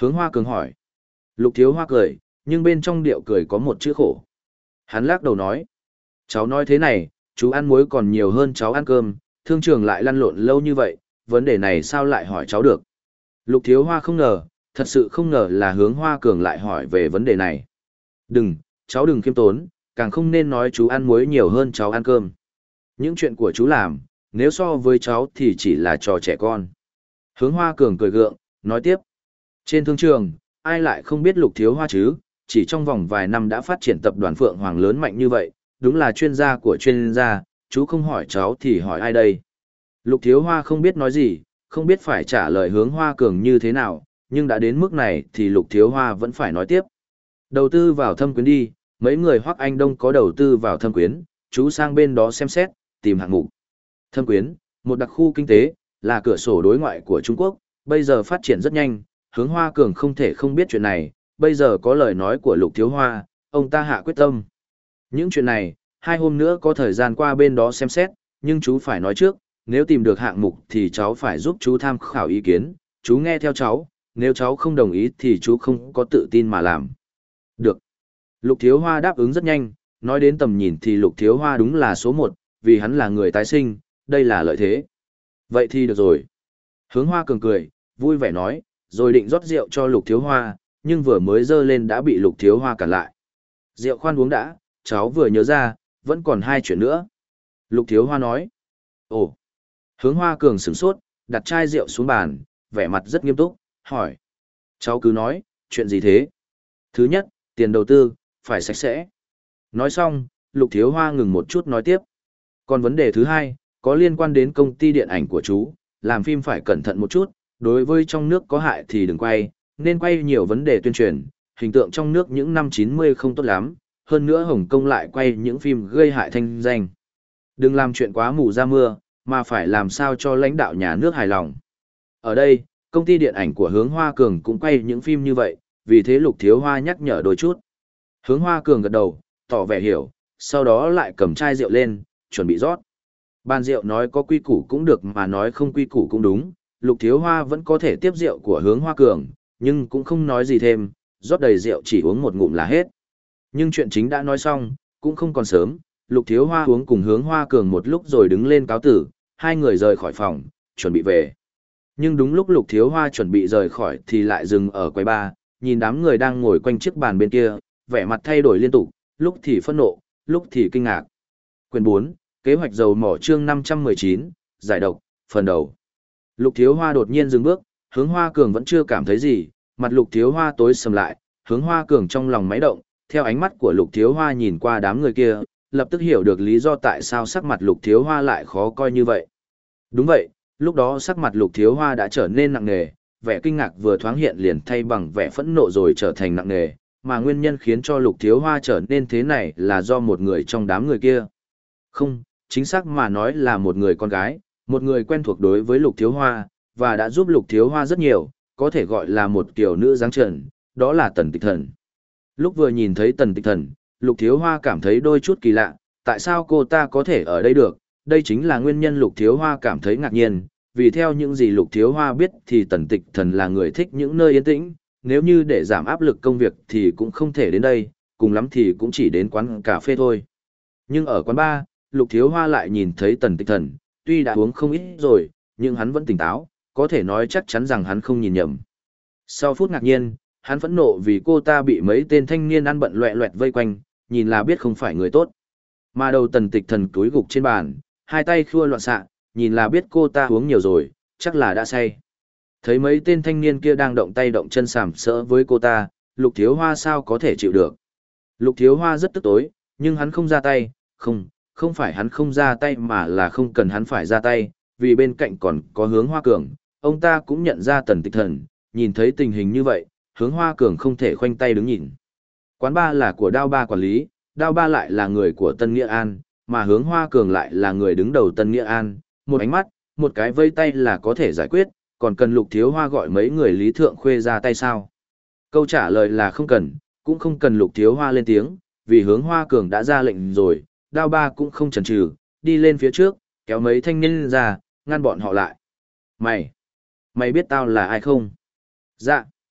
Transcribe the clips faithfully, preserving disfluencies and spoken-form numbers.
Hướng Hoa Cường hỏi. Lục Thiếu Hoa cười, nhưng bên trong điệu cười có một chữ khổ. Hắn lắc đầu nói. Cháu nói thế này, chú ăn muối còn nhiều hơn cháu ăn cơm, thương trường lại lăn lộn lâu như vậy, vấn đề này sao lại hỏi cháu được. Lục Thiếu Hoa không ngờ, thật sự không ngờ là Hướng Hoa Cường lại hỏi về vấn đề này. Đừng, cháu đừng khiêm tốn, càng không nên nói chú ăn muối nhiều hơn cháu ăn cơm. Những chuyện của chú làm, nếu so với cháu thì chỉ là trò trẻ con. Hướng Hoa Cường cười gượng, nói tiếp. Trên thương trường, ai lại không biết Lục Thiếu Hoa chứ, chỉ trong vòng vài năm đã phát triển tập đoàn Phượng Hoàng lớn mạnh như vậy, đúng là chuyên gia của chuyên gia, chú không hỏi cháu thì hỏi ai đây. Lục Thiếu Hoa không biết nói gì, không biết phải trả lời Hướng Hoa Cường như thế nào, nhưng đã đến mức này thì Lục Thiếu Hoa vẫn phải nói tiếp. Đầu tư vào Thâm Quyến đi, mấy người Hoắc Anh Đông có đầu tư vào Thâm Quyến, chú sang bên đó xem xét, tìm hạng mục. Thâm Quyến, một đặc khu kinh tế, là cửa sổ đối ngoại của Trung Quốc, bây giờ phát triển rất nhanh, Hướng Hoa Cường không thể không biết chuyện này, bây giờ có lời nói của Lục Thiếu Hoa, ông ta hạ quyết tâm. Những chuyện này, hai hôm nữa có thời gian qua bên đó xem xét, nhưng chú phải nói trước, nếu tìm được hạng mục thì cháu phải giúp chú tham khảo ý kiến, chú nghe theo cháu, nếu cháu không đồng ý thì chú không có tự tin mà làm. Được. Lục Thiếu Hoa đáp ứng rất nhanh, nói đến tầm nhìn thì Lục Thiếu Hoa đúng là số một, vì hắn là người tái sinh, đây là lợi thế. Vậy thì được rồi. Hướng Hoa Cường cười, vui vẻ nói, rồi định rót rượu cho Lục Thiếu Hoa, nhưng vừa mới dơ lên đã bị Lục Thiếu Hoa cản lại. Rượu khoan uống đã, cháu vừa nhớ ra, vẫn còn hai chuyện nữa. Lục Thiếu Hoa nói. Ồ. Hướng Hoa Cường sửng sốt, đặt chai rượu xuống bàn, vẻ mặt rất nghiêm túc, hỏi. Cháu cứ nói, chuyện gì thế? Thứ nhất, tiền đầu tư, phải sạch sẽ. Nói xong, Lục Thiếu Hoa ngừng một chút nói tiếp. Còn vấn đề thứ hai, có liên quan đến công ty điện ảnh của chú, làm phim phải cẩn thận một chút, đối với trong nước có hại thì đừng quay, nên quay nhiều vấn đề tuyên truyền, hình tượng trong nước những năm chín mươi không tốt lắm, hơn nữa Hồng Kông lại quay những phim gây hại thanh danh. Đừng làm chuyện quá mù ra mưa, mà phải làm sao cho lãnh đạo nhà nước hài lòng. Ở đây, công ty điện ảnh của Hướng Hoa Cường cũng quay những phim như vậy, vì thế Lục Thiếu Hoa nhắc nhở đôi chút. Hướng Hoa Cường gật đầu, tỏ vẻ hiểu, sau đó lại cầm chai rượu lên, chuẩn bị rót. Bàn rượu nói có quy củ cũng được mà nói không quy củ cũng đúng, Lục Thiếu Hoa vẫn có thể tiếp rượu của Hướng Hoa Cường, nhưng cũng không nói gì thêm, rót đầy rượu chỉ uống một ngụm là hết. Nhưng chuyện chính đã nói xong, cũng không còn sớm, Lục Thiếu Hoa uống cùng Hướng Hoa Cường một lúc rồi đứng lên cáo tử, hai người rời khỏi phòng, chuẩn bị về. Nhưng đúng lúc Lục Thiếu Hoa chuẩn bị rời khỏi thì lại dừng ở quầy bar, nhìn đám người đang ngồi quanh chiếc bàn bên kia, vẻ mặt thay đổi liên tục, lúc thì phẫn nộ, lúc thì kinh ngạc. Quyền bốn, kế hoạch dầu mỏ chương năm trăm mười chín, giải độc, phần đầu. Lục Thiếu Hoa đột nhiên dừng bước, Hướng Hoa Cường vẫn chưa cảm thấy gì, mặt Lục Thiếu Hoa tối sầm lại, Hướng Hoa Cường trong lòng máy động, theo ánh mắt của Lục Thiếu Hoa nhìn qua đám người kia, lập tức hiểu được lý do tại sao sắc mặt Lục Thiếu Hoa lại khó coi như vậy. Đúng vậy, lúc đó sắc mặt Lục Thiếu Hoa đã trở nên nặng nề, vẻ kinh ngạc vừa thoáng hiện liền thay bằng vẻ phẫn nộ rồi trở thành nặng nề, mà nguyên nhân khiến cho Lục Thiếu Hoa trở nên thế này là do một người trong đám người kia. Không, chính xác mà nói là một người con gái, một người quen thuộc đối với Lục Thiếu Hoa, và đã giúp Lục Thiếu Hoa rất nhiều, có thể gọi là một kiểu nữ dáng trần, đó là Tần Tịch Thần. Lúc vừa nhìn thấy Tần Tịch Thần, Lục Thiếu Hoa cảm thấy đôi chút kỳ lạ, tại sao cô ta có thể ở đây được, đây chính là nguyên nhân Lục Thiếu Hoa cảm thấy ngạc nhiên, vì theo những gì Lục Thiếu Hoa biết thì Tần Tịch Thần là người thích những nơi yên tĩnh, nếu như để giảm áp lực công việc thì cũng không thể đến đây, cùng lắm thì cũng chỉ đến quán cà phê thôi. Nhưng ở quán bar, Lục Thiếu Hoa lại nhìn thấy Tần Tịch Thần, tuy đã uống không ít rồi, nhưng hắn vẫn tỉnh táo, có thể nói chắc chắn rằng hắn không nhìn nhầm. Sau phút ngạc nhiên, hắn phẫn nộ vì cô ta bị mấy tên thanh niên ăn bận loẹ loẹt vây quanh, nhìn là biết không phải người tốt. Mà đầu Tần Tịch Thần túi gục trên bàn, hai tay khua loạn xạ, nhìn là biết cô ta uống nhiều rồi, chắc là đã say. Thấy mấy tên thanh niên kia đang động tay động chân sàm sỡ với cô ta, Lục Thiếu Hoa sao có thể chịu được. Lục Thiếu Hoa rất tức tối, nhưng hắn không ra tay, không, không phải hắn không ra tay mà là không cần hắn phải ra tay, vì bên cạnh còn có Hướng Hoa Cường, ông ta cũng nhận ra Tần Tịch Thần, nhìn thấy tình hình như vậy, Hướng Hoa Cường không thể khoanh tay đứng nhìn. Quán ba là của Đao Ba quản lý, Đao Ba lại là người của Tân Nghĩa An, mà Hướng Hoa Cường lại là người đứng đầu Tân Nghĩa An, một ánh mắt, một cái vây tay là có thể giải quyết, còn cần Lục Thiếu Hoa gọi mấy người Lý Thượng Khuê ra tay sao? Câu trả lời là không cần, cũng không cần Lục Thiếu Hoa lên tiếng, vì Hướng Hoa Cường đã ra lệnh rồi, Đao Ba cũng không chần chừ, đi lên phía trước, kéo mấy thanh niên ra, ngăn bọn họ lại. Mày, mày biết tao là ai không? Dạ.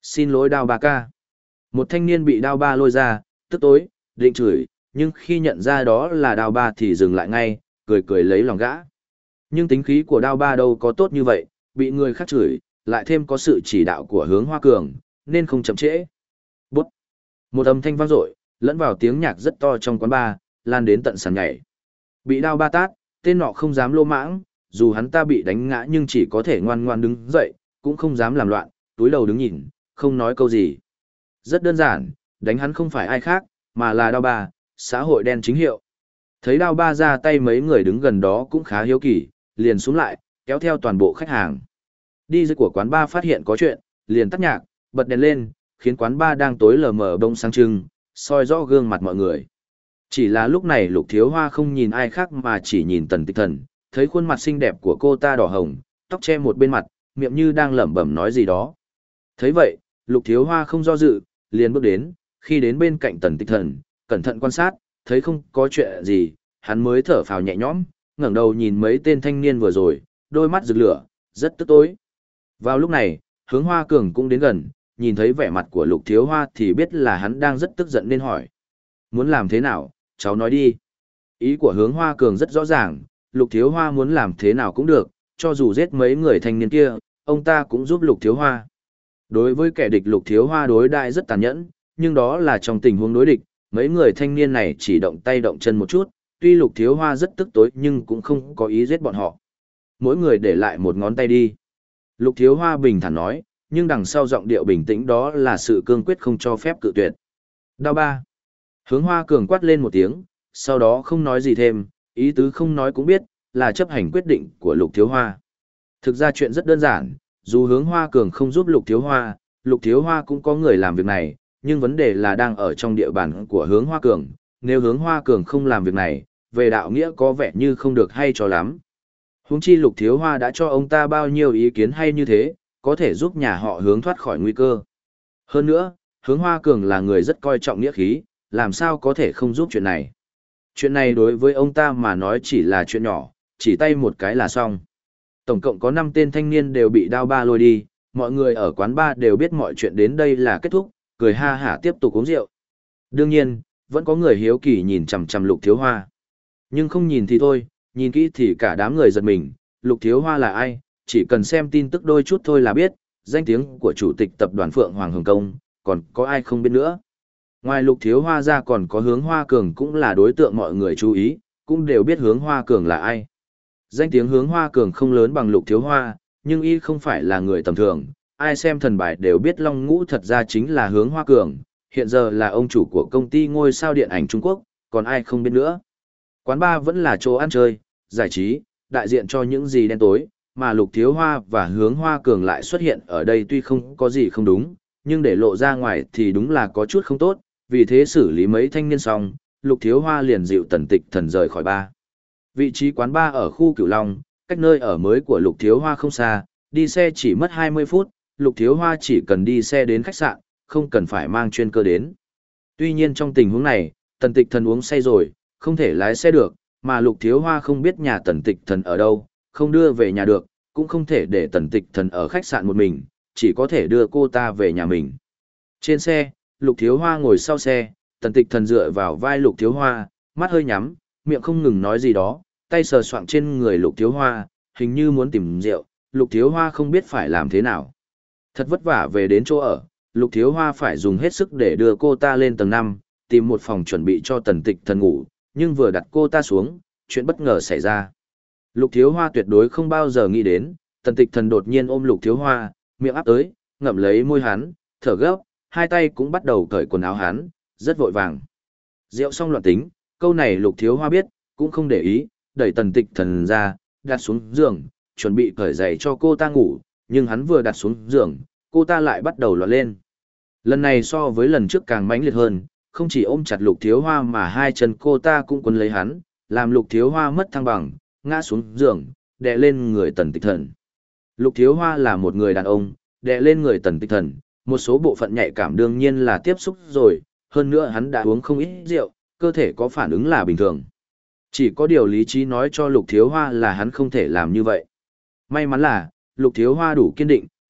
Xin lỗi đao ba ca. Một thanh niên bị đao ba lôi ra, tức tối, định chửi, nhưng khi nhận ra đó là đao ba thì dừng lại ngay, cười cười lấy lòng gã. Nhưng tính khí của đao ba đâu có tốt như vậy, bị người khác chửi, lại thêm có sự chỉ đạo của Hướng Hoa Cường, nên không chậm trễ. Bút. Một âm thanh vang dội, lẫn vào tiếng nhạc rất to trong quán bar, lan đến tận sàn nhảy. Bị đao ba tát, tên nọ không dám lô mãng, dù hắn ta bị đánh ngã nhưng chỉ có thể ngoan ngoan đứng dậy, cũng không dám làm loạn, túi đầu đứng nhìn, không nói câu gì. Rất đơn giản, đánh hắn không phải ai khác, mà là đao ba, xã hội đen chính hiệu. Thấy đao ba ra tay, mấy người đứng gần đó cũng khá hiếu kỳ, liền xuống lại, kéo theo toàn bộ khách hàng. Đi dưới của quán bar phát hiện có chuyện, liền tắt nhạc, bật đèn lên, khiến quán bar đang tối lờ mờ bông sáng trưng, soi rõ gương mặt mọi người. Chỉ là lúc này Lục Thiếu Hoa không nhìn ai khác mà chỉ nhìn Tần Tịch Thần, thấy khuôn mặt xinh đẹp của cô ta đỏ hồng, tóc che một bên mặt, miệng như đang lẩm bẩm nói gì đó. Thấy vậy, Lục Thiếu Hoa không do dự, liền bước đến, khi đến bên cạnh Tần Tịch Thần, cẩn thận quan sát, thấy không có chuyện gì, hắn mới thở phào nhẹ nhõm, ngẩng đầu nhìn mấy tên thanh niên vừa rồi, đôi mắt rực lửa, rất tức tối. Vào lúc này, Hướng Hoa Cường cũng đến gần, nhìn thấy vẻ mặt của Lục Thiếu Hoa thì biết là hắn đang rất tức giận nên hỏi. Muốn làm thế nào, cháu nói đi. Ý của Hướng Hoa Cường rất rõ ràng, Lục Thiếu Hoa muốn làm thế nào cũng được, cho dù giết mấy người thanh niên kia, ông ta cũng giúp Lục Thiếu Hoa. Đối với kẻ địch Lục Thiếu Hoa đối đãi rất tàn nhẫn, nhưng đó là trong tình huống đối địch, mấy người thanh niên này chỉ động tay động chân một chút, tuy Lục Thiếu Hoa rất tức tối nhưng cũng không có ý giết bọn họ. Mỗi người để lại một ngón tay đi. Lục Thiếu Hoa bình thản nói, nhưng đằng sau giọng điệu bình tĩnh đó là sự cương quyết không cho phép cự tuyệt. Đao ba. Hướng Hoa Cường quát lên một tiếng, sau đó không nói gì thêm, ý tứ không nói cũng biết, là chấp hành quyết định của Lục Thiếu Hoa. Thực ra chuyện rất đơn giản, dù Hướng Hoa Cường không giúp Lục Thiếu Hoa, Lục Thiếu Hoa cũng có người làm việc này, nhưng vấn đề là đang ở trong địa bàn của Hướng Hoa Cường, nếu Hướng Hoa Cường không làm việc này, về đạo nghĩa có vẻ như không được hay cho lắm. Huống chi Lục Thiếu Hoa đã cho ông ta bao nhiêu ý kiến hay như thế, có thể giúp nhà họ Hướng thoát khỏi nguy cơ. Hơn nữa, Hướng Hoa Cường là người rất coi trọng nghĩa khí, làm sao có thể không giúp chuyện này. Chuyện này đối với ông ta mà nói chỉ là chuyện nhỏ, chỉ tay một cái là xong. Tổng cộng có năm tên thanh niên đều bị đao ba lôi đi, mọi người ở quán bar đều biết mọi chuyện đến đây là kết thúc, cười ha hả tiếp tục uống rượu. Đương nhiên, vẫn có người hiếu kỳ nhìn chằm chằm Lục Thiếu Hoa. Nhưng không nhìn thì thôi, nhìn kỹ thì cả đám người giật mình, Lục Thiếu Hoa là ai, chỉ cần xem tin tức đôi chút thôi là biết, danh tiếng của chủ tịch tập đoàn Phượng Hoàng Hồng Kông, còn có ai không biết nữa. Ngoài Lục Thiếu Hoa ra còn có Hướng Hoa Cường cũng là đối tượng mọi người chú ý, cũng đều biết Hướng Hoa Cường là ai. Danh tiếng Hướng Hoa Cường không lớn bằng Lục Thiếu Hoa, nhưng y không phải là người tầm thường, ai xem thần bài đều biết Long Ngũ thật ra chính là Hướng Hoa Cường, hiện giờ là ông chủ của công ty ngôi sao điện ảnh Trung Quốc, còn ai không biết nữa. Quán bar vẫn là chỗ ăn chơi, giải trí, đại diện cho những gì đen tối, mà Lục Thiếu Hoa và Hướng Hoa Cường lại xuất hiện ở đây tuy không có gì không đúng, nhưng để lộ ra ngoài thì đúng là có chút không tốt, vì thế xử lý mấy thanh niên xong, Lục Thiếu Hoa liền dịu Tần Tịch Thần rời khỏi bar. Vị trí quán bar ở khu Cửu Long, cách nơi ở mới của Lục Thiếu Hoa không xa, đi xe chỉ mất hai mươi phút, Lục Thiếu Hoa chỉ cần đi xe đến khách sạn, không cần phải mang chuyên cơ đến. Tuy nhiên trong tình huống này, Tần Tịch Thần uống say rồi, không thể lái xe được, mà Lục Thiếu Hoa không biết nhà Tần Tịch Thần ở đâu, không đưa về nhà được, cũng không thể để Tần Tịch Thần ở khách sạn một mình, chỉ có thể đưa cô ta về nhà mình. Trên xe, Lục Thiếu Hoa ngồi sau xe, Tần Tịch Thần dựa vào vai Lục Thiếu Hoa, mắt hơi nhắm, miệng không ngừng nói gì đó, tay sờ soạng trên người Lục Thiếu Hoa, hình như muốn tìm rượu, Lục Thiếu Hoa không biết phải làm thế nào. Thật vất vả về đến chỗ ở, Lục Thiếu Hoa phải dùng hết sức để đưa cô ta lên tầng năm, tìm một phòng chuẩn bị cho Tần Tịch Thần ngủ, nhưng vừa đặt cô ta xuống, chuyện bất ngờ xảy ra. Lục Thiếu Hoa tuyệt đối không bao giờ nghĩ đến, Tần Tịch Thần đột nhiên ôm Lục Thiếu Hoa, miệng áp tới, ngậm lấy môi hắn, thở gấp, hai tay cũng bắt đầu cởi quần áo hắn, rất vội vàng. Rượu xong loạn tính, câu này Lục Thiếu Hoa biết, cũng không để ý, đẩy Tần Tịch Thần ra, đặt xuống giường, chuẩn bị cởi giày cho cô ta ngủ, nhưng hắn vừa đặt xuống giường, cô ta lại bắt đầu loạn lên. Lần này so với lần trước càng mãnh liệt hơn, không chỉ ôm chặt Lục Thiếu Hoa mà hai chân cô ta cũng quấn lấy hắn, làm Lục Thiếu Hoa mất thăng bằng, ngã xuống giường, đè lên người Tần Tịch Thần. Lục Thiếu Hoa là một người đàn ông, đè lên người Tần Tịch Thần, một số bộ phận nhạy cảm đương nhiên là tiếp xúc rồi, hơn nữa hắn đã uống không ít rượu, cơ thể có phản ứng là bình thường. Chỉ có điều lý trí nói cho Lục Thiếu Hoa là hắn không thể làm như vậy. May mắn là, Lục Thiếu Hoa đủ kiên định,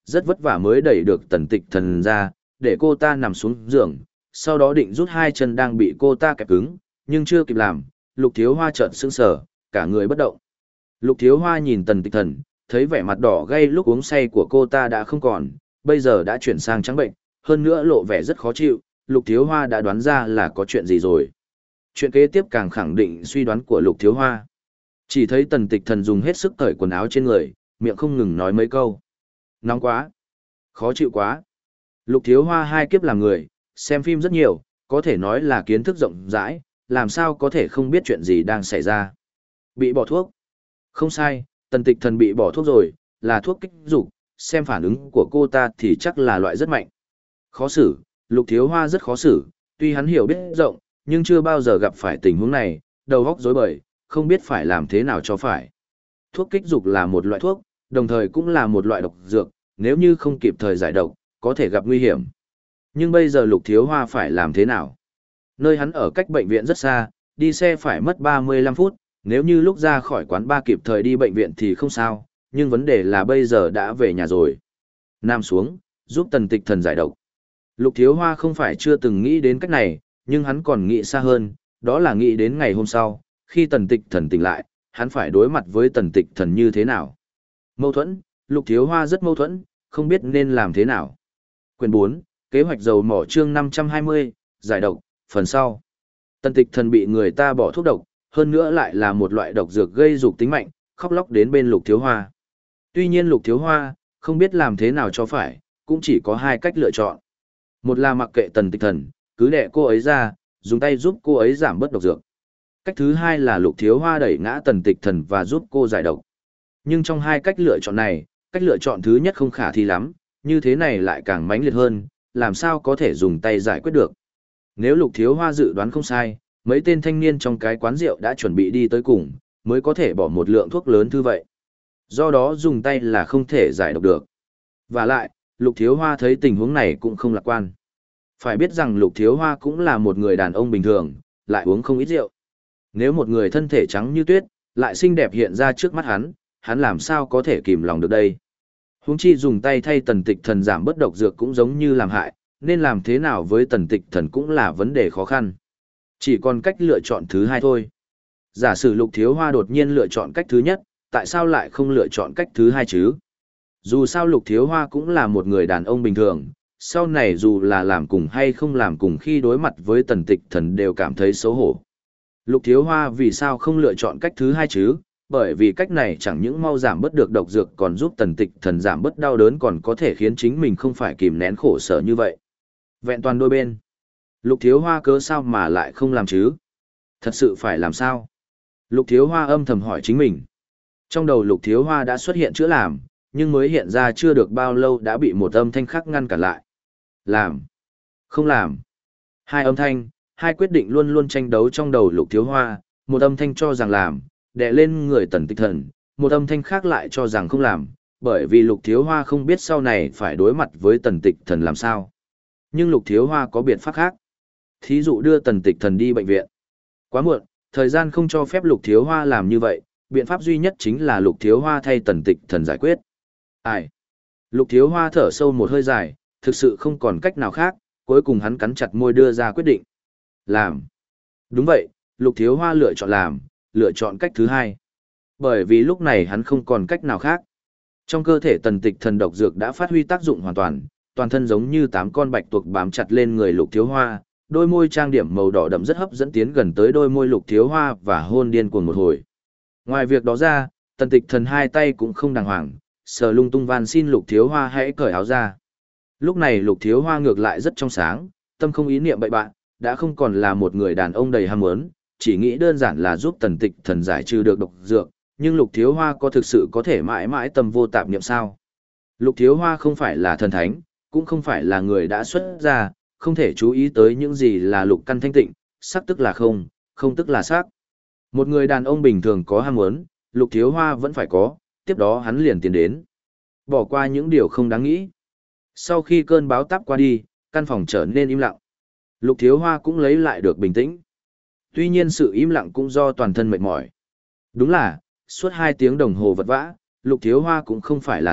rất vất vả mới đẩy được tần tịch thần ra, để cô ta nằm xuống giường, sau đó định rút hai chân đang bị cô ta kẹp cứng, nhưng chưa kịp làm, Lục Thiếu Hoa chợt sững sờ, cả người bất động. Lục Thiếu Hoa nhìn tần tịch thần, thấy vẻ mặt đỏ gay lúc uống say của cô ta đã không còn, bây giờ đã chuyển sang trắng bệnh, hơn nữa lộ vẻ rất khó chịu, Lục Thiếu Hoa đã đoán ra là có chuyện gì rồi. Chuyện kế tiếp càng khẳng định suy đoán của Lục Thiếu Hoa. Chỉ thấy tần tịch thần dùng hết sức cởi quần áo trên người, miệng không ngừng nói mấy câu. Nóng quá. Khó chịu quá. Lục Thiếu Hoa hai kiếp làm người, xem phim rất nhiều, có thể nói là kiến thức rộng rãi, làm sao có thể không biết chuyện gì đang xảy ra. Bị bỏ thuốc. Không sai, tần tịch thần bị bỏ thuốc rồi, là thuốc kích dục, xem phản ứng của cô ta thì chắc là loại rất mạnh. Khó xử, Lục Thiếu Hoa rất khó xử, tuy hắn hiểu biết rộng, nhưng chưa bao giờ gặp phải tình huống này, đầu óc rối bời, không biết phải làm thế nào cho phải. Thuốc kích dục là một loại thuốc, đồng thời cũng là một loại độc dược, nếu như không kịp thời giải độc, có thể gặp nguy hiểm. Nhưng bây giờ Lục Thiếu Hoa phải làm thế nào? Nơi hắn ở cách bệnh viện rất xa, đi xe phải mất ba mươi lăm phút, nếu như lúc ra khỏi quán ba kịp thời đi bệnh viện thì không sao, nhưng vấn đề là bây giờ đã về nhà rồi. Nam xuống, giúp tần tịch thần giải độc. Lục Thiếu Hoa không phải chưa từng nghĩ đến cách này, nhưng hắn còn nghĩ xa hơn, đó là nghĩ đến ngày hôm sau, khi tần tịch thần tỉnh lại, hắn phải đối mặt với tần tịch thần như thế nào. Mâu thuẫn, Lục Thiếu Hoa rất mâu thuẫn, không biết nên làm thế nào. Quyển bốn, kế hoạch dầu mỏ chương năm trăm hai mươi, giải độc, phần sau. Tần tịch thần bị người ta bỏ thuốc độc, hơn nữa lại là một loại độc dược gây dục tính mạnh, khóc lóc đến bên Lục Thiếu Hoa. Tuy nhiên Lục Thiếu Hoa, không biết làm thế nào cho phải, cũng chỉ có hai cách lựa chọn. Một là mặc kệ tần tịch thần, cứ đè cô ấy ra, dùng tay giúp cô ấy giảm bớt độc dược. Cách thứ hai là Lục Thiếu Hoa đẩy ngã tần tịch thần và giúp cô giải độc. Nhưng trong hai cách lựa chọn này, cách lựa chọn thứ nhất không khả thi lắm, như thế này lại càng mãnh liệt hơn, làm sao có thể dùng tay giải quyết được. Nếu Lục Thiếu Hoa dự đoán không sai, mấy tên thanh niên trong cái quán rượu đã chuẩn bị đi tới cùng, mới có thể bỏ một lượng thuốc lớn như vậy. Do đó dùng tay là không thể giải độc được. Và lại, Lục Thiếu Hoa thấy tình huống này cũng không lạc quan. Phải biết rằng Lục Thiếu Hoa cũng là một người đàn ông bình thường, lại uống không ít rượu. Nếu một người thân thể trắng như tuyết, lại xinh đẹp hiện ra trước mắt hắn, hắn làm sao có thể kìm lòng được đây. Huống chi dùng tay thay tần tịch thần giảm bớt độc dược cũng giống như làm hại, nên làm thế nào với tần tịch thần cũng là vấn đề khó khăn. Chỉ còn cách lựa chọn thứ hai thôi. Giả sử Lục Thiếu Hoa đột nhiên lựa chọn cách thứ nhất, tại sao lại không lựa chọn cách thứ hai chứ? Dù sao Lục Thiếu Hoa cũng là một người đàn ông bình thường, sau này dù là làm cùng hay không làm cùng khi đối mặt với tần tịch thần đều cảm thấy xấu hổ. Lục Thiếu Hoa vì sao không lựa chọn cách thứ hai chứ? Bởi vì cách này chẳng những mau giảm bớt được độc dược còn giúp tần tịch thần giảm bớt đau đớn còn có thể khiến chính mình không phải kìm nén khổ sở như vậy. Vẹn toàn đôi bên. Lục Thiếu Hoa cớ sao mà lại không làm chứ? Thật sự phải làm sao? Lục Thiếu Hoa âm thầm hỏi chính mình. Trong đầu Lục Thiếu Hoa đã xuất hiện chữa làm, nhưng mới hiện ra chưa được bao lâu đã bị một âm thanh khác ngăn cản lại. Làm. Không làm. Hai âm thanh, hai quyết định luôn luôn tranh đấu trong đầu Lục Thiếu Hoa, một âm thanh cho rằng làm, đè lên người tần tịch thần, một âm thanh khác lại cho rằng không làm, bởi vì Lục Thiếu Hoa không biết sau này phải đối mặt với tần tịch thần làm sao. Nhưng Lục Thiếu Hoa có biện pháp khác. Thí dụ đưa tần tịch thần đi bệnh viện. Quá muộn, thời gian không cho phép Lục Thiếu Hoa làm như vậy, biện pháp duy nhất chính là Lục Thiếu Hoa thay tần tịch thần giải quyết. Ai? Lục Thiếu Hoa thở sâu một hơi dài, thực sự không còn cách nào khác, cuối cùng hắn cắn chặt môi đưa ra quyết định. Làm. Đúng vậy, Lục Thiếu Hoa lựa chọn làm, lựa chọn cách thứ hai. Bởi vì lúc này hắn không còn cách nào khác. Trong cơ thể tần tịch thần độc dược đã phát huy tác dụng hoàn toàn, toàn thân giống như tám con bạch tuộc bám chặt lên người Lục Thiếu Hoa, đôi môi trang điểm màu đỏ đậm rất hấp dẫn tiến gần tới đôi môi Lục Thiếu Hoa và hôn điên cuồng một hồi. Ngoài việc đó ra, tần tịch thần hai tay cũng không đàng hoàng, sờ lung tung van xin Lục Thiếu Hoa hãy cởi áo ra. Lúc này Lục Thiếu Hoa ngược lại rất trong sáng, tâm không ý niệm bậy bạn, đã không còn là một người đàn ông đầy ham muốn, chỉ nghĩ đơn giản là giúp tần tịch thần giải trừ được độc dược, nhưng Lục Thiếu Hoa có thực sự có thể mãi mãi tâm vô tạp niệm sao? Lục Thiếu Hoa không phải là thần thánh, cũng không phải là người đã xuất gia, không thể chú ý tới những gì là lục căn thanh tịnh, sắc tức là không, không tức là sắc. Một người đàn ông bình thường có ham muốn, Lục Thiếu Hoa vẫn phải có, tiếp đó hắn liền tiến đến. Bỏ qua những điều không đáng nghĩ. Sau khi cơn báo táp qua đi, căn phòng trở nên im lặng. Lục Thiếu Hoa cũng lấy lại được bình tĩnh. Tuy nhiên sự im lặng cũng do toàn thân mệt mỏi. Đúng là, suốt hai tiếng đồng hồ vật vã, Lục Thiếu Hoa cũng không phải là sát,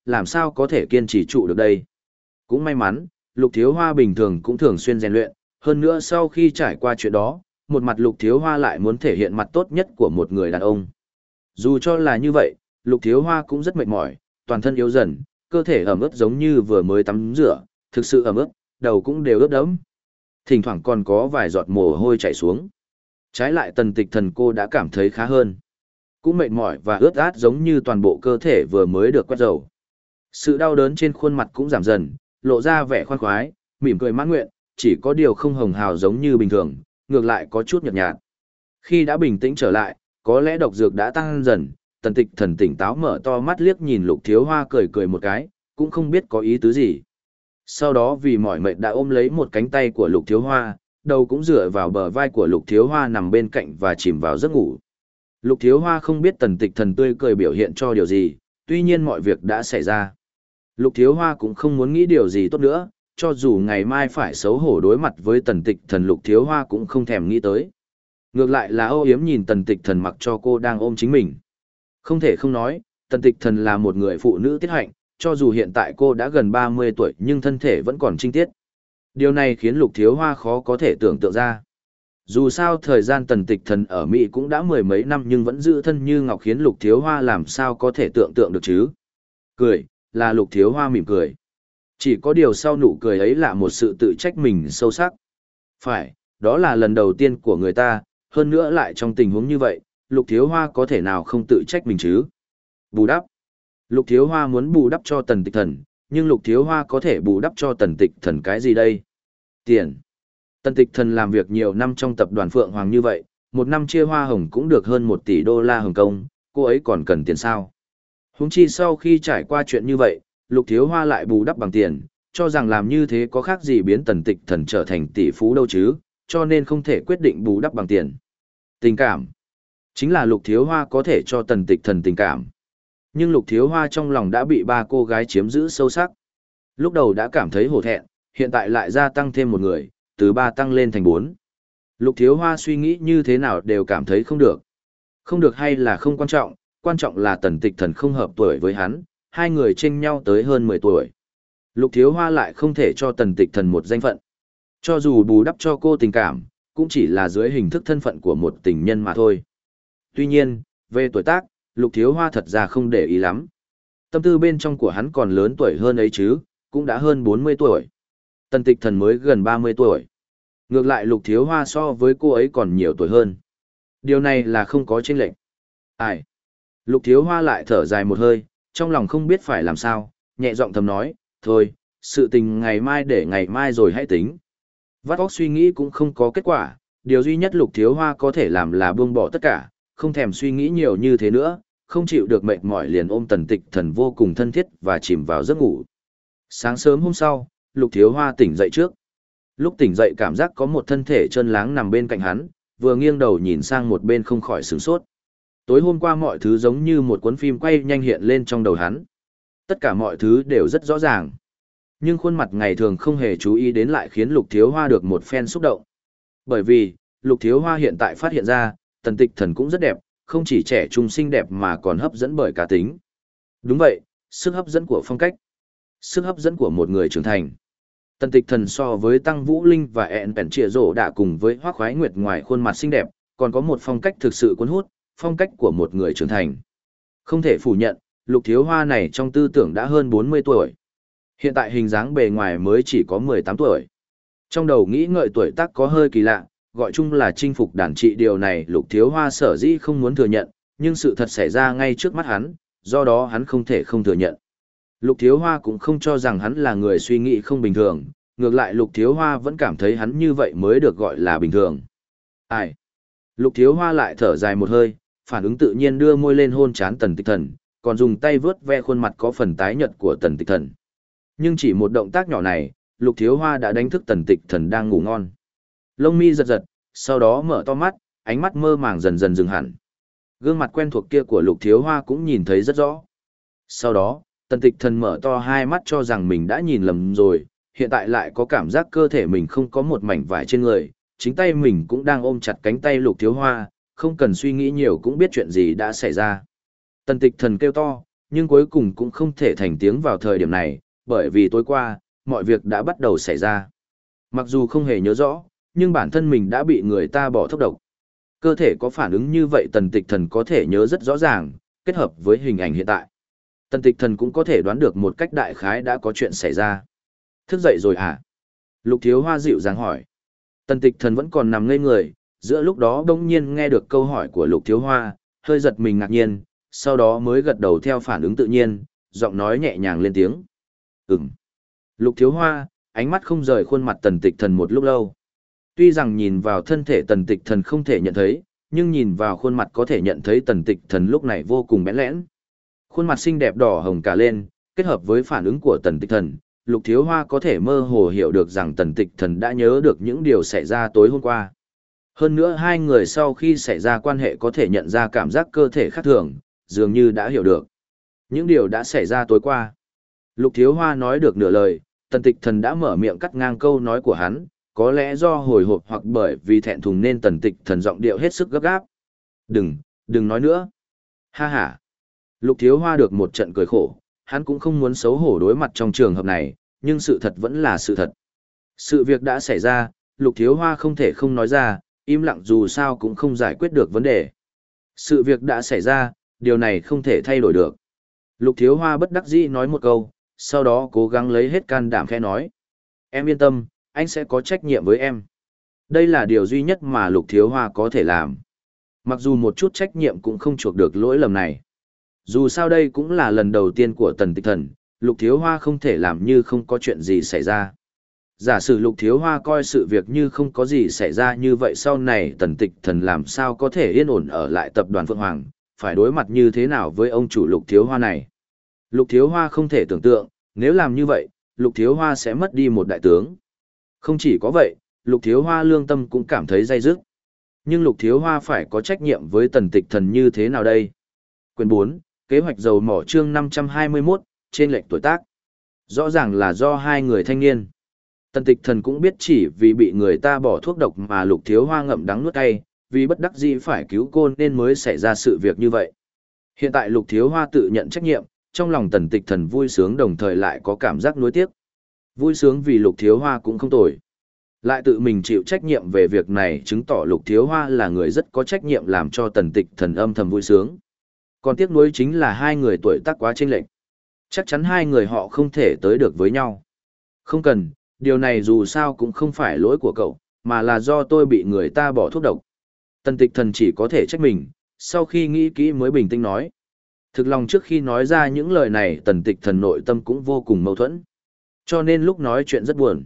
làm sao có thể kiên trì trụ được đây. Cũng may mắn, Lục Thiếu Hoa bình thường cũng thường xuyên rèn luyện, hơn nữa sau khi trải qua chuyện đó, một mặt Lục Thiếu Hoa lại muốn thể hiện mặt tốt nhất của một người đàn ông. Dù cho là như vậy, Lục Thiếu Hoa cũng rất mệt mỏi, toàn thân yếu dần, cơ thể ẩm ướt giống như vừa mới tắm rửa, thực sự ẩm ướt, đầu cũng đều ướt đẫm. Thỉnh thoảng còn có vài giọt mồ hôi chảy xuống. Trái lại Tần Tịch Thần cô đã cảm thấy khá hơn. Cũng mệt mỏi và ướt át giống như toàn bộ cơ thể vừa mới được quét dầu. Sự đau đớn trên khuôn mặt cũng giảm dần, lộ ra vẻ khoan khoái, mỉm cười mãn nguyện, chỉ có điều không hồng hào giống như bình thường, ngược lại có chút nhợt nhạt. Khi đã bình tĩnh trở lại, có lẽ độc dược đã tăng dần, Tần Tịch Thần tỉnh táo mở to mắt liếc nhìn Lục Thiếu Hoa cười cười một cái, cũng không biết có ý tứ gì. Sau đó vì mỏi mệt đã ôm lấy một cánh tay của Lục Thiếu Hoa, đầu cũng dựa vào bờ vai của Lục Thiếu Hoa nằm bên cạnh và chìm vào giấc ngủ. Lục Thiếu Hoa không biết Tần Tịch Thần tươi cười biểu hiện cho điều gì, tuy nhiên mọi việc đã xảy ra. Lục Thiếu Hoa cũng không muốn nghĩ điều gì tốt nữa, cho dù ngày mai phải xấu hổ đối mặt với Tần Tịch Thần, Lục Thiếu Hoa cũng không thèm nghĩ tới. Ngược lại là âu yếm nhìn Tần Tịch Thần mặc cho cô đang ôm chính mình. Không thể không nói, Tần Tịch Thần là một người phụ nữ tiết hạnh, cho dù hiện tại cô đã gần ba mươi tuổi nhưng thân thể vẫn còn trinh tiết. Điều này khiến Lục Thiếu Hoa khó có thể tưởng tượng ra. Dù sao thời gian Tần Tịch Thần ở Mỹ cũng đã mười mấy năm nhưng vẫn giữ thân như ngọc, khiến Lục Thiếu Hoa làm sao có thể tưởng tượng được chứ. Cười, là Lục Thiếu Hoa mỉm cười. Chỉ có điều sau nụ cười ấy là một sự tự trách mình sâu sắc. Phải, đó là lần đầu tiên của người ta, hơn nữa lại trong tình huống như vậy, Lục Thiếu Hoa có thể nào không tự trách mình chứ. Bù đắp. Lục Thiếu Hoa muốn bù đắp cho Tần Tịch Thần, nhưng Lục Thiếu Hoa có thể bù đắp cho Tần Tịch Thần cái gì đây? Tiền. Tần Tịch Thần làm việc nhiều năm trong tập đoàn Phượng Hoàng như vậy, một năm chia hoa hồng cũng được hơn một tỷ đô la Hồng Kông, cô ấy còn cần tiền sao? Huống chi sau khi trải qua chuyện như vậy, Lục Thiếu Hoa lại bù đắp bằng tiền, cho rằng làm như thế có khác gì biến Tần Tịch Thần trở thành tỷ phú đâu chứ, cho nên không thể quyết định bù đắp bằng tiền. Tình cảm. Chính là Lục Thiếu Hoa có thể cho Tần Tịch Thần tình cảm. Nhưng Lục Thiếu Hoa trong lòng đã bị ba cô gái chiếm giữ sâu sắc. Lúc đầu đã cảm thấy hổ thẹn, hiện tại lại gia tăng thêm một người, từ ba tăng lên thành bốn. Lục Thiếu Hoa suy nghĩ như thế nào đều cảm thấy không được. Không được hay là không quan trọng, quan trọng là Tần Tịch Thần không hợp tuổi với hắn, hai người chênh nhau tới hơn mười tuổi. Lục Thiếu Hoa lại không thể cho Tần Tịch Thần một danh phận. Cho dù bù đắp cho cô tình cảm, cũng chỉ là dưới hình thức thân phận của một tình nhân mà thôi. Tuy nhiên, về tuổi tác, Lục Thiếu Hoa thật ra không để ý lắm. Tâm tư bên trong của hắn còn lớn tuổi hơn ấy chứ, cũng đã hơn bốn mươi tuổi. Tần Tịch Thần mới gần ba mươi tuổi. Ngược lại Lục Thiếu Hoa so với cô ấy còn nhiều tuổi hơn. Điều này là không có chênh lệch. Ai? Lục Thiếu Hoa lại thở dài một hơi, trong lòng không biết phải làm sao, nhẹ giọng thầm nói, thôi, sự tình ngày mai để ngày mai rồi hãy tính. Vắt óc suy nghĩ cũng không có kết quả, điều duy nhất Lục Thiếu Hoa có thể làm là buông bỏ tất cả, không thèm suy nghĩ nhiều như thế nữa, không chịu được mệt mỏi liền ôm Tần Tịch Thần vô cùng thân thiết và chìm vào giấc ngủ. Sáng sớm hôm sau, Lục Thiếu Hoa tỉnh dậy trước. Lúc tỉnh dậy cảm giác có một thân thể trơn láng nằm bên cạnh hắn, vừa nghiêng đầu nhìn sang một bên không khỏi sửng sốt. Tối hôm qua mọi thứ giống như một cuốn phim quay nhanh hiện lên trong đầu hắn. Tất cả mọi thứ đều rất rõ ràng. Nhưng khuôn mặt ngày thường không hề chú ý đến lại khiến Lục Thiếu Hoa được một phen xúc động. Bởi vì, Lục Thiếu Hoa hiện tại phát hiện ra, Tần Tịch Thần cũng rất đẹp, không chỉ trẻ trung xinh đẹp mà còn hấp dẫn bởi cá tính. Đúng vậy, sức hấp dẫn của phong cách. Sức hấp dẫn của một người trưởng thành. Tần Tịch Thần so với Tăng Vũ Linh và ẹn bèn trịa rổ đã cùng với Hoác Khoái Nguyệt ngoài khuôn mặt xinh đẹp, còn có một phong cách thực sự cuốn hút, phong cách của một người trưởng thành. Không thể phủ nhận, Lục Thiếu Hoa này trong tư tưởng đã hơn bốn mươi tuổi. Hiện tại hình dáng bề ngoài mới chỉ có mười tám tuổi. Trong đầu nghĩ ngợi tuổi tác có hơi kỳ lạ, gọi chung là chinh phục đàn trị, điều này Lục Thiếu Hoa sở dĩ không muốn thừa nhận, nhưng sự thật xảy ra ngay trước mắt hắn, do đó hắn không thể không thừa nhận. Lục Thiếu Hoa cũng không cho rằng hắn là người suy nghĩ không bình thường, ngược lại Lục Thiếu Hoa vẫn cảm thấy hắn như vậy mới được gọi là bình thường. Ai? Lục Thiếu Hoa lại thở dài một hơi, phản ứng tự nhiên đưa môi lên hôn trán Tần Tịch Thần, còn dùng tay vướt ve khuôn mặt có phần tái nhợt của Tần Tịch Thần. Nhưng chỉ một động tác nhỏ này, Lục Thiếu Hoa đã đánh thức Tần Tịch Thần đang ngủ ngon. Lông mi giật giật, sau đó mở to mắt, ánh mắt mơ màng dần dần dừng hẳn. Gương mặt quen thuộc kia của Lục Thiếu Hoa cũng nhìn thấy rất rõ. Sau đó, Tần Tịch Thần mở to hai mắt cho rằng mình đã nhìn lầm rồi, hiện tại lại có cảm giác cơ thể mình không có một mảnh vải trên người, chính tay mình cũng đang ôm chặt cánh tay Lục Thiếu Hoa, không cần suy nghĩ nhiều cũng biết chuyện gì đã xảy ra. Tần Tịch Thần kêu to, nhưng cuối cùng cũng không thể thành tiếng vào thời điểm này, bởi vì tối qua, mọi việc đã bắt đầu xảy ra. Mặc dù không hề nhớ rõ, nhưng bản thân mình đã bị người ta bỏ thuốc độc. Cơ thể có phản ứng như vậy Tần Tịch Thần có thể nhớ rất rõ ràng, kết hợp với hình ảnh hiện tại. Tần Tịch Thần cũng có thể đoán được một cách đại khái đã có chuyện xảy ra. Thức dậy rồi à? Lục Thiếu Hoa dịu dàng hỏi. Tần Tịch Thần vẫn còn nằm ngây người, giữa lúc đó bỗng nhiên nghe được câu hỏi của Lục Thiếu Hoa, hơi giật mình ngạc nhiên, sau đó mới gật đầu theo phản ứng tự nhiên, giọng nói nhẹ nhàng lên tiếng. Ừm. Lục Thiếu Hoa, ánh mắt không rời khuôn mặt Tần Tịch Thần một lúc lâu. Tuy rằng nhìn vào thân thể Tần Tịch Thần không thể nhận thấy, nhưng nhìn vào khuôn mặt có thể nhận thấy Tần Tịch Thần lúc này vô cùng bẽn lẽn. Khuôn mặt xinh đẹp đỏ hồng cả lên, kết hợp với phản ứng của Tần Tịch Thần, Lục Thiếu Hoa có thể mơ hồ hiểu được rằng Tần Tịch Thần đã nhớ được những điều xảy ra tối hôm qua. Hơn nữa hai người sau khi xảy ra quan hệ có thể nhận ra cảm giác cơ thể khác thường, dường như đã hiểu được những điều đã xảy ra tối qua. Lục Thiếu Hoa nói được nửa lời, Tần Tịch Thần đã mở miệng cắt ngang câu nói của hắn, có lẽ do hồi hộp hoặc bởi vì thẹn thùng nên Tần Tịch Thần giọng điệu hết sức gấp gáp. Đừng, đừng nói nữa. Ha ha. Lục Thiếu Hoa được một trận cười khổ, hắn cũng không muốn xấu hổ đối mặt trong trường hợp này, nhưng sự thật vẫn là sự thật. Sự việc đã xảy ra, Lục Thiếu Hoa không thể không nói ra, im lặng dù sao cũng không giải quyết được vấn đề. Sự việc đã xảy ra, điều này không thể thay đổi được. Lục Thiếu Hoa bất đắc dĩ nói một câu, sau đó cố gắng lấy hết can đảm khẽ nói. Em yên tâm, anh sẽ có trách nhiệm với em. Đây là điều duy nhất mà Lục Thiếu Hoa có thể làm. Mặc dù một chút trách nhiệm cũng không chuộc được lỗi lầm này. Dù sao đây cũng là lần đầu tiên của Tần Tịch Thần, Lục Thiếu Hoa không thể làm như không có chuyện gì xảy ra. Giả sử Lục Thiếu Hoa coi sự việc như không có gì xảy ra như vậy sau này Tần Tịch Thần làm sao có thể yên ổn ở lại tập đoàn Phượng Hoàng, phải đối mặt như thế nào với ông chủ Lục Thiếu Hoa này. Lục Thiếu Hoa không thể tưởng tượng, nếu làm như vậy, Lục Thiếu Hoa sẽ mất đi một đại tướng. Không chỉ có vậy, Lục Thiếu Hoa lương tâm cũng cảm thấy day dứt. Nhưng Lục Thiếu Hoa phải có trách nhiệm với Tần Tịch Thần như thế nào đây? Quyển bốn, kế hoạch dầu mỏ chương năm trăm hai mươi mốt, trên lệch tuổi tác. Rõ ràng là do hai người thanh niên. Tần Tịch Thần cũng biết chỉ vì bị người ta bỏ thuốc độc mà Lục Thiếu Hoa ngậm đắng nuốt cay, vì bất đắc dĩ phải cứu cô nên mới xảy ra sự việc như vậy. Hiện tại Lục Thiếu Hoa tự nhận trách nhiệm, trong lòng Tần Tịch Thần vui sướng đồng thời lại có cảm giác nuối tiếc. Vui sướng vì Lục Thiếu Hoa cũng không tồi. Lại tự mình chịu trách nhiệm về việc này chứng tỏ Lục Thiếu Hoa là người rất có trách nhiệm làm cho Tần Tịch Thần âm thầm vui sướng. Còn tiếc nuối chính là hai người tuổi tác quá chênh lệch. Chắc chắn hai người họ không thể tới được với nhau. Không cần, điều này dù sao cũng không phải lỗi của cậu, mà là do tôi bị người ta bỏ thuốc độc. Tần Tịch Thần chỉ có thể trách mình, sau khi nghĩ kỹ mới bình tĩnh nói. Thực lòng trước khi nói ra những lời này Tần Tịch Thần nội tâm cũng vô cùng mâu thuẫn. Cho nên lúc nói chuyện rất buồn.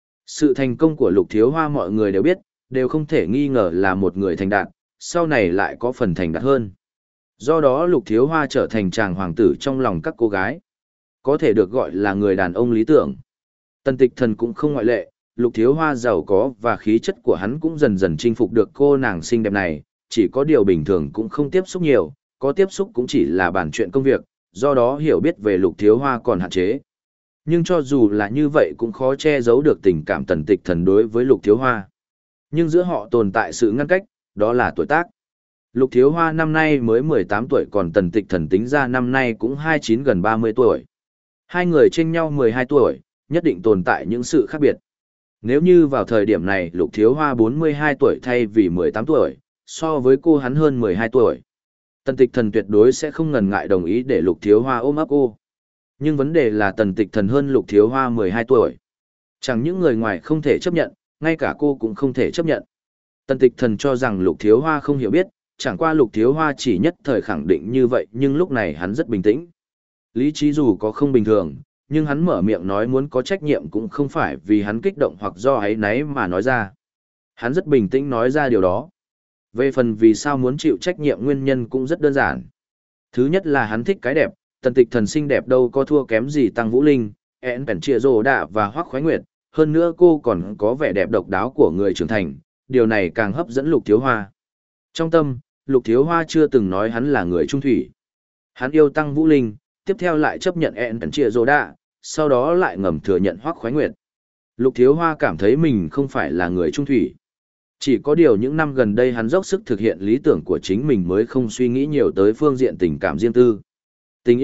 Sự thành công của Lục Thiếu Hoa mọi người đều biết, đều không thể nghi ngờ là một người thành đạt, sau này lại có phần thành đạt hơn. Do đó Lục Thiếu Hoa trở thành chàng hoàng tử trong lòng các cô gái. Có thể được gọi là người đàn ông lý tưởng. Tần Tịch Thần cũng không ngoại lệ, Lục Thiếu Hoa giàu có và khí chất của hắn cũng dần dần chinh phục được cô nàng xinh đẹp này, chỉ có điều bình thường cũng không tiếp xúc nhiều, có tiếp xúc cũng chỉ là bàn chuyện công việc, do đó hiểu biết về Lục Thiếu Hoa còn hạn chế. Nhưng cho dù là như vậy cũng khó che giấu được tình cảm Tần Tịch Thần đối với Lục Thiếu Hoa. Nhưng giữa họ tồn tại sự ngăn cách, đó là tuổi tác. Lục Thiếu Hoa năm nay mới mười tám tuổi còn Tần Tịch Thần tính ra năm nay cũng hai mươi chín gần ba mươi tuổi. Hai người chênh nhau mười hai tuổi, nhất định tồn tại những sự khác biệt. Nếu như vào thời điểm này Lục Thiếu Hoa bốn mươi hai tuổi thay vì mười tám tuổi, so với cô hắn hơn mười hai tuổi. Tần Tịch Thần tuyệt đối sẽ không ngần ngại đồng ý để Lục Thiếu Hoa ôm ấp cô. Nhưng vấn đề là Tần Tịch Thần hơn Lục Thiếu Hoa mười hai tuổi. Chẳng những người ngoài không thể chấp nhận, ngay cả cô cũng không thể chấp nhận. Tần Tịch Thần cho rằng Lục Thiếu Hoa không hiểu biết, chẳng qua Lục Thiếu Hoa chỉ nhất thời khẳng định như vậy nhưng lúc này hắn rất bình tĩnh. Lý trí dù có không bình thường, nhưng hắn mở miệng nói muốn có trách nhiệm cũng không phải vì hắn kích động hoặc do áy náy mà nói ra. Hắn rất bình tĩnh nói ra điều đó. Về phần vì sao muốn chịu trách nhiệm nguyên nhân cũng rất đơn giản. Thứ nhất là hắn thích cái đẹp, Tần Tịch Thần xinh đẹp đâu có thua kém gì Tăng Vũ Linh, En Pèn Chia Rồ Đạ và Hoắc Khoái Nguyệt, hơn nữa cô còn có vẻ đẹp độc đáo của người trưởng thành, điều này càng hấp dẫn Lục Thiếu Hoa. Trong tâm, Lục Thiếu Hoa chưa từng nói hắn là người trung thủy. Hắn yêu Tăng Vũ Linh, tiếp theo lại chấp nhận En Pèn Chia Rồ Đạ, sau đó lại ngầm thừa nhận Hoắc Khoái Nguyệt. Lục Thiếu Hoa cảm thấy mình không phải là người trung thủy. Chỉ có điều những năm gần đây hắn dốc sức thực hiện lý tưởng của chính mình mới không suy nghĩ nhiều tới phương diện tình cảm riêng tư. Tình yêu,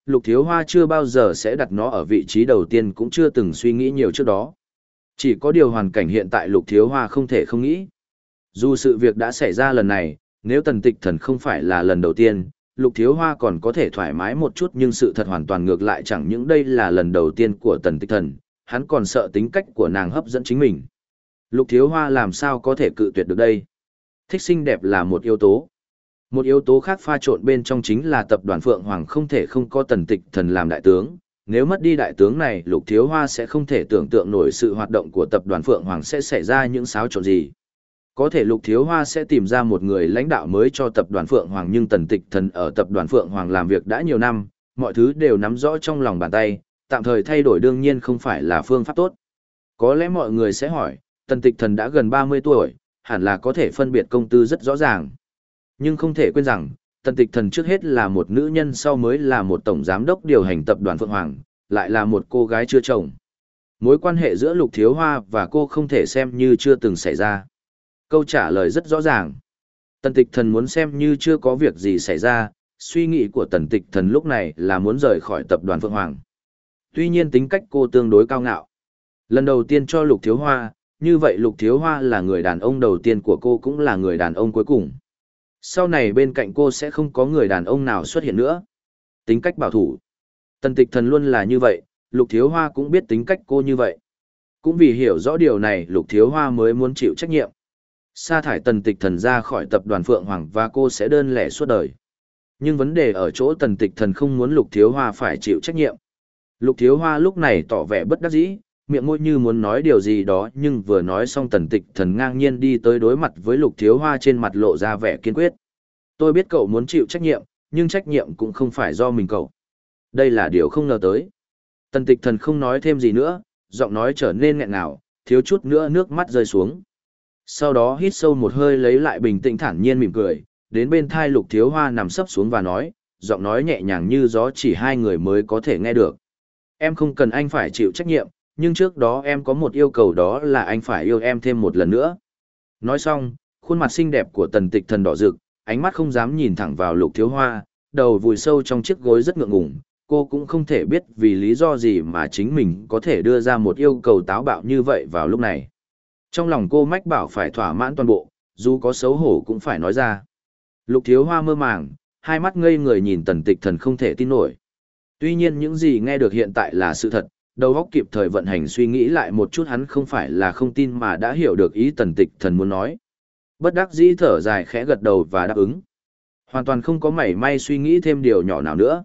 Lục Thiếu Hoa chưa bao giờ sẽ đặt nó ở vị trí đầu tiên, cũng chưa từng suy nghĩ nhiều trước đó. Chỉ có điều hoàn cảnh hiện tại Lục Thiếu Hoa không thể không nghĩ. Dù sự việc đã xảy ra lần này, nếu Tần Tịch Thần không phải là lần đầu tiên, Lục Thiếu Hoa còn có thể thoải mái một chút, nhưng sự thật hoàn toàn ngược lại, chẳng những đây là lần đầu tiên của Tần Tịch Thần, hắn còn sợ tính cách của nàng hấp dẫn chính mình. Lục Thiếu Hoa làm sao có thể cự tuyệt được đây? Thích xinh đẹp là một yếu tố. Một yếu tố khác pha trộn bên trong chính là tập đoàn Phượng Hoàng không thể không có Tần Tịch Thần làm đại tướng. Nếu mất đi đại tướng này, Lục Thiếu Hoa sẽ không thể tưởng tượng nổi sự hoạt động của tập đoàn Phượng Hoàng sẽ xảy ra những xáo trộn gì. Có thể Lục Thiếu Hoa sẽ tìm ra một người lãnh đạo mới cho tập đoàn Phượng Hoàng, nhưng Tần Tịch Thần ở tập đoàn Phượng Hoàng làm việc đã nhiều năm, mọi thứ đều nắm rõ trong lòng bàn tay, tạm thời thay đổi đương nhiên không phải là phương pháp tốt. Có lẽ mọi người sẽ hỏi, Tần Tịch Thần đã gần ba mươi tuổi, hẳn là có thể phân biệt công tư rất rõ ràng. Nhưng không thể quên rằng, Tần Tịch Thần trước hết là một nữ nhân, sau mới là một tổng giám đốc điều hành tập đoàn Phượng Hoàng, lại là một cô gái chưa chồng. Mối quan hệ giữa Lục Thiếu Hoa và cô không thể xem như chưa từng xảy ra. Câu trả lời rất rõ ràng. Tần Tịch Thần muốn xem như chưa có việc gì xảy ra, suy nghĩ của Tần Tịch Thần lúc này là muốn rời khỏi tập đoàn Phượng Hoàng. Tuy nhiên tính cách cô tương đối cao ngạo. Lần đầu tiên cho Lục Thiếu Hoa, như vậy Lục Thiếu Hoa là người đàn ông đầu tiên của cô, cũng là người đàn ông cuối cùng. Sau này bên cạnh cô sẽ không có người đàn ông nào xuất hiện nữa. Tính cách bảo thủ. Tần Tịch Thần luôn là như vậy, Lục Thiếu Hoa cũng biết tính cách cô như vậy. Cũng vì hiểu rõ điều này, Lục Thiếu Hoa mới muốn chịu trách nhiệm. Sa thải Tần Tịch Thần ra khỏi tập đoàn Phượng Hoàng và cô sẽ đơn lẻ suốt đời. Nhưng vấn đề ở chỗ Tần Tịch Thần không muốn Lục Thiếu Hoa phải chịu trách nhiệm. Lục Thiếu Hoa lúc này tỏ vẻ bất đắc dĩ, miệng môi như muốn nói điều gì đó, nhưng vừa nói xong Tần Tịch Thần ngang nhiên đi tới đối mặt với Lục Thiếu Hoa, trên mặt lộ ra vẻ kiên quyết. Tôi biết cậu muốn chịu trách nhiệm, nhưng trách nhiệm cũng không phải do mình cậu. Đây là điều không ngờ tới. Tần Tịch Thần không nói thêm gì nữa, giọng nói trở nên nghẹn ngào, thiếu chút nữa nước mắt rơi xuống. Sau đó hít sâu một hơi lấy lại bình tĩnh, thản nhiên mỉm cười, đến bên thai Lục Thiếu Hoa nằm sấp xuống và nói, giọng nói nhẹ nhàng như gió, chỉ hai người mới có thể nghe được. Em không cần anh phải chịu trách nhiệm, nhưng trước đó em có một yêu cầu, đó là anh phải yêu em thêm một lần nữa. Nói xong, khuôn mặt xinh đẹp của Tần Tịch Thần đỏ rực, ánh mắt không dám nhìn thẳng vào Lục Thiếu Hoa, đầu vùi sâu trong chiếc gối rất ngượng ngùng. Cô cũng không thể biết vì lý do gì mà chính mình có thể đưa ra một yêu cầu táo bạo như vậy vào lúc này. Trong lòng cô mách bảo phải thỏa mãn toàn bộ, dù có xấu hổ cũng phải nói ra. Lục Thiếu Hoa mơ màng, hai mắt ngây người nhìn Tần Tịch Thần không thể tin nổi. Tuy nhiên những gì nghe được hiện tại là sự thật, đầu óc kịp thời vận hành suy nghĩ lại một chút, hắn không phải là không tin mà đã hiểu được ý Tần Tịch Thần muốn nói. Bất đắc dĩ thở dài khẽ gật đầu và đáp ứng. Hoàn toàn không có mảy may suy nghĩ thêm điều nhỏ nào nữa.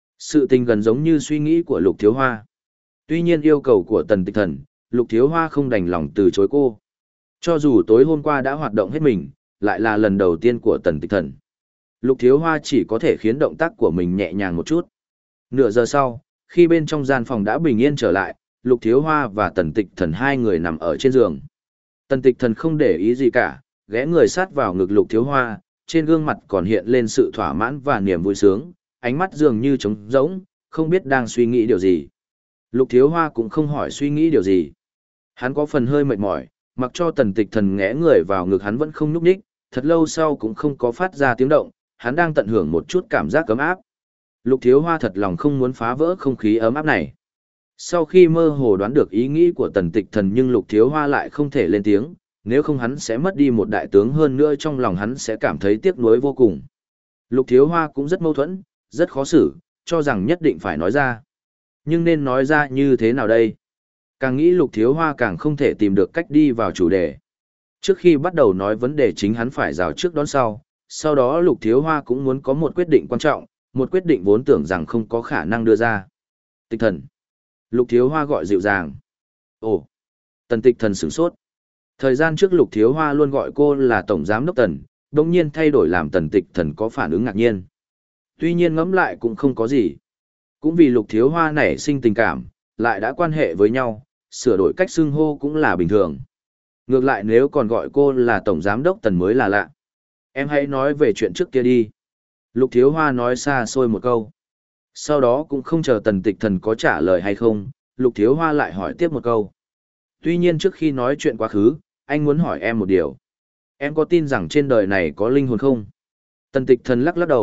Sự tình gần giống như suy nghĩ của Lục Thiếu Hoa. Tuy nhiên yêu cầu của Tần Tịch Thần, Lục Thiếu Hoa không đành lòng từ chối cô. Cho dù tối hôm qua đã hoạt động hết mình, lại là lần đầu tiên của Tần Tịch Thần. Lục Thiếu Hoa chỉ có thể khiến động tác của mình nhẹ nhàng một chút. Nửa giờ sau, khi bên trong gian phòng đã bình yên trở lại, Lục Thiếu Hoa và Tần Tịch Thần hai người nằm ở trên giường. Tần Tịch Thần không để ý gì cả, ghé người sát vào ngực Lục Thiếu Hoa, trên gương mặt còn hiện lên sự thỏa mãn và niềm vui sướng, ánh mắt dường như trống rỗng, không biết đang suy nghĩ điều gì. Lục Thiếu Hoa cũng không hỏi suy nghĩ điều gì. Hắn có phần hơi mệt mỏi, mặc cho Tần Tịch Thần nghé người vào ngực hắn vẫn không nhúc nhích, thật lâu sau cũng không có phát ra tiếng động, hắn đang tận hưởng một chút cảm giác ấm áp. Lục Thiếu Hoa thật lòng không muốn phá vỡ không khí ấm áp này. Sau khi mơ hồ đoán được ý nghĩ của Tần Tịch Thần, nhưng Lục Thiếu Hoa lại không thể lên tiếng, nếu không hắn sẽ mất đi một đại tướng, hơn nữa trong lòng hắn sẽ cảm thấy tiếc nuối vô cùng. Lục Thiếu Hoa cũng rất mâu thuẫn, rất khó xử, cho rằng nhất định phải nói ra. Nhưng nên nói ra như thế nào đây? Càng nghĩ Lục Thiếu Hoa càng không thể tìm được cách đi vào chủ đề. Trước khi bắt đầu nói vấn đề chính, hắn phải rào trước đón sau, sau đó Lục Thiếu Hoa cũng muốn có một quyết định quan trọng, một quyết định vốn tưởng rằng không có khả năng đưa ra. Tịch Thần. Lục Thiếu Hoa gọi dịu dàng. Ồ. Tần Tịch Thần sửng sốt. Thời gian trước Lục Thiếu Hoa luôn gọi cô là Tổng Giám Đốc Tần, đồng nhiên thay đổi làm Tần Tịch Thần có phản ứng ngạc nhiên. Tuy nhiên ngẫm lại cũng không có gì. Cũng vì Lục Thiếu Hoa nảy sinh tình cảm, lại đã quan hệ với nhau, sửa đổi cách xưng hô cũng là bình thường. Ngược lại nếu còn gọi cô là Tổng Giám Đốc Tần mới là lạ. Em hãy nói về chuyện trước kia đi. Lục Thiếu Hoa nói xa xôi một câu. Sau đó cũng không chờ Tần Tịch Thần có trả lời hay không, Lục Thiếu Hoa lại hỏi tiếp một câu. Tuy nhiên trước khi nói chuyện quá khứ, anh muốn hỏi em một điều. Em có tin rằng trên đời này có linh hồn không? Tần Tịch Thần lắc lắc đầu,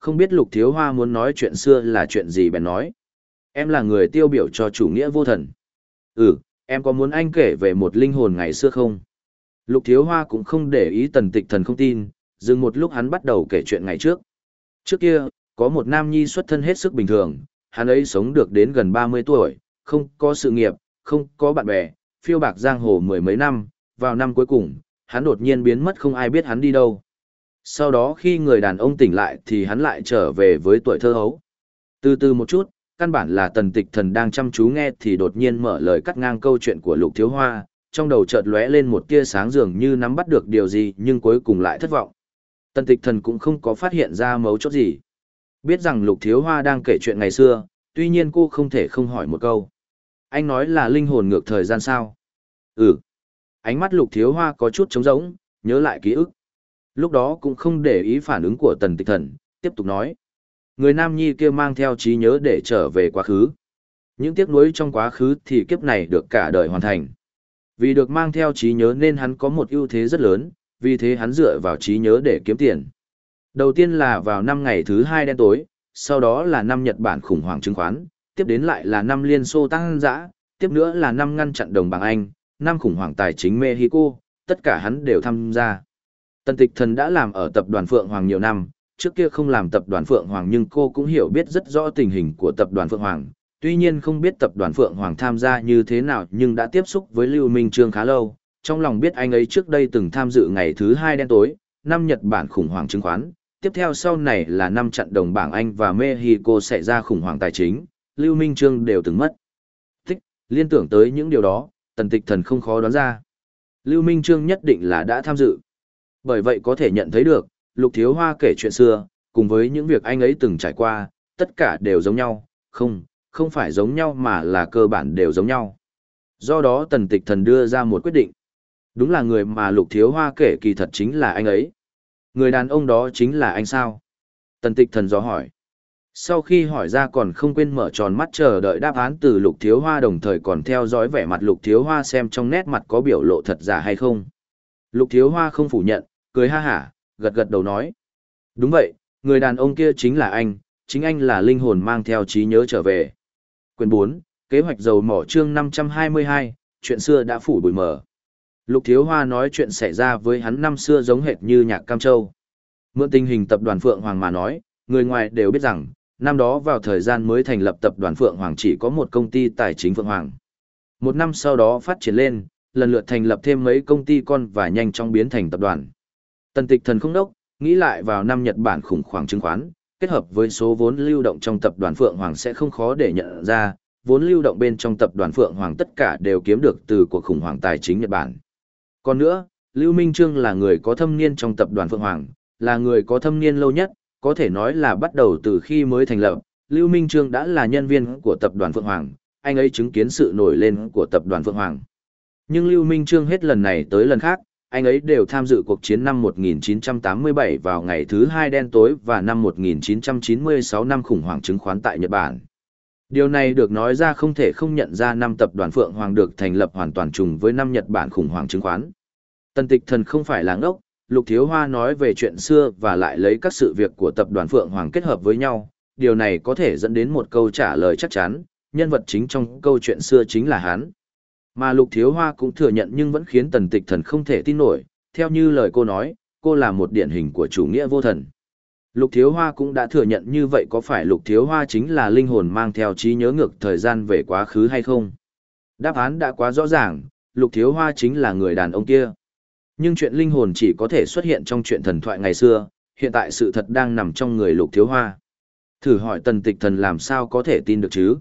không biết Lục Thiếu Hoa muốn nói chuyện xưa là chuyện gì bèn nói. Em là người tiêu biểu cho chủ nghĩa vô thần. Ừ, em có muốn anh kể về một linh hồn ngày xưa không? Lục Thiếu Hoa cũng không để ý Tần Tịch Thần không tin, dừng một lúc hắn bắt đầu kể chuyện ngày trước. Trước kia, có một nam nhi xuất thân hết sức bình thường, hắn ấy sống được đến gần ba mươi tuổi, không có sự nghiệp, không có bạn bè, phiêu bạc giang hồ mười mấy năm, vào năm cuối cùng, hắn đột nhiên biến mất không ai biết hắn đi đâu. Sau đó khi người đàn ông tỉnh lại thì hắn lại trở về với tuổi thơ hấu. Từ từ một chút, căn bản là Tần Tịch Thần đang chăm chú nghe thì đột nhiên mở lời cắt ngang câu chuyện của Lục Thiếu Hoa, trong đầu chợt lóe lên một tia sáng dường như nắm bắt được điều gì nhưng cuối cùng lại thất vọng. Tần Tịch Thần cũng không có phát hiện ra mấu chốt gì. Biết rằng Lục Thiếu Hoa đang kể chuyện ngày xưa, tuy nhiên cô không thể không hỏi một câu. Anh nói là linh hồn ngược thời gian sao? Ừ. Ánh mắt Lục Thiếu Hoa có chút trống rỗng, nhớ lại ký ức. Lúc đó cũng không để ý phản ứng của Tần Tịch Thần, tiếp tục nói. Người nam nhi kia mang theo trí nhớ để trở về quá khứ. Những tiếc nuối trong quá khứ thì kiếp này được cả đời hoàn thành. Vì được mang theo trí nhớ nên hắn có một ưu thế rất lớn, vì thế hắn dựa vào trí nhớ để kiếm tiền. Đầu tiên là vào năm ngày thứ hai đen tối, sau đó là năm Nhật Bản khủng hoảng chứng khoán, tiếp đến lại là năm Liên Xô tăng dã, tiếp nữa là năm ngăn chặn đồng bảng Anh, năm khủng hoảng tài chính Mexico, tất cả hắn đều tham gia. Tần Tịch Thần đã làm ở tập đoàn Phượng Hoàng nhiều năm, trước kia không làm tập đoàn Phượng Hoàng nhưng cô cũng hiểu biết rất rõ tình hình của tập đoàn Phượng Hoàng. Tuy nhiên không biết tập đoàn Phượng Hoàng tham gia như thế nào nhưng đã tiếp xúc với Lưu Minh Trương khá lâu, trong lòng biết anh ấy trước đây từng tham dự ngày thứ hai đen tối, năm Nhật Bản khủng hoảng chứng khoán, tiếp theo sau này là năm trận đồng bảng Anh và Mexico xảy ra khủng hoảng tài chính, Lưu Minh Trương đều từng mất. Thích, liên tưởng tới những điều đó, Tần Tịch Thần không khó đoán ra. Lưu Minh Trương nhất định là đã tham dự. Bởi vậy có thể nhận thấy được, Lục Thiếu Hoa kể chuyện xưa, cùng với những việc anh ấy từng trải qua, tất cả đều giống nhau, không, không phải giống nhau mà là cơ bản đều giống nhau. Do đó Tần Tịch Thần đưa ra một quyết định. Đúng là người mà Lục Thiếu Hoa kể kỳ thật chính là anh ấy. Người đàn ông đó chính là anh sao? Tần Tịch Thần dò hỏi. Sau khi hỏi ra còn không quên mở tròn mắt chờ đợi đáp án từ Lục Thiếu Hoa, đồng thời còn theo dõi vẻ mặt Lục Thiếu Hoa xem trong nét mặt có biểu lộ thật giả hay không. Lục Thiếu Hoa không phủ nhận, cười ha hả, gật gật đầu nói. Đúng vậy, người đàn ông kia chính là anh, chính anh là linh hồn mang theo trí nhớ trở về. Quyển bốn, kế hoạch dầu mỏ chương năm trăm hai mươi hai, chuyện xưa đã phủ bụi mờ. Lục Thiếu Hoa nói chuyện xảy ra với hắn năm xưa giống hệt như nhạc Cam Châu. Mượn tình hình tập đoàn Phượng Hoàng mà nói, người ngoài đều biết rằng, năm đó vào thời gian mới thành lập tập đoàn Phượng Hoàng chỉ có một công ty tài chính Phượng Hoàng. Một năm sau đó phát triển lên, lần lượt thành lập thêm mấy công ty con và nhanh chóng biến thành tập đoàn. Tần Tịch Thần không đốc, nghĩ lại vào năm Nhật Bản khủng hoảng chứng khoán, kết hợp với số vốn lưu động trong tập đoàn Phượng Hoàng sẽ không khó để nhận ra, vốn lưu động bên trong tập đoàn Phượng Hoàng tất cả đều kiếm được từ cuộc khủng hoảng tài chính Nhật Bản. Còn nữa, Lưu Minh Trương là người có thâm niên trong tập đoàn Phượng Hoàng, là người có thâm niên lâu nhất, có thể nói là bắt đầu từ khi mới thành lập, Lưu Minh Trương đã là nhân viên của tập đoàn Phượng Hoàng, anh ấy chứng kiến sự nổi lên của tập đoàn Phượng Hoàng. Nhưng Lưu Minh Trương hết lần này tới lần khác, anh ấy đều tham dự cuộc chiến năm một nghìn chín trăm tám mươi bảy vào ngày thứ hai đen tối và năm một nghìn chín trăm chín mươi sáu năm khủng hoảng chứng khoán tại Nhật Bản. Điều này được nói ra không thể không nhận ra năm tập đoàn Phượng Hoàng được thành lập hoàn toàn trùng với năm Nhật Bản khủng hoảng chứng khoán. Tần Tịch Thần không phải là ngốc, Lục Thiếu Hoa nói về chuyện xưa và lại lấy các sự việc của tập đoàn Phượng Hoàng kết hợp với nhau, điều này có thể dẫn đến một câu trả lời chắc chắn, nhân vật chính trong câu chuyện xưa chính là hắn. Mà Lục Thiếu Hoa cũng thừa nhận nhưng vẫn khiến Tần Tịch Thần không thể tin nổi, theo như lời cô nói, cô là một điển hình của chủ nghĩa vô thần. Lục Thiếu Hoa cũng đã thừa nhận như vậy, có phải Lục Thiếu Hoa chính là linh hồn mang theo trí nhớ ngược thời gian về quá khứ hay không? Đáp án đã quá rõ ràng, Lục Thiếu Hoa chính là người đàn ông kia. Nhưng chuyện linh hồn chỉ có thể xuất hiện trong chuyện thần thoại ngày xưa, hiện tại sự thật đang nằm trong người Lục Thiếu Hoa. Thử hỏi Tần Tịch Thần làm sao có thể tin được chứ?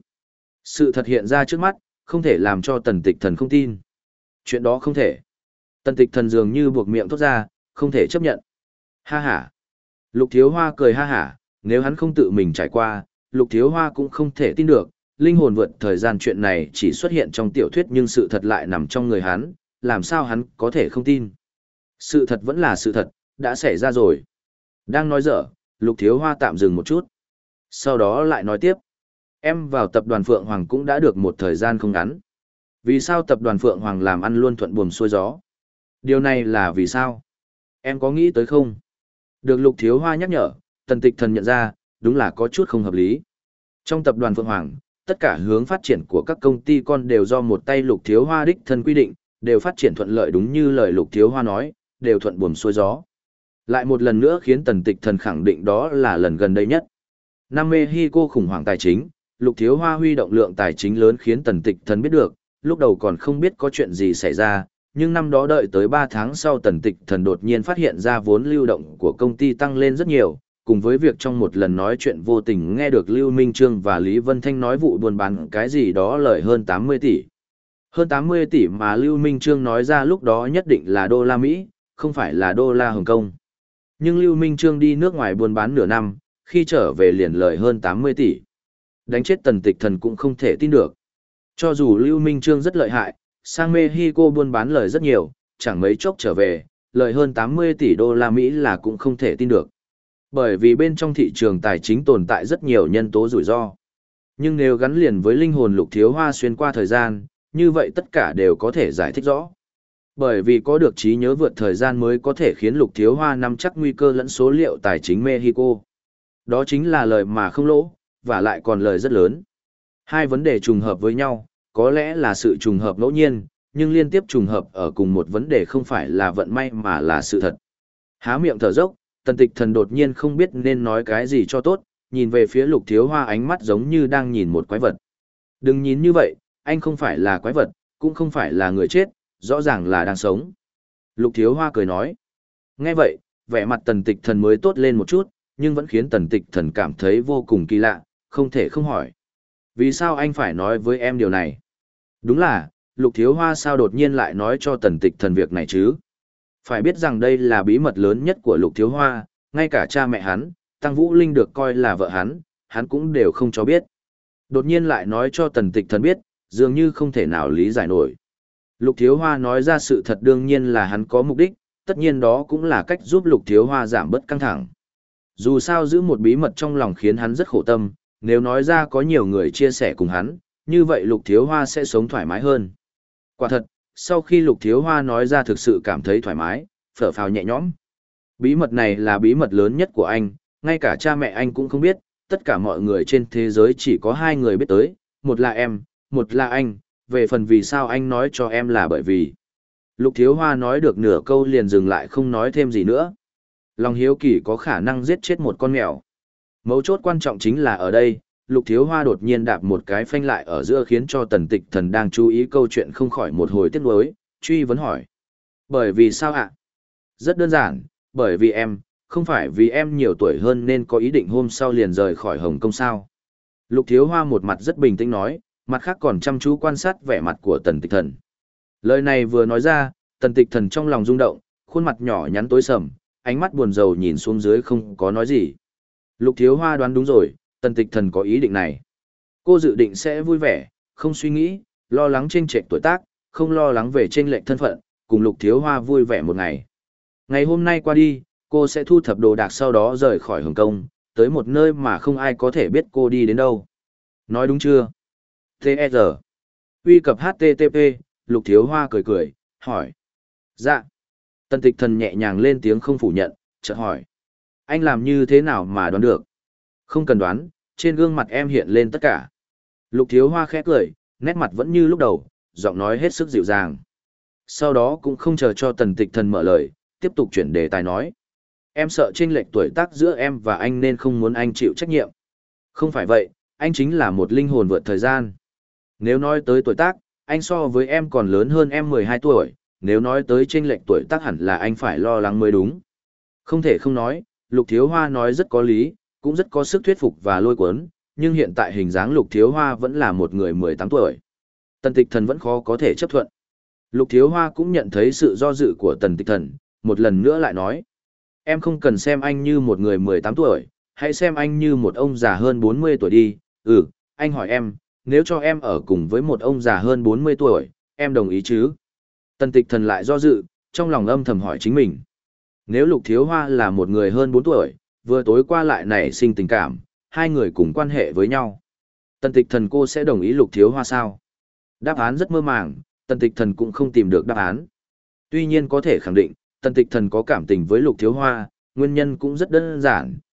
Sự thật hiện ra trước mắt, không thể làm cho Tần Tịch Thần không tin. Chuyện đó không thể. Tần Tịch Thần dường như buộc miệng thốt ra, không thể chấp nhận. Ha ha. Lục Thiếu Hoa cười ha hả, nếu hắn không tự mình trải qua, Lục Thiếu Hoa cũng không thể tin được, linh hồn vượt thời gian chuyện này chỉ xuất hiện trong tiểu thuyết nhưng sự thật lại nằm trong người hắn, làm sao hắn có thể không tin. Sự thật vẫn là sự thật, đã xảy ra rồi. Đang nói dở, Lục Thiếu Hoa tạm dừng một chút. Sau đó lại nói tiếp. Em vào tập đoàn Phượng Hoàng cũng đã được một thời gian không ngắn. Vì sao tập đoàn Phượng Hoàng làm ăn luôn thuận buồm xuôi gió? Điều này là vì sao? Em có nghĩ tới không? Được Lục Thiếu Hoa nhắc nhở, Tần Tịch Thần nhận ra, đúng là có chút không hợp lý. Trong tập đoàn Phượng Hoàng, tất cả hướng phát triển của các công ty con đều do một tay Lục Thiếu Hoa đích thân quy định, đều phát triển thuận lợi đúng như lời Lục Thiếu Hoa nói, đều thuận buồm xuôi gió. Lại một lần nữa khiến Tần Tịch Thần khẳng định đó là lần gần đây nhất. Năm Mexico khủng hoảng tài chính, Lục Thiếu Hoa huy động lượng tài chính lớn khiến Tần Tịch Thần biết được, lúc đầu còn không biết có chuyện gì xảy ra, nhưng năm đó đợi tới ba tháng sau Tần Tịch Thần đột nhiên phát hiện ra vốn lưu động của công ty tăng lên rất nhiều, cùng với việc trong một lần nói chuyện vô tình nghe được Lưu Minh Trương và Lý Vân Thanh nói vụ buôn bán cái gì đó lời hơn tám mươi tỷ. Hơn tám mươi tỷ mà Lưu Minh Trương nói ra lúc đó nhất định là đô la Mỹ, không phải là đô la Hồng Kông. Nhưng Lưu Minh Trương đi nước ngoài buôn bán nửa năm, khi trở về liền lời hơn tám mươi tỷ. Đánh chết Tần Tịch Thần cũng không thể tin được. Cho dù Lưu Minh Trương rất lợi hại, sang Mexico buôn bán lời rất nhiều, chẳng mấy chốc trở về, lời hơn tám mươi tỷ đô la Mỹ là cũng không thể tin được. Bởi vì bên trong thị trường tài chính tồn tại rất nhiều nhân tố rủi ro. Nhưng nếu gắn liền với linh hồn Lục Thiếu Hoa xuyên qua thời gian, như vậy tất cả đều có thể giải thích rõ. Bởi vì có được trí nhớ vượt thời gian mới có thể khiến Lục Thiếu Hoa nắm chắc nguy cơ lẫn số liệu tài chính Mexico. Đó chính là lời mà không lỗ, và lại còn lời rất lớn. Hai vấn đề trùng hợp với nhau, có lẽ là sự trùng hợp ngẫu nhiên, nhưng liên tiếp trùng hợp ở cùng một vấn đề không phải là vận may mà là sự thật. Há miệng thở dốc, Tần Tịch Thần đột nhiên không biết nên nói cái gì cho tốt, nhìn về phía Lục Thiếu Hoa ánh mắt giống như đang nhìn một quái vật. Đừng nhìn như vậy, anh không phải là quái vật, cũng không phải là người chết, rõ ràng là đang sống. Lục Thiếu Hoa cười nói. Nghe vậy, vẻ mặt Tần Tịch Thần mới tốt lên một chút, nhưng vẫn khiến Tần Tịch Thần cảm thấy vô cùng kỳ lạ, không thể không hỏi. Vì sao anh phải nói với em điều này? Đúng là, Lục Thiếu Hoa sao đột nhiên lại nói cho Tần Tịch Thần việc này chứ? Phải biết rằng đây là bí mật lớn nhất của Lục Thiếu Hoa, ngay cả cha mẹ hắn, Tăng Vũ Linh được coi là vợ hắn, hắn cũng đều không cho biết. Đột nhiên lại nói cho Tần Tịch Thần biết, dường như không thể nào lý giải nổi. Lục Thiếu Hoa nói ra sự thật đương nhiên là hắn có mục đích, tất nhiên đó cũng là cách giúp Lục Thiếu Hoa giảm bớt căng thẳng. Dù sao giữ một bí mật trong lòng khiến hắn rất khổ tâm, nếu nói ra có nhiều người chia sẻ cùng hắn, như vậy Lục Thiếu Hoa sẽ sống thoải mái hơn. Quả thật, sau khi Lục Thiếu Hoa nói ra thực sự cảm thấy thoải mái, phở phào nhẹ nhõm. Bí mật này là bí mật lớn nhất của anh, ngay cả cha mẹ anh cũng không biết, tất cả mọi người trên thế giới chỉ có hai người biết tới, một là em, một là anh, về phần vì sao anh nói cho em là bởi vì. Lục Thiếu Hoa nói được nửa câu liền dừng lại không nói thêm gì nữa. Lòng hiếu kỳ có khả năng giết chết một con mèo. Mấu chốt quan trọng chính là ở đây, Lục Thiếu Hoa đột nhiên đạp một cái phanh lại ở giữa khiến cho Tần Tịch Thần đang chú ý câu chuyện không khỏi một hồi tiếc nuối, truy vấn hỏi. Bởi vì sao ạ? Rất đơn giản, bởi vì em, không phải vì em nhiều tuổi hơn nên có ý định hôm sau liền rời khỏi Hồng Kông sao. Lục Thiếu Hoa một mặt rất bình tĩnh nói, mặt khác còn chăm chú quan sát vẻ mặt của Tần Tịch Thần. Lời này vừa nói ra, Tần Tịch Thần trong lòng rung động, khuôn mặt nhỏ nhắn tối sầm, ánh mắt buồn rầu nhìn xuống dưới không có nói gì. Lục Thiếu Hoa đoán đúng rồi, Tần Tịch Thần có ý định này. Cô dự định sẽ vui vẻ, không suy nghĩ, lo lắng chênh chệch tuổi tác, không lo lắng về chênh lệch thân phận, cùng Lục Thiếu Hoa vui vẻ một ngày. Ngày hôm nay qua đi, cô sẽ thu thập đồ đạc sau đó rời khỏi Hồng Kông, tới một nơi mà không ai có thể biết cô đi đến đâu. Nói đúng chưa? tê e rờ. Uy cập hát tê tê pê, Lục Thiếu Hoa cười cười, hỏi. Dạ. Tần Tịch Thần nhẹ nhàng lên tiếng không phủ nhận, chợt hỏi. Anh làm như thế nào mà đoán được? Không cần đoán, trên gương mặt em hiện lên tất cả. Lục Thiếu Hoa khẽ cười, nét mặt vẫn như lúc đầu, giọng nói hết sức dịu dàng. Sau đó cũng không chờ cho Tần Tịch Thần mở lời, tiếp tục chuyển đề tài nói. Em sợ chênh lệch tuổi tác giữa em và anh nên không muốn anh chịu trách nhiệm. Không phải vậy, anh chính là một linh hồn vượt thời gian. Nếu nói tới tuổi tác, anh so với em còn lớn hơn em mười hai tuổi, nếu nói tới chênh lệch tuổi tác hẳn là anh phải lo lắng mới đúng. Không thể không nói, Lục Thiếu Hoa nói rất có lý, cũng rất có sức thuyết phục và lôi cuốn, nhưng hiện tại hình dáng Lục Thiếu Hoa vẫn là một người mười tám tuổi. Tần Tịch Thần vẫn khó có thể chấp thuận. Lục Thiếu Hoa cũng nhận thấy sự do dự của Tần Tịch Thần, một lần nữa lại nói. Em không cần xem anh như một người mười tám tuổi, hãy xem anh như một ông già hơn bốn mươi tuổi đi. Ừ, anh hỏi em, nếu cho em ở cùng với một ông già hơn bốn mươi tuổi, em đồng ý chứ? Tần Tịch Thần lại do dự, trong lòng âm thầm hỏi chính mình. Nếu Lục Thiếu Hoa là một người hơn bốn tuổi, vừa tối qua lại nảy sinh tình cảm, hai người cùng quan hệ với nhau. Tần Tịch Thần cô sẽ đồng ý Lục Thiếu Hoa sao? Đáp án rất mơ màng, Tần Tịch Thần cũng không tìm được đáp án. Tuy nhiên có thể khẳng định, Tần Tịch Thần có cảm tình với Lục Thiếu Hoa, nguyên nhân cũng rất đơn giản,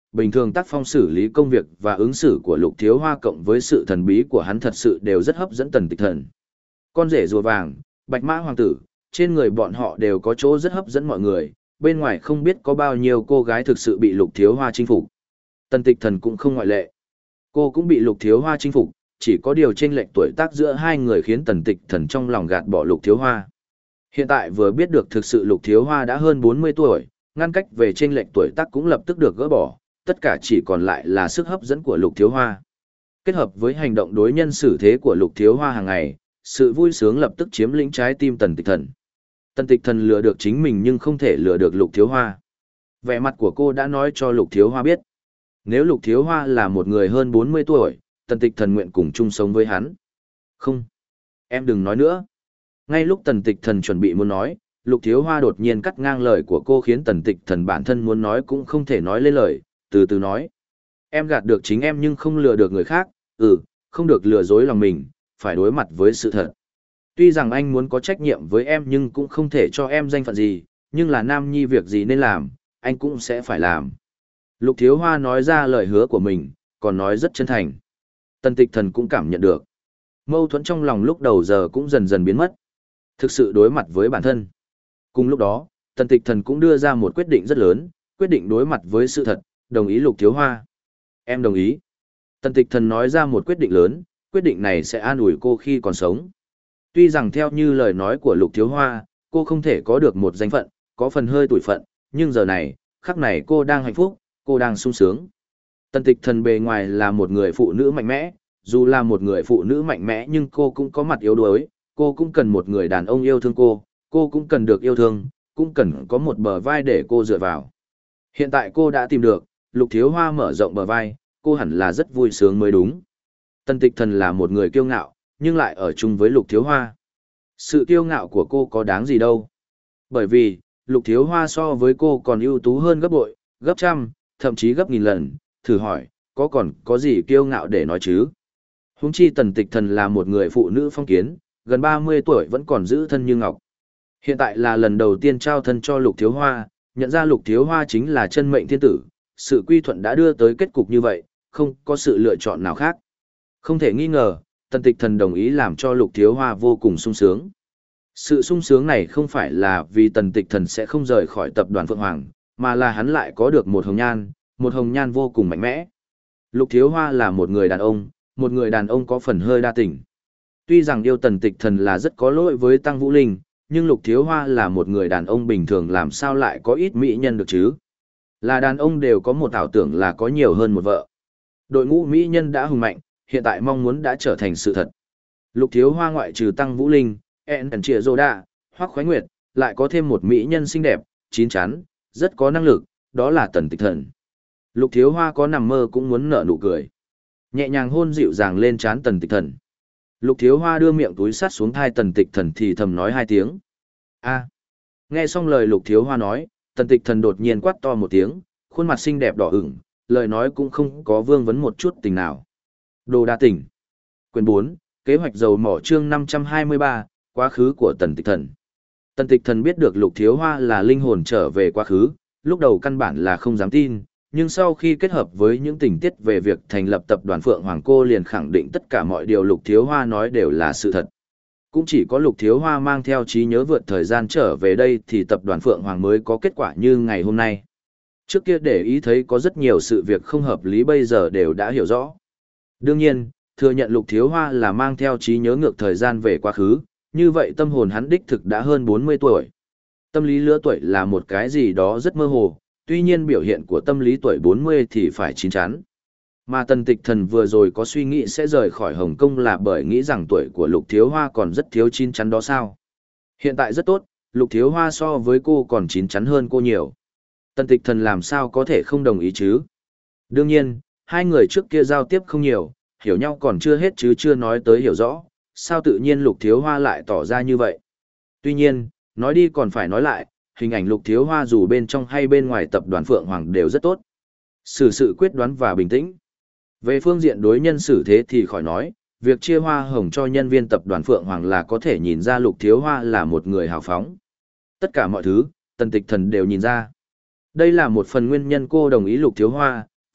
bình thường tác phong xử lý công việc và ứng xử của Lục Thiếu Hoa cộng với sự thần bí của hắn thật sự đều rất hấp dẫn Tần Tịch Thần. Con rể rùa vàng, bạch mã hoàng tử, trên người bọn họ đều có chỗ rất hấp dẫn mọi người, bên ngoài không biết có bao nhiêu cô gái thực sự bị Lục Thiếu Hoa chinh phục. Tần Tịch Thần cũng không ngoại lệ. Cô cũng bị Lục Thiếu Hoa chinh phục, chỉ có điều chênh lệch tuổi tác giữa hai người khiến Tần Tịch Thần trong lòng gạt bỏ Lục Thiếu Hoa. Hiện tại vừa biết được thực sự Lục Thiếu Hoa đã hơn bốn mươi tuổi, ngăn cách về chênh lệch tuổi tác cũng lập tức được gỡ bỏ, tất cả chỉ còn lại là sức hấp dẫn của Lục Thiếu Hoa. Kết hợp với hành động đối nhân xử thế của Lục Thiếu Hoa hàng ngày, sự vui sướng lập tức chiếm lĩnh trái tim Tần Tịch Thần. Tần Tịch Thần lừa được chính mình nhưng không thể lừa được Lục Thiếu Hoa. Vẻ mặt của cô đã nói cho Lục Thiếu Hoa biết. Nếu Lục Thiếu Hoa là một người hơn bốn mươi tuổi, Tần Tịch Thần nguyện cùng chung sống với hắn. Không, em đừng nói nữa. Ngay lúc Tần Tịch Thần chuẩn bị muốn nói, Lục Thiếu Hoa đột nhiên cắt ngang lời của cô khiến Tần Tịch Thần bản thân muốn nói cũng không thể nói lên lời, từ từ nói. Em gạt được chính em nhưng không lừa được người khác, ừ, không được lừa dối lòng mình, phải đối mặt với sự thật. Tuy rằng anh muốn có trách nhiệm với em nhưng cũng không thể cho em danh phận gì, nhưng là nam nhi việc gì nên làm, anh cũng sẽ phải làm. Lục Thiếu Hoa nói ra lời hứa của mình, còn nói rất chân thành. Tần Tịch Thần cũng cảm nhận được. Mâu thuẫn trong lòng lúc đầu giờ cũng dần dần biến mất. Thực sự đối mặt với bản thân. Cùng lúc đó, Tần Tịch Thần cũng đưa ra một quyết định rất lớn, quyết định đối mặt với sự thật, đồng ý Lục Thiếu Hoa. Em đồng ý. Tần Tịch Thần nói ra một quyết định lớn, quyết định này sẽ an ủi cô khi còn sống. Tuy rằng theo như lời nói của Lục Thiếu Hoa, cô không thể có được một danh phận, có phần hơi tủi phận, nhưng giờ này, khắc này cô đang hạnh phúc, cô đang sung sướng. Tần Tịch Thần bề ngoài là một người phụ nữ mạnh mẽ, dù là một người phụ nữ mạnh mẽ nhưng cô cũng có mặt yếu đuối, cô cũng cần một người đàn ông yêu thương cô, cô cũng cần được yêu thương, cũng cần có một bờ vai để cô dựa vào. Hiện tại cô đã tìm được, Lục Thiếu Hoa mở rộng bờ vai, cô hẳn là rất vui sướng mới đúng. Tần Tịch Thần là một người kiêu ngạo, nhưng lại ở chung với Lục Thiếu Hoa. Sự kiêu ngạo của cô có đáng gì đâu. Bởi vì, Lục Thiếu Hoa so với cô còn ưu tú hơn gấp bội, gấp trăm, thậm chí gấp nghìn lần, thử hỏi, có còn có gì kiêu ngạo để nói chứ? Huống chi Tần Tịch Thần là một người phụ nữ phong kiến, gần ba mươi tuổi vẫn còn giữ thân như ngọc. Hiện tại là lần đầu tiên trao thân cho Lục Thiếu Hoa, nhận ra Lục Thiếu Hoa chính là chân mệnh thiên tử, sự quy thuận đã đưa tới kết cục như vậy, không có sự lựa chọn nào khác. Không thể nghi ngờ, Tần Tịch Thần đồng ý làm cho Lục Thiếu Hoa vô cùng sung sướng. Sự sung sướng này không phải là vì Tần Tịch Thần sẽ không rời khỏi tập đoàn Phượng Hoàng, mà là hắn lại có được một hồng nhan, một hồng nhan vô cùng mạnh mẽ. Lục Thiếu Hoa là một người đàn ông, một người đàn ông có phần hơi đa tình. Tuy rằng yêu Tần Tịch Thần là rất có lỗi với Tăng Vũ Linh, nhưng Lục Thiếu Hoa là một người đàn ông bình thường làm sao lại có ít mỹ nhân được chứ? Là đàn ông đều có một ảo tưởng là có nhiều hơn một vợ. Đội ngũ mỹ nhân đã hùng mạnh, hiện tại mong muốn đã trở thành sự thật. Lục Thiếu Hoa ngoại trừ Tăng Vũ Linh, En Ẩn Trịa Dô Đa, Hoắc Khoái Nguyệt, lại có thêm một mỹ nhân xinh đẹp, chín chắn, rất có năng lực, đó là Tần Tịch Thần. Lục Thiếu Hoa có nằm mơ cũng muốn nở nụ cười. Nhẹ nhàng hôn dịu dàng lên trán Tần Tịch Thần. Lục Thiếu Hoa đưa miệng túi sát xuống thai Tần Tịch Thần thì thầm nói hai tiếng. A. Nghe xong lời Lục Thiếu Hoa nói, Tần Tịch Thần đột nhiên quát to một tiếng, khuôn mặt xinh đẹp đỏ ửng, lời nói cũng không có vương vấn một chút tình nào. Đồ đa tình. Quyển bốn, kế hoạch dầu mỏ chương năm trăm hai mươi ba, quá khứ của Tần Tịch Thần. Tần Tịch Thần biết được Lục Thiếu Hoa là linh hồn trở về quá khứ, lúc đầu căn bản là không dám tin, nhưng sau khi kết hợp với những tình tiết về việc thành lập tập đoàn Phượng Hoàng, cô liền khẳng định tất cả mọi điều Lục Thiếu Hoa nói đều là sự thật. Cũng chỉ có Lục Thiếu Hoa mang theo trí nhớ vượt thời gian trở về đây thì tập đoàn Phượng Hoàng mới có kết quả như ngày hôm nay. Trước kia để ý thấy có rất nhiều sự việc không hợp lý bây giờ đều đã hiểu rõ. Đương nhiên, thừa nhận Lục Thiếu Hoa là mang theo trí nhớ ngược thời gian về quá khứ, như vậy tâm hồn hắn đích thực đã hơn bốn mươi tuổi. Tâm lý lứa tuổi là một cái gì đó rất mơ hồ, tuy nhiên biểu hiện của tâm lý tuổi bốn mươi thì phải chín chắn. Mà Tần Tịch Thần vừa rồi có suy nghĩ sẽ rời khỏi Hồng Kông là bởi nghĩ rằng tuổi của Lục Thiếu Hoa còn rất thiếu chín chắn đó sao. Hiện tại rất tốt, Lục Thiếu Hoa so với cô còn chín chắn hơn cô nhiều. Tần Tịch Thần làm sao có thể không đồng ý chứ? Đương nhiên, hai người trước kia giao tiếp không nhiều, hiểu nhau còn chưa hết chứ chưa nói tới hiểu rõ, sao tự nhiên Lục Thiếu Hoa lại tỏ ra như vậy. Tuy nhiên, nói đi còn phải nói lại, hình ảnh Lục Thiếu Hoa dù bên trong hay bên ngoài tập đoàn Phượng Hoàng đều rất tốt. Xử sự quyết đoán và bình tĩnh. Về phương diện đối nhân xử thế thì khỏi nói, việc chia hoa hồng cho nhân viên tập đoàn Phượng Hoàng là có thể nhìn ra Lục Thiếu Hoa là một người hào phóng. Tất cả mọi thứ, Tần Tịch Thần đều nhìn ra. Đây là một phần nguyên nhân cô đồng ý Lục Thiếu Hoa,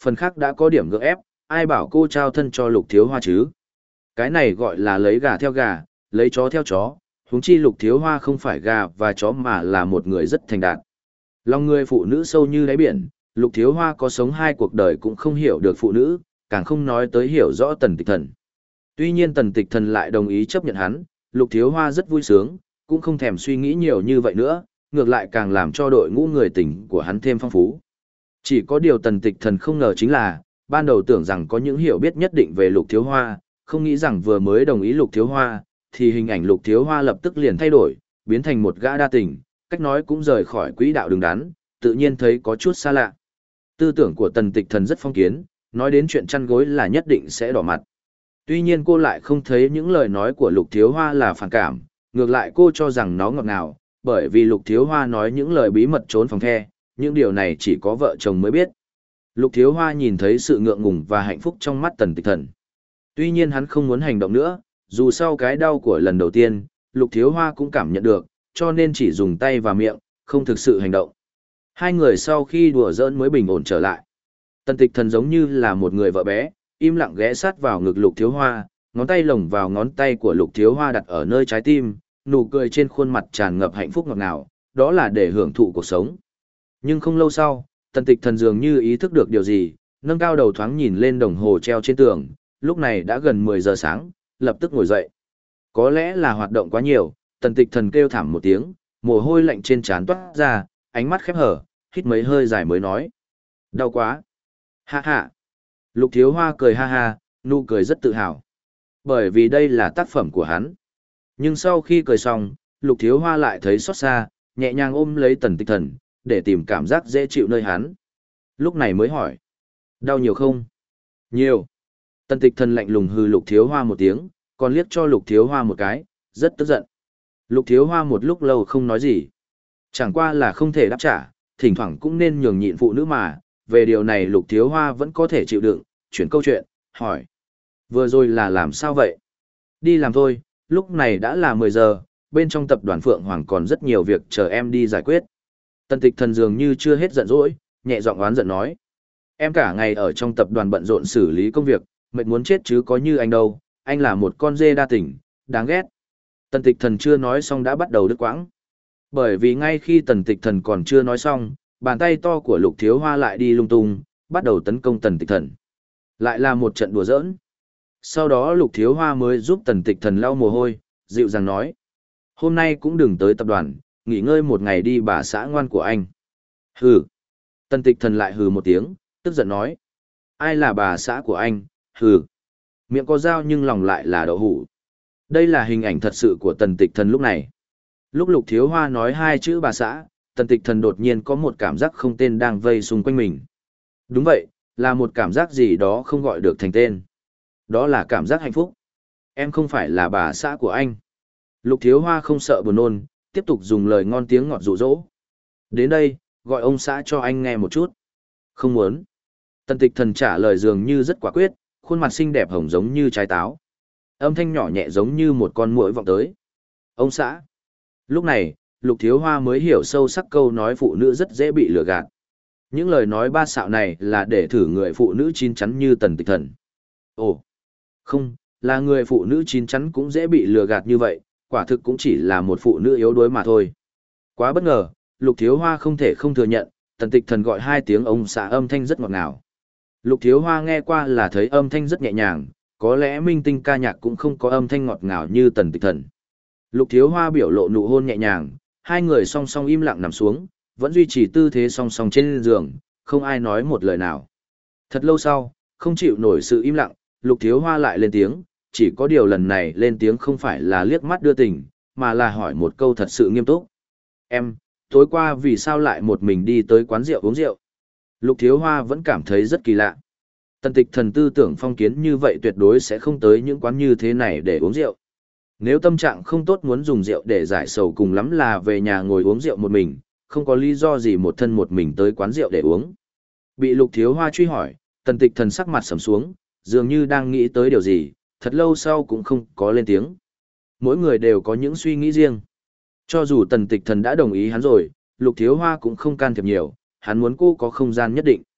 phần khác đã có điểm gượng ép, ai bảo cô trao thân cho Lục Thiếu Hoa chứ? Cái này gọi là lấy gà theo gà, lấy chó theo chó, huống chi Lục Thiếu Hoa không phải gà và chó mà là một người rất thành đạt. Lòng người phụ nữ sâu như đáy biển, Lục Thiếu Hoa có sống hai cuộc đời cũng không hiểu được phụ nữ, càng không nói tới hiểu rõ Tần Tịch Thần. Tuy nhiên Tần Tịch Thần lại đồng ý chấp nhận hắn, Lục Thiếu Hoa rất vui sướng, cũng không thèm suy nghĩ nhiều như vậy nữa, ngược lại càng làm cho đội ngũ người tình của hắn thêm phong phú. Chỉ có điều Tần Tịch Thần không ngờ chính là, ban đầu tưởng rằng có những hiểu biết nhất định về Lục Thiếu Hoa, không nghĩ rằng vừa mới đồng ý Lục Thiếu Hoa, thì hình ảnh Lục Thiếu Hoa lập tức liền thay đổi, biến thành một gã đa tình, cách nói cũng rời khỏi quỹ đạo đứng đắn, tự nhiên thấy có chút xa lạ. Tư tưởng của Tần Tịch Thần rất phong kiến, nói đến chuyện chăn gối là nhất định sẽ đỏ mặt. Tuy nhiên cô lại không thấy những lời nói của Lục Thiếu Hoa là phản cảm, ngược lại cô cho rằng nó ngọt ngào, bởi vì Lục Thiếu Hoa nói những lời bí mật trốn phòng the, những điều này chỉ có vợ chồng mới biết. Lục Thiếu Hoa nhìn thấy sự ngượng ngùng và hạnh phúc trong mắt Tần Tịch Thần. Tuy nhiên hắn không muốn hành động nữa, dù sau cái đau của lần đầu tiên, Lục Thiếu Hoa cũng cảm nhận được, cho nên chỉ dùng tay và miệng, không thực sự hành động. Hai người sau khi đùa giỡn mới bình ổn trở lại. Tần Tịch Thần giống như là một người vợ bé, im lặng ghé sát vào ngực Lục Thiếu Hoa, ngón tay lồng vào ngón tay của Lục Thiếu Hoa đặt ở nơi trái tim, nụ cười trên khuôn mặt tràn ngập hạnh phúc ngọt ngào, đó là để hưởng thụ cuộc sống. Nhưng không lâu sau, Tần Tịch Thần dường như ý thức được điều gì, nâng cao đầu thoáng nhìn lên đồng hồ treo trên tường, lúc này đã gần mười giờ sáng, lập tức ngồi dậy. Có lẽ là hoạt động quá nhiều, Tần Tịch Thần kêu thảm một tiếng, mồ hôi lạnh trên trán toát ra, ánh mắt khép hở, hít mấy hơi dài mới nói: "Đau quá." Ha ha. Lục Thiếu Hoa cười ha ha, nụ cười rất tự hào. Bởi vì đây là tác phẩm của hắn. Nhưng sau khi cười xong, Lục Thiếu Hoa lại thấy xót xa, nhẹ nhàng ôm lấy Tần Tịch Thần, để tìm cảm giác dễ chịu nơi hắn. Lúc này mới hỏi: "Đau nhiều không?" "Nhiều." Tần Tịch Thần lạnh lùng hừ Lục Thiếu Hoa một tiếng, còn liếc cho Lục Thiếu Hoa một cái, rất tức giận. Lục Thiếu Hoa một lúc lâu không nói gì. Chẳng qua là không thể đáp trả, thỉnh thoảng cũng nên nhường nhịn phụ nữ mà, về điều này Lục Thiếu Hoa vẫn có thể chịu đựng, chuyển câu chuyện, hỏi: "Vừa rồi là làm sao vậy?" "Đi làm thôi, lúc này đã là mười giờ, bên trong tập đoàn Phượng Hoàng còn rất nhiều việc chờ em đi giải quyết." Tần Tịch Thần dường như chưa hết giận dỗi, nhẹ giọng oán giận nói: "Em cả ngày ở trong tập đoàn bận rộn xử lý công việc, mệt muốn chết chứ có như anh đâu, anh là một con dê đa tình, đáng ghét." Tần Tịch Thần chưa nói xong đã bắt đầu đứt quãng. Bởi vì ngay khi Tần Tịch Thần còn chưa nói xong, bàn tay to của Lục Thiếu Hoa lại đi lung tung, bắt đầu tấn công Tần Tịch Thần. Lại là một trận đùa giỡn. Sau đó Lục Thiếu Hoa mới giúp Tần Tịch Thần lau mồ hôi, dịu dàng nói: "Hôm nay cũng đừng tới tập đoàn, nghỉ ngơi một ngày đi bà xã ngoan của anh." "Hừ." Tần Tịch Thần lại hừ một tiếng, tức giận nói: "Ai là bà xã của anh, hừ." Miệng có dao nhưng lòng lại là đậu hũ. Đây là hình ảnh thật sự của Tần Tịch Thần lúc này. Lúc Lục Thiếu Hoa nói hai chữ bà xã, Tần Tịch Thần đột nhiên có một cảm giác không tên đang vây xung quanh mình. Đúng vậy, là một cảm giác gì đó không gọi được thành tên. Đó là cảm giác hạnh phúc. Em không phải là bà xã của anh. Lục Thiếu Hoa không sợ buồn nôn, tiếp tục dùng lời ngon tiếng ngọt dụ dỗ. Đến đây, gọi ông xã cho anh nghe một chút. Không muốn. Tần Tịch Thần trả lời dường như rất quả quyết, khuôn mặt xinh đẹp hồng giống như trái táo. Âm thanh nhỏ nhẹ giống như một con muỗi vọng tới. Ông xã. Lúc này, Lục Thiếu Hoa mới hiểu sâu sắc câu nói phụ nữ rất dễ bị lừa gạt. Những lời nói ba xạo này là để thử người phụ nữ chín chắn như Tần Tịch Thần. Ồ, không, là người phụ nữ chín chắn cũng dễ bị lừa gạt như vậy, quả thực cũng chỉ là một phụ nữ yếu đuối mà thôi. Quá bất ngờ, Lục Thiếu Hoa không thể không thừa nhận, Tần Tịch Thần gọi hai tiếng ông xã âm thanh rất ngọt ngào. Lục Thiếu Hoa nghe qua là thấy âm thanh rất nhẹ nhàng, có lẽ minh tinh ca nhạc cũng không có âm thanh ngọt ngào như Tần Tịch Thần. Lục Thiếu Hoa biểu lộ nụ hôn nhẹ nhàng, hai người song song im lặng nằm xuống, vẫn duy trì tư thế song song trên giường, không ai nói một lời nào. Thật lâu sau, không chịu nổi sự im lặng, Lục Thiếu Hoa lại lên tiếng, chỉ có điều lần này lên tiếng không phải là liếc mắt đưa tình, mà là hỏi một câu thật sự nghiêm túc. Em, tối qua vì sao lại một mình đi tới quán rượu uống rượu? Lục Thiếu Hoa vẫn cảm thấy rất kỳ lạ. Tần Tịch Thần tư tưởng phong kiến như vậy tuyệt đối sẽ không tới những quán như thế này để uống rượu. Nếu tâm trạng không tốt muốn dùng rượu để giải sầu cùng lắm là về nhà ngồi uống rượu một mình, không có lý do gì một thân một mình tới quán rượu để uống. Bị Lục Thiếu Hoa truy hỏi, Tần Tịch Thần sắc mặt sầm xuống, dường như đang nghĩ tới điều gì, thật lâu sau cũng không có lên tiếng. Mỗi người đều có những suy nghĩ riêng. Cho dù Tần Tịch Thần đã đồng ý hắn rồi, Lục Thiếu Hoa cũng không can thiệp nhiều, hắn muốn cô có không gian nhất định.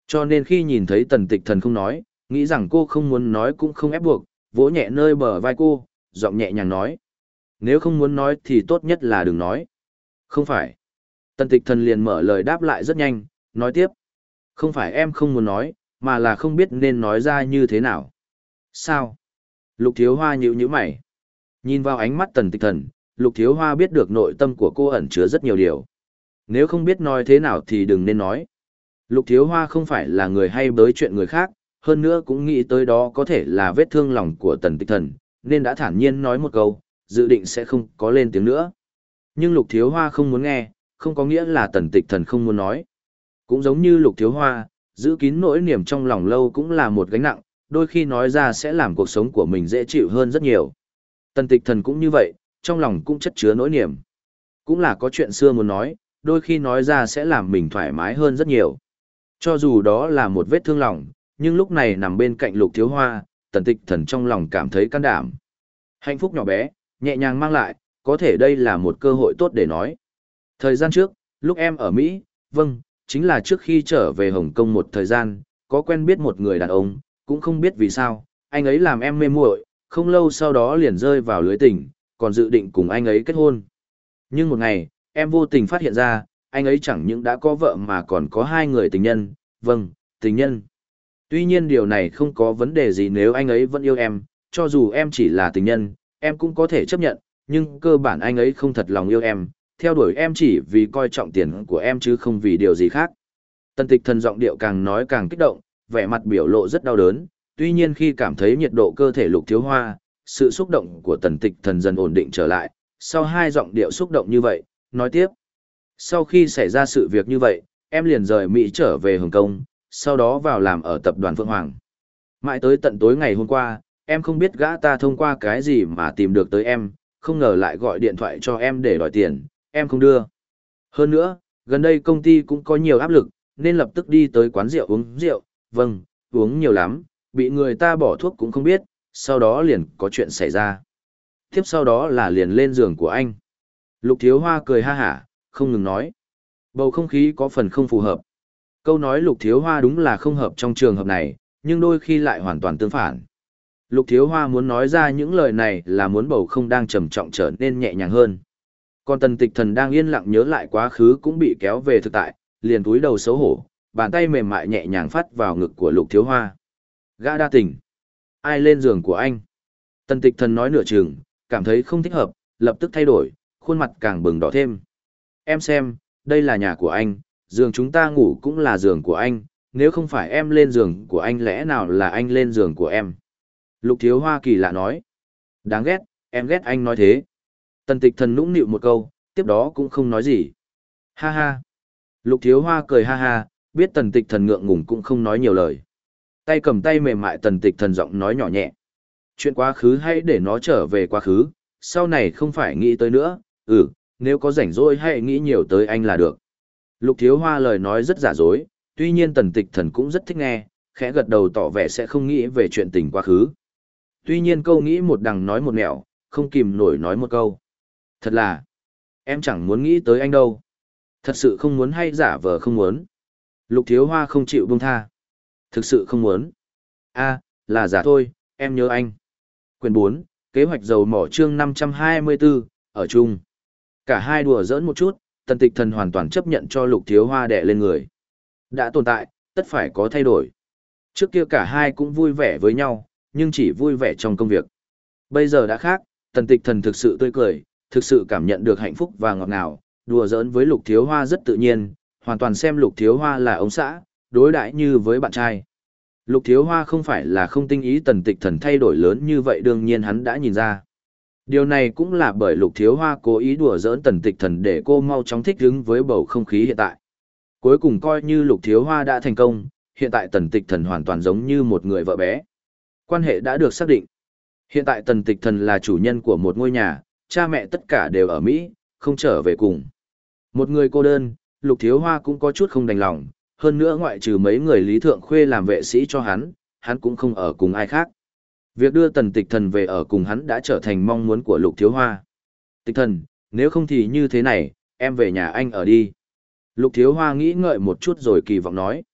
Cho nên khi nhìn thấy tần tịch thần không nói, nghĩ rằng cô không muốn nói cũng không ép buộc, vỗ nhẹ nơi bờ vai cô, giọng nhẹ nhàng nói. Nếu không muốn nói thì tốt nhất là đừng nói. Không phải. Tần tịch thần liền mở lời đáp lại rất nhanh, nói tiếp. Không phải em không muốn nói, mà là không biết nên nói ra như thế nào. Sao? Lục Thiếu Hoa nhíu nhíu mày. Nhìn vào ánh mắt tần tịch thần, Lục Thiếu Hoa biết được nội tâm của cô ẩn chứa rất nhiều điều. Nếu không biết nói thế nào thì đừng nên nói. Lục Thiếu Hoa không phải là người hay bới chuyện người khác, hơn nữa cũng nghĩ tới đó có thể là vết thương lòng của tần tịch thần, nên đã thản nhiên nói một câu, dự định sẽ không có lên tiếng nữa. Nhưng Lục Thiếu Hoa không muốn nghe, không có nghĩa là tần tịch thần không muốn nói. Cũng giống như Lục Thiếu Hoa, giữ kín nỗi niềm trong lòng lâu cũng là một gánh nặng, đôi khi nói ra sẽ làm cuộc sống của mình dễ chịu hơn rất nhiều. Tần tịch thần cũng như vậy, trong lòng cũng chất chứa nỗi niềm. Cũng là có chuyện xưa muốn nói, đôi khi nói ra sẽ làm mình thoải mái hơn rất nhiều. Cho dù đó là một vết thương lòng, nhưng lúc này nằm bên cạnh Lục Thiếu Hoa, tần tịch thần trong lòng cảm thấy can đảm. Hạnh phúc nhỏ bé, nhẹ nhàng mang lại, có thể đây là một cơ hội tốt để nói. Thời gian trước, lúc em ở Mỹ, vâng, chính là trước khi trở về Hồng Kông một thời gian, có quen biết một người đàn ông, cũng không biết vì sao, anh ấy làm em mê muội, không lâu sau đó liền rơi vào lưới tình, còn dự định cùng anh ấy kết hôn. Nhưng một ngày, em vô tình phát hiện ra, anh ấy chẳng những đã có vợ mà còn có hai người tình nhân, vâng, tình nhân. Tuy nhiên điều này không có vấn đề gì nếu anh ấy vẫn yêu em, cho dù em chỉ là tình nhân, em cũng có thể chấp nhận, nhưng cơ bản anh ấy không thật lòng yêu em, theo đuổi em chỉ vì coi trọng tiền của em chứ không vì điều gì khác. Tần tịch thần giọng điệu càng nói càng kích động, vẻ mặt biểu lộ rất đau đớn, tuy nhiên khi cảm thấy nhiệt độ cơ thể Lục Thiếu Hoa, sự xúc động của tần tịch thần dần ổn định trở lại, sau hai giọng điệu xúc động như vậy, nói tiếp. Sau khi xảy ra sự việc như vậy, em liền rời Mỹ trở về Hồng Kông, sau đó vào làm ở tập đoàn Phượng Hoàng. Mãi tới tận tối ngày hôm qua, em không biết gã ta thông qua cái gì mà tìm được tới em, không ngờ lại gọi điện thoại cho em để đòi tiền, em không đưa. Hơn nữa, gần đây công ty cũng có nhiều áp lực, nên lập tức đi tới quán rượu uống rượu, vâng, uống nhiều lắm, bị người ta bỏ thuốc cũng không biết, sau đó liền có chuyện xảy ra. Tiếp sau đó là liền lên giường của anh. Lục Thiếu Hoa cười ha hả, không ngừng nói. Bầu không khí có phần không phù hợp. Câu nói Lục Thiếu Hoa đúng là không hợp trong trường hợp này, nhưng đôi khi lại hoàn toàn tương phản. Lục Thiếu Hoa muốn nói ra những lời này là muốn bầu không đang trầm trọng trở nên nhẹ nhàng hơn. Còn tần tịch thần đang yên lặng nhớ lại quá khứ cũng bị kéo về thực tại, liền túi đầu xấu hổ, bàn tay mềm mại nhẹ nhàng phát vào ngực của Lục Thiếu Hoa. Gã đa tình. Ai lên giường của anh? Tần tịch thần nói nửa chừng, cảm thấy không thích hợp, lập tức thay đổi, khuôn mặt càng bừng đỏ thêm. Em xem, đây là nhà của anh, giường chúng ta ngủ cũng là giường của anh, nếu không phải em lên giường của anh lẽ nào là anh lên giường của em? Lục Thiếu Hoa kỳ lạ nói. Đáng ghét, em ghét anh nói thế. Tần tịch thần nũng nịu một câu, tiếp đó cũng không nói gì. Ha ha. Lục Thiếu Hoa cười ha ha, biết tần tịch thần ngượng ngùng cũng không nói nhiều lời. Tay cầm tay mềm mại tần tịch thần giọng nói nhỏ nhẹ. Chuyện quá khứ hãy để nó trở về quá khứ, sau này không phải nghĩ tới nữa, ừ, nếu có rảnh rỗi hãy nghĩ nhiều tới anh là được. Lục Thiếu Hoa lời nói rất giả dối, tuy nhiên tần tịch thần cũng rất thích nghe, khẽ gật đầu tỏ vẻ sẽ không nghĩ về chuyện tình quá khứ. Tuy nhiên câu nghĩ một đằng nói một nẻo, không kìm nổi nói một câu. Thật là, em chẳng muốn nghĩ tới anh đâu. Thật sự không muốn hay giả vờ không muốn. Lục Thiếu Hoa không chịu buông tha. Thực sự không muốn. A, là giả thôi, em nhớ anh. Quyền bốn, kế hoạch dầu mỏ chương năm trăm hai mươi tư, ở chung. Cả hai đùa giỡn một chút, tần tịch thần hoàn toàn chấp nhận cho Lục Thiếu Hoa đè lên người. Đã tồn tại, tất phải có thay đổi. Trước kia cả hai cũng vui vẻ với nhau, nhưng chỉ vui vẻ trong công việc. Bây giờ đã khác, tần tịch thần thực sự tươi cười, thực sự cảm nhận được hạnh phúc và ngọt ngào, đùa giỡn với Lục Thiếu Hoa rất tự nhiên, hoàn toàn xem Lục Thiếu Hoa là ông xã, đối đãi như với bạn trai. Lục Thiếu Hoa không phải là không tinh ý tần tịch thần thay đổi lớn như vậy, đương nhiên hắn đã nhìn ra. Điều này cũng là bởi Lục Thiếu Hoa cố ý đùa giỡn tần tịch thần để cô mau chóng thích ứng với bầu không khí hiện tại. Cuối cùng coi như Lục Thiếu Hoa đã thành công, hiện tại tần tịch thần hoàn toàn giống như một người vợ bé. Quan hệ đã được xác định. Hiện tại tần tịch thần là chủ nhân của một ngôi nhà, cha mẹ tất cả đều ở Mỹ, không trở về cùng. Một người cô đơn, Lục Thiếu Hoa cũng có chút không đành lòng, hơn nữa ngoại trừ mấy người Lý Thượng Khuê làm vệ sĩ cho hắn, hắn cũng không ở cùng ai khác. Việc đưa tần tịch thần về ở cùng hắn đã trở thành mong muốn của Lục Thiếu Hoa. Tịch thần, nếu không thì như thế này, em về nhà anh ở đi. Lục Thiếu Hoa nghĩ ngợi một chút rồi kỳ vọng nói.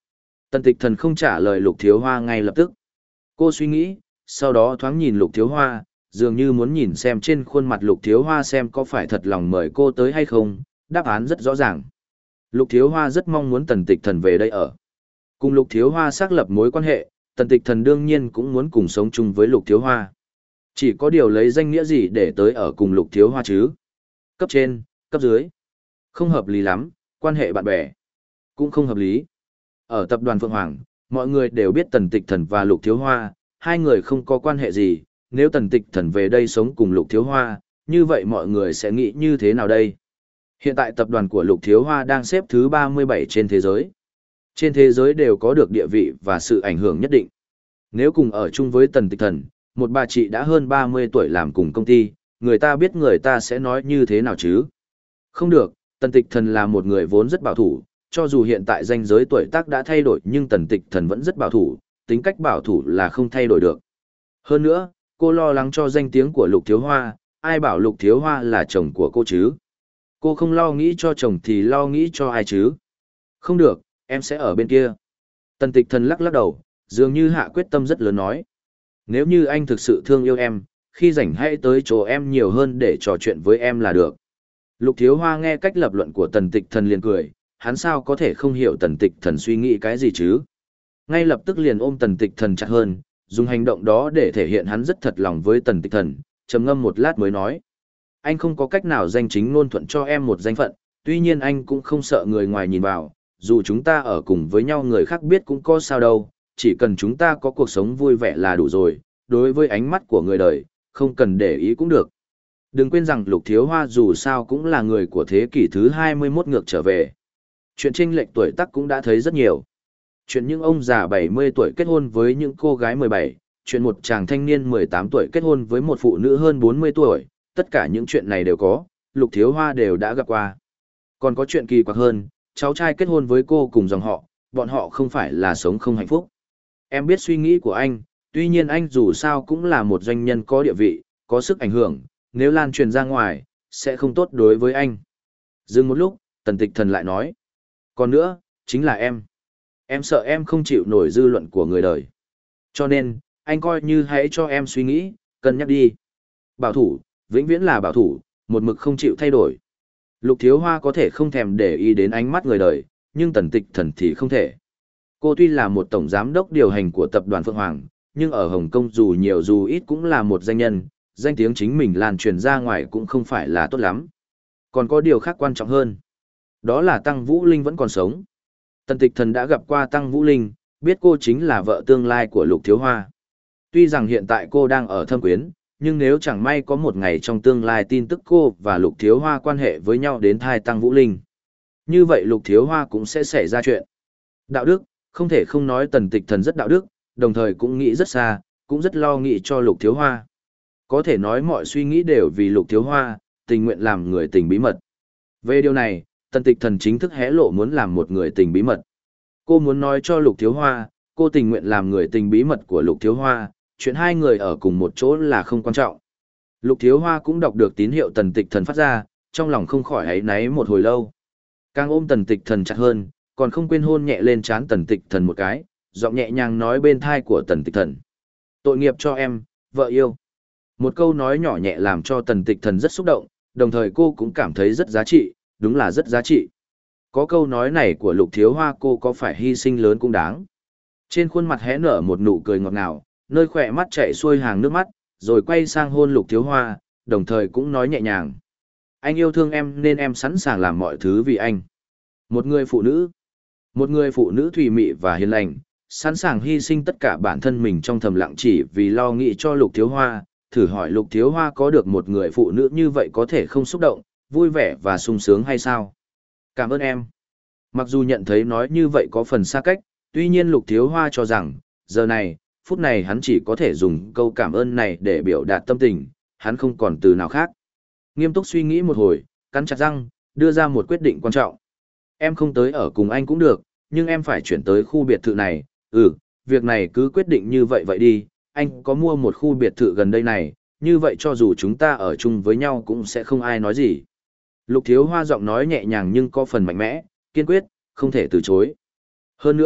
Tần tịch thần không trả lời Lục Thiếu Hoa ngay lập tức. Cô suy nghĩ, sau đó thoáng nhìn Lục Thiếu Hoa, dường như muốn nhìn xem trên khuôn mặt Lục Thiếu Hoa xem có phải thật lòng mời cô tới hay không, đáp án rất rõ ràng. Lục Thiếu Hoa rất mong muốn Tần tịch thần về đây ở. Cùng Lục Thiếu Hoa xác lập mối quan hệ, Tần tịch thần đương nhiên cũng muốn cùng sống chung với Lục Thiếu Hoa. Chỉ có điều lấy danh nghĩa gì để tới ở cùng Lục Thiếu Hoa chứ? Cấp trên, cấp dưới. Không hợp lý lắm, quan hệ bạn bè. Cũng không hợp lý. Ở tập đoàn Phượng Hoàng, mọi người đều biết Tần Tịch Thần và Lục Thiếu Hoa, hai người không có quan hệ gì, nếu Tần Tịch Thần về đây sống cùng Lục Thiếu Hoa, như vậy mọi người sẽ nghĩ như thế nào đây? Hiện tại tập đoàn của Lục Thiếu Hoa đang xếp thứ ba mươi bảy trên thế giới. Trên thế giới đều có được địa vị và sự ảnh hưởng nhất định. Nếu cùng ở chung với Tần Tịch Thần, một bà chị đã hơn ba mươi tuổi làm cùng công ty, người ta biết người ta sẽ nói như thế nào chứ? Không được, Tần Tịch Thần là một người vốn rất bảo thủ, cho dù hiện tại danh giới tuổi tác đã thay đổi nhưng Tần Tịch Thần vẫn rất bảo thủ, tính cách bảo thủ là không thay đổi được. Hơn nữa, cô lo lắng cho danh tiếng của Lục Thiếu Hoa, ai bảo Lục Thiếu Hoa là chồng của cô chứ? Cô không lo nghĩ cho chồng thì lo nghĩ cho ai chứ? Không được, em sẽ ở bên kia. Tần Tịch Thần lắc lắc đầu, dường như hạ quyết tâm rất lớn nói. Nếu như anh thực sự thương yêu em, khi rảnh hãy tới chỗ em nhiều hơn để trò chuyện với em là được. Lục Thiếu Hoa nghe cách lập luận của Tần Tịch Thần liền cười, hắn sao có thể không hiểu Tần Tịch Thần suy nghĩ cái gì chứ? Ngay lập tức liền ôm Tần Tịch Thần chặt hơn, dùng hành động đó để thể hiện hắn rất thật lòng với Tần Tịch Thần, trầm ngâm một lát mới nói. Anh không có cách nào danh chính ngôn thuận cho em một danh phận, tuy nhiên anh cũng không sợ người ngoài nhìn vào, dù chúng ta ở cùng với nhau người khác biết cũng có sao đâu, chỉ cần chúng ta có cuộc sống vui vẻ là đủ rồi, đối với ánh mắt của người đời, không cần để ý cũng được. Đừng quên rằng Lục Thiếu Hoa dù sao cũng là người của thế kỷ thứ hai mươi mốt ngược trở về. Chuyện chênh lệch tuổi tác cũng đã thấy rất nhiều. Chuyện những ông già bảy mươi tuổi kết hôn với những cô gái mười bảy, chuyện một chàng thanh niên mười tám tuổi kết hôn với một phụ nữ hơn bốn mươi tuổi, tất cả những chuyện này đều có, Lục Thiếu Hoa đều đã gặp qua. Còn có chuyện kỳ quặc hơn, cháu trai kết hôn với cô cùng dòng họ, bọn họ không phải là sống không hạnh phúc. Em biết suy nghĩ của anh, tuy nhiên anh dù sao cũng là một doanh nhân có địa vị, có sức ảnh hưởng, nếu lan truyền ra ngoài, sẽ không tốt đối với anh. Dừng một lúc, Tần Tịch Thần lại nói. Còn nữa, chính là em. Em sợ em không chịu nổi dư luận của người đời. Cho nên, anh coi như hãy cho em suy nghĩ, cân nhắc đi. Bảo thủ, vĩnh viễn là bảo thủ, một mực không chịu thay đổi. Lục Thiếu Hoa có thể không thèm để ý đến ánh mắt người đời, nhưng Tần Tịch Thần thì không thể. Cô tuy là một tổng giám đốc điều hành của tập đoàn Phượng Hoàng, nhưng ở Hồng Kông dù nhiều dù ít cũng là một danh nhân, danh tiếng chính mình lan truyền ra ngoài cũng không phải là tốt lắm. Còn có điều khác quan trọng hơn. Đó là Tăng Vũ Linh vẫn còn sống. Tần Tịch Thần đã gặp qua Tăng Vũ Linh, biết cô chính là vợ tương lai của Lục Thiếu Hoa. Tuy rằng hiện tại cô đang ở thâm quyến, nhưng nếu chẳng may có một ngày trong tương lai tin tức cô và Lục Thiếu Hoa quan hệ với nhau đến thai Tăng Vũ Linh, như vậy Lục Thiếu Hoa cũng sẽ xảy ra chuyện. Đạo đức, không thể không nói Tần Tịch Thần rất đạo đức, đồng thời cũng nghĩ rất xa, cũng rất lo nghĩ cho Lục Thiếu Hoa. Có thể nói mọi suy nghĩ đều vì Lục Thiếu Hoa, tình nguyện làm người tình bí mật. Về điều này, Tần Tịch Thần chính thức hé lộ muốn làm một người tình bí mật. Cô muốn nói cho Lục Thiếu Hoa, cô tình nguyện làm người tình bí mật của Lục Thiếu Hoa, chuyện hai người ở cùng một chỗ là không quan trọng. Lục Thiếu Hoa cũng đọc được tín hiệu Tần Tịch Thần phát ra, trong lòng không khỏi áy náy một hồi lâu. Càng ôm Tần Tịch Thần chặt hơn, còn không quên hôn nhẹ lên trán Tần Tịch Thần một cái, giọng nhẹ nhàng nói bên thai của Tần Tịch Thần. Tội nghiệp cho em, vợ yêu. Một câu nói nhỏ nhẹ làm cho Tần Tịch Thần rất xúc động, đồng thời cô cũng cảm thấy rất giá trị, đúng là rất giá trị. Có câu nói này của Lục Thiếu Hoa cô có phải hy sinh lớn cũng đáng. Trên khuôn mặt hé nở một nụ cười ngọt ngào, nơi khỏe mắt chảy xuôi hàng nước mắt, rồi quay sang hôn Lục Thiếu Hoa, đồng thời cũng nói nhẹ nhàng. Anh yêu thương em nên em sẵn sàng làm mọi thứ vì anh. Một người phụ nữ, một người phụ nữ thùy mị và hiền lành, sẵn sàng hy sinh tất cả bản thân mình trong thầm lặng chỉ vì lo nghĩ cho Lục Thiếu Hoa. Thử hỏi Lục Thiếu Hoa có được một người phụ nữ như vậy có thể không xúc động, vui vẻ và sung sướng hay sao? Cảm ơn em. Mặc dù nhận thấy nói như vậy có phần xa cách, tuy nhiên Lục Thiếu Hoa cho rằng, giờ này, phút này hắn chỉ có thể dùng câu cảm ơn này để biểu đạt tâm tình, hắn không còn từ nào khác. Nghiêm túc suy nghĩ một hồi, cắn chặt răng, đưa ra một quyết định quan trọng. Em không tới ở cùng anh cũng được, nhưng em phải chuyển tới khu biệt thự này, ừ, việc này cứ quyết định như vậy vậy đi, anh có mua một khu biệt thự gần đây này, như vậy cho dù chúng ta ở chung với nhau cũng sẽ không ai nói gì. Lục Thiếu Hoa giọng nói nhẹ nhàng nhưng có phần mạnh mẽ, kiên quyết, không thể từ chối. Hơn nữa,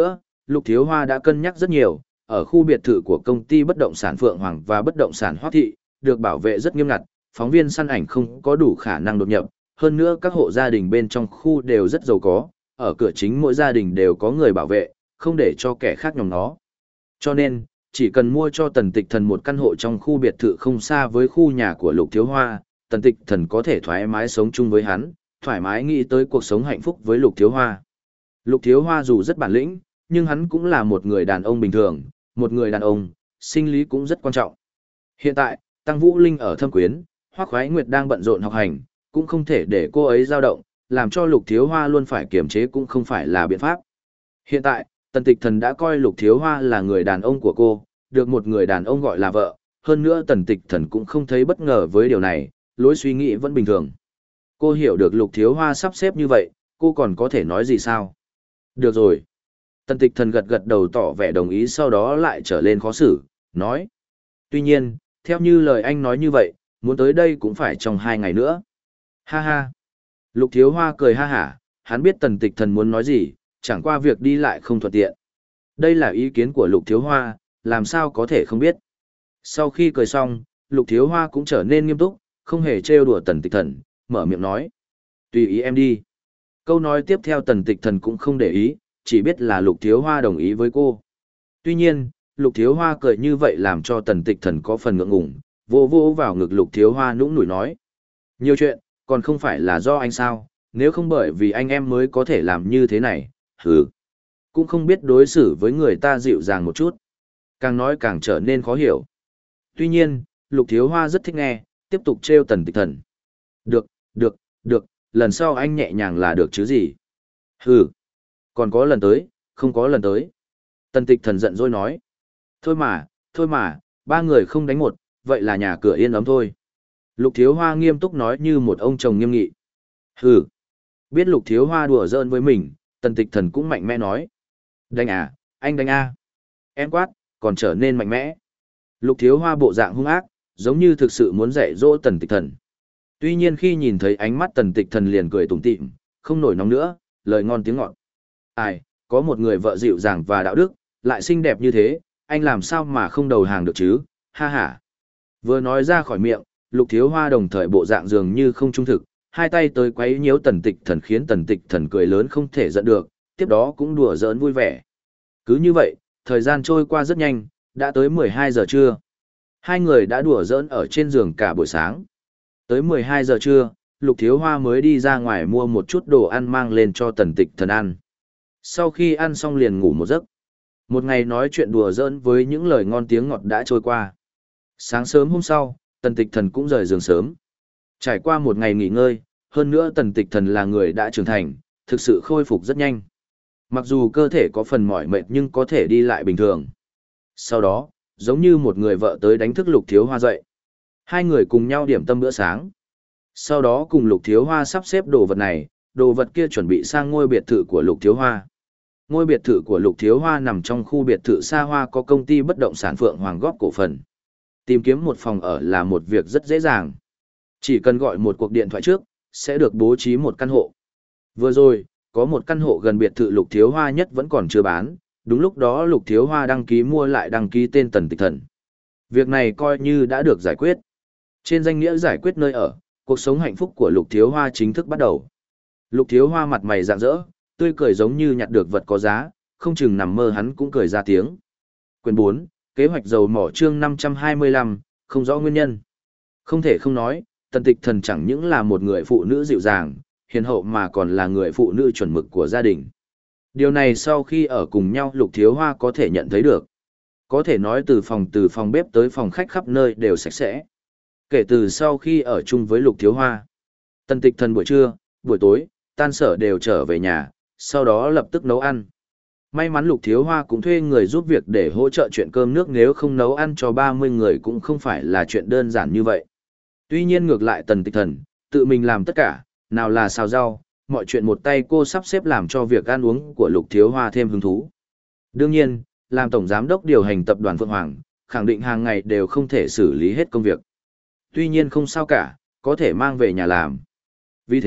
Lục Thiếu Hoa đã cân nhắc rất nhiều, ở khu biệt thự của công ty bất động sản Phượng Hoàng và bất động sản Hoắc Thị, được bảo vệ rất nghiêm ngặt, phóng viên săn ảnh không có đủ khả năng đột nhập, hơn nữa các hộ gia đình bên trong khu đều rất giàu có, ở cửa chính mỗi gia đình đều có người bảo vệ, không để cho kẻ khác nhòm nó. Cho nên, chỉ cần mua cho Tần Tịch Thần một căn hộ trong khu biệt thự không xa với khu nhà của Lục Thiếu Hoa, Tần Tịch Thần có thể thoải mái sống chung với hắn, thoải mái nghĩ tới cuộc sống hạnh phúc với Lục Thiếu Hoa. Lục Thiếu Hoa dù rất bản lĩnh, nhưng hắn cũng là một người đàn ông bình thường, một người đàn ông, sinh lý cũng rất quan trọng. Hiện tại, Tăng Vũ Linh ở Thâm Quyến, Hoắc Khoái Nguyệt đang bận rộn học hành, cũng không thể để cô ấy dao động, làm cho Lục Thiếu Hoa luôn phải kiềm chế cũng không phải là biện pháp. Hiện tại, Tần Tịch Thần đã coi Lục Thiếu Hoa là người đàn ông của cô, được một người đàn ông gọi là vợ, hơn nữa Tần Tịch Thần cũng không thấy bất ngờ với điều này, lối suy nghĩ vẫn bình thường. Cô hiểu được Lục Thiếu Hoa sắp xếp như vậy, cô còn có thể nói gì sao? Được rồi. Tần Tịch Thần gật gật đầu tỏ vẻ đồng ý, sau đó lại trở lên khó xử, nói. Tuy nhiên, theo như lời anh nói như vậy, muốn tới đây cũng phải trong hai ngày nữa. Ha ha. Lục Thiếu Hoa cười ha hả, hắn biết Tần Tịch Thần muốn nói gì, chẳng qua việc đi lại không thuận tiện. Đây là ý kiến của Lục Thiếu Hoa, làm sao có thể không biết. Sau khi cười xong, Lục Thiếu Hoa cũng trở nên nghiêm túc, không hề trêu đùa Tần Tịch Thần, mở miệng nói. Tùy ý em đi. Câu nói tiếp theo Tần Tịch Thần cũng không để ý, chỉ biết là Lục Thiếu Hoa đồng ý với cô. Tuy nhiên, Lục Thiếu Hoa cười như vậy làm cho Tần Tịch Thần có phần ngượng ngùng, vô vô vào ngực Lục Thiếu Hoa nũng nủi nói. Nhiều chuyện, còn không phải là do anh sao, nếu không bởi vì anh em mới có thể làm như thế này, hừ. Cũng không biết đối xử với người ta dịu dàng một chút. Càng nói càng trở nên khó hiểu. Tuy nhiên, Lục Thiếu Hoa rất thích nghe, tiếp tục trêu Tần Tịch Thần. Được, được, được, lần sau anh nhẹ nhàng là được chứ gì. Hừ, còn có lần tới, không có lần tới. Tần Tịch Thần giận dỗi nói. Thôi mà, thôi mà, ba người không đánh một, vậy là nhà cửa yên ấm thôi. Lục Thiếu Hoa nghiêm túc nói như một ông chồng nghiêm nghị. Hừ, biết Lục Thiếu Hoa đùa giỡn với mình, Tần Tịch Thần cũng mạnh mẽ nói. Đánh à, anh đánh a. Em quát, còn trở nên mạnh mẽ. Lục Thiếu Hoa bộ dạng hung ác, giống như thực sự muốn dạy dỗ Tần Tịch Thần. Tuy nhiên khi nhìn thấy ánh mắt Tần Tịch Thần liền cười tủm tỉm, không nổi nóng nữa, lời ngon tiếng ngọt. Ai, có một người vợ dịu dàng và đạo đức, lại xinh đẹp như thế, anh làm sao mà không đầu hàng được chứ, ha ha. Vừa nói ra khỏi miệng, Lục Thiếu Hoa đồng thời bộ dạng dường như không trung thực, hai tay tới quấy nhiễu Tần Tịch Thần khiến Tần Tịch Thần cười lớn không thể giận được, tiếp đó cũng đùa giỡn vui vẻ. Cứ như vậy, thời gian trôi qua rất nhanh, đã tới mười hai giờ trưa. Hai người đã đùa giỡn ở trên giường cả buổi sáng. Tới mười hai giờ trưa, Lục Thiếu Hoa mới đi ra ngoài mua một chút đồ ăn mang lên cho Tần Tịch Thần ăn. Sau khi ăn xong liền ngủ một giấc. Một ngày nói chuyện đùa giỡn với những lời ngon tiếng ngọt đã trôi qua. Sáng sớm hôm sau, Tần Tịch Thần cũng rời giường sớm. Trải qua một ngày nghỉ ngơi, hơn nữa Tần Tịch Thần là người đã trưởng thành, thực sự khôi phục rất nhanh. Mặc dù cơ thể có phần mỏi mệt nhưng có thể đi lại bình thường. Sau đó, giống như một người vợ tới đánh thức Lục Thiếu Hoa dậy. Hai người cùng nhau điểm tâm bữa sáng. Sau đó cùng Lục Thiếu Hoa sắp xếp đồ vật này, đồ vật kia chuẩn bị sang ngôi biệt thự của Lục Thiếu Hoa. Ngôi biệt thự của Lục Thiếu Hoa nằm trong khu biệt thự xa hoa có công ty bất động sản Phượng Hoàng góp cổ phần. Tìm kiếm một phòng ở là một việc rất dễ dàng. Chỉ cần gọi một cuộc điện thoại trước, sẽ được bố trí một căn hộ. Vừa rồi, có một căn hộ gần biệt thự Lục Thiếu Hoa nhất vẫn còn chưa bán, đúng lúc đó Lục Thiếu Hoa đăng ký mua lại đăng ký tên Tần Tịch Thần. Việc này coi như đã được giải quyết. Trên danh nghĩa giải quyết nơi ở, cuộc sống hạnh phúc của Lục Thiếu Hoa chính thức bắt đầu. Lục Thiếu Hoa mặt mày rạng rỡ, tươi cười giống như nhặt được vật có giá, không chừng nằm mơ hắn cũng cười ra tiếng. Quyền bốn, kế hoạch dầu mỏ chương năm trăm hai mươi lăm, không rõ nguyên nhân. Không thể không nói, Tần Tịch Thần chẳng những là một người phụ nữ dịu dàng, hiền hậu mà còn là người phụ nữ chuẩn mực của gia đình. Điều này sau khi ở cùng nhau Lục Thiếu Hoa có thể nhận thấy được. Có thể nói từ phòng từ phòng bếp tới phòng khách khắp nơi đều sạch sẽ. Kể từ sau khi ở chung với Lục Thiếu Hoa, Tần Tịch Thần buổi trưa, buổi tối, tan sở đều trở về nhà, sau đó lập tức nấu ăn. May mắn Lục Thiếu Hoa cũng thuê người giúp việc để hỗ trợ chuyện cơm nước, nếu không nấu ăn cho ba mươi người cũng không phải là chuyện đơn giản như vậy. Tuy nhiên ngược lại Tần Tịch Thần, tự mình làm tất cả, nào là xào rau, mọi chuyện một tay cô sắp xếp làm cho việc ăn uống của Lục Thiếu Hoa thêm hứng thú. Đương nhiên, làm tổng giám đốc điều hành tập đoàn Phượng Hoàng, khẳng định hàng ngày đều không thể xử lý hết công việc. Tuy nhiên không sao cả, có thể mang về nhà làm. Vì thế,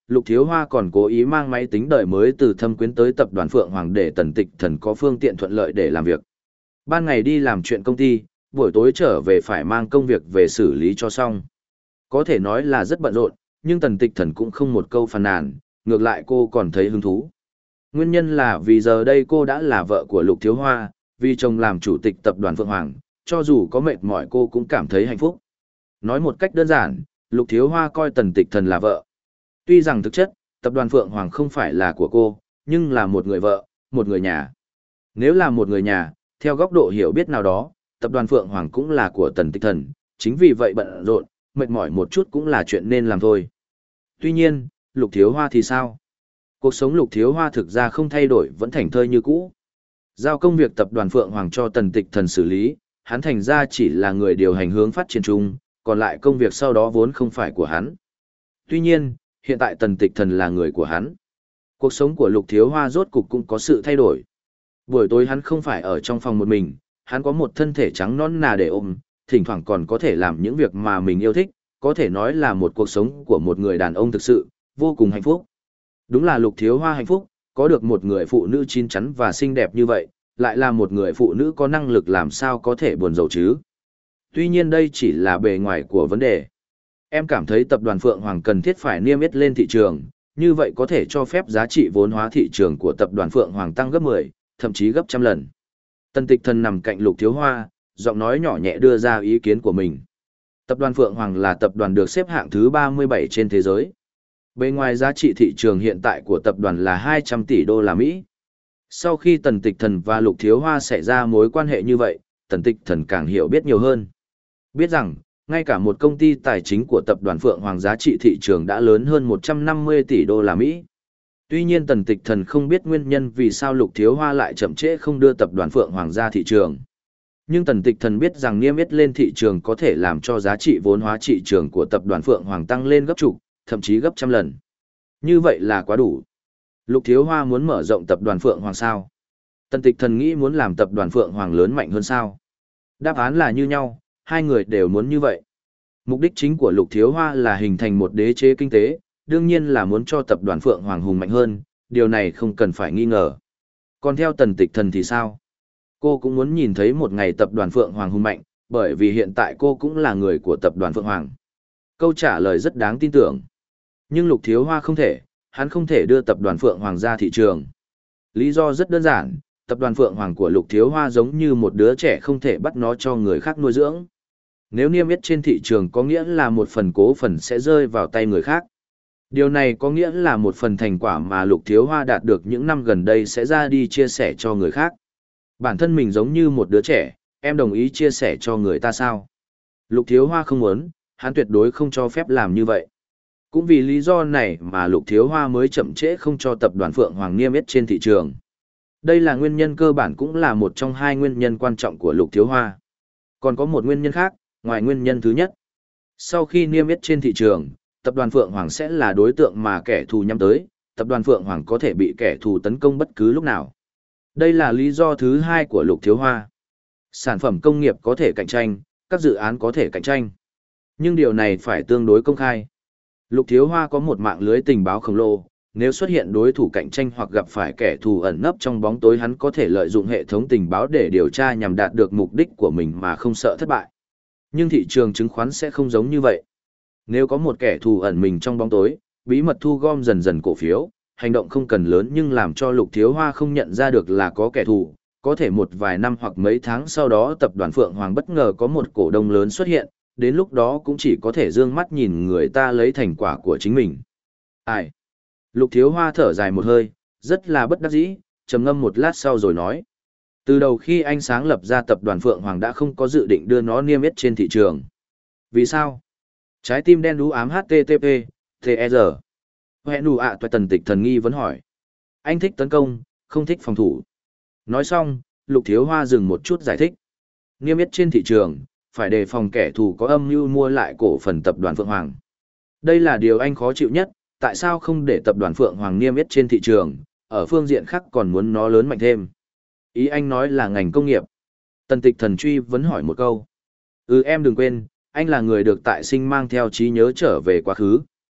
Lục Thiếu Hoa còn cố ý mang máy tính đời mới từ Thâm Quyến tới tập đoàn Phượng Hoàng để Tần Tịch Thần có phương tiện thuận lợi để làm việc. Ban ngày đi làm chuyện công ty, buổi tối trở về phải mang công việc về xử lý cho xong. Có thể nói là rất bận rộn, nhưng Tần Tịch Thần cũng không một câu phàn nàn, ngược lại cô còn thấy hứng thú. Nguyên nhân là vì giờ đây cô đã là vợ của Lục Thiếu Hoa, vì chồng làm chủ tịch tập đoàn Phượng Hoàng, cho dù có mệt mỏi cô cũng cảm thấy hạnh phúc. Nói một cách đơn giản, Lục Thiếu Hoa coi Tần Tịch Thần là vợ. Tuy rằng thực chất, tập đoàn Phượng Hoàng không phải là của cô, nhưng là một người vợ, một người nhà. Nếu là một người nhà, theo góc độ hiểu biết nào đó, tập đoàn Phượng Hoàng cũng là của Tần Tịch Thần, chính vì vậy bận rộn, mệt mỏi một chút cũng là chuyện nên làm thôi. Tuy nhiên, Lục Thiếu Hoa thì sao? Cuộc sống Lục Thiếu Hoa thực ra không thay đổi, vẫn thảnh thơi như cũ. Giao công việc tập đoàn Phượng Hoàng cho Tần Tịch Thần xử lý, hắn thành ra chỉ là người điều hành hướng phát triển chung, còn lại công việc sau đó vốn không phải của hắn. Tuy nhiên, hiện tại Tần Tịch Thần là người của hắn. Cuộc sống của Lục Thiếu Hoa rốt cục cũng có sự thay đổi. Buổi tối hắn không phải ở trong phòng một mình, hắn có một thân thể trắng nõn nà để ôm, thỉnh thoảng còn có thể làm những việc mà mình yêu thích, có thể nói là một cuộc sống của một người đàn ông thực sự, vô cùng hạnh phúc. Đúng là Lục Thiếu Hoa hạnh phúc, có được một người phụ nữ chín chắn và xinh đẹp như vậy, lại là một người phụ nữ có năng lực làm sao có thể buồn rầu chứ. Tuy nhiên đây chỉ là bề ngoài của vấn đề. Em cảm thấy tập đoàn Phượng Hoàng cần thiết phải niêm yết lên thị trường, như vậy có thể cho phép giá trị vốn hóa thị trường của tập đoàn Phượng Hoàng tăng gấp mười, thậm chí gấp trăm lần. Tần Tịch Thần nằm cạnh Lục Thiếu Hoa, giọng nói nhỏ nhẹ đưa ra ý kiến của mình. Tập đoàn Phượng Hoàng là tập đoàn được xếp hạng thứ ba mươi bảy trên thế giới. Bên ngoài giá trị thị trường hiện tại của tập đoàn là hai trăm tỷ đô la Mỹ. Sau khi Tần Tịch Thần và Lục Thiếu Hoa xảy ra mối quan hệ như vậy, Tần Tịch Thần càng hiểu biết nhiều hơn. Biết rằng, ngay cả một công ty tài chính của tập đoàn Phượng Hoàng giá trị thị trường đã lớn hơn một trăm năm mươi tỷ đô la Mỹ. Tuy nhiên Tần Tịch Thần không biết nguyên nhân vì sao Lục Thiếu Hoa lại chậm trễ không đưa tập đoàn Phượng Hoàng ra thị trường. Nhưng Tần Tịch Thần biết rằng niêm yết lên thị trường có thể làm cho giá trị vốn hóa thị trường của tập đoàn Phượng Hoàng tăng lên gấp chục, thậm chí gấp trăm lần. Như vậy là quá đủ. Lục Thiếu Hoa muốn mở rộng tập đoàn Phượng Hoàng sao? Tần Tịch Thần nghĩ muốn làm tập đoàn Phượng Hoàng lớn mạnh hơn sao? Đáp án là như nhau, hai người đều muốn như vậy. Mục đích chính của Lục Thiếu Hoa là hình thành một đế chế kinh tế, đương nhiên là muốn cho tập đoàn Phượng Hoàng hùng mạnh hơn, điều này không cần phải nghi ngờ. Còn theo Tần Tịch Thần thì sao? Cô cũng muốn nhìn thấy một ngày tập đoàn Phượng Hoàng hùng mạnh, bởi vì hiện tại cô cũng là người của tập đoàn Phượng Hoàng. Câu trả lời rất đáng tin tưởng. Nhưng Lục Thiếu Hoa không thể, hắn không thể đưa tập đoàn Phượng Hoàng ra thị trường. Lý do rất đơn giản, tập đoàn Phượng Hoàng của Lục Thiếu Hoa giống như một đứa trẻ không thể bắt nó cho người khác nuôi dưỡng. Nếu niêm yết trên thị trường có nghĩa là một phần cố phần sẽ rơi vào tay người khác. Điều này có nghĩa là một phần thành quả mà Lục Thiếu Hoa đạt được những năm gần đây sẽ ra đi chia sẻ cho người khác. Bản thân mình giống như một đứa trẻ, em đồng ý chia sẻ cho người ta sao? Lục Thiếu Hoa không muốn, hắn tuyệt đối không cho phép làm như vậy. Cũng vì lý do này mà Lục Thiếu Hoa mới chậm trễ không cho tập đoàn Phượng Hoàng niêm yết trên thị trường. Đây là nguyên nhân cơ bản cũng là một trong hai nguyên nhân quan trọng của Lục Thiếu Hoa. Còn có một nguyên nhân khác, ngoài nguyên nhân thứ nhất. Sau khi niêm yết trên thị trường, tập đoàn Phượng Hoàng sẽ là đối tượng mà kẻ thù nhắm tới, tập đoàn Phượng Hoàng có thể bị kẻ thù tấn công bất cứ lúc nào. Đây là lý do thứ hai của Lục Thiếu Hoa. Sản phẩm công nghiệp có thể cạnh tranh, các dự án có thể cạnh tranh. Nhưng điều này phải tương đối công khai. Lục Thiếu Hoa có một mạng lưới tình báo khổng lồ, nếu xuất hiện đối thủ cạnh tranh hoặc gặp phải kẻ thù ẩn nấp trong bóng tối hắn có thể lợi dụng hệ thống tình báo để điều tra nhằm đạt được mục đích của mình mà không sợ thất bại. Nhưng thị trường chứng khoán sẽ không giống như vậy. Nếu có một kẻ thù ẩn mình trong bóng tối, bí mật thu gom dần dần cổ phiếu, hành động không cần lớn nhưng làm cho Lục Thiếu Hoa không nhận ra được là có kẻ thù, có thể một vài năm hoặc mấy tháng sau đó tập đoàn Phượng Hoàng bất ngờ có một cổ đông lớn xuất hiện, đến lúc đó cũng chỉ có thể dương mắt nhìn người ta lấy thành quả của chính mình. Ai? Lục Thiếu Hoa thở dài một hơi, rất là bất đắc dĩ, trầm ngâm một lát sau rồi nói. Từ đầu khi anh sáng lập ra tập đoàn Phượng Hoàng đã không có dự định đưa nó niêm yết trên thị trường. Vì sao? Trái tim đen đú ám hát tê tê pê, tê e rờ. Hệ nụ ạ toại Tần Tịch Thần nghi vấn hỏi. Anh thích tấn công, không thích phòng thủ. Nói xong, Lục Thiếu Hoa dừng một chút giải thích. Niêm yết trên thị trường, phải đề phòng kẻ thù có âm mưu mua lại cổ phần tập đoàn Phượng Hoàng. Đây là điều anh khó chịu nhất, tại sao không để tập đoàn Phượng Hoàng niêm yết trên thị trường, ở phương diện khác còn muốn nó lớn mạnh thêm. Ý anh nói là ngành công nghiệp. Tần Tịch Thần truy vấn hỏi một câu. Ừ em đừng quên, anh là người được tại sinh mang theo trí nhớ trở về quá khứ.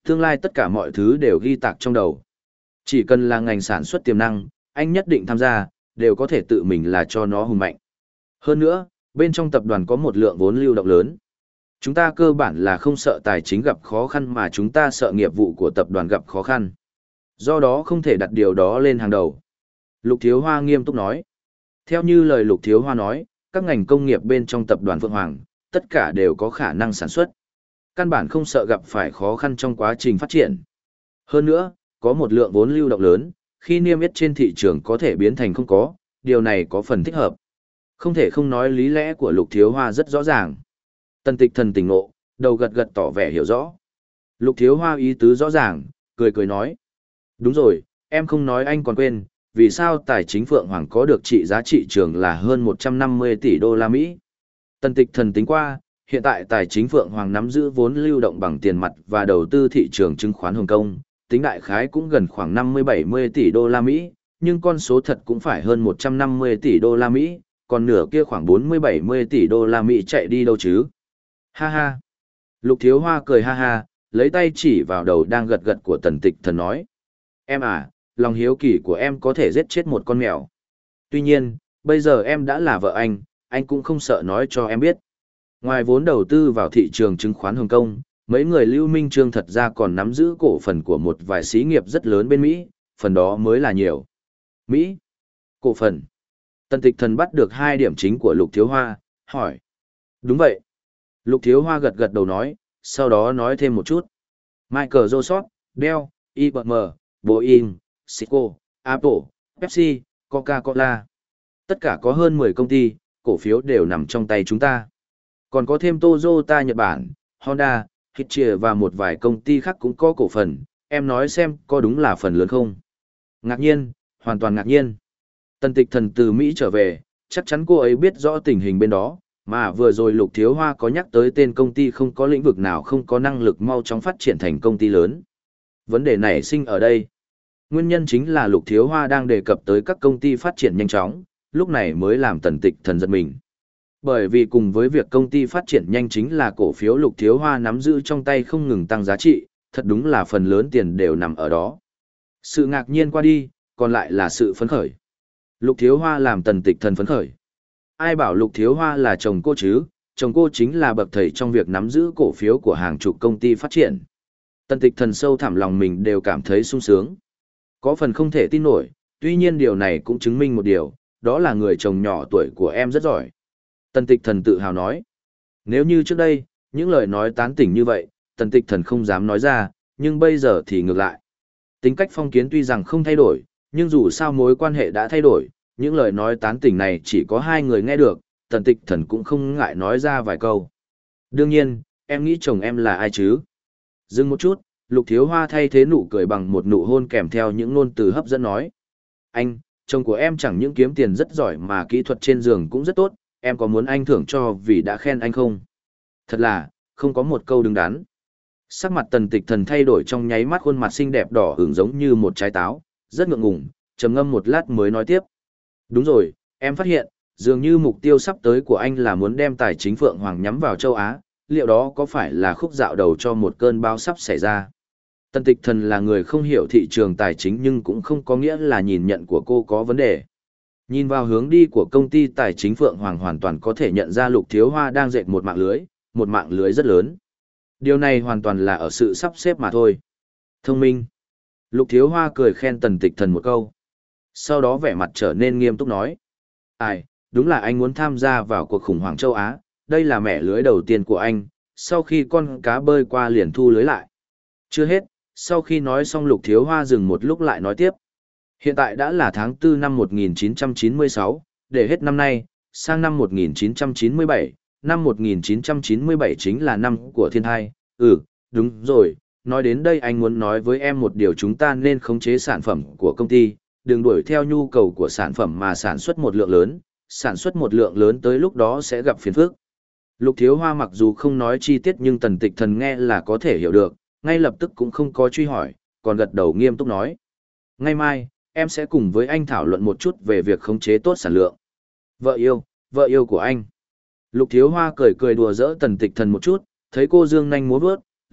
Tương lai tất cả mọi thứ đều ghi tạc trong đầu. Chỉ cần là ngành sản xuất tiềm năng, anh nhất định tham gia, đều có thể tự mình là cho nó hùng mạnh. Hơn nữa, bên trong tập đoàn có một lượng vốn lưu động lớn. Chúng ta cơ bản là không sợ tài chính gặp khó khăn mà chúng ta sợ nghiệp vụ của tập đoàn gặp khó khăn. Do đó không thể đặt điều đó lên hàng đầu. Lục Thiếu Hoa nghiêm túc nói. Theo như lời Lục Thiếu Hoa nói, các ngành công nghiệp bên trong tập đoàn Phượng Hoàng, tất cả đều có khả năng sản xuất. Căn bản không sợ gặp phải khó khăn trong quá trình phát triển. Hơn nữa, có một lượng vốn lưu động lớn, khi niêm yết trên thị trường có thể biến thành không có, điều này có phần thích hợp. Không thể không nói lý lẽ của Lục Thiếu Hoa rất rõ ràng. Tần Tịch Thần tỉnh ngộ, đầu gật gật tỏ vẻ hiểu rõ. Lục Thiếu Hoa ý tứ rõ ràng, cười cười nói. Đúng rồi, em không nói anh còn quên, vì sao tài chính Phượng Hoàng có được trị giá thị trường là hơn một trăm năm mươi tỷ đô la Mỹ. Tần Tịch Thần tính qua, hiện tại tài chính Phượng Hoàng nắm giữ vốn lưu động bằng tiền mặt và đầu tư thị trường chứng khoán Hồng Kông, tính đại khái cũng gần khoảng năm mươi bảy mươi tỷ đô la Mỹ, nhưng con số thật cũng phải hơn một trăm năm mươi tỷ đô la Mỹ, còn nửa kia khoảng bốn mươi bảy mươi tỷ đô la Mỹ chạy đi đâu chứ? Ha ha. Lục Thiếu Hoa cười ha ha, lấy tay chỉ vào đầu đang gật gật của Tần Tịch Thần nói. Em à, lòng hiếu kỳ của em có thể giết chết một con mèo. Tuy nhiên, bây giờ em đã là vợ anh, anh cũng không sợ nói cho em biết. Ngoài vốn đầu tư vào thị trường chứng khoán Hồng Kông, mấy người Lưu Minh Trương thật ra còn nắm giữ cổ phần của một vài xí nghiệp rất lớn bên Mỹ, phần đó mới là nhiều. Mỹ? Cổ phần? Tần Tịch Thần bắt được hai điểm chính của Lục Thiếu Hoa, hỏi. Đúng vậy. Lục Thiếu Hoa gật gật đầu nói, sau đó nói thêm một chút. Michael Joseph, Dell, i bê em, Boeing, Cisco, Apple, Pepsi, Coca-Cola. Tất cả có hơn mười công ty, cổ phiếu đều nằm trong tay chúng ta. Còn có thêm Toyota Nhật Bản, Honda, Hitachi và một vài công ty khác cũng có cổ phần, em nói xem có đúng là phần lớn không? Ngạc nhiên, hoàn toàn ngạc nhiên. Tần Tịch Thần từ Mỹ trở về, chắc chắn cô ấy biết rõ tình hình bên đó, mà vừa rồi Lục Thiếu Hoa có nhắc tới tên công ty không có lĩnh vực nào không có năng lực mau chóng phát triển thành công ty lớn. Vấn đề nảy sinh ở đây. Nguyên nhân chính là Lục Thiếu Hoa đang đề cập tới các công ty phát triển nhanh chóng, lúc này mới làm Tần Tịch Thần giật mình. Bởi vì cùng với việc công ty phát triển nhanh chính là cổ phiếu Lục Thiếu Hoa nắm giữ trong tay không ngừng tăng giá trị, thật đúng là phần lớn tiền đều nằm ở đó. Sự ngạc nhiên qua đi, còn lại là sự phấn khởi. Lục Thiếu Hoa làm Tần Tịch Thần phấn khởi. Ai bảo Lục Thiếu Hoa là chồng cô chứ, chồng cô chính là bậc thầy trong việc nắm giữ cổ phiếu của hàng chục công ty phát triển. Tần Tịch Thần sâu thẳm lòng mình đều cảm thấy sung sướng. Có phần không thể tin nổi, tuy nhiên điều này cũng chứng minh một điều, đó là người chồng nhỏ tuổi của em rất giỏi. Tần Tịch Thần tự hào nói. Nếu như trước đây, những lời nói tán tỉnh như vậy, Tần Tịch Thần không dám nói ra, nhưng bây giờ thì ngược lại. Tính cách phong kiến tuy rằng không thay đổi, nhưng dù sao mối quan hệ đã thay đổi, những lời nói tán tỉnh này chỉ có hai người nghe được, Tần Tịch Thần cũng không ngại nói ra vài câu. Đương nhiên, em nghĩ chồng em là ai chứ? Dừng một chút, Lục Thiếu Hoa thay thế nụ cười bằng một nụ hôn kèm theo những ngôn từ hấp dẫn nói. Anh, chồng của em chẳng những kiếm tiền rất giỏi mà kỹ thuật trên giường cũng rất tốt, em có muốn anh thưởng cho vì đã khen anh không? Thật là, không có một câu đứng đắn. Sắc mặt Tần Tịch Thần thay đổi trong nháy mắt, khuôn mặt xinh đẹp đỏ ửng giống như một trái táo, rất ngượng ngùng, trầm ngâm một lát mới nói tiếp. Đúng rồi, em phát hiện, dường như mục tiêu sắp tới của anh là muốn đem tài chính Phượng Hoàng nhắm vào châu Á, liệu đó có phải là khúc dạo đầu cho một cơn bão sắp xảy ra? Tần Tịch Thần là người không hiểu thị trường tài chính nhưng cũng không có nghĩa là nhìn nhận của cô có vấn đề. Nhìn vào hướng đi của công ty tài chính Phượng Hoàng hoàn toàn có thể nhận ra Lục Thiếu Hoa đang dệt một mạng lưới, một mạng lưới rất lớn. Điều này hoàn toàn là ở sự sắp xếp mà thôi. Thông minh. Lục Thiếu Hoa cười khen Tần Tịch Thần một câu. Sau đó vẻ mặt trở nên nghiêm túc nói. Ai, đúng là anh muốn tham gia vào cuộc khủng hoảng châu Á, đây là mẻ lưới đầu tiên của anh, sau khi con cá bơi qua liền thu lưới lại. Chưa hết, sau khi nói xong Lục Thiếu Hoa dừng một lúc lại nói tiếp. Hiện tại đã là tháng tư năm một nghìn chín trăm chín mươi sáu, để hết năm nay, sang năm một nghìn chín trăm chín mươi bảy, năm một nghìn chín trăm chín mươi bảy chính là năm của thiên thai. Ừ, đúng rồi, nói đến đây anh muốn nói với em một điều, chúng ta nên khống chế sản phẩm của công ty, đừng đuổi theo nhu cầu của sản phẩm mà sản xuất một lượng lớn, sản xuất một lượng lớn tới lúc đó sẽ gặp phiền phức. Lục Thiếu Hoa mặc dù không nói chi tiết nhưng Tần Tịch Thần nghe là có thể hiểu được, ngay lập tức cũng không có truy hỏi, còn gật đầu nghiêm túc nói. Ngày mai, em sẽ cùng với anh thảo luận một chút về việc khống chế tốt sản lượng. Vợ yêu, vợ yêu của anh. Lục Thiếu Hoa cười cười đùa giỡn Tần Tịch Thần một chút, thấy cô dương nhanh múa vớt,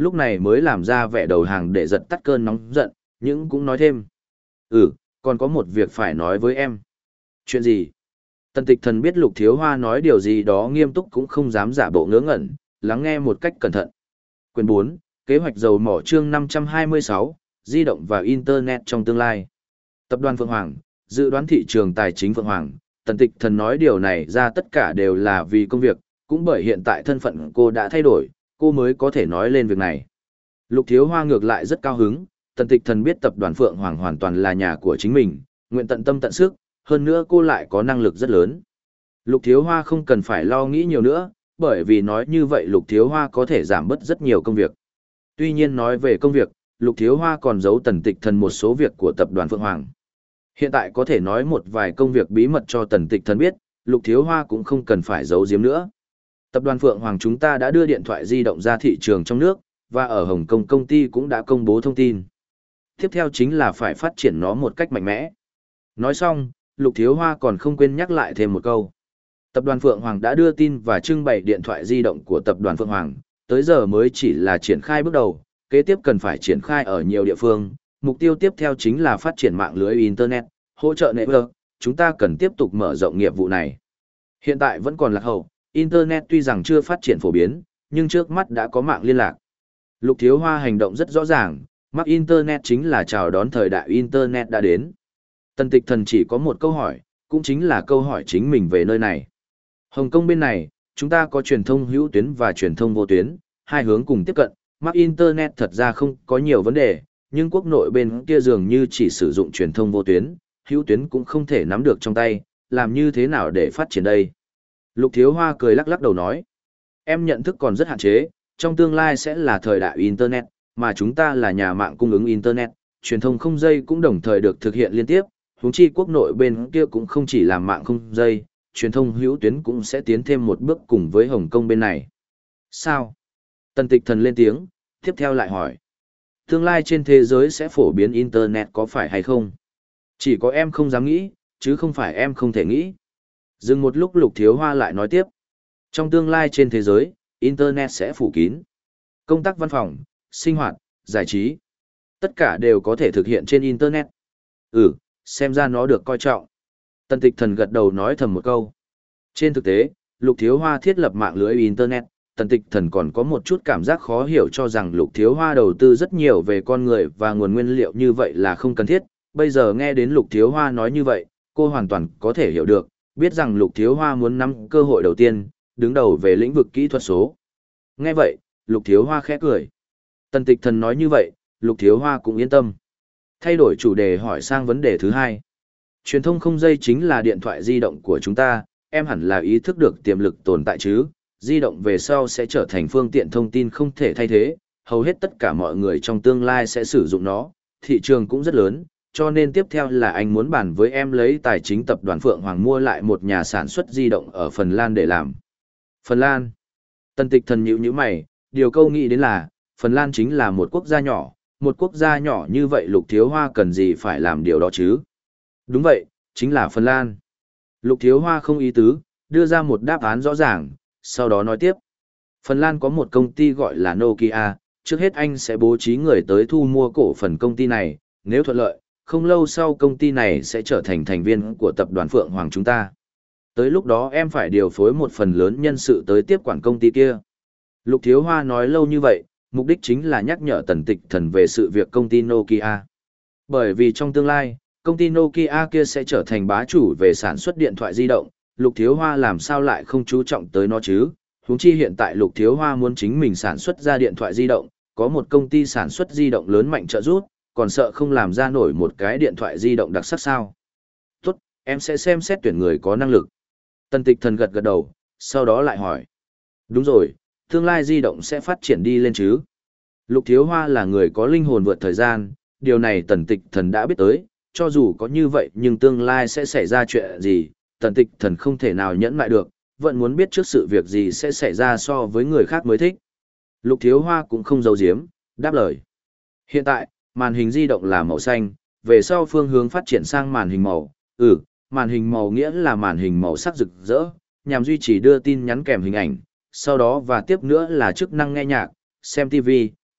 lúc này mới làm ra vẻ đầu hàng để giật tắt cơn nóng giận, nhưng cũng nói thêm. Ừ, còn có một việc phải nói với em. Chuyện gì? Tần Tịch Thần biết Lục Thiếu Hoa nói điều gì đó nghiêm túc cũng không dám giả bộ ngớ ngẩn, lắng nghe một cách cẩn thận. Quyển bốn, Kế hoạch dầu mỏ chương năm trăm hai mươi sáu, di động và Internet trong tương lai. Tập đoàn Phượng Hoàng, dự đoán thị trường tài chính Phượng Hoàng, Tần Tịch Thần nói điều này ra tất cả đều là vì công việc, cũng bởi hiện tại thân phận cô đã thay đổi, cô mới có thể nói lên việc này. Lục Thiếu Hoa ngược lại rất cao hứng, Tần Tịch Thần biết tập đoàn Phượng Hoàng hoàn toàn là nhà của chính mình, nguyện tận tâm tận sức, hơn nữa cô lại có năng lực rất lớn. Lục Thiếu Hoa không cần phải lo nghĩ nhiều nữa, bởi vì nói như vậy Lục Thiếu Hoa có thể giảm bớt rất nhiều công việc. Tuy nhiên nói về công việc, Lục Thiếu Hoa còn giấu Tần Tịch Thần một số việc của tập đoàn Phượng Hoàng. Hiện tại có thể nói một vài công việc bí mật cho Tần Tịch Thần biết, Lục Thiếu Hoa cũng không cần phải giấu giếm nữa. Tập đoàn Phượng Hoàng chúng ta đã đưa điện thoại di động ra thị trường trong nước, và ở Hồng Kông công ty cũng đã công bố thông tin. Tiếp theo chính là phải phát triển nó một cách mạnh mẽ. Nói xong, Lục Thiếu Hoa còn không quên nhắc lại thêm một câu. Tập đoàn Phượng Hoàng đã đưa tin và trưng bày điện thoại di động của tập đoàn Phượng Hoàng, tới giờ mới chỉ là triển khai bước đầu, kế tiếp cần phải triển khai ở nhiều địa phương. Mục tiêu tiếp theo chính là phát triển mạng lưới Internet, hỗ trợ network, chúng ta cần tiếp tục mở rộng nghiệp vụ này. Hiện tại vẫn còn lạc hậu, Internet tuy rằng chưa phát triển phổ biến, nhưng trước mắt đã có mạng liên lạc. Lục Thiếu Hoa hành động rất rõ ràng, mắc Internet chính là chào đón thời đại Internet đã đến. Tần Tịch Thần chỉ có một câu hỏi, cũng chính là câu hỏi chính mình về nơi này. Hồng Kông bên này, chúng ta có truyền thông hữu tuyến và truyền thông vô tuyến, hai hướng cùng tiếp cận, mắc Internet thật ra không có nhiều vấn đề, nhưng quốc nội bên kia dường như chỉ sử dụng truyền thông vô tuyến, hữu tuyến cũng không thể nắm được trong tay, làm như thế nào để phát triển đây? Lục Thiếu Hoa cười lắc lắc đầu nói, em nhận thức còn rất hạn chế, trong tương lai sẽ là thời đại Internet, mà chúng ta là nhà mạng cung ứng Internet, truyền thông không dây cũng đồng thời được thực hiện liên tiếp, huống chi quốc nội bên kia cũng không chỉ làm mạng không dây, truyền thông hữu tuyến cũng sẽ tiến thêm một bước cùng với Hồng Kông bên này. Sao? Tần Tịch Thần lên tiếng, tiếp theo lại hỏi. Tương lai trên thế giới sẽ phổ biến Internet có phải hay không? Chỉ có em không dám nghĩ, chứ không phải em không thể nghĩ. Dừng một lúc Lục Thiếu Hoa lại nói tiếp. Trong tương lai trên thế giới, Internet sẽ phủ kín. Công tác văn phòng, sinh hoạt, giải trí. Tất cả đều có thể thực hiện trên Internet. Ừ, xem ra nó được coi trọng. Tần Tịch Thần gật đầu nói thầm một câu. Trên thực tế, Lục Thiếu Hoa thiết lập mạng lưới Internet, Tần Tịch Thần còn có một chút cảm giác khó hiểu cho rằng Lục Thiếu Hoa đầu tư rất nhiều về con người và nguồn nguyên liệu như vậy là không cần thiết. Bây giờ nghe đến Lục Thiếu Hoa nói như vậy, cô hoàn toàn có thể hiểu được, biết rằng Lục Thiếu Hoa muốn nắm cơ hội đầu tiên, đứng đầu về lĩnh vực kỹ thuật số. Nghe vậy, Lục Thiếu Hoa khẽ cười. Tần Tịch Thần nói như vậy, Lục Thiếu Hoa cũng yên tâm. Thay đổi chủ đề hỏi sang vấn đề thứ hai. Truyền thông không dây chính là điện thoại di động của chúng ta, em hẳn là ý thức được tiềm lực tồn tại chứ, di động về sau sẽ trở thành phương tiện thông tin không thể thay thế, hầu hết tất cả mọi người trong tương lai sẽ sử dụng nó, thị trường cũng rất lớn, cho nên tiếp theo là anh muốn bàn với em lấy tài chính tập đoàn Phượng Hoàng mua lại một nhà sản xuất di động ở Phần Lan để làm. Phần Lan. Tần Tịch Thần nhíu nhíu mày, điều câu nghĩ đến là, Phần Lan chính là một quốc gia nhỏ, một quốc gia nhỏ như vậy Lục Thiếu Hoa cần gì phải làm điều đó chứ? Đúng vậy, chính là Phần Lan. Lục Thiếu Hoa không ý tứ, đưa ra một đáp án rõ ràng, sau đó nói tiếp. Phần Lan có một công ty gọi là Nokia, trước hết anh sẽ bố trí người tới thu mua cổ phần công ty này, nếu thuận lợi, không lâu sau công ty này sẽ trở thành thành viên của tập đoàn Phượng Hoàng chúng ta. Tới lúc đó em phải điều phối một phần lớn nhân sự tới tiếp quản công ty kia. Lục Thiếu Hoa nói lâu như vậy, mục đích chính là nhắc nhở Tần Tịch Thần về sự việc công ty Nokia. Bởi vì trong tương lai, công ty Nokia kia sẽ trở thành bá chủ về sản xuất điện thoại di động, Lục Thiếu Hoa làm sao lại không chú trọng tới nó chứ? Huống chi hiện tại Lục Thiếu Hoa muốn chính mình sản xuất ra điện thoại di động, có một công ty sản xuất di động lớn mạnh trợ giúp, còn sợ không làm ra nổi một cái điện thoại di động đặc sắc sao? Tốt, em sẽ xem xét tuyển người có năng lực. Tần Tịch Thần gật gật đầu, sau đó lại hỏi. Đúng rồi, tương lai di động sẽ phát triển đi lên chứ? Lục Thiếu Hoa là người có linh hồn vượt thời gian, điều này Tần Tịch Thần đã biết tới, cho dù có như vậy nhưng tương lai sẽ xảy ra chuyện gì, Tần Tịch Thần không thể nào nhẫn lại được, vẫn muốn biết trước sự việc gì sẽ xảy ra so với người khác mới thích. Lục Thiếu Hoa cũng không giấu giếm, đáp lời. Hiện tại, màn hình di động là màu xanh, về sau phương hướng phát triển sang màn hình màu, ừ, màn hình màu nghĩa là màn hình màu sắc rực rỡ, nhằm duy trì đưa tin nhắn kèm hình ảnh, sau đó và tiếp nữa là chức năng nghe nhạc, xem ti vi,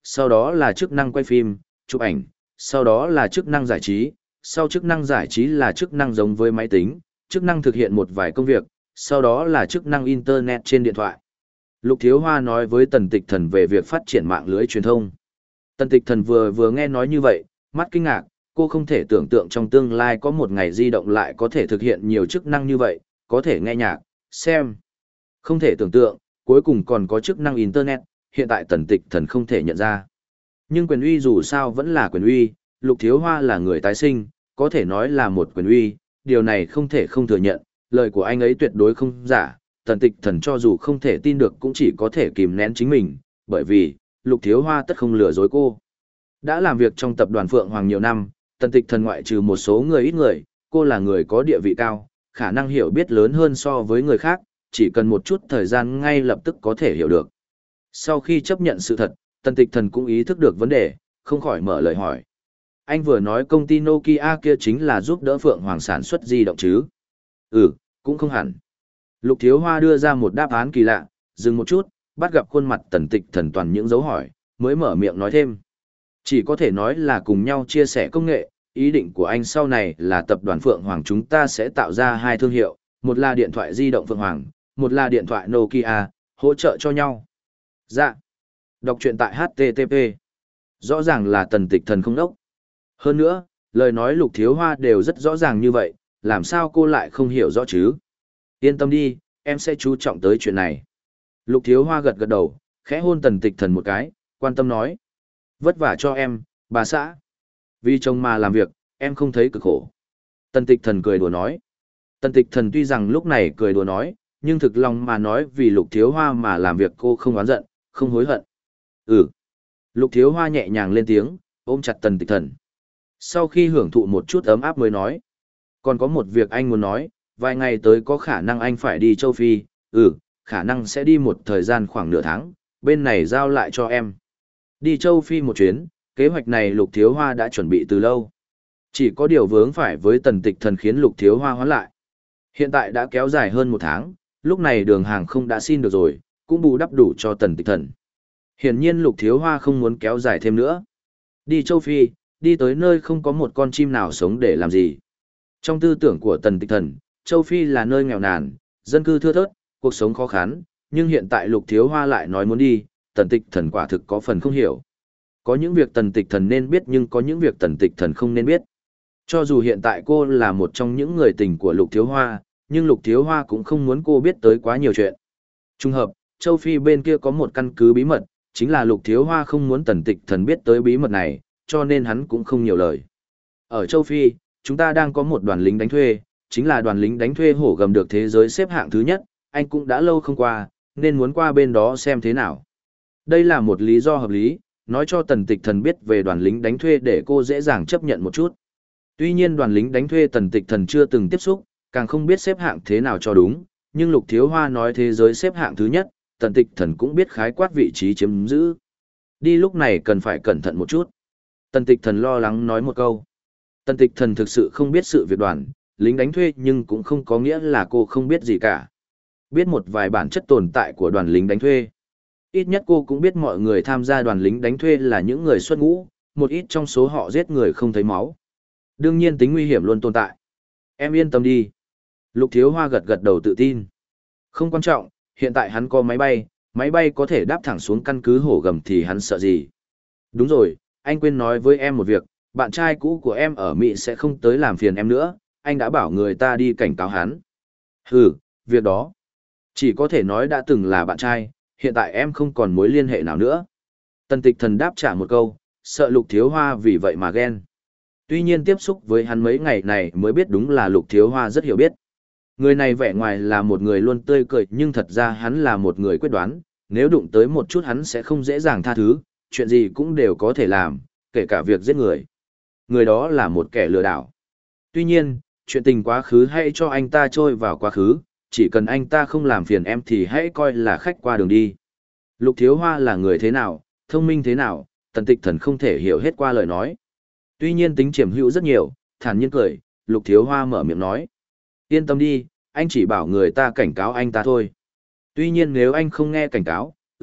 sau đó là chức năng quay phim, chụp ảnh, sau đó là chức năng giải trí, sau chức năng giải trí là chức năng giống với máy tính, chức năng thực hiện một vài công việc, sau đó là chức năng Internet trên điện thoại. Lục Thiếu Hoa nói với Tần Tịch Thần về việc phát triển mạng lưới truyền thông. Tần Tịch Thần vừa vừa nghe nói như vậy, mắt kinh ngạc, cô không thể tưởng tượng trong tương lai có một ngày di động lại có thể thực hiện nhiều chức năng như vậy, có thể nghe nhạc, xem. Không thể tưởng tượng, cuối cùng còn có chức năng Internet, hiện tại Tần Tịch Thần không thể nhận ra. Nhưng quyền uy dù sao vẫn là quyền uy, Lục Thiếu Hoa là người tái sinh, có thể nói là một quyền uy, điều này không thể không thừa nhận, lời của anh ấy tuyệt đối không giả, Tần Tịch Thần cho dù không thể tin được cũng chỉ có thể kìm nén chính mình, bởi vì, Lục Thiếu Hoa tất không lừa dối cô. Đã làm việc trong tập đoàn Phượng Hoàng nhiều năm, Tần Tịch Thần ngoại trừ một số người ít người, cô là người có địa vị cao, khả năng hiểu biết lớn hơn so với người khác, chỉ cần một chút thời gian ngay lập tức có thể hiểu được. Sau khi chấp nhận sự thật, Tần Tịch Thần cũng ý thức được vấn đề, không khỏi mở lời hỏi. Anh vừa nói công ty Nokia kia chính là giúp đỡ Phượng Hoàng sản xuất di động chứ? Ừ, cũng không hẳn. Lục Thiếu Hoa đưa ra một đáp án kỳ lạ, dừng một chút, bắt gặp khuôn mặt Tần Tịch Thần toàn những dấu hỏi, mới mở miệng nói thêm. Chỉ có thể nói là cùng nhau chia sẻ công nghệ, ý định của anh sau này là tập đoàn Phượng Hoàng chúng ta sẽ tạo ra hai thương hiệu, một là điện thoại di động Phượng Hoàng, một là điện thoại Nokia, hỗ trợ cho nhau. Dạ. Đọc truyện tại hát tê tê pê. Rõ ràng là Tần Tịch Thần không đốc. Hơn nữa, lời nói Lục Thiếu Hoa đều rất rõ ràng như vậy, làm sao cô lại không hiểu rõ chứ? Yên tâm đi, em sẽ chú trọng tới chuyện này. Lục Thiếu Hoa gật gật đầu, khẽ hôn Tần Tịch Thần một cái, quan tâm nói. Vất vả cho em, bà xã. Vì chồng mà làm việc, em không thấy cực khổ. Tần Tịch Thần cười đùa nói. Tần Tịch Thần tuy rằng lúc này cười đùa nói, nhưng thực lòng mà nói vì Lục Thiếu Hoa mà làm việc cô không oán giận, không hối hận. Ừ. Lục Thiếu Hoa nhẹ nhàng lên tiếng, ôm chặt Tần Tịch Thần. Sau khi hưởng thụ một chút ấm áp mới nói. Còn có một việc anh muốn nói, vài ngày tới có khả năng anh phải đi châu Phi, ừ, khả năng sẽ đi một thời gian khoảng nửa tháng, bên này giao lại cho em. Đi châu Phi một chuyến, kế hoạch này Lục Thiếu Hoa đã chuẩn bị từ lâu. Chỉ có điều vướng phải với Tần Tịch Thần khiến Lục Thiếu Hoa hoãn lại. Hiện tại đã kéo dài hơn một tháng, lúc này đường hàng không đã xin được rồi, cũng bù đắp đủ cho Tần Tịch Thần. Hiển nhiên Lục Thiếu Hoa không muốn kéo dài thêm nữa. Đi châu Phi, đi tới nơi không có một con chim nào sống để làm gì. Trong tư tưởng của Tần Tịch Thần, châu Phi là nơi nghèo nàn, dân cư thưa thớt, cuộc sống khó khăn, nhưng hiện tại Lục Thiếu Hoa lại nói muốn đi, Tần Tịch Thần quả thực có phần không hiểu. Có những việc Tần Tịch Thần nên biết nhưng có những việc Tần Tịch Thần không nên biết. Cho dù hiện tại cô là một trong những người tình của Lục Thiếu Hoa, nhưng Lục Thiếu Hoa cũng không muốn cô biết tới quá nhiều chuyện. Trùng hợp, châu Phi bên kia có một căn cứ bí mật, chính là Lục Thiếu Hoa không muốn Tần Tịch Thần biết tới bí mật này, cho nên hắn cũng không nhiều lời. Ở châu Phi, chúng ta đang có một đoàn lính đánh thuê, chính là đoàn lính đánh thuê hổ gầm được thế giới xếp hạng thứ nhất, anh cũng đã lâu không qua, nên muốn qua bên đó xem thế nào. Đây là một lý do hợp lý, nói cho Tần Tịch Thần biết về đoàn lính đánh thuê để cô dễ dàng chấp nhận một chút. Tuy nhiên đoàn lính đánh thuê Tần Tịch Thần chưa từng tiếp xúc, càng không biết xếp hạng thế nào cho đúng, nhưng Lục Thiếu Hoa nói thế giới xếp hạng thứ nhất, Tần Tịch Thần cũng biết khái quát vị trí chiếm giữ. Đi lúc này cần phải cẩn thận một chút. Tần Tịch Thần lo lắng nói một câu. Tần Tịch Thần thực sự không biết sự việc đoàn, lính đánh thuê nhưng cũng không có nghĩa là cô không biết gì cả. Biết một vài bản chất tồn tại của đoàn lính đánh thuê. Ít nhất cô cũng biết mọi người tham gia đoàn lính đánh thuê là những người xuất ngũ, một ít trong số họ giết người không thấy máu. Đương nhiên tính nguy hiểm luôn tồn tại. Em yên tâm đi. Lục Thiếu Hoa gật gật đầu tự tin. Không quan trọng, hiện tại hắn có máy bay, máy bay có thể đáp thẳng xuống căn cứ hổ gầm thì hắn sợ gì. Đúng rồi, anh quên nói với em một việc, bạn trai cũ của em ở Mỹ sẽ không tới làm phiền em nữa, anh đã bảo người ta đi cảnh cáo hắn. Hừ, việc đó. Chỉ có thể nói đã từng là bạn trai, hiện tại em không còn mối liên hệ nào nữa. Tần Tịch Thần đáp trả một câu, sợ Lục Thiếu Hoa vì vậy mà ghen. Tuy nhiên tiếp xúc với hắn mấy ngày này mới biết đúng là Lục Thiếu Hoa rất hiểu biết. Người này vẻ ngoài là một người luôn tươi cười nhưng thật ra hắn là một người quyết đoán, nếu đụng tới một chút hắn sẽ không dễ dàng tha thứ, chuyện gì cũng đều có thể làm, kể cả việc giết người. Người đó là một kẻ lừa đảo. Tuy nhiên, chuyện tình quá khứ hãy cho anh ta trôi vào quá khứ, chỉ cần anh ta không làm phiền em thì hãy coi là khách qua đường đi. Lục Thiếu Hoa là người thế nào, thông minh thế nào, Tần Tịch Thần không thể hiểu hết qua lời nói. Tuy nhiên tính chiếm hữu rất nhiều, thản nhiên cười, Lục Thiếu Hoa mở miệng nói. Yên tâm đi, anh chỉ bảo người ta cảnh cáo anh ta thôi. Tuy nhiên nếu anh không nghe cảnh cáo, ừ,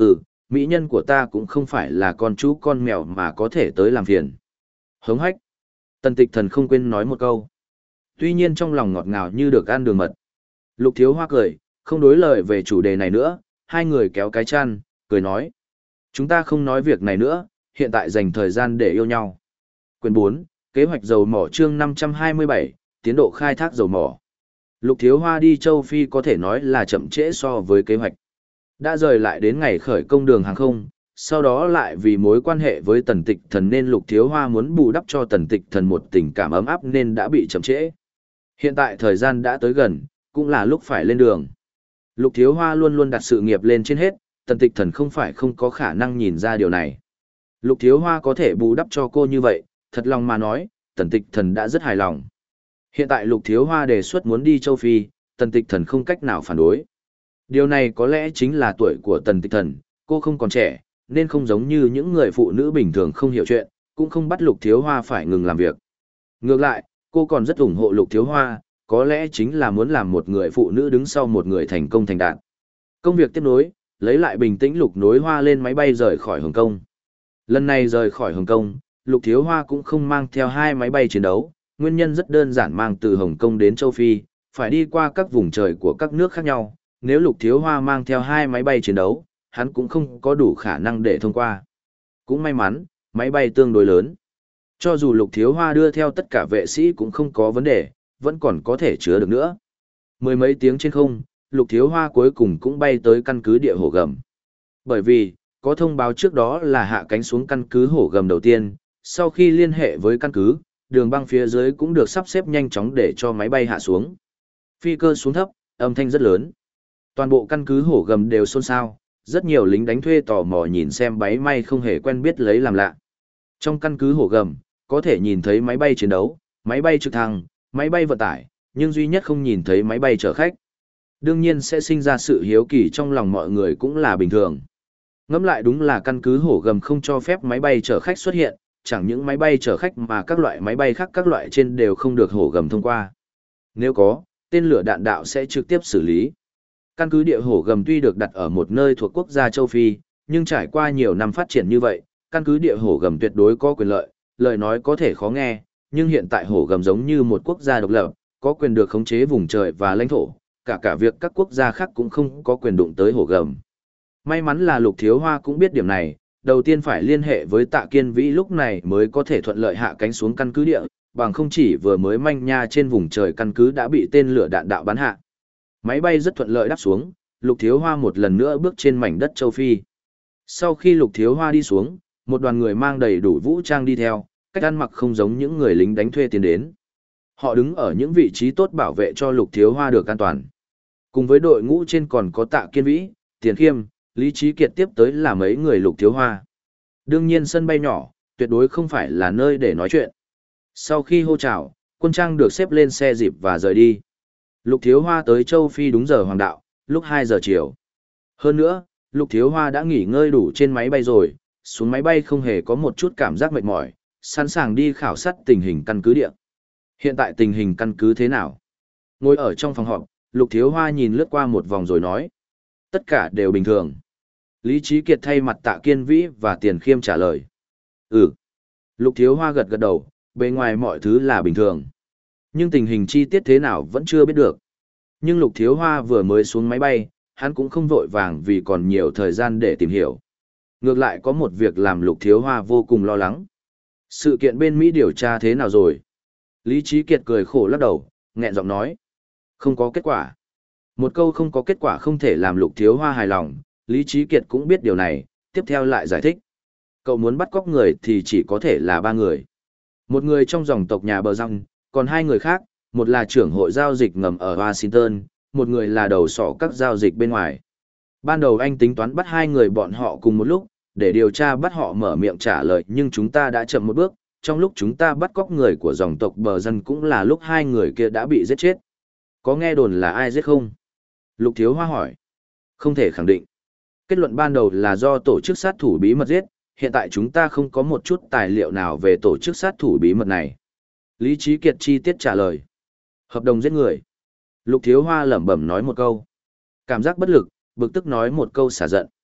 Mỹ nhân của ta cũng không phải là con chú con mèo mà có thể tới làm phiền. Hống hách. Tần tịch thần không quên nói một câu. Tuy nhiên trong lòng ngọt ngào như được ăn đường mật. Lục Thiếu Hoa cười, không đối lời về chủ đề này nữa, hai người kéo cái chăn, cười nói. Chúng ta không nói việc này nữa, hiện tại dành thời gian để yêu nhau. Quyền bốn, kế hoạch dầu mỏ chương năm trăm hai mươi bảy, tiến độ khai thác dầu mỏ. Lục Thiếu Hoa đi châu Phi có thể nói là chậm trễ so với kế hoạch. Đã rời lại đến ngày khởi công đường hàng không, sau đó lại vì mối quan hệ với Tần Tịch Thần nên Lục Thiếu Hoa muốn bù đắp cho Tần Tịch Thần một tình cảm ấm áp nên đã bị chậm trễ. Hiện tại thời gian đã tới gần, cũng là lúc phải lên đường. Lục Thiếu Hoa luôn luôn đặt sự nghiệp lên trên hết, Tần Tịch Thần không phải không có khả năng nhìn ra điều này. Lục Thiếu Hoa có thể bù đắp cho cô như vậy, thật lòng mà nói, Tần Tịch Thần đã rất hài lòng. Hiện tại Lục Thiếu Hoa đề xuất muốn đi châu Phi, Tần Tịch Thần không cách nào phản đối. Điều này có lẽ chính là tuổi của Tần Tịch Thần, cô không còn trẻ, nên không giống như những người phụ nữ bình thường không hiểu chuyện, cũng không bắt Lục Thiếu Hoa phải ngừng làm việc. Ngược lại, cô còn rất ủng hộ Lục Thiếu Hoa, có lẽ chính là muốn làm một người phụ nữ đứng sau một người thành công thành đạt. Công việc tiếp nối, lấy lại bình tĩnh Lục Nối Hoa lên máy bay rời khỏi Hồng Kông. Lần này rời khỏi Hồng Kông, Lục Thiếu Hoa cũng không mang theo hai máy bay chiến đấu, nguyên nhân rất đơn giản mang từ Hồng Kông đến châu Phi, phải đi qua các vùng trời của các nước khác nhau, nếu Lục Thiếu Hoa mang theo hai máy bay chiến đấu, hắn cũng không có đủ khả năng để thông qua. Cũng may mắn, máy bay tương đối lớn. Cho dù Lục Thiếu Hoa đưa theo tất cả vệ sĩ cũng không có vấn đề, vẫn còn có thể chứa được nữa. Mười mấy tiếng trên không, Lục Thiếu Hoa cuối cùng cũng bay tới căn cứ địa hổ gầm. Bởi vì, có thông báo trước đó là hạ cánh xuống căn cứ hổ gầm đầu tiên, sau khi liên hệ với căn cứ, đường băng phía dưới cũng được sắp xếp nhanh chóng để cho máy bay hạ xuống. Phi cơ xuống thấp, âm thanh rất lớn. Toàn bộ căn cứ hổ gầm đều xôn xao, rất nhiều lính đánh thuê tò mò nhìn xem máy bay không hề quen biết lấy làm lạ. Trong căn cứ hổ gầm, có thể nhìn thấy máy bay chiến đấu, máy bay trực thăng, máy bay vận tải, nhưng duy nhất không nhìn thấy máy bay chở khách. Đương nhiên sẽ sinh ra sự hiếu kỳ trong lòng mọi người cũng là bình thường. Ngẫm lại đúng là căn cứ hổ gầm không cho phép máy bay chở khách xuất hiện, chẳng những máy bay chở khách mà các loại máy bay khác các loại trên đều không được hổ gầm thông qua. Nếu có, tên lửa đạn đạo sẽ trực tiếp xử lý. Căn cứ địa hổ gầm tuy được đặt ở một nơi thuộc quốc gia châu Phi, nhưng trải qua nhiều năm phát triển như vậy, căn cứ địa hổ gầm tuyệt đối có quyền lợi, lời nói có thể khó nghe, nhưng hiện tại hổ gầm giống như một quốc gia độc lập, có quyền được khống chế vùng trời và lãnh thổ, cả cả việc các quốc gia khác cũng không có quyền đụng tới hổ gầm. May mắn là Lục Thiếu Hoa cũng biết điểm này, đầu tiên phải liên hệ với Tạ Kiên Vĩ lúc này mới có thể thuận lợi hạ cánh xuống căn cứ địa, bằng không chỉ vừa mới manh nha trên vùng trời căn cứ đã bị tên lửa đạn đạo bắn hạ. Máy bay rất thuận lợi đáp xuống, Lục Thiếu Hoa một lần nữa bước trên mảnh đất châu Phi. Sau khi Lục Thiếu Hoa đi xuống, một đoàn người mang đầy đủ vũ trang đi theo, cách ăn mặc không giống những người lính đánh thuê tiến đến. Họ đứng ở những vị trí tốt bảo vệ cho Lục Thiếu Hoa được an toàn. Cùng với đội ngũ trên còn có Tạ Kiên Vĩ, Tiền Khiêm, Lý Trí Kiệt tiếp tới là mấy người Lục Thiếu Hoa. Đương nhiên sân bay nhỏ, tuyệt đối không phải là nơi để nói chuyện. Sau khi hô chào, quân trang được xếp lên xe dịp và rời đi. Lục Thiếu Hoa tới châu Phi đúng giờ hoàng đạo, lúc hai giờ chiều. Hơn nữa, Lục Thiếu Hoa đã nghỉ ngơi đủ trên máy bay rồi, xuống máy bay không hề có một chút cảm giác mệt mỏi, sẵn sàng đi khảo sát tình hình căn cứ địa. Hiện tại tình hình căn cứ thế nào? Ngồi ở trong phòng họp, Lục Thiếu Hoa nhìn lướt qua một vòng rồi nói. Tất cả đều bình thường. Lý Trí Kiệt thay mặt Tạ Kiên Vĩ và Tiền Khiêm trả lời. Ừ. Lục Thiếu Hoa gật gật đầu, bề ngoài mọi thứ là bình thường. Nhưng tình hình chi tiết thế nào vẫn chưa biết được. Nhưng Lục Thiếu Hoa vừa mới xuống máy bay, hắn cũng không vội vàng vì còn nhiều thời gian để tìm hiểu. Ngược lại có một việc làm Lục Thiếu Hoa vô cùng lo lắng. Sự kiện bên Mỹ điều tra thế nào rồi? Lý Trí Kiệt cười khổ lắc đầu, nghẹn giọng nói. Không có kết quả. Một câu không có kết quả không thể làm Lục Thiếu Hoa hài lòng, Lý Trí Kiệt cũng biết điều này, tiếp theo lại giải thích. Cậu muốn bắt cóc người thì chỉ có thể là ba người. Một người trong dòng tộc nhà Bờ Răng, còn hai người khác, một là trưởng hội giao dịch ngầm ở Washington, một người là đầu sỏ các giao dịch bên ngoài. Ban đầu anh tính toán bắt hai người bọn họ cùng một lúc, để điều tra bắt họ mở miệng trả lời nhưng chúng ta đã chậm một bước, trong lúc chúng ta bắt cóc người của dòng tộc Bờ Dân cũng là lúc hai người kia đã bị giết chết. Có nghe đồn là ai giết không? Lục Thiếu Hoa hỏi. Không thể khẳng định. Kết luận ban đầu là do tổ chức sát thủ bí mật giết, hiện tại chúng ta không có một chút tài liệu nào về tổ chức sát thủ bí mật này. Lý Trí Kiệt chi tiết trả lời. Hợp đồng giết người. Lục Thiếu Hoa lẩm bẩm nói một câu. Cảm giác bất lực, bực tức nói một câu xả giận.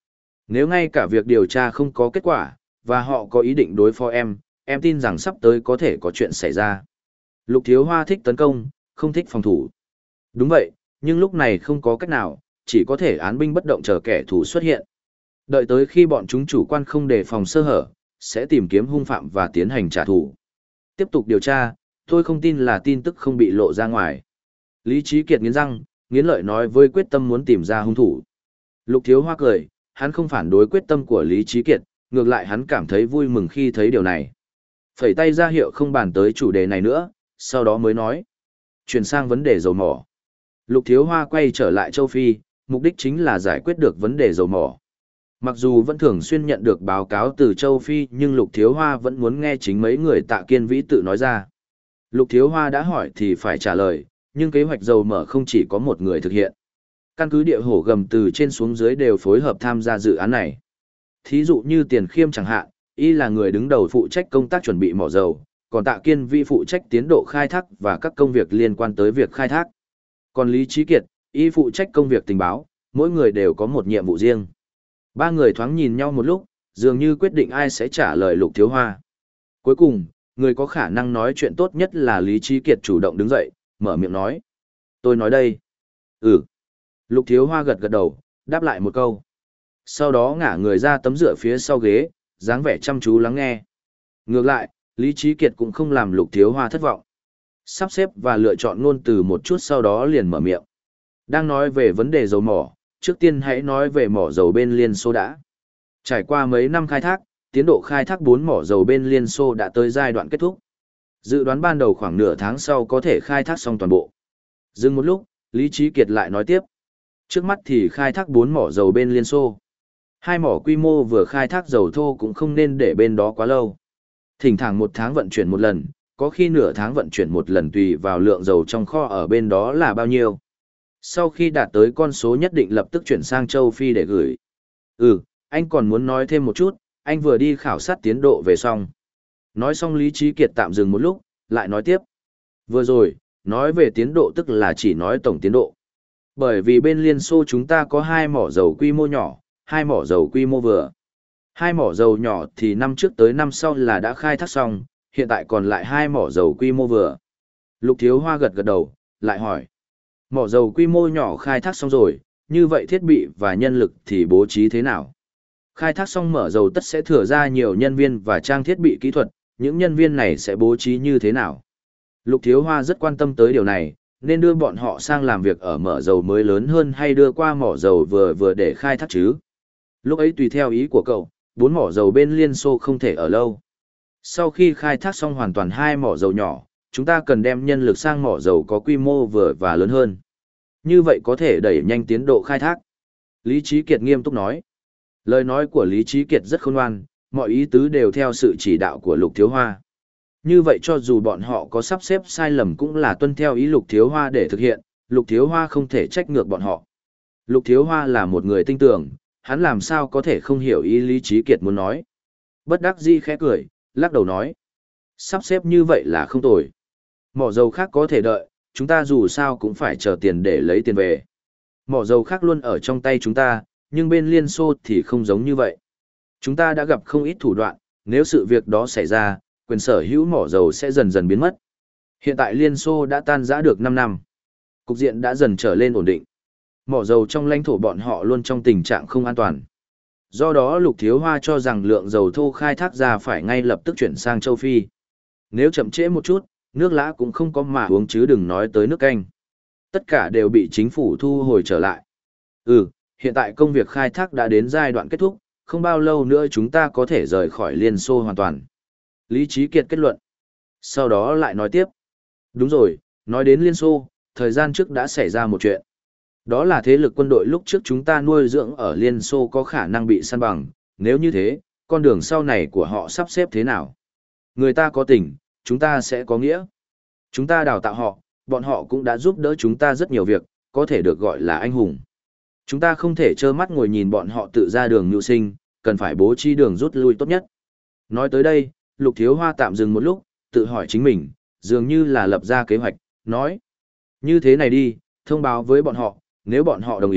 Nếu ngay cả việc điều tra không có kết quả, và họ có ý định đối phó em, em tin rằng sắp tới có thể có chuyện xảy ra. Lục Thiếu Hoa thích tấn công, không thích phòng thủ. Đúng vậy, nhưng lúc này không có cách nào, chỉ có thể án binh bất động chờ kẻ thù xuất hiện. Đợi tới khi bọn chúng chủ quan không đề phòng sơ hở, sẽ tìm kiếm hung phạm và tiến hành trả thù. Tiếp tục điều tra, tôi không tin là tin tức không bị lộ ra ngoài. Lý Trí Kiệt nghiến răng, nghiến lợi nói với quyết tâm muốn tìm ra hung thủ. Lục Thiếu Hoa cười, hắn không phản đối quyết tâm của Lý Trí Kiệt, ngược lại hắn cảm thấy vui mừng khi thấy điều này. Phẩy tay ra hiệu không bàn tới chủ đề này nữa, sau đó mới nói. Chuyển sang vấn đề dầu mỏ. Lục Thiếu Hoa quay trở lại châu Phi, mục đích chính là giải quyết được vấn đề dầu mỏ. Mặc dù vẫn thường xuyên nhận được báo cáo từ châu Phi nhưng Lục Thiếu Hoa vẫn muốn nghe chính mấy người Tạ Kiên Vĩ tự nói ra. Lục Thiếu Hoa đã hỏi thì phải trả lời, nhưng kế hoạch dầu mỏ không chỉ có một người thực hiện. Căn cứ địa hổ gầm từ trên xuống dưới đều phối hợp tham gia dự án này. Thí dụ như Tiền Khiêm chẳng hạn, y là người đứng đầu phụ trách công tác chuẩn bị mỏ dầu, còn Tạ Kiên Vĩ phụ trách tiến độ khai thác và các công việc liên quan tới việc khai thác. Còn Lý Trí Kiệt, y phụ trách công việc tình báo, mỗi người đều có một nhiệm vụ riêng. Ba người thoáng nhìn nhau một lúc, dường như quyết định ai sẽ trả lời Lục Thiếu Hoa. Cuối cùng, người có khả năng nói chuyện tốt nhất là Lý Trí Kiệt chủ động đứng dậy, mở miệng nói. Tôi nói đây. Ừ. Lục Thiếu Hoa gật gật đầu, đáp lại một câu. Sau đó ngả người ra tấm dựa phía sau ghế, dáng vẻ chăm chú lắng nghe. Ngược lại, Lý Trí Kiệt cũng không làm Lục Thiếu Hoa thất vọng. Sắp xếp và lựa chọn ngôn từ một chút sau đó liền mở miệng. Đang nói về vấn đề dầu mỏ, trước tiên hãy nói về mỏ dầu bên Liên Xô đã. Trải qua mấy năm khai thác, tiến độ khai thác bốn mỏ dầu bên Liên Xô đã tới giai đoạn kết thúc. Dự đoán ban đầu khoảng nửa tháng sau có thể khai thác xong toàn bộ. Dừng một lúc, Lý Trí Kiệt lại nói tiếp. Trước mắt thì khai thác bốn mỏ dầu bên Liên Xô. Hai mỏ quy mô vừa khai thác dầu thô cũng không nên để bên đó quá lâu. Thỉnh thoảng một tháng vận chuyển một lần, có khi nửa tháng vận chuyển một lần tùy vào lượng dầu trong kho ở bên đó là bao nhiêu. Sau khi đạt tới con số nhất định lập tức chuyển sang châu Phi để gửi. Ừ, anh còn muốn nói thêm một chút, anh vừa đi khảo sát tiến độ về xong. Nói xong Lý Trí Kiệt tạm dừng một lúc, lại nói tiếp. Vừa rồi, nói về tiến độ tức là chỉ nói tổng tiến độ. Bởi vì bên Liên Xô chúng ta có hai mỏ dầu quy mô nhỏ, hai mỏ dầu quy mô vừa. Hai mỏ dầu nhỏ thì năm trước tới năm sau là đã khai thác xong, hiện tại còn lại hai mỏ dầu quy mô vừa. Lục Thiếu Hoa gật gật đầu, lại hỏi. Mỏ dầu quy mô nhỏ khai thác xong rồi, như vậy thiết bị và nhân lực thì bố trí thế nào? Khai thác xong mỏ dầu tất sẽ thừa ra nhiều nhân viên và trang thiết bị kỹ thuật, những nhân viên này sẽ bố trí như thế nào? Lục Thiếu Hoa rất quan tâm tới điều này, nên đưa bọn họ sang làm việc ở mỏ dầu mới lớn hơn hay đưa qua mỏ dầu vừa vừa để khai thác chứ? Lúc ấy tùy theo ý của cậu, bốn mỏ dầu bên Liên Xô không thể ở lâu. Sau khi khai thác xong hoàn toàn hai mỏ dầu nhỏ, chúng ta cần đem nhân lực sang mỏ dầu có quy mô vừa và lớn hơn. Như vậy có thể đẩy nhanh tiến độ khai thác. Lý Trí Kiệt nghiêm túc nói. Lời nói của Lý Trí Kiệt rất khôn ngoan, mọi ý tứ đều theo sự chỉ đạo của Lục Thiếu Hoa. Như vậy cho dù bọn họ có sắp xếp sai lầm cũng là tuân theo ý Lục Thiếu Hoa để thực hiện, Lục Thiếu Hoa không thể trách ngược bọn họ. Lục Thiếu Hoa là một người tinh tường, hắn làm sao có thể không hiểu ý Lý Trí Kiệt muốn nói. Bất đắc dĩ khẽ cười, lắc đầu nói. Sắp xếp như vậy là không tồi. Mỏ dầu khác có thể đợi, chúng ta dù sao cũng phải chờ tiền để lấy tiền về. Mỏ dầu khác luôn ở trong tay chúng ta, nhưng bên Liên Xô thì không giống như vậy. Chúng ta đã gặp không ít thủ đoạn, nếu sự việc đó xảy ra, quyền sở hữu mỏ dầu sẽ dần dần biến mất. Hiện tại Liên Xô đã tan rã được năm năm. Cục diện đã dần trở lên ổn định. Mỏ dầu trong lãnh thổ bọn họ luôn trong tình trạng không an toàn. Do đó Lục Thiếu Hoa cho rằng lượng dầu thô khai thác ra phải ngay lập tức chuyển sang châu Phi. Nếu chậm trễ một chút, nước lã cũng không có mà uống chứ đừng nói tới nước canh. Tất cả đều bị chính phủ thu hồi trở lại. Ừ, hiện tại công việc khai thác đã đến giai đoạn kết thúc, không bao lâu nữa chúng ta có thể rời khỏi Liên Xô hoàn toàn. Lý Trí Kiệt kết luận. Sau đó lại nói tiếp. Đúng rồi, nói đến Liên Xô, thời gian trước đã xảy ra một chuyện. Đó là thế lực quân đội lúc trước chúng ta nuôi dưỡng ở Liên Xô có khả năng bị săn bằng, nếu như thế, con đường sau này của họ sắp xếp thế nào? Người ta có tình, chúng ta sẽ có nghĩa. Chúng ta đào tạo họ, bọn họ cũng đã giúp đỡ chúng ta rất nhiều việc, có thể được gọi là anh hùng. Chúng ta không thể trơ mắt ngồi nhìn bọn họ tự ra đường nhu sinh, cần phải bố trí đường rút lui tốt nhất. Nói tới đây, Lục Thiếu Hoa tạm dừng một lúc, tự hỏi chính mình, dường như là lập ra kế hoạch, nói. Như thế này đi, thông báo với bọn họ, nếu bọn họ đồng ý,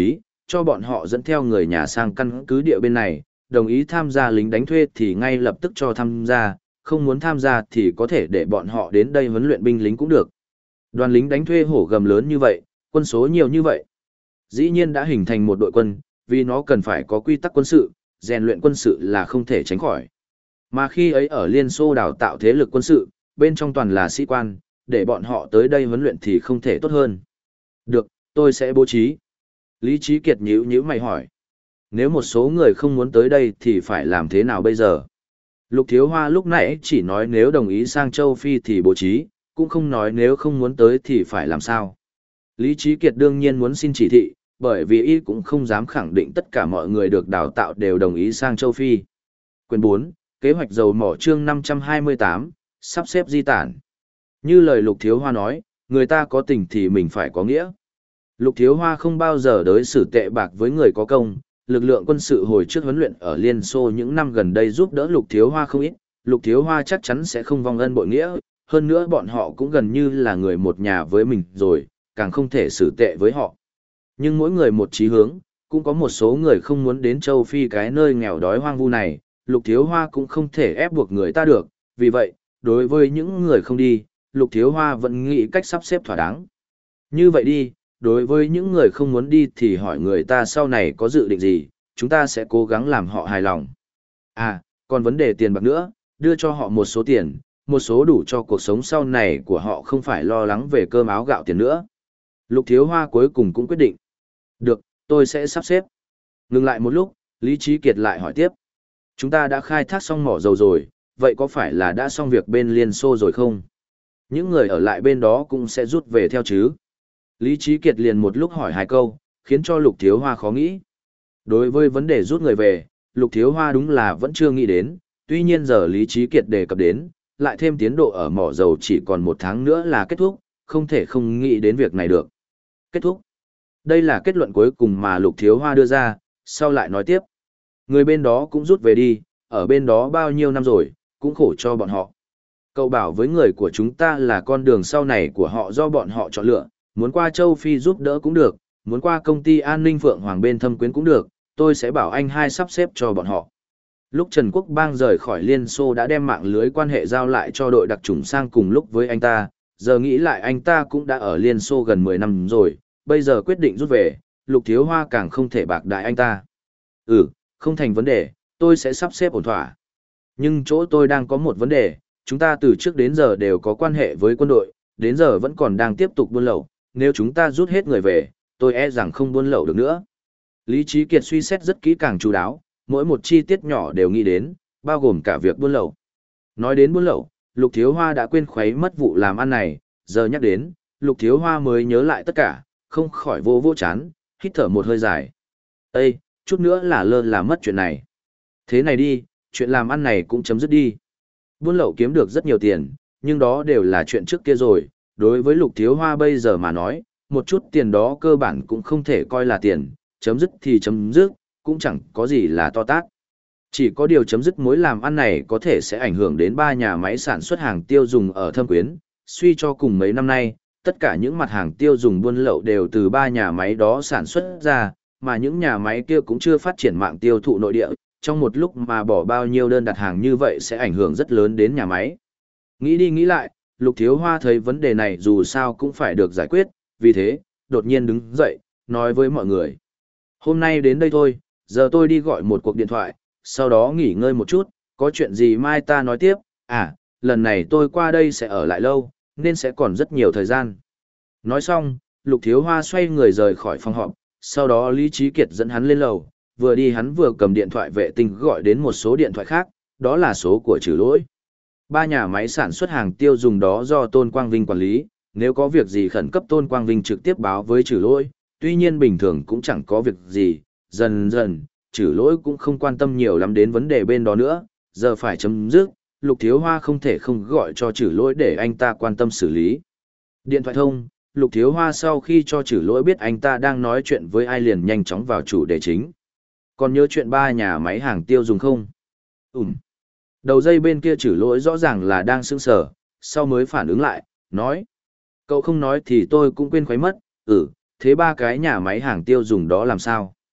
cho bọn họ dẫn theo người nhà sang căn cứ địa bên này, đồng ý tham gia lính đánh thuê thì ngay lập tức cho tham gia, không muốn tham gia thì có thể để bọn họ đến đây huấn luyện binh lính cũng được. Đoàn lính đánh thuê hổ gầm lớn như vậy, quân số nhiều như vậy. Dĩ nhiên đã hình thành một đội quân, vì nó cần phải có quy tắc quân sự, rèn luyện quân sự là không thể tránh khỏi. Mà khi ấy ở Liên Xô đào tạo thế lực quân sự, bên trong toàn là sĩ quan, để bọn họ tới đây huấn luyện thì không thể tốt hơn. Được, tôi sẽ bố trí. Lý Trí Kiệt nhíu nhíu mày hỏi. Nếu một số người không muốn tới đây thì phải làm thế nào bây giờ? Lục Thiếu Hoa lúc nãy chỉ nói nếu đồng ý sang châu Phi thì bố trí, cũng không nói nếu không muốn tới thì phải làm sao. Lý Trí Kiệt đương nhiên muốn xin chỉ thị, bởi vì y cũng không dám khẳng định tất cả mọi người được đào tạo đều đồng ý sang châu Phi. Quyền bốn, kế hoạch dầu mỏ chương năm trăm hai mươi tám, sắp xếp di tản. Như lời Lục Thiếu Hoa nói, người ta có tình thì mình phải có nghĩa. Lục Thiếu Hoa không bao giờ đối xử tệ bạc với người có công, lực lượng quân sự hồi trước huấn luyện ở Liên Xô những năm gần đây giúp đỡ Lục Thiếu Hoa không ít, Lục Thiếu Hoa chắc chắn sẽ không vong ân bội nghĩa, hơn nữa bọn họ cũng gần như là người một nhà với mình rồi, càng không thể xử tệ với họ. Nhưng mỗi người một chí hướng, cũng có một số người không muốn đến châu Phi cái nơi nghèo đói hoang vu này, Lục Thiếu Hoa cũng không thể ép buộc người ta được, vì vậy, đối với những người không đi, Lục Thiếu Hoa vẫn nghĩ cách sắp xếp thỏa đáng. Như vậy đi, đối với những người không muốn đi thì hỏi người ta sau này có dự định gì, chúng ta sẽ cố gắng làm họ hài lòng. À, còn vấn đề tiền bạc nữa, đưa cho họ một số tiền, một số đủ cho cuộc sống sau này của họ không phải lo lắng về cơm áo gạo tiền nữa. Lục Thiếu Hoa cuối cùng cũng quyết định. Được, tôi sẽ sắp xếp. Ngừng lại một lúc, Lý Trí Kiệt lại hỏi tiếp. Chúng ta đã khai thác xong mỏ dầu rồi, vậy có phải là đã xong việc bên Liên Xô rồi không? Những người ở lại bên đó cũng sẽ rút về theo chứ? Lý Trí Kiệt liền một lúc hỏi hai câu, khiến cho Lục Thiếu Hoa khó nghĩ. Đối với vấn đề rút người về, Lục Thiếu Hoa đúng là vẫn chưa nghĩ đến, tuy nhiên giờ Lý Trí Kiệt đề cập đến, lại thêm tiến độ ở mỏ dầu chỉ còn một tháng nữa là kết thúc, không thể không nghĩ đến việc này được. Kết thúc. Đây là kết luận cuối cùng mà Lục Thiếu Hoa đưa ra, sau lại nói tiếp. Người bên đó cũng rút về đi, ở bên đó bao nhiêu năm rồi, cũng khổ cho bọn họ. Cậu bảo với người của chúng ta là con đường sau này của họ do bọn họ chọn lựa, muốn qua châu Phi giúp đỡ cũng được, muốn qua công ty an ninh Phượng Hoàng bên Thâm Quyến cũng được, tôi sẽ bảo anh hai sắp xếp cho bọn họ. Lúc Trần Quốc Bang rời khỏi Liên Xô đã đem mạng lưới quan hệ giao lại cho đội đặc chủng sang cùng lúc với anh ta, giờ nghĩ lại anh ta cũng đã ở Liên Xô gần mười năm rồi, bây giờ quyết định rút về, Lục Thiếu Hoa càng không thể bạc đại anh ta. Ừ, không thành vấn đề, tôi sẽ sắp xếp ổn thỏa. Nhưng chỗ tôi đang có một vấn đề, chúng ta từ trước đến giờ đều có quan hệ với quân đội, đến giờ vẫn còn đang tiếp tục buôn lậu, nếu chúng ta rút hết người về, tôi e rằng không buôn lậu được nữa. Lý Trí Kiệt suy xét rất kỹ càng chú đáo, mỗi một chi tiết nhỏ đều nghĩ đến, bao gồm cả việc buôn lậu. Nói đến buôn lậu, Lục Thiếu Hoa đã quên khuấy mất vụ làm ăn này, giờ nhắc đến, Lục Thiếu Hoa mới nhớ lại tất cả, không khỏi vô vô chán, hít thở một hơi dài. Ê, chút nữa là lơ là mất chuyện này. Thế này đi, chuyện làm ăn này cũng chấm dứt đi. Buôn lậu kiếm được rất nhiều tiền, nhưng đó đều là chuyện trước kia rồi, đối với Lục Thiếu Hoa bây giờ mà nói, một chút tiền đó cơ bản cũng không thể coi là tiền, chấm dứt thì chấm dứt, cũng chẳng có gì là to tát. Chỉ có điều chấm dứt mối làm ăn này có thể sẽ ảnh hưởng đến ba nhà máy sản xuất hàng tiêu dùng ở Thâm Quyến, suy cho cùng mấy năm nay, tất cả những mặt hàng tiêu dùng buôn lậu đều từ ba nhà máy đó sản xuất ra, mà những nhà máy kia cũng chưa phát triển mạng tiêu thụ nội địa, trong một lúc mà bỏ bao nhiêu đơn đặt hàng như vậy sẽ ảnh hưởng rất lớn đến nhà máy. Nghĩ đi nghĩ lại, Lục Thiếu Hoa thấy vấn đề này dù sao cũng phải được giải quyết, vì thế, đột nhiên đứng dậy, nói với mọi người. Hôm nay đến đây thôi, giờ tôi đi gọi một cuộc điện thoại, sau đó nghỉ ngơi một chút, có chuyện gì mai ta nói tiếp, à, lần này tôi qua đây sẽ ở lại lâu, nên sẽ còn rất nhiều thời gian. Nói xong, Lục Thiếu Hoa xoay người rời khỏi phòng họp, sau đó Lý Trí Kiệt dẫn hắn lên lầu, vừa đi hắn vừa cầm điện thoại vệ tinh gọi đến một số điện thoại khác, đó là số của Trử Lỗi. Ba nhà máy sản xuất hàng tiêu dùng đó do Tôn Quang Vinh quản lý, nếu có việc gì khẩn cấp Tôn Quang Vinh trực tiếp báo với Trử Lỗi, tuy nhiên bình thường cũng chẳng có việc gì, dần dần, Trử Lỗi cũng không quan tâm nhiều lắm đến vấn đề bên đó nữa, giờ phải chấm dứt, Lục Thiếu Hoa không thể không gọi cho Trử Lỗi để anh ta quan tâm xử lý. Điện thoại thông, Lục Thiếu Hoa sau khi cho Trử Lỗi biết anh ta đang nói chuyện với ai liền nhanh chóng vào chủ đề chính. Còn nhớ chuyện ba nhà máy hàng tiêu dùng không? Ừm. Đầu dây bên kia Trử Lỗi rõ ràng là đang sững sờ, sau mới phản ứng lại, nói. Cậu không nói thì tôi cũng quên khuấy mất, ừ, thế ba cái nhà máy hàng tiêu dùng đó làm sao?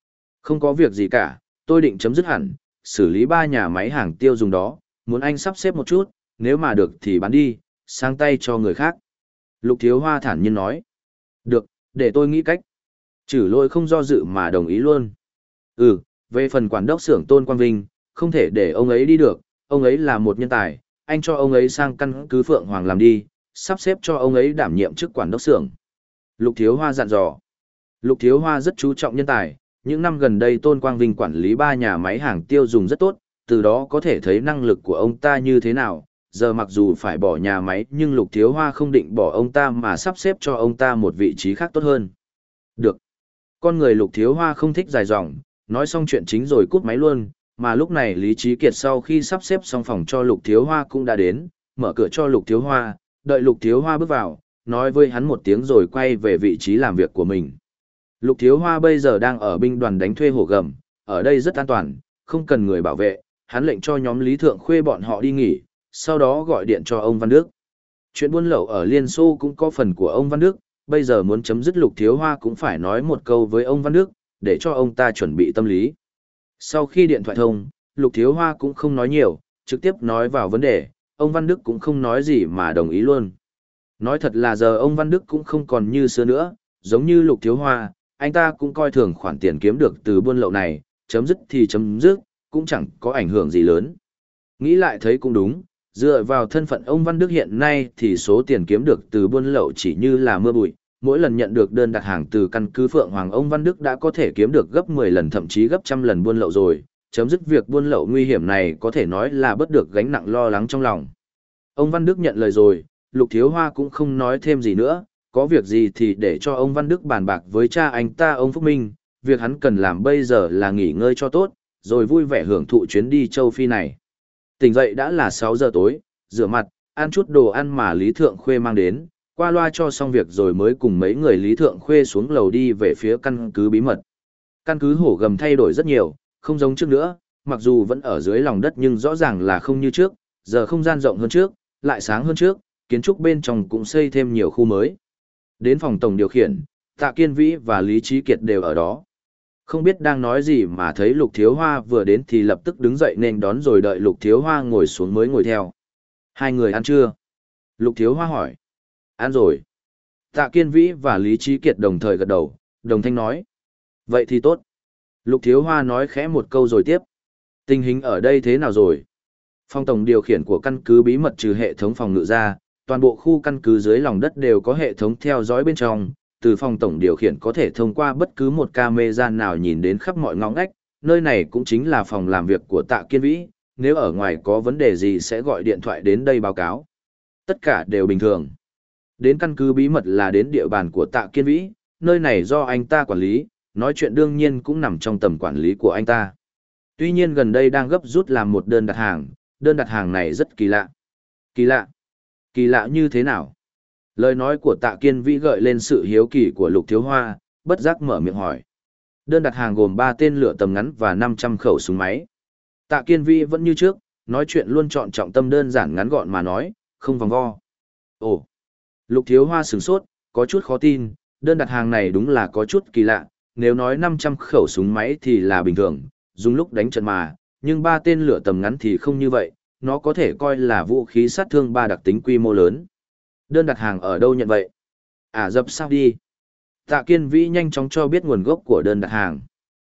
Không có việc gì cả, tôi định chấm dứt hẳn, xử lý ba nhà máy hàng tiêu dùng đó, muốn anh sắp xếp một chút, nếu mà được thì bán đi, sang tay cho người khác. Lục Thiếu Hoa thản nhiên nói. Được, để tôi nghĩ cách. Chử Lỗi không do dự mà đồng ý luôn. Ừ, về phần quản đốc xưởng Tôn Quang Vinh, không thể để ông ấy đi được, ông ấy là một nhân tài, anh cho ông ấy sang căn cứ Phượng Hoàng làm đi, sắp xếp cho ông ấy đảm nhiệm chức quản đốc xưởng. Lục Thiếu Hoa dặn dò. Lục Thiếu Hoa rất chú trọng nhân tài, những năm gần đây Tôn Quang Vinh quản lý ba nhà máy hàng tiêu dùng rất tốt, từ đó có thể thấy năng lực của ông ta như thế nào. Giờ mặc dù phải bỏ nhà máy nhưng Lục Thiếu Hoa không định bỏ ông ta mà sắp xếp cho ông ta một vị trí khác tốt hơn. Được. Con người Lục Thiếu Hoa không thích dài dòng, nói xong chuyện chính rồi cút máy luôn, mà lúc này Lý Trí Kiệt sau khi sắp xếp xong phòng cho Lục Thiếu Hoa cũng đã đến, mở cửa cho Lục Thiếu Hoa, đợi Lục Thiếu Hoa bước vào, nói với hắn một tiếng rồi quay về vị trí làm việc của mình. Lục Thiếu Hoa bây giờ đang ở binh đoàn đánh thuê hổ gầm, ở đây rất an toàn, không cần người bảo vệ, hắn lệnh cho nhóm Lý Thượng Khuê bọn họ đi nghỉ, sau đó gọi điện cho ông Văn Đức. Chuyện buôn lậu ở Liên Xô cũng có phần của ông Văn Đức, bây giờ muốn chấm dứt Lục Thiếu Hoa cũng phải nói một câu với ông Văn Đức, để cho ông ta chuẩn bị tâm lý. Sau khi điện thoại thông, Lục Thiếu Hoa cũng không nói nhiều, trực tiếp nói vào vấn đề, ông Văn Đức cũng không nói gì mà đồng ý luôn. Nói thật là giờ ông Văn Đức cũng không còn như xưa nữa, giống như Lục Thiếu Hoa, anh ta cũng coi thường khoản tiền kiếm được từ buôn lậu này, chấm dứt thì chấm dứt, cũng chẳng có ảnh hưởng gì lớn. Nghĩ lại thấy cũng đúng, dựa vào thân phận ông Văn Đức hiện nay thì số tiền kiếm được từ buôn lậu chỉ như là mưa bụi, mỗi lần nhận được đơn đặt hàng từ căn cứ Phượng Hoàng ông Văn Đức đã có thể kiếm được gấp mười lần thậm chí gấp trăm lần buôn lậu rồi, chấm dứt việc buôn lậu nguy hiểm này có thể nói là bớt được gánh nặng lo lắng trong lòng. Ông Văn Đức nhận lời rồi, Lục Thiếu Hoa cũng không nói thêm gì nữa, có việc gì thì để cho ông Văn Đức bàn bạc với cha anh ta ông Phúc Minh, việc hắn cần làm bây giờ là nghỉ ngơi cho tốt, rồi vui vẻ hưởng thụ chuyến đi châu Phi này. Tỉnh dậy đã là sáu giờ tối, rửa mặt, ăn chút đồ ăn mà Lý Thượng Khuê mang đến, qua loa cho xong việc rồi mới cùng mấy người Lý Thượng Khuê xuống lầu đi về phía căn cứ bí mật. Căn cứ hổ gầm thay đổi rất nhiều, không giống trước nữa, mặc dù vẫn ở dưới lòng đất nhưng rõ ràng là không như trước, giờ không gian rộng hơn trước, lại sáng hơn trước, kiến trúc bên trong cũng xây thêm nhiều khu mới. Đến phòng tổng điều khiển, Tạ Kiên Vĩ và Lý Trí Kiệt đều ở đó. Không biết đang nói gì mà thấy Lục Thiếu Hoa vừa đến thì lập tức đứng dậy nên đón rồi đợi Lục Thiếu Hoa ngồi xuống mới ngồi theo. Hai người ăn chưa? Lục Thiếu Hoa hỏi. Ăn rồi. Tạ Kiên Vĩ và Lý Trí Kiệt đồng thời gật đầu, đồng thanh nói. Vậy thì tốt. Lục Thiếu Hoa nói khẽ một câu rồi tiếp. Tình hình ở đây thế nào rồi? Phòng tổng điều khiển của căn cứ bí mật trừ hệ thống phòng ngự ra, toàn bộ khu căn cứ dưới lòng đất đều có hệ thống theo dõi bên trong, từ phòng tổng điều khiển có thể thông qua bất cứ một camera nào nhìn đến khắp mọi ngõ ngách, nơi này cũng chính là phòng làm việc của Tạ Kiên Vĩ, nếu ở ngoài có vấn đề gì sẽ gọi điện thoại đến đây báo cáo. Tất cả đều bình thường. Đến căn cứ bí mật là đến địa bàn của Tạ Kiên Vĩ, nơi này do anh ta quản lý, nói chuyện đương nhiên cũng nằm trong tầm quản lý của anh ta. Tuy nhiên gần đây đang gấp rút làm một đơn đặt hàng, đơn đặt hàng này rất kỳ lạ. Kỳ lạ? Kỳ lạ như thế nào? Lời nói của Tạ Kiên Vĩ gợi lên sự hiếu kỳ của Lục Thiếu Hoa, bất giác mở miệng hỏi. Đơn đặt hàng gồm ba tên lửa tầm ngắn và năm trăm khẩu súng máy. Tạ Kiên Vĩ vẫn như trước, nói chuyện luôn chọn trọng tâm đơn giản ngắn gọn mà nói, không vòng vo. Ồ! Lục Thiếu Hoa sửng sốt, có chút khó tin, đơn đặt hàng này đúng là có chút kỳ lạ, nếu nói năm trăm khẩu súng máy thì là bình thường, dùng lúc đánh trận mà, nhưng ba tên lửa tầm ngắn thì không như vậy, nó có thể coi là vũ khí sát thương ba đặc tính quy mô lớn. Đơn đặt hàng ở đâu nhận vậy? Ả Rập Saudi. Tạ Kiên Vĩ nhanh chóng cho biết nguồn gốc của đơn đặt hàng.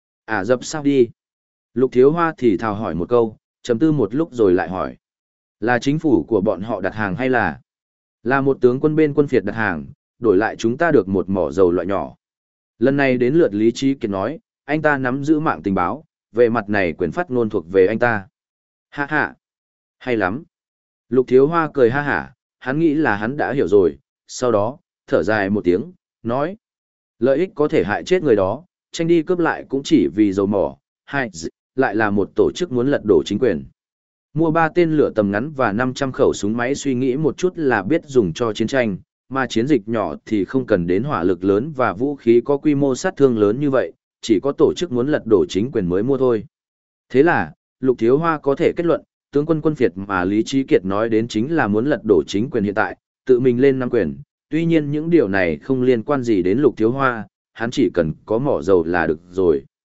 Ả Rập Saudi. Lục Thiếu Hoa thì thào hỏi một câu, trầm tư một lúc rồi lại hỏi. Là chính phủ của bọn họ đặt hàng hay là? Là một tướng quân bên quân phiệt đặt hàng, đổi lại chúng ta được một mỏ dầu loại nhỏ. Lần này đến lượt Lý Trí Kiệt nói, anh ta nắm giữ mạng tình báo, về mặt này quyền phát ngôn thuộc về anh ta. Ha ha. Hay lắm. Lục Thiếu Hoa cười ha hả, hắn nghĩ là hắn đã hiểu rồi, sau đó, thở dài một tiếng, nói. Lợi ích có thể hại chết người đó, tranh đi cướp lại cũng chỉ vì dầu mỏ, hai, lại là một tổ chức muốn lật đổ chính quyền. Mua ba tên lửa tầm ngắn và năm trăm khẩu súng máy suy nghĩ một chút là biết dùng cho chiến tranh, mà chiến dịch nhỏ thì không cần đến hỏa lực lớn và vũ khí có quy mô sát thương lớn như vậy, chỉ có tổ chức muốn lật đổ chính quyền mới mua thôi. Thế là, Lục Thiếu Hoa có thể kết luận, tướng quân quân phiệt mà Lý Trí Kiệt nói đến chính là muốn lật đổ chính quyền hiện tại, tự mình lên nắm quyền. Tuy nhiên những điều này không liên quan gì đến Lục Thiếu Hoa, hắn chỉ cần có mỏ dầu là được rồi.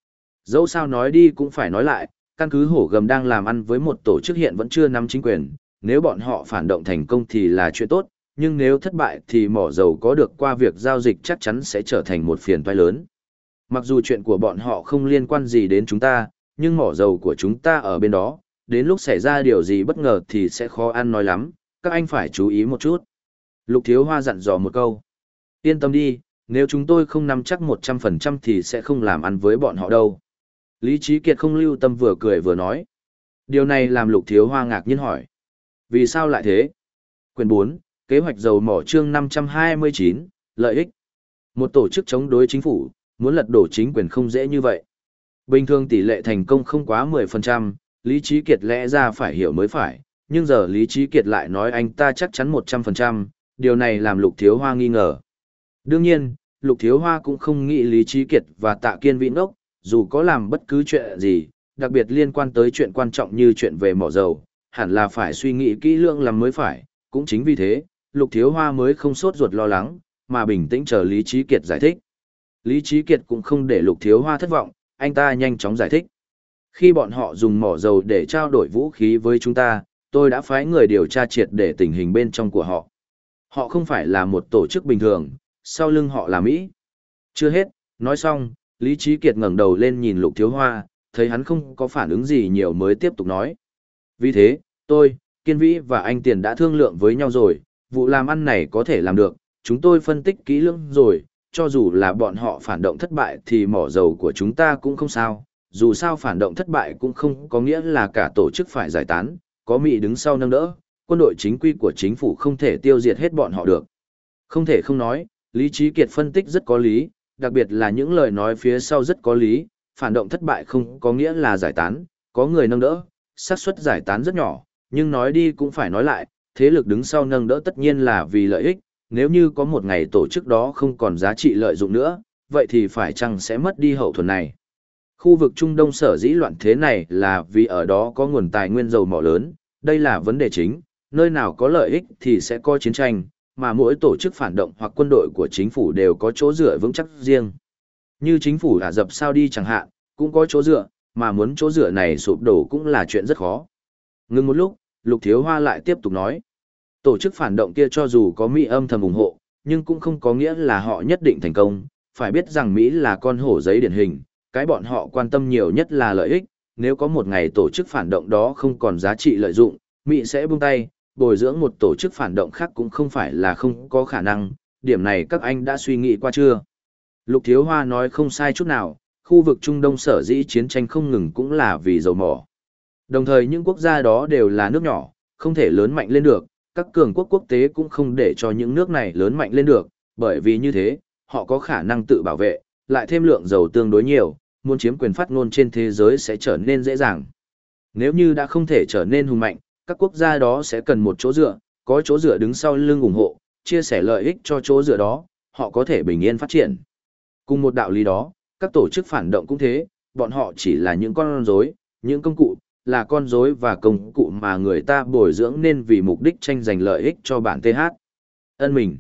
Dẫu sao nói đi cũng phải nói lại, căn cứ hổ gầm đang làm ăn với một tổ chức hiện vẫn chưa nắm chính quyền, nếu bọn họ phản động thành công thì là chuyện tốt, nhưng nếu thất bại thì mỏ dầu có được qua việc giao dịch chắc chắn sẽ trở thành một phiền toái lớn. Mặc dù chuyện của bọn họ không liên quan gì đến chúng ta, nhưng mỏ dầu của chúng ta ở bên đó, đến lúc xảy ra điều gì bất ngờ thì sẽ khó ăn nói lắm, các anh phải chú ý một chút. Lục Thiếu Hoa dặn dò một câu. Yên tâm đi, nếu chúng tôi không nắm chắc một trăm phần trăm thì sẽ không làm ăn với bọn họ đâu. Lý Trí Kiệt không lưu tâm vừa cười vừa nói. Điều này làm Lục Thiếu Hoa ngạc nhiên hỏi. Vì sao lại thế? Quyền bốn, Kế hoạch dầu mỏ chương năm trăm hai mươi chín, lợi ích. Một tổ chức chống đối chính phủ, muốn lật đổ chính quyền không dễ như vậy. Bình thường tỷ lệ thành công không quá mười phần trăm, Lý Trí Kiệt lẽ ra phải hiểu mới phải, nhưng giờ Lý Trí Kiệt lại nói anh ta chắc chắn một trăm phần trăm, điều này làm Lục Thiếu Hoa nghi ngờ. Đương nhiên, Lục Thiếu Hoa cũng không nghĩ Lý Trí Kiệt và Tạ Kiên Vĩ ngốc, dù có làm bất cứ chuyện gì, đặc biệt liên quan tới chuyện quan trọng như chuyện về mỏ dầu, hẳn là phải suy nghĩ kỹ lưỡng lắm mới phải, cũng chính vì thế, Lục Thiếu Hoa mới không sốt ruột lo lắng, mà bình tĩnh chờ Lý Trí Kiệt giải thích. Lý Trí Kiệt cũng không để Lục Thiếu Hoa thất vọng, anh ta nhanh chóng giải thích. Khi bọn họ dùng mỏ dầu để trao đổi vũ khí với chúng ta, tôi đã phái người điều tra triệt để tình hình bên trong của họ. Họ không phải là một tổ chức bình thường, sau lưng họ là Mỹ. Chưa hết, nói xong, Lý Trí Kiệt ngẩng đầu lên nhìn Lục Thiếu Hoa, thấy hắn không có phản ứng gì nhiều mới tiếp tục nói. Vì thế, tôi, Kiên Vĩ và anh Tiền đã thương lượng với nhau rồi, vụ làm ăn này có thể làm được, chúng tôi phân tích kỹ lưỡng rồi, cho dù là bọn họ phản động thất bại thì mỏ dầu của chúng ta cũng không sao, dù sao phản động thất bại cũng không có nghĩa là cả tổ chức phải giải tán, có Mỹ đứng sau nâng đỡ, quân đội chính quy của chính phủ không thể tiêu diệt hết bọn họ được. Không thể không nói, Lý Trí Kiệt phân tích rất có lý, đặc biệt là những lời nói phía sau rất có lý, phản động thất bại không có nghĩa là giải tán, có người nâng đỡ, xác suất giải tán rất nhỏ, nhưng nói đi cũng phải nói lại, thế lực đứng sau nâng đỡ tất nhiên là vì lợi ích, nếu như có một ngày tổ chức đó không còn giá trị lợi dụng nữa, vậy thì phải chăng sẽ mất đi hậu thuẫn này. Khu vực Trung Đông sở dĩ loạn thế này là vì ở đó có nguồn tài nguyên dầu mỏ lớn, đây là vấn đề chính, nơi nào có lợi ích thì sẽ có chiến tranh, mà mỗi tổ chức phản động hoặc quân đội của chính phủ đều có chỗ dựa vững chắc riêng. Như chính phủ Ả Rập Saudi chẳng hạn, cũng có chỗ dựa, mà muốn chỗ dựa này sụp đổ cũng là chuyện rất khó. Ngừng một lúc, Lục Thiếu Hoa lại tiếp tục nói. Tổ chức phản động kia cho dù có Mỹ âm thầm ủng hộ, nhưng cũng không có nghĩa là họ nhất định thành công, phải biết rằng Mỹ là con hổ giấy điển hình, cái bọn họ quan tâm nhiều nhất là lợi ích, nếu có một ngày tổ chức phản động đó không còn giá trị lợi dụng, Mỹ sẽ buông tay, bồi dưỡng một tổ chức phản động khác cũng không phải là không có khả năng, điểm này các anh đã suy nghĩ qua chưa? Lục Thiếu Hoa nói không sai chút nào, khu vực Trung Đông sở dĩ chiến tranh không ngừng cũng là vì dầu mỏ. Đồng thời những quốc gia đó đều là nước nhỏ, không thể lớn mạnh lên được, các cường quốc quốc tế cũng không để cho những nước này lớn mạnh lên được, bởi vì như thế, họ có khả năng tự bảo vệ, lại thêm lượng dầu tương đối nhiều, muốn chiếm quyền phát ngôn trên thế giới sẽ trở nên dễ dàng. Nếu như đã không thể trở nên hùng mạnh, các quốc gia đó sẽ cần một chỗ dựa, có chỗ dựa đứng sau lưng ủng hộ, chia sẻ lợi ích cho chỗ dựa đó, họ có thể bình yên phát triển. Cùng một đạo lý đó, các tổ chức phản động cũng thế, bọn họ chỉ là những con rối, những công cụ, là con rối và công cụ mà người ta bồi dưỡng nên vì mục đích tranh giành lợi ích cho bản tê hát. Ân mình.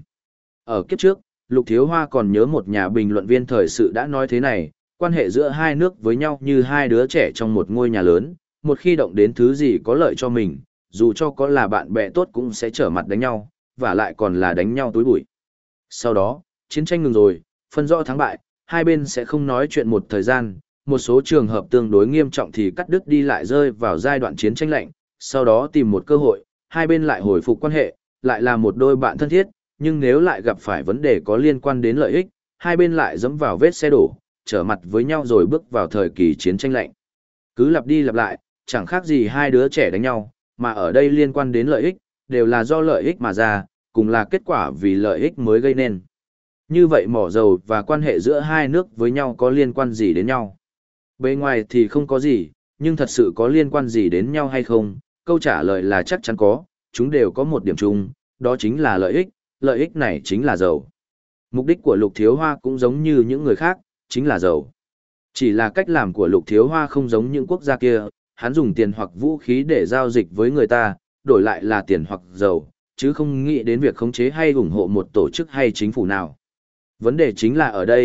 Ở kiếp trước, Lục Thiếu Hoa còn nhớ một nhà bình luận viên thời sự đã nói thế này, quan hệ giữa hai nước với nhau như hai đứa trẻ trong một ngôi nhà lớn, một khi động đến thứ gì có lợi cho mình, dù cho có là bạn bè tốt cũng sẽ trở mặt đánh nhau, và lại còn là đánh nhau túi bụi. Sau đó, chiến tranh ngừng rồi, phân rõ thắng bại, hai bên sẽ không nói chuyện một thời gian, một số trường hợp tương đối nghiêm trọng thì cắt đứt đi lại rơi vào giai đoạn chiến tranh lạnh, sau đó tìm một cơ hội, hai bên lại hồi phục quan hệ, lại là một đôi bạn thân thiết, nhưng nếu lại gặp phải vấn đề có liên quan đến lợi ích, hai bên lại dẫm vào vết xe đổ, trở mặt với nhau rồi bước vào thời kỳ chiến tranh lạnh. Cứ lặp đi lặp lại, chẳng khác gì hai đứa trẻ đánh nhau, mà ở đây liên quan đến lợi ích, đều là do lợi ích mà ra, cùng là kết quả vì lợi ích mới gây nên. Như vậy mỏ dầu và quan hệ giữa hai nước với nhau có liên quan gì đến nhau? Bề ngoài thì không có gì, nhưng thật sự có liên quan gì đến nhau hay không? Câu trả lời là chắc chắn có, chúng đều có một điểm chung, đó chính là lợi ích, lợi ích này chính là dầu. Mục đích của Lục Thiếu Hoa cũng giống như những người khác, chính là dầu. Chỉ là cách làm của Lục Thiếu Hoa không giống những quốc gia kia, hắn dùng tiền hoặc vũ khí để giao dịch với người ta, đổi lại là tiền hoặc dầu, chứ không nghĩ đến việc khống chế hay ủng hộ một tổ chức hay chính phủ nào. Vấn đề chính là ở đây,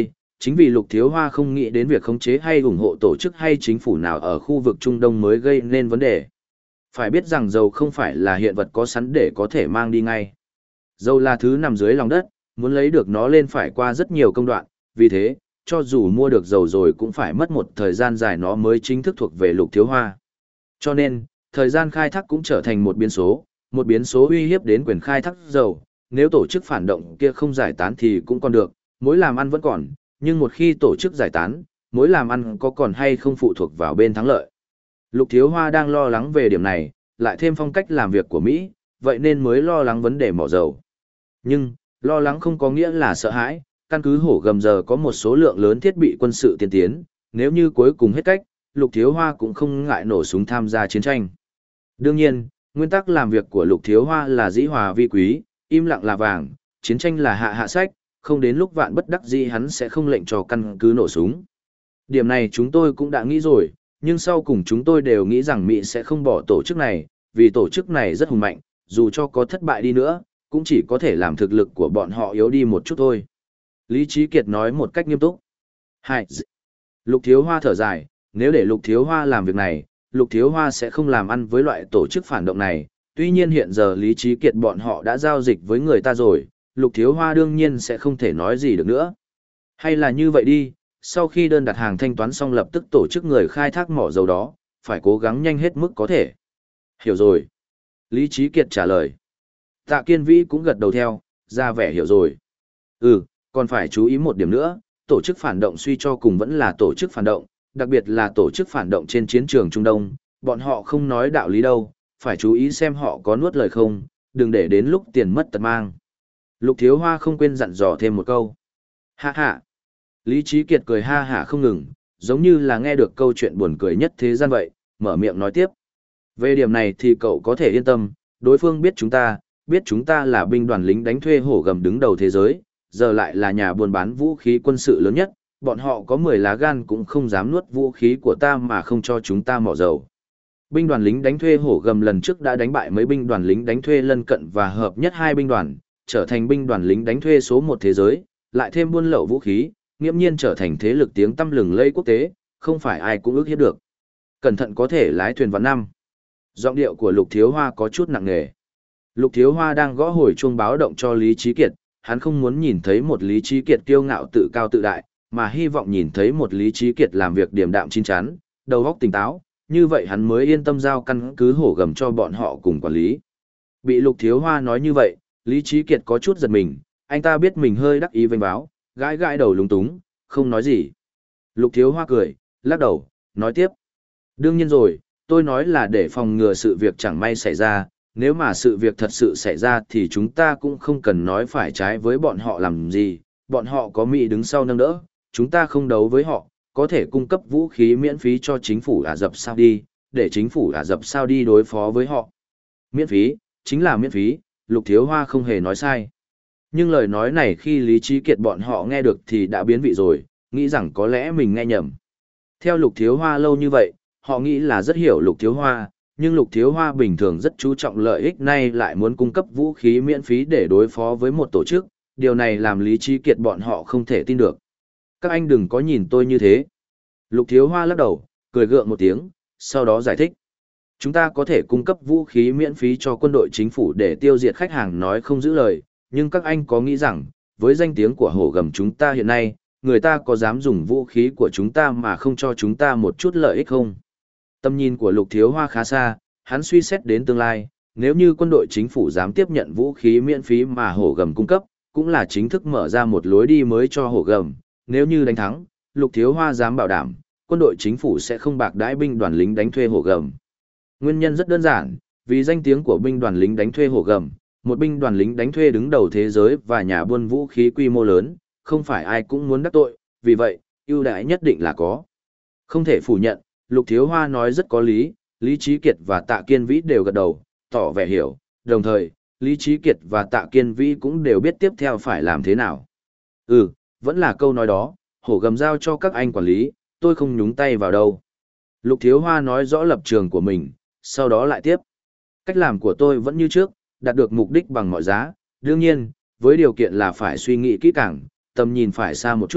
Chính vì Lục Thiếu Hoa không nghĩ đến việc khống chế hay ủng hộ tổ chức hay chính phủ nào ở khu vực Trung Đông mới gây nên vấn đề. Phải biết rằng dầu không phải là hiện vật có sẵn để có thể mang đi ngay. Dầu là thứ nằm dưới lòng đất, muốn lấy được nó lên phải qua rất nhiều công đoạn, vì thế, cho dù mua được dầu rồi cũng phải mất một thời gian dài nó mới chính thức thuộc về Lục Thiếu Hoa. Cho nên, thời gian khai thác cũng trở thành một biến số, một biến số uy hiếp đến quyền khai thác dầu. Nếu tổ chức phản động kia không giải tán thì cũng còn được, mối làm ăn vẫn còn, nhưng một khi tổ chức giải tán, mối làm ăn có còn hay không phụ thuộc vào bên thắng lợi. Lục Thiếu Hoa đang lo lắng về điểm này, lại thêm phong cách làm việc của Mỹ, vậy nên mới lo lắng vấn đề mỏ dầu. Nhưng, lo lắng không có nghĩa là sợ hãi, căn cứ hổ gầm giờ có một số lượng lớn thiết bị quân sự tiên tiến, nếu như cuối cùng hết cách, Lục Thiếu Hoa cũng không ngại nổ súng tham gia chiến tranh. Đương nhiên, nguyên tắc làm việc của Lục Thiếu Hoa là dĩ hòa vi quý, im lặng là vàng, chiến tranh là hạ hạ sách, không đến lúc vạn bất đắc dĩ hắn sẽ không lệnh cho căn cứ nổ súng. Điểm này chúng tôi cũng đã nghĩ rồi, nhưng sau cùng chúng tôi đều nghĩ rằng Mỹ sẽ không bỏ tổ chức này, vì tổ chức này rất hùng mạnh, dù cho có thất bại đi nữa, cũng chỉ có thể làm thực lực của bọn họ yếu đi một chút thôi. Lý Trí Kiệt nói một cách nghiêm túc. Hai. Lục Thiếu Hoa thở dài, nếu để Lục Thiếu Hoa làm việc này, Lục Thiếu Hoa sẽ không làm ăn với loại tổ chức phản động này. Tuy nhiên hiện giờ Lý Trí Kiệt bọn họ đã giao dịch với người ta rồi, Lục Thiếu Hoa đương nhiên sẽ không thể nói gì được nữa. Hay là như vậy đi, sau khi đơn đặt hàng thanh toán xong lập tức tổ chức người khai thác mỏ dầu đó, phải cố gắng nhanh hết mức có thể. Hiểu rồi. Lý Trí Kiệt trả lời. Tạ Kiên Vĩ cũng gật đầu theo, ra vẻ hiểu rồi. Ừ, còn phải chú ý một điểm nữa, tổ chức phản động suy cho cùng vẫn là tổ chức phản động, đặc biệt là tổ chức phản động trên chiến trường Trung Đông, bọn họ không nói đạo lý đâu, phải chú ý xem họ có nuốt lời không, đừng để đến lúc tiền mất tật mang. Lục Thiếu Hoa không quên dặn dò thêm một câu. Ha ha. Lý Trí Kiệt cười ha hả không ngừng, giống như là nghe được câu chuyện buồn cười nhất thế gian vậy, mở miệng nói tiếp. Về điểm này thì cậu có thể yên tâm, đối phương biết chúng ta, biết chúng ta là binh đoàn lính đánh thuê hổ gầm đứng đầu thế giới, giờ lại là nhà buôn bán vũ khí quân sự lớn nhất, bọn họ có mười lá gan cũng không dám nuốt vũ khí của ta mà không cho chúng ta mỏ dầu. Binh đoàn lính đánh thuê hổ gầm lần trước đã đánh bại mấy binh đoàn lính đánh thuê lân cận và hợp nhất hai binh đoàn, trở thành binh đoàn lính đánh thuê số một thế giới, lại thêm buôn lậu vũ khí, nghiễm nhiên trở thành thế lực tiếng tăm lừng lẫy quốc tế, không phải ai cũng ước hiếp được. Cẩn thận có thể lái thuyền vạn năm. Giọng điệu của Lục Thiếu Hoa có chút nặng nề. Lục Thiếu Hoa đang gõ hồi chuông báo động cho Lý Trí Kiệt, hắn không muốn nhìn thấy một Lý Trí Kiệt kiêu ngạo tự cao tự đại, mà hy vọng nhìn thấy một Lý Trí Kiệt làm việc điềm đạm chín chắn, đầu óc tỉnh táo, như vậy hắn mới yên tâm giao căn cứ hổ gầm cho bọn họ cùng quản lý. Bị Lục Thiếu Hoa nói như vậy, Lý Trí Kiệt có chút giật mình, anh ta biết mình hơi đắc ý vênh báo, gãi gãi đầu lúng túng, không nói gì. Lục Thiếu Hoa cười, lắc đầu, nói tiếp. Đương nhiên rồi, tôi nói là để phòng ngừa sự việc chẳng may xảy ra, nếu mà sự việc thật sự xảy ra thì chúng ta cũng không cần nói phải trái với bọn họ làm gì, bọn họ có Mỹ đứng sau nâng đỡ, chúng ta không đấu với họ, có thể cung cấp vũ khí miễn phí cho chính phủ Ả Rập Saudi, để chính phủ Ả Rập Saudi đối phó với họ. Miễn phí, chính là miễn phí, Lục Thiếu Hoa không hề nói sai. Nhưng lời nói này khi Lý Trí Kiệt bọn họ nghe được thì đã biến vị rồi, nghĩ rằng có lẽ mình nghe nhầm. Theo Lục Thiếu Hoa lâu như vậy, họ nghĩ là rất hiểu Lục Thiếu Hoa, nhưng Lục Thiếu Hoa bình thường rất chú trọng lợi ích nay lại muốn cung cấp vũ khí miễn phí để đối phó với một tổ chức, điều này làm Lý Trí Kiệt bọn họ không thể tin được. Các anh đừng có nhìn tôi như thế. Lục Thiếu Hoa lắc đầu, cười gượng một tiếng, sau đó giải thích. Chúng ta có thể cung cấp vũ khí miễn phí cho quân đội chính phủ để tiêu diệt khách hàng nói không giữ lời, nhưng các anh có nghĩ rằng, với danh tiếng của hổ gầm chúng ta hiện nay, người ta có dám dùng vũ khí của chúng ta mà không cho chúng ta một chút lợi ích không? Tầm nhìn của Lục Thiếu Hoa khá xa, hắn suy xét đến tương lai, nếu như quân đội chính phủ dám tiếp nhận vũ khí miễn phí mà hổ gầm cung cấp, cũng là chính thức mở ra một lối đi mới cho hổ gầm, nếu như đánh thắng, Lục Thiếu Hoa dám bảo đảm, quân đội chính phủ sẽ không bạc đãi binh đoàn lính đánh thuê hổ gầm. Nguyên nhân rất đơn giản, vì danh tiếng của binh đoàn lính đánh thuê hổ gầm, một binh đoàn lính đánh thuê đứng đầu thế giới và nhà buôn vũ khí quy mô lớn, không phải ai cũng muốn đắc tội, vì vậy, ưu đãi nhất định là có. Không thể phủ nhận, Lục Thiếu Hoa nói rất có lý, Lý Trí Kiệt và Tạ Kiên Vĩ đều gật đầu, tỏ vẻ hiểu, đồng thời, Lý Trí Kiệt và Tạ Kiên Vĩ cũng đều biết tiếp theo phải làm thế nào. Ừ, vẫn là câu nói đó, hổ gầm giao cho các anh quản lý, tôi không nhúng tay vào đâu. Lục Thiếu Hoa nói rõ lập trường của mình, sau đó lại tiếp. Cách làm của tôi vẫn như trước, đạt được mục đích bằng mọi giá, đương nhiên, với điều kiện là phải suy nghĩ kỹ càng, tầm nhìn phải xa một chút,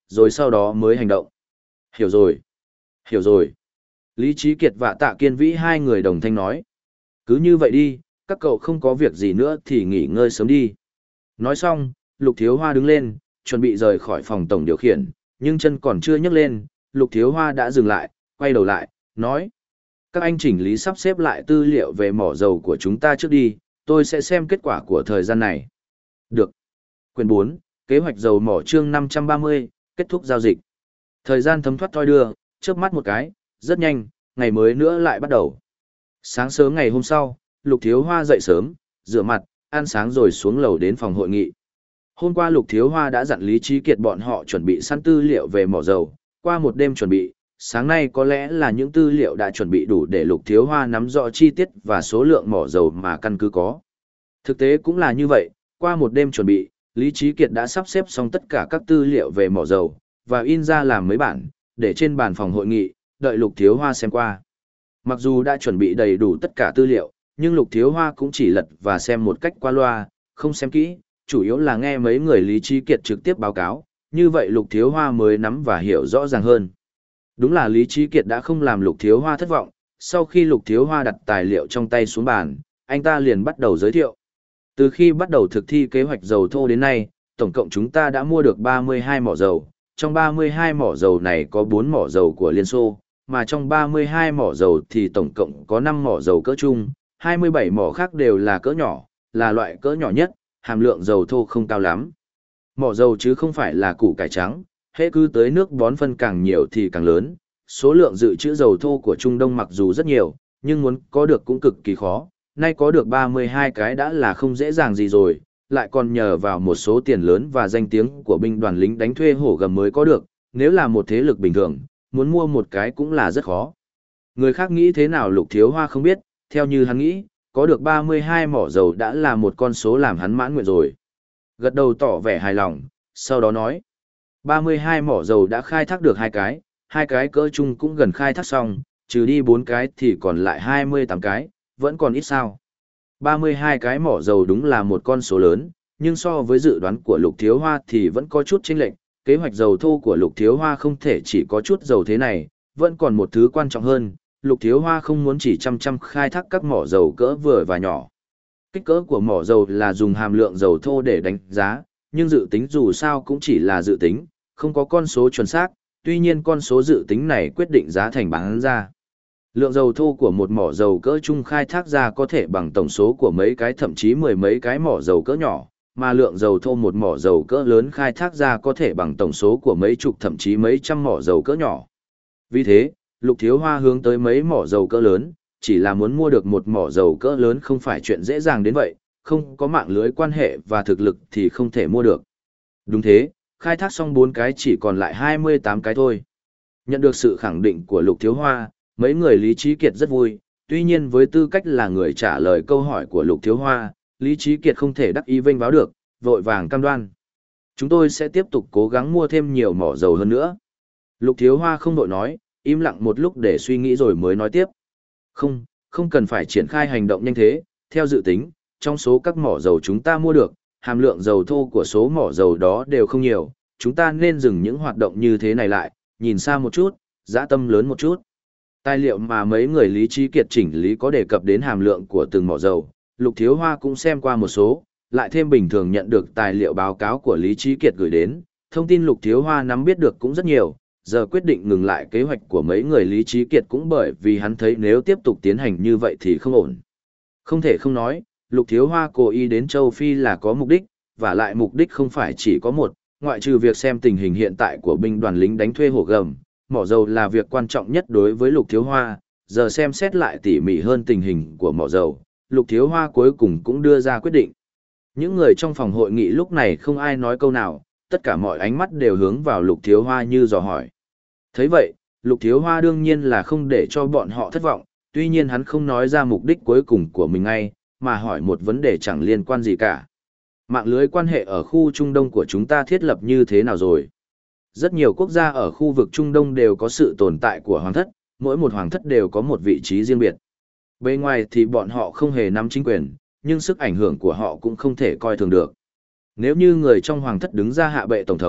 rồi sau đó mới hành động. Hiểu rồi, hiểu rồi. Lý Trí Kiệt và Tạ Kiên Vĩ hai người đồng thanh nói. Cứ như vậy đi, các cậu không có việc gì nữa thì nghỉ ngơi sớm đi. Nói xong, Lục Thiếu Hoa đứng lên, chuẩn bị rời khỏi phòng tổng điều khiển, nhưng chân còn chưa nhấc lên, Lục Thiếu Hoa đã dừng lại, quay đầu lại, nói. Các anh chỉnh lý sắp xếp lại tư liệu về mỏ dầu của chúng ta trước đi, tôi sẽ xem kết quả của thời gian này. Được. Quyển bốn, kế hoạch dầu mỏ chương năm trăm ba mươi, kết thúc giao dịch. Thời gian thấm thoát thoi đưa, chớp mắt một cái, rất nhanh, ngày mới nữa lại bắt đầu. Sáng sớm ngày hôm sau, Lục Thiếu Hoa dậy sớm, rửa mặt, ăn sáng rồi xuống lầu đến phòng hội nghị. Hôm qua Lục Thiếu Hoa đã dặn Lý Trí Kiệt bọn họ chuẩn bị sẵn tư liệu về mỏ dầu, qua một đêm chuẩn bị, sáng nay có lẽ là những tư liệu đã chuẩn bị đủ để Lục Thiếu Hoa nắm rõ chi tiết và số lượng mỏ dầu mà căn cứ có. Thực tế cũng là như vậy, qua một đêm chuẩn bị, Lý Trí Kiệt đã sắp xếp xong tất cả các tư liệu về mỏ dầu, và in ra làm mấy bản, để trên bàn phòng hội nghị, đợi Lục Thiếu Hoa xem qua. Mặc dù đã chuẩn bị đầy đủ tất cả tư liệu, nhưng Lục Thiếu Hoa cũng chỉ lật và xem một cách qua loa, không xem kỹ, chủ yếu là nghe mấy người Lý Trí Kiệt trực tiếp báo cáo, như vậy Lục Thiếu Hoa mới nắm và hiểu rõ ràng hơn. Đúng là Lý Trí Kiệt đã không làm Lục Thiếu Hoa thất vọng, sau khi Lục Thiếu Hoa đặt tài liệu trong tay xuống bàn, anh ta liền bắt đầu giới thiệu. Từ khi bắt đầu thực thi kế hoạch dầu thô đến nay, tổng cộng chúng ta đã mua được ba mươi hai mỏ dầu, trong ba mươi hai mỏ dầu này có bốn mỏ dầu của Liên Xô, mà trong ba mươi hai mỏ dầu thì tổng cộng có năm mỏ dầu cỡ trung, hai mươi bảy mỏ khác đều là cỡ nhỏ, là loại cỡ nhỏ nhất, hàm lượng dầu thô không cao lắm. Mỏ dầu chứ không phải là củ cải trắng, hễ cứ tới nước bón phân càng nhiều thì càng lớn, số lượng dự trữ dầu thô của Trung Đông mặc dù rất nhiều, nhưng muốn có được cũng cực kỳ khó, nay có được ba mươi hai cái đã là không dễ dàng gì rồi, lại còn nhờ vào một số tiền lớn và danh tiếng của binh đoàn lính đánh thuê hổ gầm mới có được, nếu là một thế lực bình thường, muốn mua một cái cũng là rất khó. Người khác nghĩ thế nào Lục Thiếu Hoa không biết, theo như hắn nghĩ, có được ba mươi hai mỏ dầu đã là một con số làm hắn mãn nguyện rồi. Gật đầu tỏ vẻ hài lòng, sau đó nói, ba mươi hai mỏ dầu đã khai thác được hai cái, hai cái cỡ chung cũng gần khai thác xong, trừ đi bốn cái thì còn lại hai mươi tám cái, vẫn còn ít sao. ba mươi hai cái mỏ dầu đúng là một con số lớn, nhưng so với dự đoán của Lục Thiếu Hoa thì vẫn có chút chênh lệch. Kế hoạch dầu thô của Lục Thiếu Hoa không thể chỉ có chút dầu thế này, vẫn còn một thứ quan trọng hơn, Lục Thiếu Hoa không muốn chỉ chăm chăm khai thác các mỏ dầu cỡ vừa và nhỏ. Kích cỡ của mỏ dầu là dùng hàm lượng dầu thô để đánh giá, nhưng dự tính dù sao cũng chỉ là dự tính, không có con số chuẩn xác, tuy nhiên con số dự tính này quyết định giá thành bán ra. Lượng dầu thô của một mỏ dầu cỡ trung khai thác ra có thể bằng tổng số của mấy cái thậm chí mười mấy cái mỏ dầu cỡ nhỏ, mà lượng dầu thô một mỏ dầu cỡ lớn khai thác ra có thể bằng tổng số của mấy chục thậm chí mấy trăm mỏ dầu cỡ nhỏ. Vì thế, Lục Thiếu Hoa hướng tới mấy mỏ dầu cỡ lớn, chỉ là muốn mua được một mỏ dầu cỡ lớn không phải chuyện dễ dàng đến vậy, không có mạng lưới quan hệ và thực lực thì không thể mua được. Đúng thế, khai thác xong bốn cái chỉ còn lại hai mươi tám cái thôi. Nhận được sự khẳng định của Lục Thiếu Hoa, mấy người Lý Trí Kiệt rất vui, tuy nhiên với tư cách là người trả lời câu hỏi của Lục Thiếu Hoa, Lý Trí Kiệt không thể đắc ý vênh váo được, vội vàng cam đoan. Chúng tôi sẽ tiếp tục cố gắng mua thêm nhiều mỏ dầu hơn nữa. Lục Thiếu Hoa không đội nói, im lặng một lúc để suy nghĩ rồi mới nói tiếp. Không, không cần phải triển khai hành động nhanh thế, theo dự tính, trong số các mỏ dầu chúng ta mua được, hàm lượng dầu thô của số mỏ dầu đó đều không nhiều, chúng ta nên dừng những hoạt động như thế này lại, nhìn xa một chút, dã tâm lớn một chút. Tài liệu mà mấy người Lý Trí Kiệt chỉnh lý có đề cập đến hàm lượng của từng mỏ dầu, Lục Thiếu Hoa cũng xem qua một số, lại thêm bình thường nhận được tài liệu báo cáo của Lý Trí Kiệt gửi đến, thông tin Lục Thiếu Hoa nắm biết được cũng rất nhiều, giờ quyết định ngừng lại kế hoạch của mấy người Lý Trí Kiệt cũng bởi vì hắn thấy nếu tiếp tục tiến hành như vậy thì không ổn. Không thể không nói, Lục Thiếu Hoa cố ý đến châu Phi là có mục đích, và lại mục đích không phải chỉ có một, ngoại trừ việc xem tình hình hiện tại của binh đoàn lính đánh thuê hổ gầm, mỏ dầu là việc quan trọng nhất đối với Lục Thiếu Hoa, giờ xem xét lại tỉ mỉ hơn tình hình của mỏ dầu, Lục Thiếu Hoa cuối cùng cũng đưa ra quyết định. Những người trong phòng hội nghị lúc này không ai nói câu nào, tất cả mọi ánh mắt đều hướng vào Lục Thiếu Hoa như dò hỏi. Thấy vậy, Lục Thiếu Hoa đương nhiên là không để cho bọn họ thất vọng, tuy nhiên hắn không nói ra mục đích cuối cùng của mình ngay, mà hỏi một vấn đề chẳng liên quan gì cả. Mạng lưới quan hệ ở khu Trung Đông của chúng ta thiết lập như thế nào rồi? Rất nhiều quốc gia ở khu vực Trung Đông đều có sự tồn tại của hoàng thất, mỗi một hoàng thất đều có một vị trí riêng biệt. Bên ngoài thì bọn họ không hề nắm chính quyền, nhưng sức ảnh hưởng của họ cũng không thể coi thường được. Nếu như người trong hoàng thất đứng ra hạ bệ tổng thống,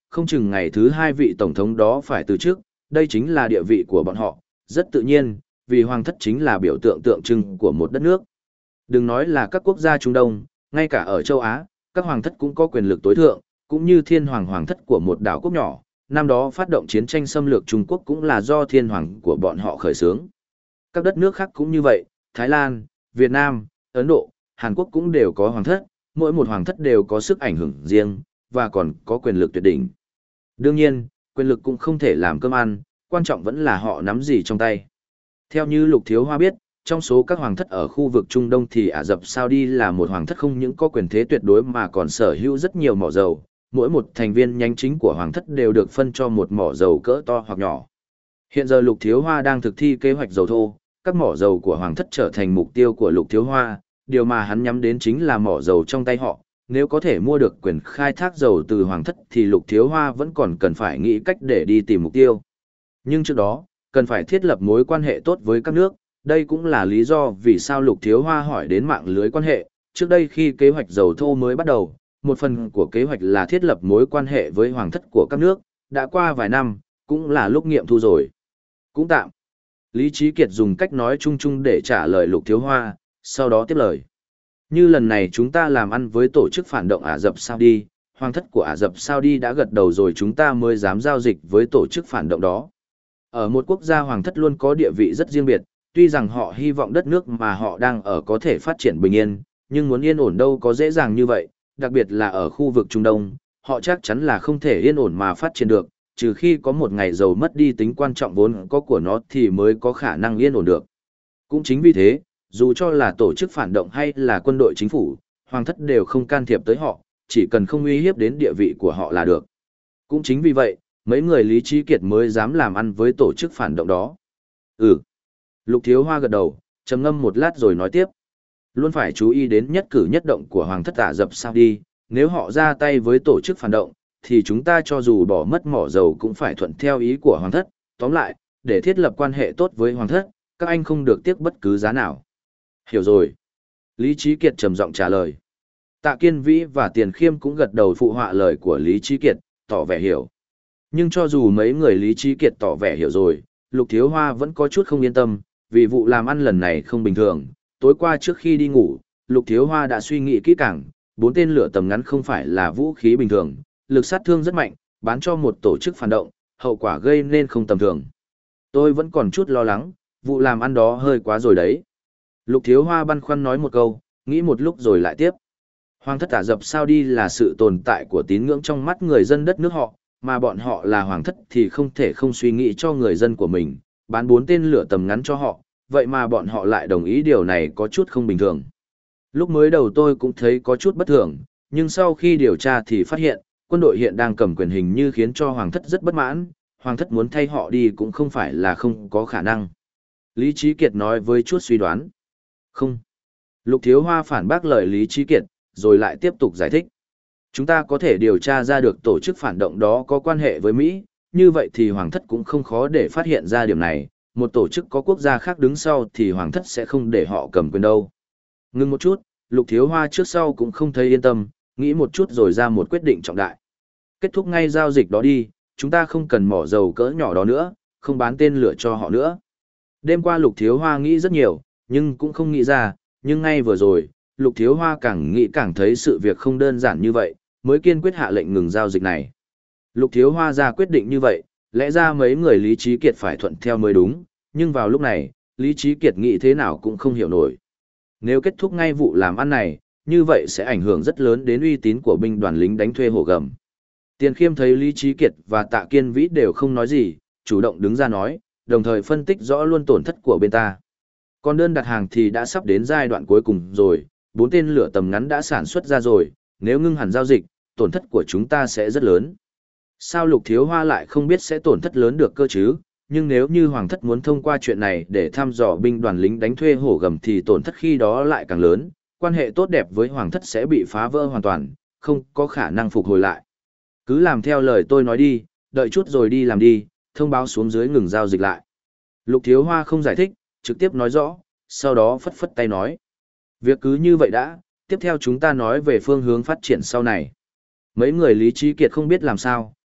không chừng ngày thứ hai vị tổng thống đó phải từ chức, đây chính là địa vị của bọn họ, rất tự nhiên, vì hoàng thất chính là biểu tượng tượng trưng của một đất nước. Đừng nói là các quốc gia Trung Đông, ngay cả ở châu Á, các hoàng thất cũng có quyền lực tối thượng, cũng như thiên hoàng hoàng thất của một đảo quốc nhỏ, năm đó phát động chiến tranh xâm lược Trung Quốc cũng là do thiên hoàng của bọn họ khởi xướng. Các đất nước khác cũng như vậy, Thái Lan, Việt Nam, Ấn Độ, Hàn Quốc cũng đều có hoàng thất, mỗi một hoàng thất đều có sức ảnh hưởng riêng, và còn có quyền lực tuyệt đỉnh. Đương nhiên, quyền lực cũng không thể làm cơm ăn, quan trọng vẫn là họ nắm gì trong tay. Theo như Lục Thiếu Hoa biết, trong số các hoàng thất ở khu vực Trung Đông thì Ả Rập Saudi là một hoàng thất không những có quyền thế tuyệt đối mà còn sở hữu rất nhiều mỏ dầu, mỗi một thành viên nhánh chính của hoàng thất đều được phân cho một mỏ dầu cỡ to hoặc nhỏ. Hiện giờ Lục Thiếu Hoa đang thực thi kế hoạch dầu thô, các mỏ dầu của hoàng thất trở thành mục tiêu của Lục Thiếu Hoa, điều mà hắn nhắm đến chính là mỏ dầu trong tay họ. Nếu có thể mua được quyền khai thác dầu từ hoàng thất thì Lục Thiếu Hoa vẫn còn cần phải nghĩ cách để đi tìm mục tiêu. Nhưng trước đó, cần phải thiết lập mối quan hệ tốt với các nước, đây cũng là lý do vì sao Lục Thiếu Hoa hỏi đến mạng lưới quan hệ. Trước đây khi kế hoạch dầu thô mới bắt đầu, một phần của kế hoạch là thiết lập mối quan hệ với hoàng thất của các nước, đã qua vài năm, cũng là lúc nghiệm thu rồi. Cũng tạm. Lý Trí Kiệt dùng cách nói chung chung để trả lời Lục Thiếu Hoa, sau đó tiếp lời. Như lần này chúng ta làm ăn với tổ chức phản động Ả Rập Saudi, hoàng thất của Ả Rập Saudi đã gật đầu rồi chúng ta mới dám giao dịch với tổ chức phản động đó. Ở một quốc gia hoàng thất luôn có địa vị rất riêng biệt, tuy rằng họ hy vọng đất nước mà họ đang ở có thể phát triển bình yên, nhưng muốn yên ổn đâu có dễ dàng như vậy, đặc biệt là ở khu vực Trung Đông, họ chắc chắn là không thể yên ổn mà phát triển được, trừ khi có một ngày dầu mất đi tính quan trọng vốn có của nó thì mới có khả năng yên ổn được. Cũng chính vì thế, dù cho là tổ chức phản động hay là quân đội chính phủ, hoàng thất đều không can thiệp tới họ, chỉ cần không uy hiếp đến địa vị của họ là được. Cũng chính vì vậy, mấy người Lý Trí Kiệt mới dám làm ăn với tổ chức phản động đó. Ừ. Lục Thiếu Hoa gật đầu, trầm ngâm một lát rồi nói tiếp. Luôn phải chú ý đến nhất cử nhất động của hoàng thất Ả Rập Saudi, nếu họ ra tay với tổ chức phản động, thì chúng ta cho dù bỏ mất mỏ dầu cũng phải thuận theo ý của hoàng thất. Tóm lại, để thiết lập quan hệ tốt với hoàng thất, các anh không được tiếc bất cứ giá nào. Hiểu rồi. Lý Trí Kiệt trầm giọng trả lời. Tạ Kiên Vĩ và Tiền Khiêm cũng gật đầu phụ họa lời của Lý Trí Kiệt, tỏ vẻ hiểu. Nhưng cho dù mấy người Lý Trí Kiệt tỏ vẻ hiểu rồi, Lục Thiếu Hoa vẫn có chút không yên tâm, vì vụ làm ăn lần này không bình thường. Tối qua trước khi đi ngủ, Lục Thiếu Hoa đã suy nghĩ kỹ càng, bốn tên lửa tầm ngắn không phải là vũ khí bình thường, lực sát thương rất mạnh, bán cho một tổ chức phản động, hậu quả gây nên không tầm thường. Tôi vẫn còn chút lo lắng, vụ làm ăn đó hơi quá rồi đấy. Lục Thiếu Hoa băn khoăn nói một câu, nghĩ một lúc rồi lại tiếp. Hoàng thất Ả Rập Saudi là sự tồn tại của tín ngưỡng trong mắt người dân đất nước họ, mà bọn họ là hoàng thất thì không thể không suy nghĩ cho người dân của mình, bán bốn tên lửa tầm ngắn cho họ, vậy mà bọn họ lại đồng ý điều này có chút không bình thường. Lúc mới đầu tôi cũng thấy có chút bất thường, nhưng sau khi điều tra thì phát hiện, quân đội hiện đang cầm quyền hình như khiến cho hoàng thất rất bất mãn, hoàng thất muốn thay họ đi cũng không phải là không có khả năng. Lý Trí Kiệt nói với chút suy đoán. Không. Lục Thiếu Hoa phản bác lời Lý Trí Kiệt, rồi lại tiếp tục giải thích. Chúng ta có thể điều tra ra được tổ chức phản động đó có quan hệ với Mỹ, như vậy thì hoàng thất cũng không khó để phát hiện ra điểm này, một tổ chức có quốc gia khác đứng sau thì hoàng thất sẽ không để họ cầm quyền đâu. Ngưng một chút, Lục Thiếu Hoa trước sau cũng không thấy yên tâm, nghĩ một chút rồi ra một quyết định trọng đại. Kết thúc ngay giao dịch đó đi, chúng ta không cần mỏ dầu cỡ nhỏ đó nữa, không bán tên lửa cho họ nữa. Đêm qua Lục Thiếu Hoa nghĩ rất nhiều, nhưng cũng không nghĩ ra, nhưng ngay vừa rồi, Lục Thiếu Hoa càng nghĩ càng thấy sự việc không đơn giản như vậy, mới kiên quyết hạ lệnh ngừng giao dịch này. Lục Thiếu Hoa ra quyết định như vậy, lẽ ra mấy người Lý Trí Kiệt phải thuận theo mới đúng, nhưng vào lúc này, Lý Trí Kiệt nghĩ thế nào cũng không hiểu nổi. Nếu kết thúc ngay vụ làm ăn này, như vậy sẽ ảnh hưởng rất lớn đến uy tín của binh đoàn lính đánh thuê Hổ Gầm. Tiền Khiêm thấy Lý Trí Kiệt và Tạ Kiên Vĩ đều không nói gì, chủ động đứng ra nói, đồng thời phân tích rõ luôn tổn thất của bên ta. Còn đơn đặt hàng thì đã sắp đến giai đoạn cuối cùng rồi, bốn tên lửa tầm ngắn đã sản xuất ra rồi, nếu ngưng hẳn giao dịch, tổn thất của chúng ta sẽ rất lớn. Sao Lục Thiếu Hoa lại không biết sẽ tổn thất lớn được cơ chứ? Nhưng nếu như Hoàng thất muốn thông qua chuyện này để thăm dò binh đoàn lính đánh thuê Hổ Gầm thì tổn thất khi đó lại càng lớn, quan hệ tốt đẹp với Hoàng thất sẽ bị phá vỡ hoàn toàn, không có khả năng phục hồi lại. Cứ làm theo lời tôi nói đi, đợi chút rồi đi làm đi, thông báo xuống dưới ngừng giao dịch lại. Lục Thiếu Hoa không giải thích, trực tiếp nói rõ, sau đó phất phất tay nói. Việc cứ như vậy đã, tiếp theo chúng ta nói về phương hướng phát triển sau này. Mấy người Lý Trí Kiệt không biết làm sao,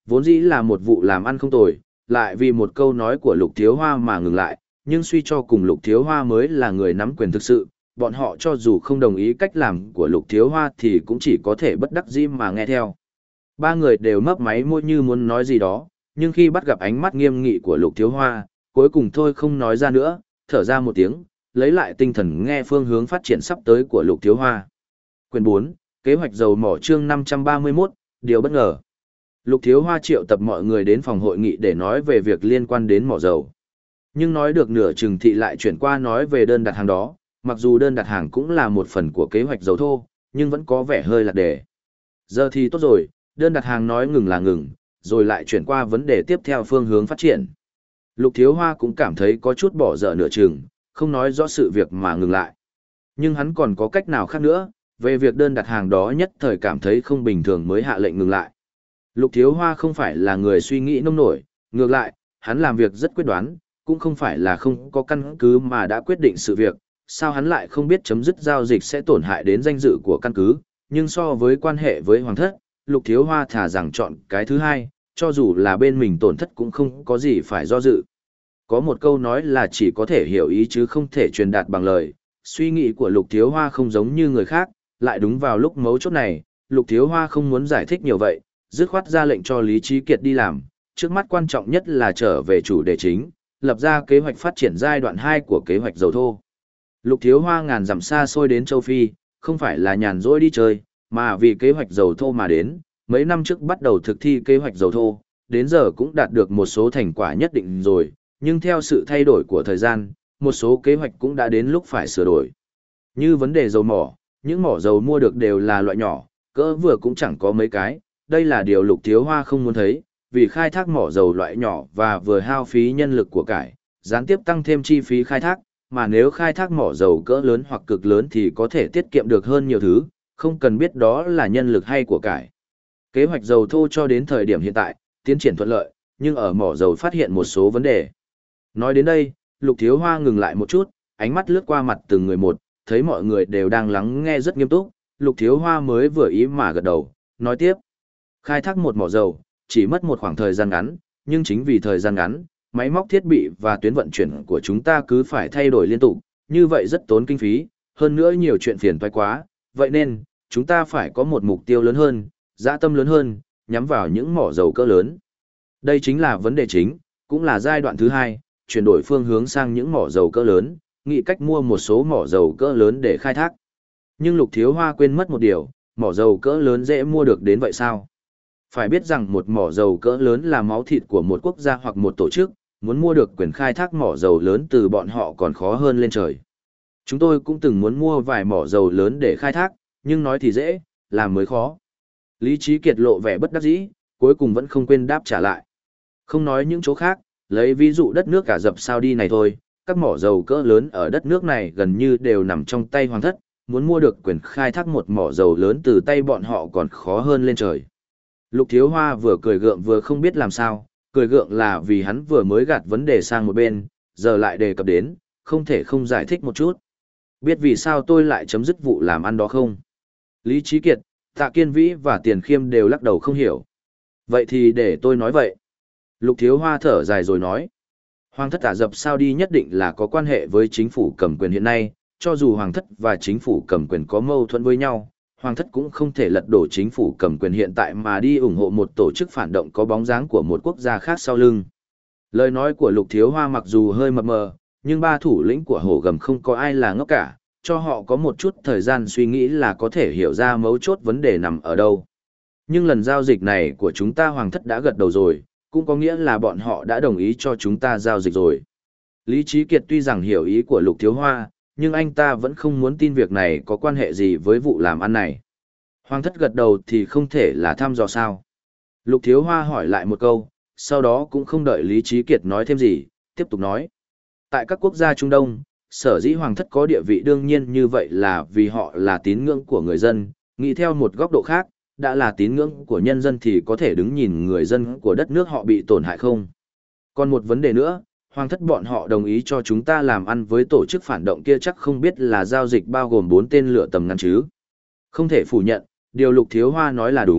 Vốn dĩ là một vụ làm ăn không tồi, lại vì một câu nói của Lục Thiếu Hoa mà ngừng lại, nhưng suy cho cùng Lục Thiếu Hoa mới là người nắm quyền thực sự, bọn họ cho dù không đồng ý cách làm của Lục Thiếu Hoa thì cũng chỉ có thể bất đắc dĩ mà nghe theo. Ba người đều mấp máy môi như muốn nói gì đó, nhưng khi bắt gặp ánh mắt nghiêm nghị của Lục Thiếu Hoa, cuối cùng thôi không nói ra nữa, thở ra một tiếng, lấy lại tinh thần nghe phương hướng phát triển sắp tới của Lục Thiếu Hoa. Quyền bốn, Kế hoạch dầu mỏ chương năm trăm ba mươi mốt, điều bất ngờ. Lục Thiếu Hoa triệu tập mọi người đến phòng hội nghị để nói về việc liên quan đến mỏ dầu. Nhưng nói được nửa chừng thị lại chuyển qua nói về đơn đặt hàng đó, mặc dù đơn đặt hàng cũng là một phần của kế hoạch dầu thô, nhưng vẫn có vẻ hơi lạc đề. Giờ thì tốt rồi, đơn đặt hàng nói ngừng là ngừng, rồi lại chuyển qua vấn đề tiếp theo phương hướng phát triển. Lục Thiếu Hoa cũng cảm thấy có chút bỏ dở nửa chừng, không nói rõ sự việc mà ngừng lại. Nhưng hắn còn có cách nào khác nữa, về việc đơn đặt hàng đó nhất thời cảm thấy không bình thường mới hạ lệnh ngừng lại. Lục Thiếu Hoa không phải là người suy nghĩ nông nổi, ngược lại, hắn làm việc rất quyết đoán, cũng không phải là không có căn cứ mà đã quyết định sự việc, sao hắn lại không biết chấm dứt giao dịch sẽ tổn hại đến danh dự của căn cứ, nhưng so với quan hệ với Hoàng thất, Lục Thiếu Hoa thà rằng chọn cái thứ hai, cho dù là bên mình tổn thất cũng không có gì phải do dự. Có một câu nói là chỉ có thể hiểu ý chứ không thể truyền đạt bằng lời, suy nghĩ của Lục Thiếu Hoa không giống như người khác, lại đúng vào lúc mấu chốt này, Lục Thiếu Hoa không muốn giải thích nhiều vậy, dứt khoát ra lệnh cho Lý Trí Kiệt đi làm, trước mắt quan trọng nhất là trở về chủ đề chính, lập ra kế hoạch phát triển giai đoạn hai của kế hoạch dầu thô. Lục Thiếu Hoa ngàn dặm xa xôi đến châu Phi, không phải là nhàn rỗi đi chơi, mà vì kế hoạch dầu thô mà đến, mấy năm trước bắt đầu thực thi kế hoạch dầu thô, đến giờ cũng đạt được một số thành quả nhất định rồi, nhưng theo sự thay đổi của thời gian, một số kế hoạch cũng đã đến lúc phải sửa đổi. Như vấn đề dầu mỏ, những mỏ dầu mua được đều là loại nhỏ, cỡ vừa cũng chẳng có mấy cái, đây là điều Lục Thiếu Hoa không muốn thấy, vì khai thác mỏ dầu loại nhỏ và vừa hao phí nhân lực của cải, gián tiếp tăng thêm chi phí khai thác, mà nếu khai thác mỏ dầu cỡ lớn hoặc cực lớn thì có thể tiết kiệm được hơn nhiều thứ, không cần biết đó là nhân lực hay của cải. Kế hoạch dầu thô cho đến thời điểm hiện tại, tiến triển thuận lợi, nhưng ở mỏ dầu phát hiện một số vấn đề. Nói đến đây, Lục Thiếu Hoa ngừng lại một chút, ánh mắt lướt qua mặt từng người một, thấy mọi người đều đang lắng nghe rất nghiêm túc, Lục Thiếu Hoa mới vừa ý mà gật đầu, nói tiếp. Khai thác một mỏ dầu, chỉ mất một khoảng thời gian ngắn, nhưng chính vì thời gian ngắn, máy móc thiết bị và tuyến vận chuyển của chúng ta cứ phải thay đổi liên tục, như vậy rất tốn kinh phí, hơn nữa nhiều chuyện phiền toái quá, vậy nên, chúng ta phải có một mục tiêu lớn hơn, dã tâm lớn hơn, nhắm vào những mỏ dầu cỡ lớn. Đây chính là vấn đề chính, cũng là giai đoạn thứ hai, chuyển đổi phương hướng sang những mỏ dầu cỡ lớn, nghĩ cách mua một số mỏ dầu cỡ lớn để khai thác. Nhưng Lục Thiếu Hoa quên mất một điều, mỏ dầu cỡ lớn dễ mua được đến vậy sao? Phải biết rằng một mỏ dầu cỡ lớn là máu thịt của một quốc gia hoặc một tổ chức, muốn mua được quyền khai thác mỏ dầu lớn từ bọn họ còn khó hơn lên trời. Chúng tôi cũng từng muốn mua vài mỏ dầu lớn để khai thác, nhưng nói thì dễ, làm mới khó. Lý Trí Kiệt lộ vẻ bất đắc dĩ, cuối cùng vẫn không quên đáp trả lại. Không nói những chỗ khác, lấy ví dụ đất nước cả dập Saudi này thôi, các mỏ dầu cỡ lớn ở đất nước này gần như đều nằm trong tay Hoàng thất, muốn mua được quyền khai thác một mỏ dầu lớn từ tay bọn họ còn khó hơn lên trời. Lục Thiếu Hoa vừa cười gượng vừa không biết làm sao, cười gượng là vì hắn vừa mới gạt vấn đề sang một bên, giờ lại đề cập đến, không thể không giải thích một chút. Biết vì sao tôi lại chấm dứt vụ làm ăn đó không? Lý Trí Kiệt, Tạ Kiên Vĩ và Tiền Khiêm đều lắc đầu không hiểu. Vậy thì để tôi nói vậy. Lục Thiếu Hoa thở dài rồi nói. Hoàng thất Ả Rập Saudi nhất định là có quan hệ với chính phủ cầm quyền hiện nay, cho dù Hoàng thất và chính phủ cầm quyền có mâu thuẫn với nhau, Hoàng thất cũng không thể lật đổ chính phủ cầm quyền hiện tại mà đi ủng hộ một tổ chức phản động có bóng dáng của một quốc gia khác sau lưng. Lời nói của Lục Thiếu Hoa mặc dù hơi mập mờ, nhưng ba thủ lĩnh của Hổ Gầm không có ai là ngốc cả, cho họ có một chút thời gian suy nghĩ là có thể hiểu ra mấu chốt vấn đề nằm ở đâu. Nhưng lần giao dịch này của chúng ta Hoàng thất đã gật đầu rồi, cũng có nghĩa là bọn họ đã đồng ý cho chúng ta giao dịch rồi. Lý Trí Kiệt tuy rằng hiểu ý của Lục Thiếu Hoa, nhưng anh ta vẫn không muốn tin việc này có quan hệ gì với vụ làm ăn này. Hoàng thất gật đầu thì không thể là thăm dò sao. Lục Thiếu Hoa hỏi lại một câu, sau đó cũng không đợi Lý Trí Kiệt nói thêm gì, tiếp tục nói. Tại các quốc gia Trung Đông, sở dĩ Hoàng thất có địa vị đương nhiên như vậy là vì họ là tín ngưỡng của người dân, nghĩ theo một góc độ khác, đã là tín ngưỡng của nhân dân thì có thể đứng nhìn người dân của đất nước họ bị tổn hại không. Còn một vấn đề nữa, Hoàng thất bọn họ đồng ý cho chúng ta làm ăn với tổ chức phản động kia chắc không biết là giao dịch bao gồm bốn tên lửa tầm ngắn chứ. Không thể phủ nhận, điều Lục Thiếu Hoa nói là đúng,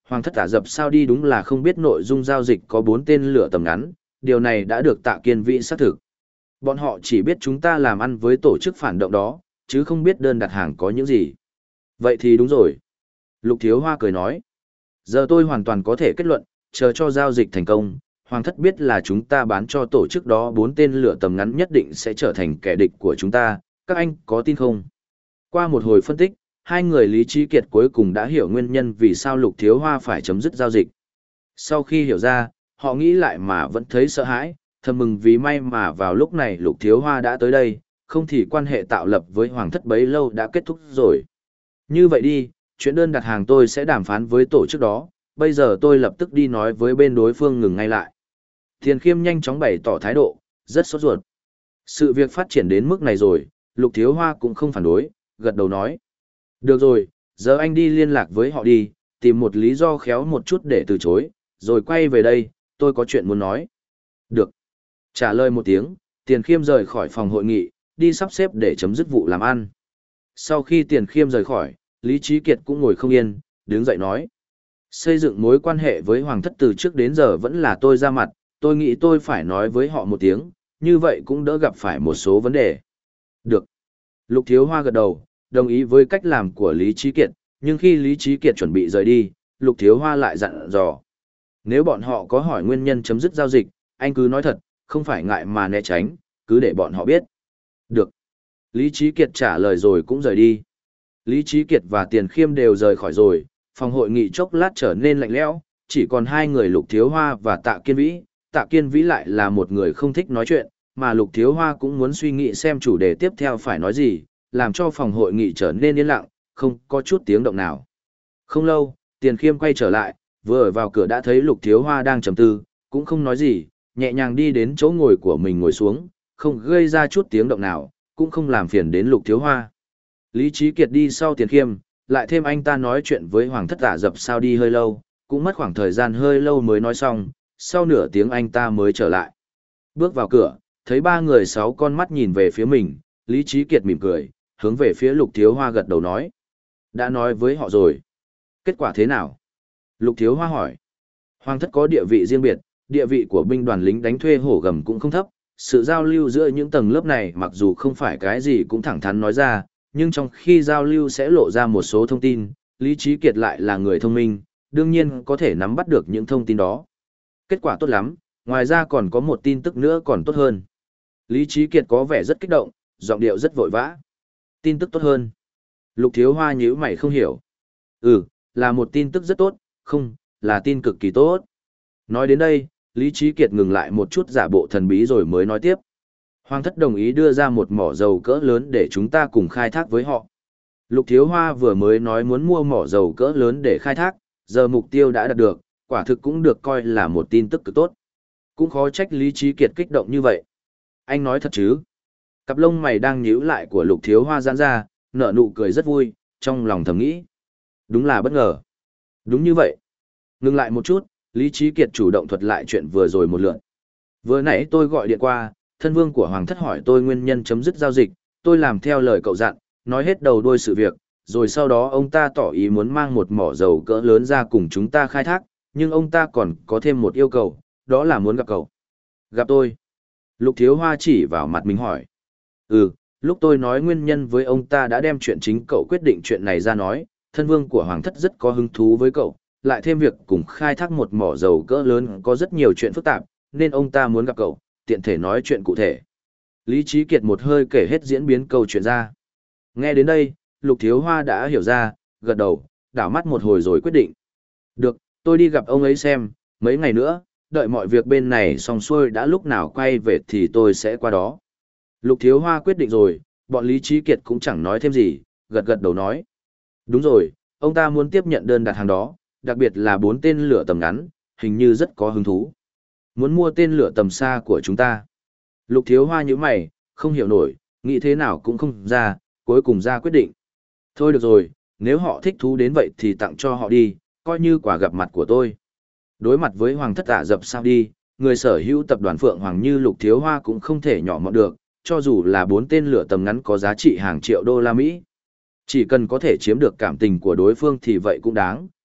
Hoàng thất Ả Dập sao đi đúng là không biết nội dung giao dịch có bốn tên lửa tầm ngắn, điều này đã được Tạ Kiên Vĩ xác thực. Bọn họ chỉ biết chúng ta làm ăn với tổ chức phản động đó, chứ không biết đơn đặt hàng có những gì. Vậy thì đúng rồi. Lục Thiếu Hoa cười nói. Giờ tôi hoàn toàn có thể kết luận, chờ cho giao dịch thành công, Hoàng thất biết là chúng ta bán cho tổ chức đó bốn tên lửa tầm ngắn nhất định sẽ trở thành kẻ địch của chúng ta, các anh có tin không? Qua một hồi phân tích, hai người Lý Trí Kiệt cuối cùng đã hiểu nguyên nhân vì sao Lục Thiếu Hoa phải chấm dứt giao dịch. Sau khi hiểu ra, họ nghĩ lại mà vẫn thấy sợ hãi, thầm mừng vì may mà vào lúc này Lục Thiếu Hoa đã tới đây, không thì quan hệ tạo lập với Hoàng thất bấy lâu đã kết thúc rồi. Như vậy đi, chuyện đơn đặt hàng tôi sẽ đàm phán với tổ chức đó, bây giờ tôi lập tức đi nói với bên đối phương ngừng ngay lại. Tiền Khiêm nhanh chóng bày tỏ thái độ, rất sốt ruột. Sự việc phát triển đến mức này rồi, Lục Thiếu Hoa cũng không phản đối, gật đầu nói. Được rồi, giờ anh đi liên lạc với họ đi, tìm một lý do khéo một chút để từ chối, rồi quay về đây, tôi có chuyện muốn nói. Được. Trả lời một tiếng, Tiền Khiêm rời khỏi phòng hội nghị, đi sắp xếp để chấm dứt vụ làm ăn. Sau khi Tiền Khiêm rời khỏi, Lý Trí Kiệt cũng ngồi không yên, đứng dậy nói. Xây dựng mối quan hệ với Hoàng thất từ trước đến giờ vẫn là tôi ra mặt, tôi nghĩ tôi phải nói với họ một tiếng, như vậy cũng đỡ gặp phải một số vấn đề. Được. Lục Thiếu Hoa gật đầu, đồng ý với cách làm của Lý Trí Kiệt, nhưng khi Lý Trí Kiệt chuẩn bị rời đi, Lục Thiếu Hoa lại dặn dò. Nếu bọn họ có hỏi nguyên nhân chấm dứt giao dịch, anh cứ nói thật, không phải ngại mà né tránh, cứ để bọn họ biết. Được. Lý Trí Kiệt trả lời rồi cũng rời đi. Lý Trí Kiệt và Tiền Khiêm đều rời khỏi rồi, phòng hội nghị chốc lát trở nên lạnh lẽo, chỉ còn hai người Lục Thiếu Hoa và Tạ Kiên Vĩ. Tạ Kiên Vĩ lại là một người không thích nói chuyện, mà Lục Thiếu Hoa cũng muốn suy nghĩ xem chủ đề tiếp theo phải nói gì, làm cho phòng hội nghị trở nên yên lặng, không có chút tiếng động nào. Không lâu, Tiền Khiêm quay trở lại, vừa ở vào cửa đã thấy Lục Thiếu Hoa đang trầm tư, cũng không nói gì, nhẹ nhàng đi đến chỗ ngồi của mình ngồi xuống, không gây ra chút tiếng động nào, cũng không làm phiền đến Lục Thiếu Hoa. Lý Trí Kiệt đi sau Tiền Khiêm, lại thêm anh ta nói chuyện với Hoàng thất Ả Dập sao đi hơi lâu, cũng mất khoảng thời gian hơi lâu mới nói xong, sau nửa tiếng anh ta mới trở lại. Bước vào cửa, thấy ba người sáu con mắt nhìn về phía mình, Lý Trí Kiệt mỉm cười, hướng về phía Lục Thiếu Hoa gật đầu nói. Đã nói với họ rồi. Kết quả thế nào? Lục Thiếu Hoa hỏi. Hoàng thất có địa vị riêng biệt, địa vị của binh đoàn lính đánh thuê hổ gầm cũng không thấp, sự giao lưu giữa những tầng lớp này mặc dù không phải cái gì cũng thẳng thắn nói ra, nhưng trong khi giao lưu sẽ lộ ra một số thông tin, Lý Trí Kiệt lại là người thông minh, đương nhiên có thể nắm bắt được những thông tin đó. Kết quả tốt lắm, ngoài ra còn có một tin tức nữa còn tốt hơn. Lý Trí Kiệt có vẻ rất kích động, giọng điệu rất vội vã. Tin tức tốt hơn. Lục Thiếu Hoa nhíu mày không hiểu. Ừ, là một tin tức rất tốt, không, là tin cực kỳ tốt. Nói đến đây, Lý Trí Kiệt ngừng lại một chút giả bộ thần bí rồi mới nói tiếp. Hoàng thất đồng ý đưa ra một mỏ dầu cỡ lớn để chúng ta cùng khai thác với họ. Lục Thiếu Hoa vừa mới nói muốn mua mỏ dầu cỡ lớn để khai thác, giờ mục tiêu đã đạt được, quả thực cũng được coi là một tin tức cực tốt. Cũng khó trách Lý Trí Kiệt kích động như vậy. Anh nói thật chứ? Cặp lông mày đang nhíu lại của Lục Thiếu Hoa giãn ra, nở nụ cười rất vui, trong lòng thầm nghĩ. Đúng là bất ngờ. Đúng như vậy. Ngừng lại một chút, Lý Trí Kiệt chủ động thuật lại chuyện vừa rồi một lượt. Vừa nãy tôi gọi điện qua, thân vương của Hoàng thất hỏi tôi nguyên nhân chấm dứt giao dịch, tôi làm theo lời cậu dặn, nói hết đầu đuôi sự việc, rồi sau đó ông ta tỏ ý muốn mang một mỏ dầu cỡ lớn ra cùng chúng ta khai thác, nhưng ông ta còn có thêm một yêu cầu, đó là muốn gặp cậu. Gặp tôi. Lục Thiếu Hoa chỉ vào mặt mình hỏi. Ừ, lúc tôi nói nguyên nhân với ông ta đã đem chuyện chính cậu quyết định chuyện này ra nói, thân vương của Hoàng thất rất có hứng thú với cậu, lại thêm việc cùng khai thác một mỏ dầu cỡ lớn có rất nhiều chuyện phức tạp, nên ông ta muốn gặp cậu, tiện thể nói chuyện cụ thể. Lý Trí Kiệt một hơi kể hết diễn biến câu chuyện ra. Nghe đến đây, Lục Thiếu Hoa đã hiểu ra, gật đầu, đảo mắt một hồi rồi quyết định. Được, tôi đi gặp ông ấy xem, mấy ngày nữa, đợi mọi việc bên này xong xuôi đã lúc nào quay về thì tôi sẽ qua đó. Lục Thiếu Hoa quyết định rồi, bọn Lý Trí Kiệt cũng chẳng nói thêm gì, gật gật đầu nói. Đúng rồi, ông ta muốn tiếp nhận đơn đặt hàng đó, đặc biệt là bốn tên lửa tầm ngắn, hình như rất có hứng thú. Muốn mua tên lửa tầm xa của chúng ta. Lục Thiếu Hoa nhíu mày, không hiểu nổi, nghĩ thế nào cũng không ra, cuối cùng ra quyết định. Thôi được rồi, nếu họ thích thú đến vậy thì tặng cho họ đi, coi như quà gặp mặt của tôi. Đối mặt với Hoàng thất Ả Dập sao đi, người sở hữu tập đoàn Phượng Hoàng như Lục Thiếu Hoa cũng không thể nhỏ mọn được, cho dù là bốn tên lửa tầm ngắn có giá trị hàng triệu đô la Mỹ. Chỉ cần có thể chiếm được cảm tình của đối phương thì vậy cũng đáng,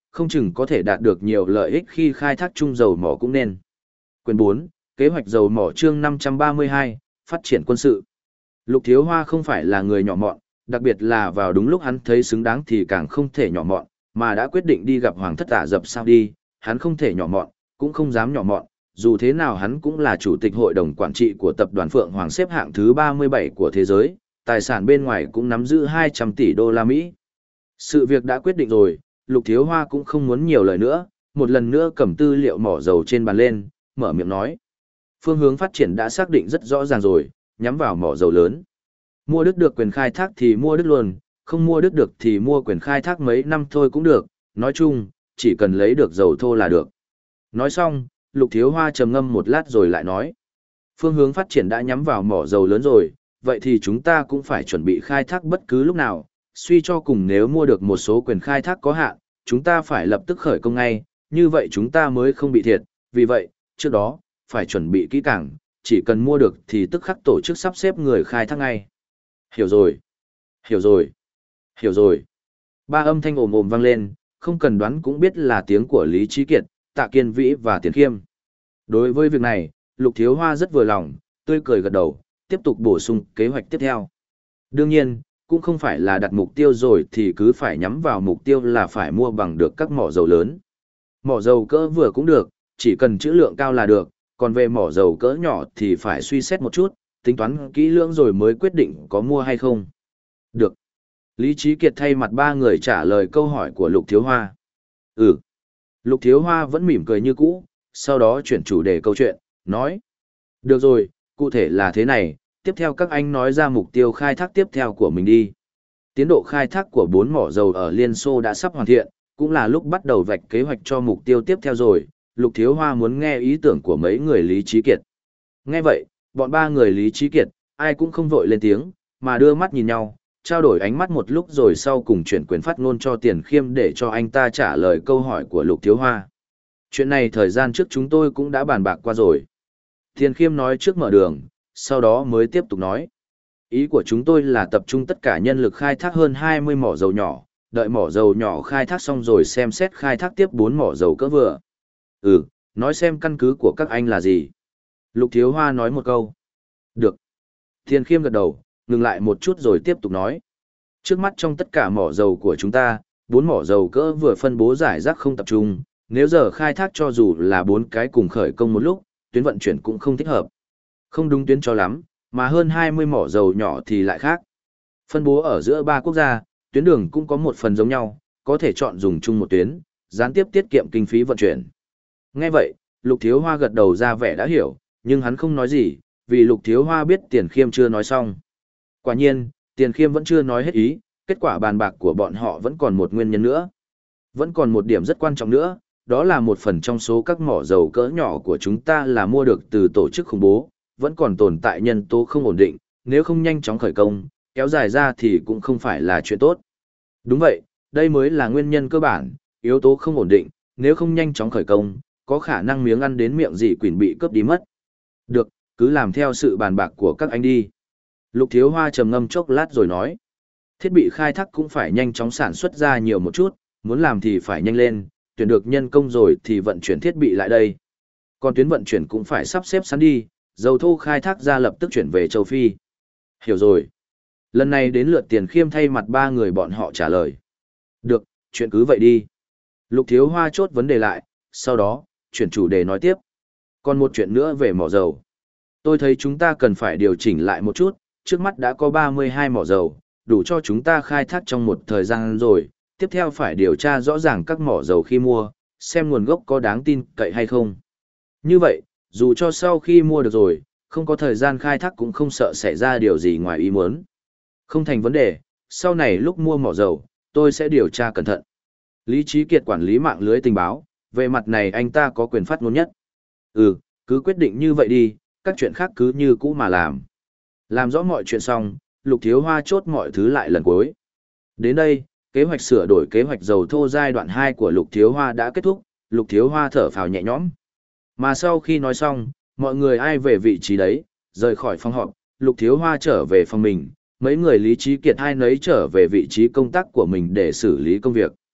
không chừng có thể đạt được nhiều lợi ích khi khai thác chung dầu mỏ cũng nên. Quyển bốn, Kế hoạch dầu mỏ chương năm trăm ba mươi hai, Phát triển quân sự. Lục Thiếu Hoa không phải là người nhỏ mọn, đặc biệt là vào đúng lúc hắn thấy xứng đáng thì càng không thể nhỏ mọn, mà đã quyết định đi gặp Hoàng thất Ả Rập Saudi, hắn không thể nhỏ mọn, cũng không dám nhỏ mọn, dù thế nào hắn cũng là chủ tịch hội đồng quản trị của tập đoàn Phượng Hoàng xếp hạng thứ ba mươi bảy của thế giới, tài sản bên ngoài cũng nắm giữ hai trăm tỷ đô la Mỹ. Sự việc đã quyết định rồi, Lục Thiếu Hoa cũng không muốn nhiều lời nữa, một lần nữa cầm tư liệu mỏ dầu trên bàn lên, mở miệng nói. Phương hướng phát triển đã xác định rất rõ ràng rồi, nhắm vào mỏ dầu lớn. Mua đứt được quyền khai thác thì mua đứt luôn, không mua đứt được thì mua quyền khai thác mấy năm thôi cũng được, nói chung, chỉ cần lấy được dầu thô là được. Nói xong, Lục Thiếu Hoa trầm ngâm một lát rồi lại nói. Phương hướng phát triển đã nhắm vào mỏ dầu lớn rồi, vậy thì chúng ta cũng phải chuẩn bị khai thác bất cứ lúc nào, suy cho cùng nếu mua được một số quyền khai thác có hạn, chúng ta phải lập tức khởi công ngay, như vậy chúng ta mới không bị thiệt, vì vậy, trước đó, phải chuẩn bị kỹ càng, chỉ cần mua được thì tức khắc tổ chức sắp xếp người khai thác ngay. Hiểu rồi, hiểu rồi, hiểu rồi. Ba âm thanh ồm ồm vang lên, không cần đoán cũng biết là tiếng của Lý Trí Kiệt, Tạ Kiên Vĩ và Tiền Khiêm. Đối với việc này, Lục Thiếu Hoa rất vừa lòng, tươi cười gật đầu, tiếp tục bổ sung kế hoạch tiếp theo. Đương nhiên, cũng không phải là đặt mục tiêu rồi thì cứ phải nhắm vào mục tiêu là phải mua bằng được các mỏ dầu lớn. Mỏ dầu cỡ vừa cũng được, chỉ cần trữ lượng cao là được, còn về mỏ dầu cỡ nhỏ thì phải suy xét một chút, tính toán kỹ lưỡng rồi mới quyết định có mua hay không. Được. Lý Trí Kiệt thay mặt ba người trả lời câu hỏi của Lục Thiếu Hoa. Ừ. Lục Thiếu Hoa vẫn mỉm cười như cũ, sau đó chuyển chủ đề câu chuyện, nói. Được rồi, cụ thể là thế này, tiếp theo các anh nói ra mục tiêu khai thác tiếp theo của mình đi. Tiến độ khai thác của bốn mỏ dầu ở Liên Xô đã sắp hoàn thiện, cũng là lúc bắt đầu vạch kế hoạch cho mục tiêu tiếp theo rồi. Lục Thiếu Hoa muốn nghe ý tưởng của mấy người Lý Trí Kiệt. Nghe vậy, bọn ba người Lý Trí Kiệt, ai cũng không vội lên tiếng, mà đưa mắt nhìn nhau, trao đổi ánh mắt một lúc rồi sau cùng chuyển quyền phát ngôn cho Tiền Khiêm để cho anh ta trả lời câu hỏi của Lục Thiếu Hoa. Chuyện này thời gian trước chúng tôi cũng đã bàn bạc qua rồi. Tiền Khiêm nói trước mở đường, sau đó mới tiếp tục nói. Ý của chúng tôi là tập trung tất cả nhân lực khai thác hơn hai mươi mỏ dầu nhỏ, đợi mỏ dầu nhỏ khai thác xong rồi xem xét khai thác tiếp bốn mỏ dầu cỡ vừa. Ừ, nói xem căn cứ của các anh là gì. Lục Thiếu Hoa nói một câu. Được. Tiền Khiêm gật đầu, ngừng lại một chút rồi tiếp tục nói. Trước mắt trong tất cả mỏ dầu của chúng ta, bốn mỏ dầu cỡ vừa phân bố giải rác không tập trung, nếu giờ khai thác cho dù là bốn cái cùng khởi công một lúc, tuyến vận chuyển cũng không thích hợp. Không đúng tuyến cho lắm, mà hơn hai mươi mỏ dầu nhỏ thì lại khác. Phân bố ở giữa ba quốc gia, tuyến đường cũng có một phần giống nhau, có thể chọn dùng chung một tuyến, gián tiếp tiết kiệm kinh phí vận chuyển. Nghe vậy, Lục Thiếu Hoa gật đầu ra vẻ đã hiểu, nhưng hắn không nói gì, vì Lục Thiếu Hoa biết Tiền Khiêm chưa nói xong. Quả nhiên, Tiền Khiêm vẫn chưa nói hết ý, kết quả bàn bạc của bọn họ vẫn còn một nguyên nhân nữa. Vẫn còn một điểm rất quan trọng nữa, đó là một phần trong số các mỏ dầu cỡ nhỏ của chúng ta là mua được từ tổ chức khủng bố, vẫn còn tồn tại nhân tố không ổn định, nếu không nhanh chóng khởi công, kéo dài ra thì cũng không phải là chuyện tốt. Đúng vậy, đây mới là nguyên nhân cơ bản, yếu tố không ổn định, nếu không nhanh chóng khởi công, có khả năng miếng ăn đến miệng dị quỷ bị cướp đi mất. Được, cứ làm theo sự bàn bạc của các anh đi. Lục Thiếu Hoa trầm ngâm chốc lát rồi nói. Thiết bị khai thác cũng phải nhanh chóng sản xuất ra nhiều một chút, muốn làm thì phải nhanh lên, tuyển được nhân công rồi thì vận chuyển thiết bị lại đây. Còn tuyến vận chuyển cũng phải sắp xếp sẵn đi, dầu thô khai thác ra lập tức chuyển về châu Phi. Hiểu rồi. Lần này đến lượt Tiền Khiêm thay mặt ba người bọn họ trả lời. Được, chuyện cứ vậy đi. Lục Thiếu Hoa chốt vấn đề lại, sau đó, chuyển chủ đề nói tiếp. Còn một chuyện nữa về mỏ dầu. Tôi thấy chúng ta cần phải điều chỉnh lại một chút, trước mắt đã có ba mươi hai mỏ dầu, đủ cho chúng ta khai thác trong một thời gian rồi, tiếp theo phải điều tra rõ ràng các mỏ dầu khi mua, xem nguồn gốc có đáng tin cậy hay không. Như vậy, dù cho sau khi mua được rồi, không có thời gian khai thác cũng không sợ xảy ra điều gì ngoài ý muốn. Không thành vấn đề, sau này lúc mua mỏ dầu, tôi sẽ điều tra cẩn thận. Lý Trí Kiệt quản lý mạng lưới tình báo, về mặt này anh ta có quyền phát ngôn nhất. Ừ, cứ quyết định như vậy đi, các chuyện khác cứ như cũ mà làm. Làm rõ mọi chuyện xong, Lục Thiếu Hoa chốt mọi thứ lại lần cuối. Đến đây, kế hoạch sửa đổi kế hoạch dầu thô giai đoạn hai của Lục Thiếu Hoa đã kết thúc, Lục Thiếu Hoa thở phào nhẹ nhõm. Mà sau khi nói xong, mọi người ai về vị trí đấy, rời khỏi phòng họp, Lục Thiếu Hoa trở về phòng mình, mấy người Lý Trí Kiệt hai nấy trở về vị trí công tác của mình để xử lý công việc.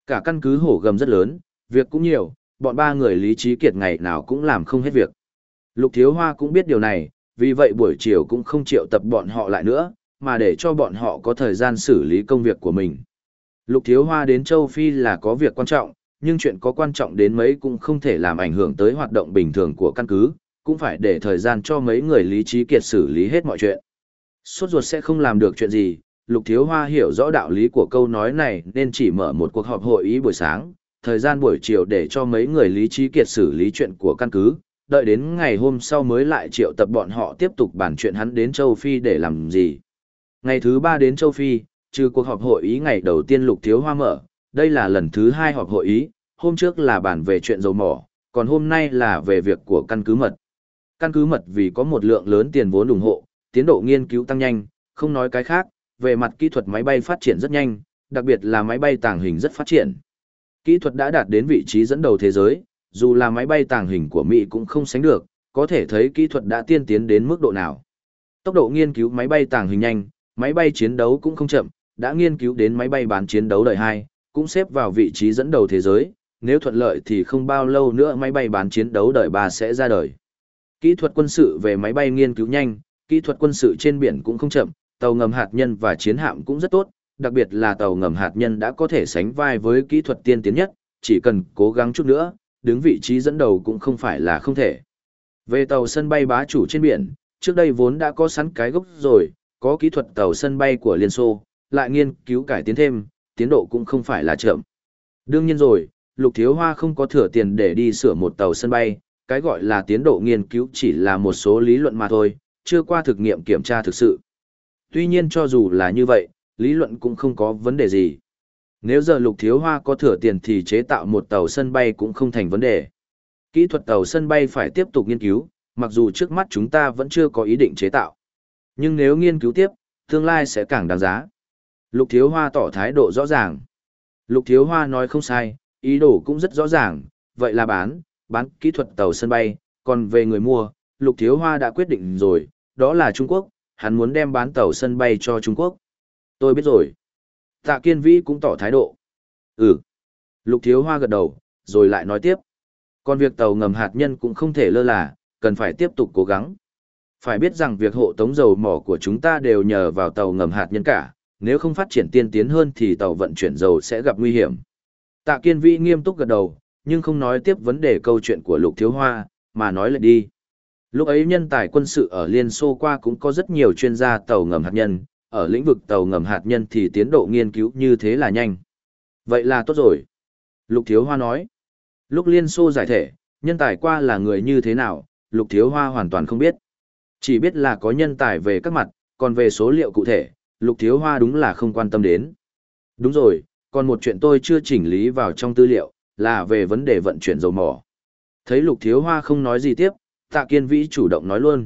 Cả căn cứ hổ gầm rất lớn, việc cũng nhiều, bọn ba người Lý Trí Kiệt ngày nào cũng làm không hết việc. Lục Thiếu Hoa cũng biết điều này, vì vậy buổi chiều cũng không triệu tập bọn họ lại nữa, mà để cho bọn họ có thời gian xử lý công việc của mình. Lục Thiếu Hoa đến châu Phi là có việc quan trọng, nhưng chuyện có quan trọng đến mấy cũng không thể làm ảnh hưởng tới hoạt động bình thường của căn cứ, cũng phải để thời gian cho mấy người Lý Trí Kiệt xử lý hết mọi chuyện. Sốt ruột sẽ không làm được chuyện gì, Lục Thiếu Hoa hiểu rõ đạo lý của câu nói này nên chỉ mở một cuộc họp hội ý buổi sáng, thời gian buổi chiều để cho mấy người Lý Trí Kiệt xử lý chuyện của căn cứ, đợi đến ngày hôm sau mới lại triệu tập bọn họ tiếp tục bàn chuyện hắn đến châu Phi để làm gì. Ngày thứ ba đến châu Phi, trừ cuộc họp hội ý ngày đầu tiên Lục Thiếu Hoa mở, đây là lần thứ hai họp hội ý, hôm trước là bàn về chuyện dầu mỏ, còn hôm nay là về việc của căn cứ mật. Căn cứ mật vì có một lượng lớn tiền vốn ủng hộ, tiến độ nghiên cứu tăng nhanh, không nói cái khác, về mặt kỹ thuật máy bay phát triển rất nhanh, đặc biệt là máy bay tàng hình rất phát triển. Kỹ thuật đã đạt đến vị trí dẫn đầu thế giới, dù là máy bay tàng hình của Mỹ cũng không sánh được, có thể thấy kỹ thuật đã tiên tiến đến mức độ nào. Tốc độ nghiên cứu máy bay tàng hình nhanh, máy bay chiến đấu cũng không chậm, đã nghiên cứu đến máy bay bán chiến đấu đời hai, cũng xếp vào vị trí dẫn đầu thế giới, nếu thuận lợi thì không bao lâu nữa máy bay bán chiến đấu đời ba sẽ ra đời. Kỹ thuật quân sự về máy bay nghiên cứu nhanh, kỹ thuật quân sự trên biển cũng không chậm, tàu ngầm hạt nhân và chiến hạm cũng rất tốt, đặc biệt là tàu ngầm hạt nhân đã có thể sánh vai với kỹ thuật tiên tiến nhất, chỉ cần cố gắng chút nữa, đứng vị trí dẫn đầu cũng không phải là không thể. Về tàu sân bay bá chủ trên biển, trước đây vốn đã có sẵn cái gốc rồi, có kỹ thuật tàu sân bay của Liên Xô, lại nghiên cứu cải tiến thêm, tiến độ cũng không phải là chậm. Đương nhiên rồi, Lục Thiếu Hoa không có thừa tiền để đi sửa một tàu sân bay, cái gọi là tiến độ nghiên cứu chỉ là một số lý luận mà thôi, chưa qua thực nghiệm kiểm tra thực sự. Tuy nhiên cho dù là như vậy, lý luận cũng không có vấn đề gì. Nếu giờ Lục Thiếu Hoa có thừa tiền thì chế tạo một tàu sân bay cũng không thành vấn đề. Kỹ thuật tàu sân bay phải tiếp tục nghiên cứu, mặc dù trước mắt chúng ta vẫn chưa có ý định chế tạo. Nhưng nếu nghiên cứu tiếp, tương lai sẽ càng đáng giá. Lục Thiếu Hoa tỏ thái độ rõ ràng. Lục Thiếu Hoa nói không sai, ý đồ cũng rất rõ ràng, vậy là bán, bán kỹ thuật tàu sân bay, còn về người mua, Lục Thiếu Hoa đã quyết định rồi, đó là Trung Quốc, hắn muốn đem bán tàu sân bay cho Trung Quốc. Tôi biết rồi. Tạ Kiên Vĩ cũng tỏ thái độ. Ừ. Lục Thiếu Hoa gật đầu, rồi lại nói tiếp. Còn việc tàu ngầm hạt nhân cũng không thể lơ là, cần phải tiếp tục cố gắng. Phải biết rằng việc hộ tống dầu mỏ của chúng ta đều nhờ vào tàu ngầm hạt nhân cả, nếu không phát triển tiên tiến hơn thì tàu vận chuyển dầu sẽ gặp nguy hiểm. Tạ Kiên Vĩ nghiêm túc gật đầu, nhưng không nói tiếp vấn đề câu chuyện của Lục Thiếu Hoa, mà nói lại đi. Lúc ấy nhân tài quân sự ở Liên Xô qua cũng có rất nhiều chuyên gia tàu ngầm hạt nhân, ở lĩnh vực tàu ngầm hạt nhân thì tiến độ nghiên cứu như thế là nhanh. Vậy là tốt rồi. Lục Thiếu Hoa nói. Lúc Liên Xô giải thể, nhân tài qua là người như thế nào, Lục Thiếu Hoa hoàn toàn không biết. Chỉ biết là có nhân tài về các mặt, còn về số liệu cụ thể, Lục Thiếu Hoa đúng là không quan tâm đến. Đúng rồi, còn một chuyện tôi chưa chỉnh lý vào trong tư liệu, là về vấn đề vận chuyển dầu mỏ. Thấy Lục Thiếu Hoa không nói gì tiếp, Tạ Kiên Vĩ chủ động nói luôn.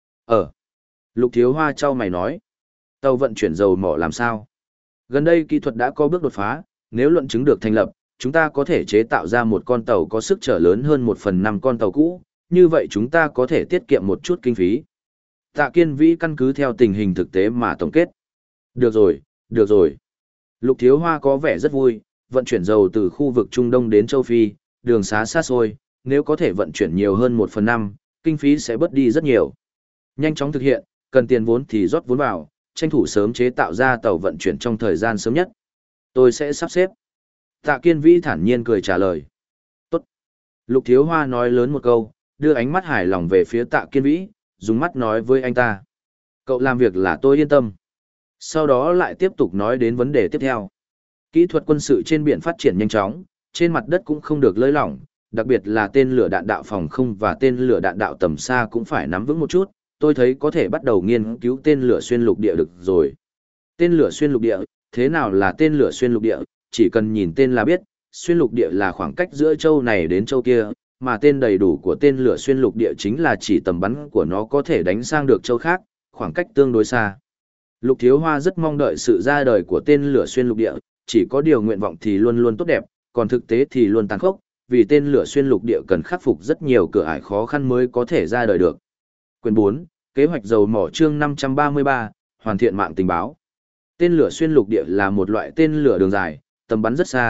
Ờ. Lục Thiếu Hoa trao mày nói. Tàu vận chuyển dầu mỏ làm sao? Gần đây kỹ thuật đã có bước đột phá, nếu luận chứng được thành lập, chúng ta có thể chế tạo ra một con tàu có sức chở lớn hơn một phần năm con tàu cũ, như vậy chúng ta có thể tiết kiệm một chút kinh phí. Tạ Kiên Vĩ căn cứ theo tình hình thực tế mà tổng kết. Được rồi, được rồi. Lục Thiếu Hoa có vẻ rất vui, vận chuyển dầu từ khu vực Trung Đông đến châu Phi, đường xá xa xôi, nếu có thể vận chuyển nhiều hơn một phần năm, kinh phí sẽ bớt đi rất nhiều. Nhanh chóng thực hiện, cần tiền vốn thì rót vốn vào, tranh thủ sớm chế tạo ra tàu vận chuyển trong thời gian sớm nhất. Tôi sẽ sắp xếp. Tạ Kiên Vĩ thản nhiên cười trả lời. Tốt. Lục Thiếu Hoa nói lớn một câu, đưa ánh mắt hài lòng về phía Tạ Kiên Vĩ, dùng mắt nói với anh ta. Cậu làm việc là tôi yên tâm. Sau đó lại tiếp tục nói đến vấn đề tiếp theo. Kỹ thuật quân sự trên biển phát triển nhanh chóng, trên mặt đất cũng không được lơi lỏng, đặc biệt là tên lửa đạn đạo phòng không và tên lửa đạn đạo tầm xa cũng phải nắm vững một chút. Tôi thấy có thể bắt đầu nghiên cứu tên lửa xuyên lục địa được rồi. Tên lửa xuyên lục địa, thế nào là tên lửa xuyên lục địa? Chỉ cần nhìn tên là biết, xuyên lục địa là khoảng cách giữa châu này đến châu kia, mà tên đầy đủ của tên lửa xuyên lục địa chính là chỉ tầm bắn của nó có thể đánh sang được châu khác, khoảng cách tương đối xa. Lục Thiếu Hoa rất mong đợi sự ra đời của tên lửa xuyên lục địa, chỉ có điều nguyện vọng thì luôn luôn tốt đẹp, còn thực tế thì luôn tàn khốc, vì tên lửa xuyên lục địa cần khắc phục rất nhiều cửa ải khó khăn mới có thể ra đời được. Quyền bốn, Kế hoạch dầu mỏ chương năm trăm ba mươi ba, hoàn thiện mạng tình báo. Tên lửa xuyên lục địa là một loại tên lửa đường dài, tầm bắn rất xa,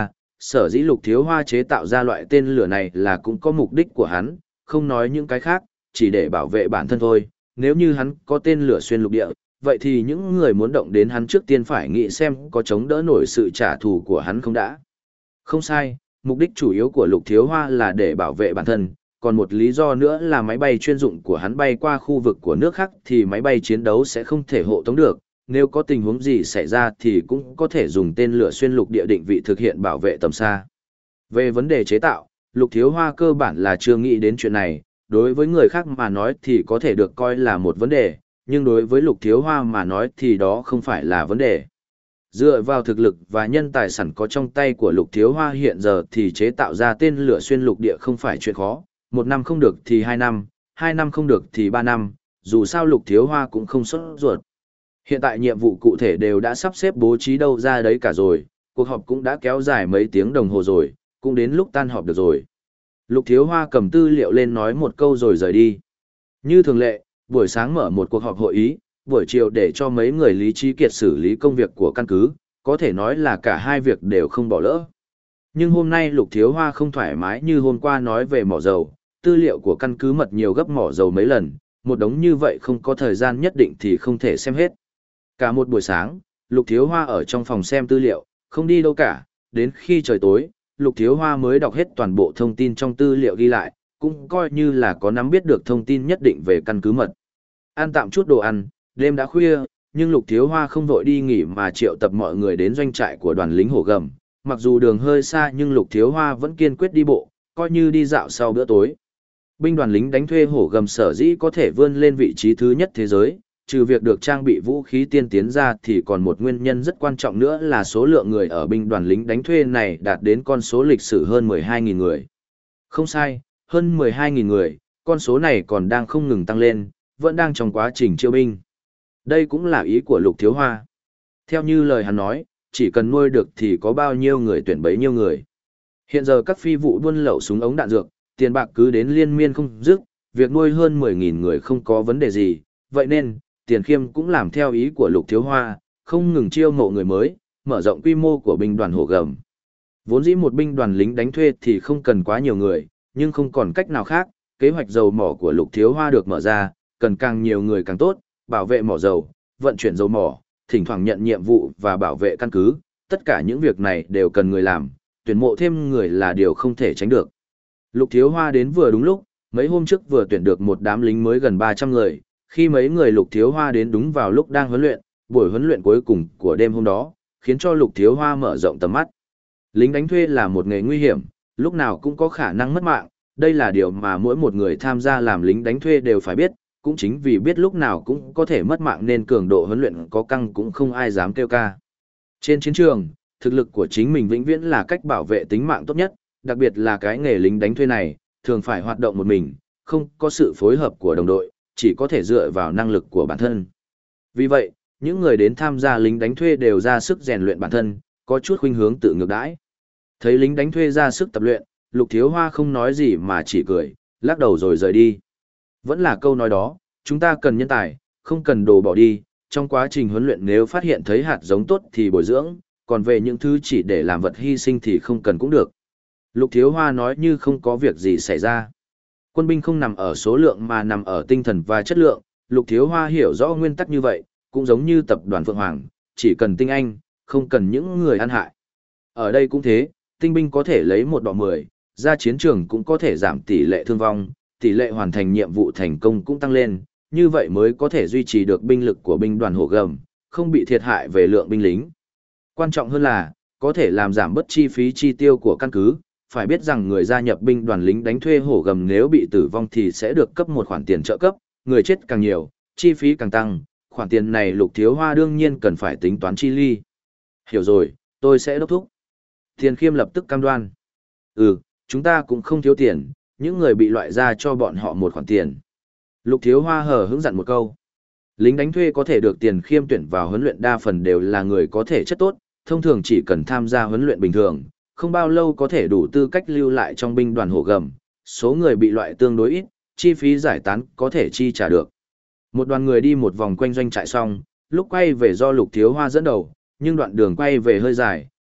sở dĩ Lục Thiếu Hoa chế tạo ra loại tên lửa này là cũng có mục đích của hắn, không nói những cái khác, chỉ để bảo vệ bản thân thôi. Nếu như hắn có tên lửa xuyên lục địa, vậy thì những người muốn động đến hắn trước tiên phải nghĩ xem có chống đỡ nổi sự trả thù của hắn không đã. Không sai, mục đích chủ yếu của Lục Thiếu Hoa là để bảo vệ bản thân, còn một lý do nữa là máy bay chuyên dụng của hắn bay qua khu vực của nước khác thì máy bay chiến đấu sẽ không thể hộ tống được, nếu có tình huống gì xảy ra thì cũng có thể dùng tên lửa xuyên lục địa định vị thực hiện bảo vệ tầm xa. Về vấn đề chế tạo, Lục Thiếu Hoa cơ bản là chưa nghĩ đến chuyện này, đối với người khác mà nói thì có thể được coi là một vấn đề, nhưng đối với Lục Thiếu Hoa mà nói thì đó không phải là vấn đề. Dựa vào thực lực và nhân tài sẵn có trong tay của Lục Thiếu Hoa hiện giờ thì chế tạo ra tên lửa xuyên lục địa không phải chuyện khó, một năm không được thì hai năm, hai năm không được thì ba năm, dù sao Lục Thiếu Hoa cũng không sốt ruột. Hiện tại nhiệm vụ cụ thể đều đã sắp xếp bố trí đâu ra đấy cả rồi, cuộc họp cũng đã kéo dài mấy tiếng đồng hồ rồi, cũng đến lúc tan họp được rồi. Lục Thiếu Hoa cầm tư liệu lên nói một câu rồi rời đi. Như thường lệ, buổi sáng mở một cuộc họp hội ý, buổi chiều để cho mấy người Lý Trí Kiệt xử lý công việc của căn cứ, có thể nói là cả hai việc đều không bỏ lỡ. Nhưng hôm nay Lục Thiếu Hoa không thoải mái như hôm qua nói về mỏ dầu, tư liệu của căn cứ mật nhiều gấp mỏ dầu mấy lần, một đống như vậy không có thời gian nhất định thì không thể xem hết. Cả một buổi sáng, Lục Thiếu Hoa ở trong phòng xem tư liệu, không đi đâu cả, đến khi trời tối, Lục Thiếu Hoa mới đọc hết toàn bộ thông tin trong tư liệu ghi lại, cũng coi như là có nắm biết được thông tin nhất định về căn cứ mật. Ăn tạm chút đồ ăn, đêm đã khuya, nhưng Lục Thiếu Hoa không vội đi nghỉ mà triệu tập mọi người đến doanh trại của đoàn lính hổ gầm. Mặc dù đường hơi xa nhưng Lục Thiếu Hoa vẫn kiên quyết đi bộ, coi như đi dạo sau bữa tối. Binh đoàn lính đánh thuê hổ gầm sở dĩ có thể vươn lên vị trí thứ nhất thế giới, trừ việc được trang bị vũ khí tiên tiến ra thì còn một nguyên nhân rất quan trọng nữa là số lượng người ở binh đoàn lính đánh thuê này đạt đến con số lịch sử hơn mười hai nghìn người. Không sai, hơn mười hai nghìn người, con số này còn đang không ngừng tăng lên, vẫn đang trong quá trình chiêu binh. Đây cũng là ý của Lục Thiếu Hoa. Theo như lời hắn nói, chỉ cần nuôi được thì có bao nhiêu người tuyển bấy nhiêu người. Hiện giờ các phi vụ buôn lậu súng ống đạn dược, tiền bạc cứ đến liên miên không dứt, việc nuôi hơn mười nghìn người không có vấn đề gì, vậy nên, Tiền Khiêm cũng làm theo ý của Lục Thiếu Hoa, không ngừng chiêu mộ người mới, mở rộng quy mô của binh đoàn hổ gầm. Vốn dĩ một binh đoàn lính đánh thuê thì không cần quá nhiều người, nhưng không còn cách nào khác, kế hoạch dầu mỏ của Lục Thiếu Hoa được mở ra, cần càng nhiều người càng tốt, bảo vệ mỏ dầu, vận chuyển dầu mỏ, thỉnh thoảng nhận nhiệm vụ và bảo vệ căn cứ, tất cả những việc này đều cần người làm, tuyển mộ thêm người là điều không thể tránh được. Lục Thiếu Hoa đến vừa đúng lúc, mấy hôm trước vừa tuyển được một đám lính mới gần ba trăm người, khi mấy người Lục Thiếu Hoa đến đúng vào lúc đang huấn luyện, buổi huấn luyện cuối cùng của đêm hôm đó, khiến cho Lục Thiếu Hoa mở rộng tầm mắt. Lính đánh thuê là một nghề nguy hiểm, lúc nào cũng có khả năng mất mạng, đây là điều mà mỗi một người tham gia làm lính đánh thuê đều phải biết, cũng chính vì biết lúc nào cũng có thể mất mạng nên cường độ huấn luyện có căng cũng không ai dám kêu ca. Trên chiến trường, thực lực của chính mình vĩnh viễn là cách bảo vệ tính mạng tốt nhất, đặc biệt là cái nghề lính đánh thuê này, thường phải hoạt động một mình, không có sự phối hợp của đồng đội, chỉ có thể dựa vào năng lực của bản thân. Vì vậy, những người đến tham gia lính đánh thuê đều ra sức rèn luyện bản thân, có chút khuynh hướng tự ngược đãi. Thấy lính đánh thuê ra sức tập luyện, Lục Thiếu Hoa không nói gì mà chỉ cười, lắc đầu rồi rời đi. Vẫn là câu nói đó, chúng ta cần nhân tài, không cần đồ bỏ đi, trong quá trình huấn luyện nếu phát hiện thấy hạt giống tốt thì bồi dưỡng, còn về những thứ chỉ để làm vật hy sinh thì không cần cũng được. Lục Thiếu Hoa nói như không có việc gì xảy ra. Quân binh không nằm ở số lượng mà nằm ở tinh thần và chất lượng, Lục Thiếu Hoa hiểu rõ nguyên tắc như vậy, cũng giống như tập đoàn Phượng Hoàng, chỉ cần tinh anh, không cần những người ăn hại. Ở đây cũng thế, tinh binh có thể lấy một đỏ mười, ra chiến trường cũng có thể giảm tỷ lệ thương vong, tỷ lệ hoàn thành nhiệm vụ thành công cũng tăng lên, như vậy mới có thể duy trì được binh lực của binh đoàn hổ gầm, không bị thiệt hại về lượng binh lính. Quan trọng hơn là, có thể làm giảm bớt chi phí chi tiêu của căn cứ, phải biết rằng người gia nhập binh đoàn lính đánh thuê hổ gầm nếu bị tử vong thì sẽ được cấp một khoản tiền trợ cấp, người chết càng nhiều, chi phí càng tăng, khoản tiền này Lục Thiếu Hoa đương nhiên cần phải tính toán chi ly. Hiểu rồi, tôi sẽ đốc thúc. Tiền Khiêm lập tức cam đoan. Ừ, chúng ta cũng không thiếu tiền, những người bị loại ra cho bọn họ một khoản tiền. Lục Thiếu Hoa hờ hững dặn một câu. Lính đánh thuê có thể được Tiền Khiêm tuyển vào huấn luyện đa phần đều là người có thể chất tốt, thông thường chỉ cần tham gia huấn luyện bình thường, không bao lâu có thể đủ tư cách lưu lại trong binh đoàn hổ gầm, số người bị loại tương đối ít, chi phí giải tán có thể chi trả được. Một đoàn người đi một vòng quanh doanh trại xong, lúc quay về do Lục Thiếu Hoa dẫn đầu, nhưng đoạn đường quay về hơi dài,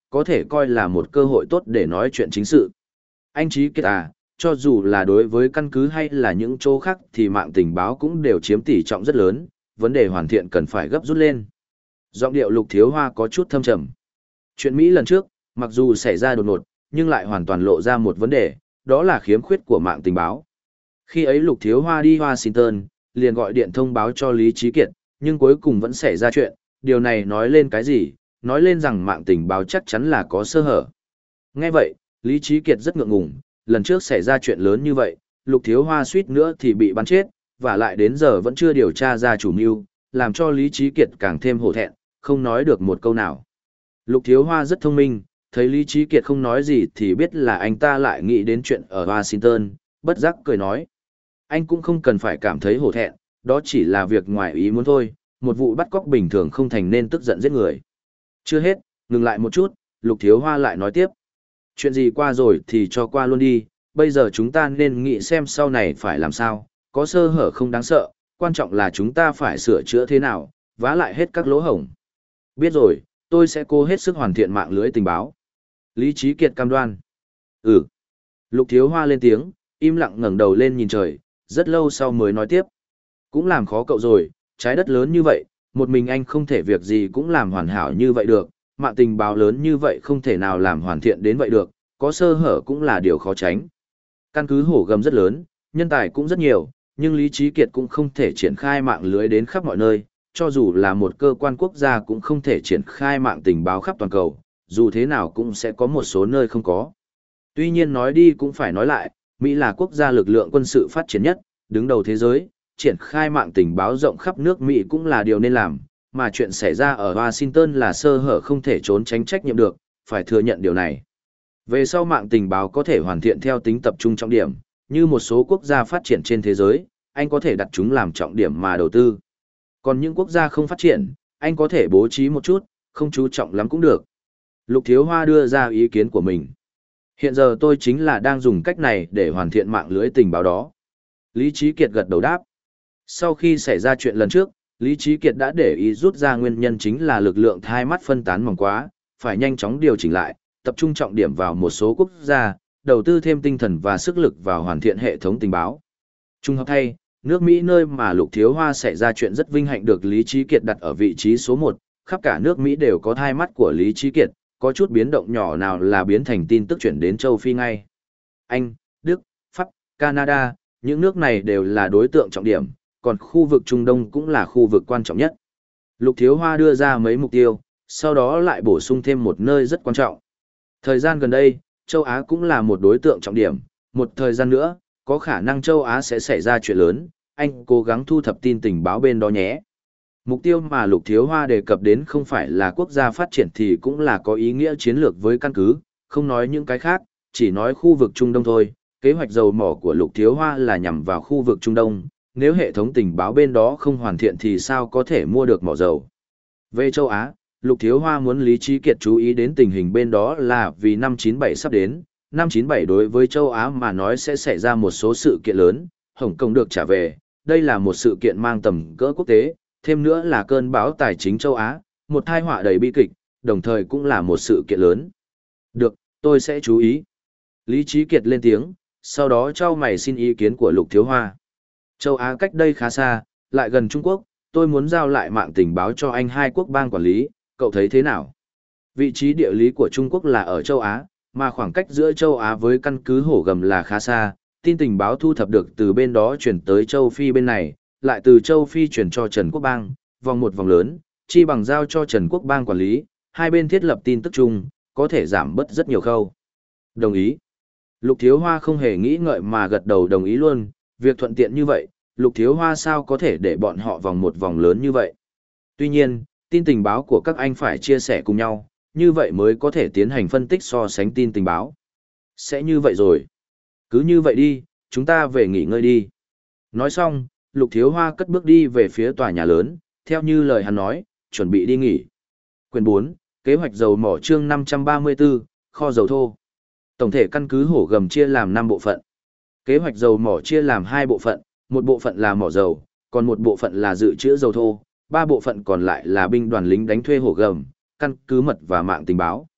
có thể coi là một cơ hội tốt để nói chuyện chính sự. Anh Trí Kiệt à, cho dù là đối với căn cứ hay là những chỗ khác thì mạng tình báo cũng đều chiếm tỷ trọng rất lớn, vấn đề hoàn thiện cần phải gấp rút lên. Giọng điệu Lục Thiếu Hoa có chút thâm trầm. Chuyện Mỹ lần trước, mặc dù xảy ra đột ngột, nhưng lại hoàn toàn lộ ra một vấn đề, đó là khiếm khuyết của mạng tình báo. Khi ấy Lục Thiếu Hoa đi Washington, liền gọi điện thông báo cho Lý Trí Kiệt, nhưng cuối cùng vẫn xảy ra chuyện, điều này nói lên cái gì? Nói lên rằng mạng tình báo chắc chắn là có sơ hở. Nghe vậy, Lý Trí Kiệt rất ngượng ngùng, lần trước xảy ra chuyện lớn như vậy, Lục Thiếu Hoa suýt nữa thì bị bắn chết, và lại đến giờ vẫn chưa điều tra ra chủ mưu, làm cho Lý Trí Kiệt càng thêm hổ thẹn, không nói được một câu nào. Lục Thiếu Hoa rất thông minh, thấy Lý Trí Kiệt không nói gì thì biết là anh ta lại nghĩ đến chuyện ở Washington, bất giác cười nói. Anh cũng không cần phải cảm thấy hổ thẹn, đó chỉ là việc ngoài ý muốn thôi, một vụ bắt cóc bình thường không thành nên tức giận giết người. Chưa hết, ngừng lại một chút, Lục Thiếu Hoa lại nói tiếp. Chuyện gì qua rồi thì cho qua luôn đi, bây giờ chúng ta nên nghĩ xem sau này phải làm sao, có sơ hở không đáng sợ, quan trọng là chúng ta phải sửa chữa thế nào, vá lại hết các lỗ hổng. Biết rồi, tôi sẽ cố hết sức hoàn thiện mạng lưới tình báo. Lý Trí Kiệt cam đoan. Ừ. Lục Thiếu Hoa lên tiếng, im lặng ngẩng đầu lên nhìn trời, rất lâu sau mới nói tiếp. Cũng làm khó cậu rồi, trái đất lớn như vậy, một mình anh không thể việc gì cũng làm hoàn hảo như vậy được, mạng tình báo lớn như vậy không thể nào làm hoàn thiện đến vậy được, có sơ hở cũng là điều khó tránh. Căn cứ hổ gầm rất lớn, nhân tài cũng rất nhiều, nhưng Lý Trí Kiệt cũng không thể triển khai mạng lưới đến khắp mọi nơi, cho dù là một cơ quan quốc gia cũng không thể triển khai mạng tình báo khắp toàn cầu, dù thế nào cũng sẽ có một số nơi không có. Tuy nhiên nói đi cũng phải nói lại, Mỹ là quốc gia lực lượng quân sự phát triển nhất, đứng đầu thế giới, triển khai mạng tình báo rộng khắp nước Mỹ cũng là điều nên làm, mà chuyện xảy ra ở Washington là sơ hở không thể trốn tránh trách nhiệm được, phải thừa nhận điều này. Về sau mạng tình báo có thể hoàn thiện theo tính tập trung trọng điểm, như một số quốc gia phát triển trên thế giới, anh có thể đặt chúng làm trọng điểm mà đầu tư. Còn những quốc gia không phát triển, anh có thể bố trí một chút, không chú trọng lắm cũng được. Lục Thiếu Hoa đưa ra ý kiến của mình. Hiện giờ tôi chính là đang dùng cách này để hoàn thiện mạng lưới tình báo đó. Lý Trí Kiệt gật đầu đáp. Sau khi xảy ra chuyện lần trước, Lý Trí Kiệt đã để ý rút ra nguyên nhân chính là lực lượng hai mắt phân tán mỏng quá, phải nhanh chóng điều chỉnh lại, tập trung trọng điểm vào một số quốc gia, đầu tư thêm tinh thần và sức lực vào hoàn thiện hệ thống tình báo. Trung hợp thay, nước Mỹ nơi mà Lục Thiếu Hoa xảy ra chuyện rất vinh hạnh được Lý Trí Kiệt đặt ở vị trí số một, khắp cả nước Mỹ đều có thai mắt của Lý Trí Kiệt, có chút biến động nhỏ nào là biến thành tin tức chuyển đến châu Phi ngay. Anh, Đức, Pháp, Canada, những nước này đều là đối tượng trọng điểm, còn khu vực Trung Đông cũng là khu vực quan trọng nhất. Lục Thiếu Hoa đưa ra mấy mục tiêu, sau đó lại bổ sung thêm một nơi rất quan trọng. Thời gian gần đây, châu Á cũng là một đối tượng trọng điểm, một thời gian nữa, có khả năng châu Á sẽ xảy ra chuyện lớn, anh cố gắng thu thập tin tình báo bên đó nhé. Mục tiêu mà Lục Thiếu Hoa đề cập đến không phải là quốc gia phát triển thì cũng là có ý nghĩa chiến lược với căn cứ, không nói những cái khác, chỉ nói khu vực Trung Đông thôi. Kế hoạch dầu mỏ của Lục Thiếu Hoa là nhằm vào khu vực Trung Đông, nếu hệ thống tình báo bên đó không hoàn thiện thì sao có thể mua được mỏ dầu. Về châu Á, Lục Thiếu Hoa muốn Lý Trí Kiệt chú ý đến tình hình bên đó là vì năm chín bảy sắp đến, năm chín bảy đối với châu Á mà nói sẽ xảy ra một số sự kiện lớn, Hồng Kông được trả về, đây là một sự kiện mang tầm cỡ quốc tế, thêm nữa là cơn bão tài chính châu Á, một tai họa đầy bi kịch, đồng thời cũng là một sự kiện lớn. Được, tôi sẽ chú ý. Lý Trí Kiệt lên tiếng, sau đó trao mày xin ý kiến của Lục Thiếu Hoa. Châu Á cách đây khá xa, lại gần Trung Quốc, tôi muốn giao lại mạng tình báo cho anh hai quốc bang quản lý, cậu thấy thế nào? Vị trí địa lý của Trung Quốc là ở châu Á, mà khoảng cách giữa châu Á với căn cứ hổ gầm là khá xa, tin tình báo thu thập được từ bên đó chuyển tới châu Phi bên này, lại từ châu Phi chuyển cho Trần Quốc bang, vòng một vòng lớn, chi bằng giao cho Trần Quốc bang quản lý, hai bên thiết lập tin tức chung, có thể giảm bớt rất nhiều khâu. Đồng ý. Lục Thiếu Hoa không hề nghĩ ngợi mà gật đầu đồng ý luôn, việc thuận tiện như vậy, Lục Thiếu Hoa sao có thể để bọn họ vòng một vòng lớn như vậy. Tuy nhiên, tin tình báo của các anh phải chia sẻ cùng nhau, như vậy mới có thể tiến hành phân tích so sánh tin tình báo. Sẽ như vậy rồi. Cứ như vậy đi, chúng ta về nghỉ ngơi đi. Nói xong, Lục Thiếu Hoa cất bước đi về phía tòa nhà lớn, theo như lời hắn nói, chuẩn bị đi nghỉ. Quyền bốn, kế hoạch dầu mỏ chương năm trăm ba mươi tư, kho dầu thô. Tổng thể căn cứ hổ gầm chia làm năm bộ phận. Kế hoạch dầu mỏ chia làm hai bộ phận, một bộ phận là mỏ dầu, còn một bộ phận là dự trữ dầu thô, ba bộ phận còn lại là binh đoàn lính đánh thuê hổ gầm, căn cứ mật và mạng tình báo.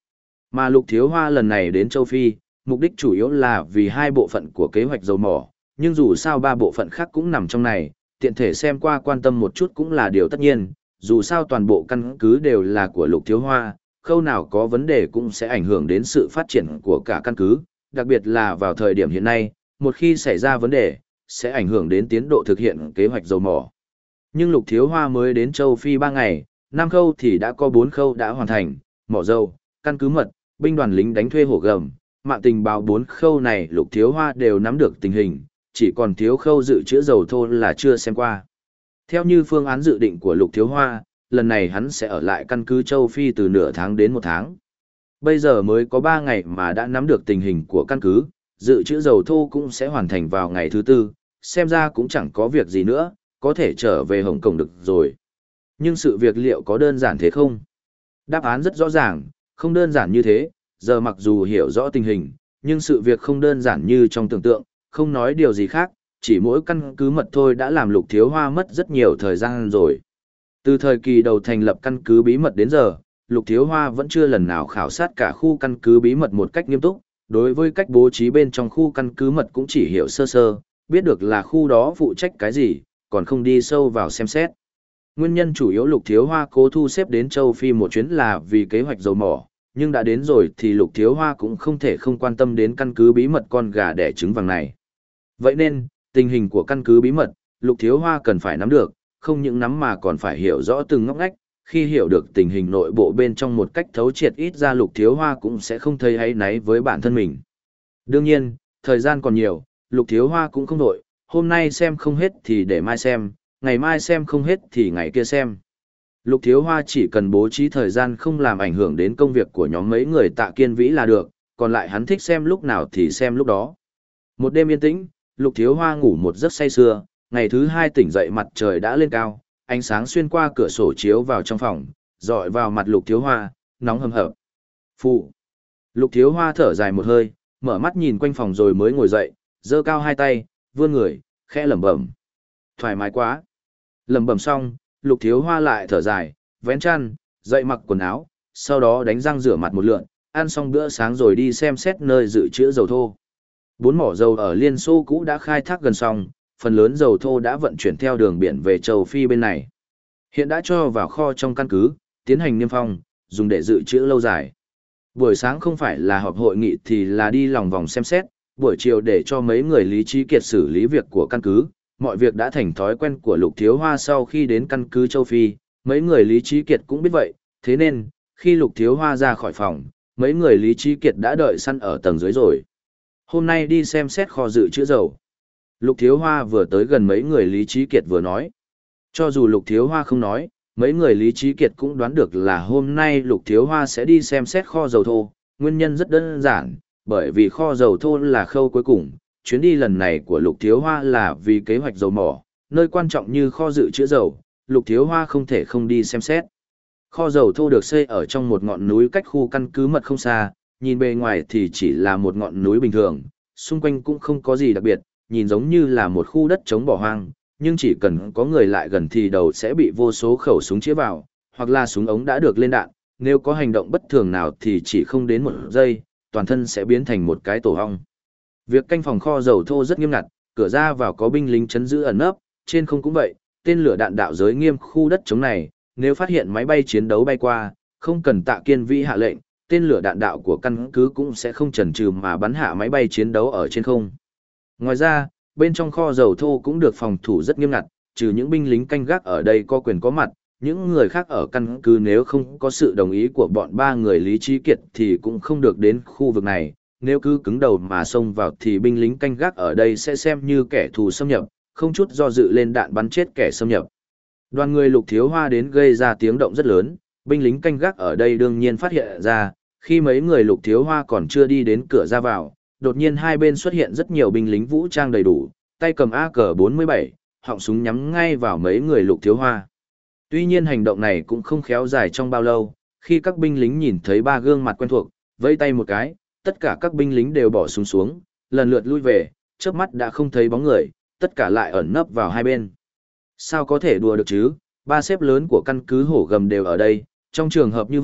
Mà Lục Thiếu Hoa lần này đến châu Phi, mục đích chủ yếu là vì hai bộ phận của kế hoạch dầu mỏ, nhưng dù sao ba bộ phận khác cũng nằm trong này, tiện thể xem qua quan tâm một chút cũng là điều tất nhiên, dù sao toàn bộ căn cứ đều là của Lục Thiếu Hoa, khâu nào có vấn đề cũng sẽ ảnh hưởng đến sự phát triển của cả căn cứ, đặc biệt là vào thời điểm hiện nay, một khi xảy ra vấn đề, sẽ ảnh hưởng đến tiến độ thực hiện kế hoạch dầu mỏ. Nhưng Lục Thiếu Hoa mới đến châu Phi ba ngày, năm khâu thì đã có bốn khâu đã hoàn thành, mỏ dầu, căn cứ mật, binh đoàn lính đánh thuê hổ gầm, mạng tình báo bốn khâu này Lục Thiếu Hoa đều nắm được tình hình, chỉ còn thiếu khâu dự trữ dầu thô là chưa xem qua. Theo như phương án dự định của Lục Thiếu Hoa, lần này hắn sẽ ở lại căn cứ châu Phi từ nửa tháng đến một tháng. Bây giờ mới có ba ngày mà đã nắm được tình hình của căn cứ, dự trữ dầu thô cũng sẽ hoàn thành vào ngày thứ tư, xem ra cũng chẳng có việc gì nữa, có thể trở về Hồng Kông được rồi. Nhưng sự việc liệu có đơn giản thế không? Đáp án rất rõ ràng, không đơn giản như thế, giờ mặc dù hiểu rõ tình hình, nhưng sự việc không đơn giản như trong tưởng tượng, không nói điều gì khác, chỉ mỗi căn cứ mật thôi đã làm Lục Thiếu Hoa mất rất nhiều thời gian rồi. Từ thời kỳ đầu thành lập căn cứ bí mật đến giờ, Lục Thiếu Hoa vẫn chưa lần nào khảo sát cả khu căn cứ bí mật một cách nghiêm túc, đối với cách bố trí bên trong khu căn cứ mật cũng chỉ hiểu sơ sơ, biết được là khu đó phụ trách cái gì, còn không đi sâu vào xem xét. Nguyên nhân chủ yếu Lục Thiếu Hoa cố thu xếp đến châu Phi một chuyến là vì kế hoạch dầu mỏ, nhưng đã đến rồi thì Lục Thiếu Hoa cũng không thể không quan tâm đến căn cứ bí mật con gà đẻ trứng vàng này. Vậy nên, tình hình của căn cứ bí mật, Lục Thiếu Hoa cần phải nắm được, không những nắm mà còn phải hiểu rõ từng ngóc ngách, khi hiểu được tình hình nội bộ bên trong một cách thấu triệt ít ra Lục Thiếu Hoa cũng sẽ không thấy áy náy với bản thân mình. Đương nhiên, thời gian còn nhiều, Lục Thiếu Hoa cũng không đội, hôm nay xem không hết thì để mai xem, ngày mai xem không hết thì ngày kia xem. Lục Thiếu Hoa chỉ cần bố trí thời gian không làm ảnh hưởng đến công việc của nhóm mấy người Tạ Kiên Vĩ là được, còn lại hắn thích xem lúc nào thì xem lúc đó. Một đêm yên tĩnh, Lục Thiếu Hoa ngủ một giấc say sưa, ngày thứ hai tỉnh dậy mặt trời đã lên cao, ánh sáng xuyên qua cửa sổ chiếu vào trong phòng, dọi vào mặt Lục Thiếu Hoa, nóng hầm hập. Phụ. Lục Thiếu Hoa thở dài một hơi, mở mắt nhìn quanh phòng rồi mới ngồi dậy, giơ cao hai tay, vươn người, khẽ lẩm bẩm. Thoải mái quá. Lẩm bẩm xong, Lục Thiếu Hoa lại thở dài, vén chăn, dậy mặc quần áo, sau đó đánh răng rửa mặt một lượn, ăn xong bữa sáng rồi đi xem xét nơi dự trữ dầu thô. Bốn mỏ dầu ở Liên Xô cũ đã khai thác gần xong, phần lớn dầu thô đã vận chuyển theo đường biển về châu Phi bên này. Hiện đã cho vào kho trong căn cứ, tiến hành niêm phong, dùng để dự trữ lâu dài. Buổi sáng không phải là họp hội nghị thì là đi lòng vòng xem xét, buổi chiều để cho mấy người Lý Trí Kiệt xử lý việc của căn cứ. Mọi việc đã thành thói quen của Lục Thiếu Hoa sau khi đến căn cứ châu Phi, mấy người Lý Trí Kiệt cũng biết vậy, thế nên, khi Lục Thiếu Hoa ra khỏi phòng, mấy người Lý Trí Kiệt đã đợi săn ở tầng dưới rồi. Hôm nay đi xem xét kho dự trữ dầu. Lục Thiếu Hoa vừa tới gần mấy người Lý Trí Kiệt vừa nói. Cho dù Lục Thiếu Hoa không nói, mấy người Lý Trí Kiệt cũng đoán được là hôm nay Lục Thiếu Hoa sẽ đi xem xét kho dầu thô. Nguyên nhân rất đơn giản, bởi vì kho dầu thô là khâu cuối cùng. Chuyến đi lần này của Lục Thiếu Hoa là vì kế hoạch dầu mỏ, nơi quan trọng như kho dự trữ dầu, Lục Thiếu Hoa không thể không đi xem xét. Kho dầu thô được xây ở trong một ngọn núi cách khu căn cứ mật không xa, nhìn bề ngoài thì chỉ là một ngọn núi bình thường, xung quanh cũng không có gì đặc biệt, nhìn giống như là một khu đất trống bỏ hoang, nhưng chỉ cần có người lại gần thì đầu sẽ bị vô số khẩu súng chĩa vào, hoặc là súng ống đã được lên đạn, nếu có hành động bất thường nào thì chỉ không đến một giây, toàn thân sẽ biến thành một cái tổ ong. Việc canh phòng kho dầu thô rất nghiêm ngặt, cửa ra vào có binh lính chấn giữ ẩn nấp, trên không cũng vậy, tên lửa đạn đạo giới nghiêm khu đất trống này, nếu phát hiện máy bay chiến đấu bay qua, không cần Tạ Kiên Vĩ hạ lệnh, tên lửa đạn đạo của căn cứ cũng sẽ không chần chừ mà bắn hạ máy bay chiến đấu ở trên không. Ngoài ra, bên trong kho dầu thô cũng được phòng thủ rất nghiêm ngặt, trừ những binh lính canh gác ở đây có quyền có mặt, những người khác ở căn cứ nếu không có sự đồng ý của bọn ba người Lý Trí Kiệt thì cũng không được đến khu vực này, nếu cứ cứng đầu mà xông vào thì binh lính canh gác ở đây sẽ xem như kẻ thù xâm nhập, không chút do dự lên đạn bắn chết kẻ xâm nhập. Đoàn người Lục Thiếu Hoa đến gây ra tiếng động rất lớn, binh lính canh gác ở đây đương nhiên phát hiện ra, khi mấy người Lục Thiếu Hoa còn chưa đi đến cửa ra vào, đột nhiên hai bên xuất hiện rất nhiều binh lính vũ trang đầy đủ, tay cầm A K bốn mươi bảy, họng súng nhắm ngay vào mấy người Lục Thiếu Hoa. Tuy nhiên hành động này cũng không khéo dài trong bao lâu, khi các binh lính nhìn thấy ba gương mặt quen thuộc, vẫy tay một cái, tất cả các binh lính đều bỏ súng xuống, lần lượt lui về, chớp mắt đã không thấy bóng người, tất cả lại ẩn nấp vào hai bên. Sao có thể đùa được chứ, ba sếp lớn của căn cứ hổ gầm đều ở đây, trong trường hợp như vậy,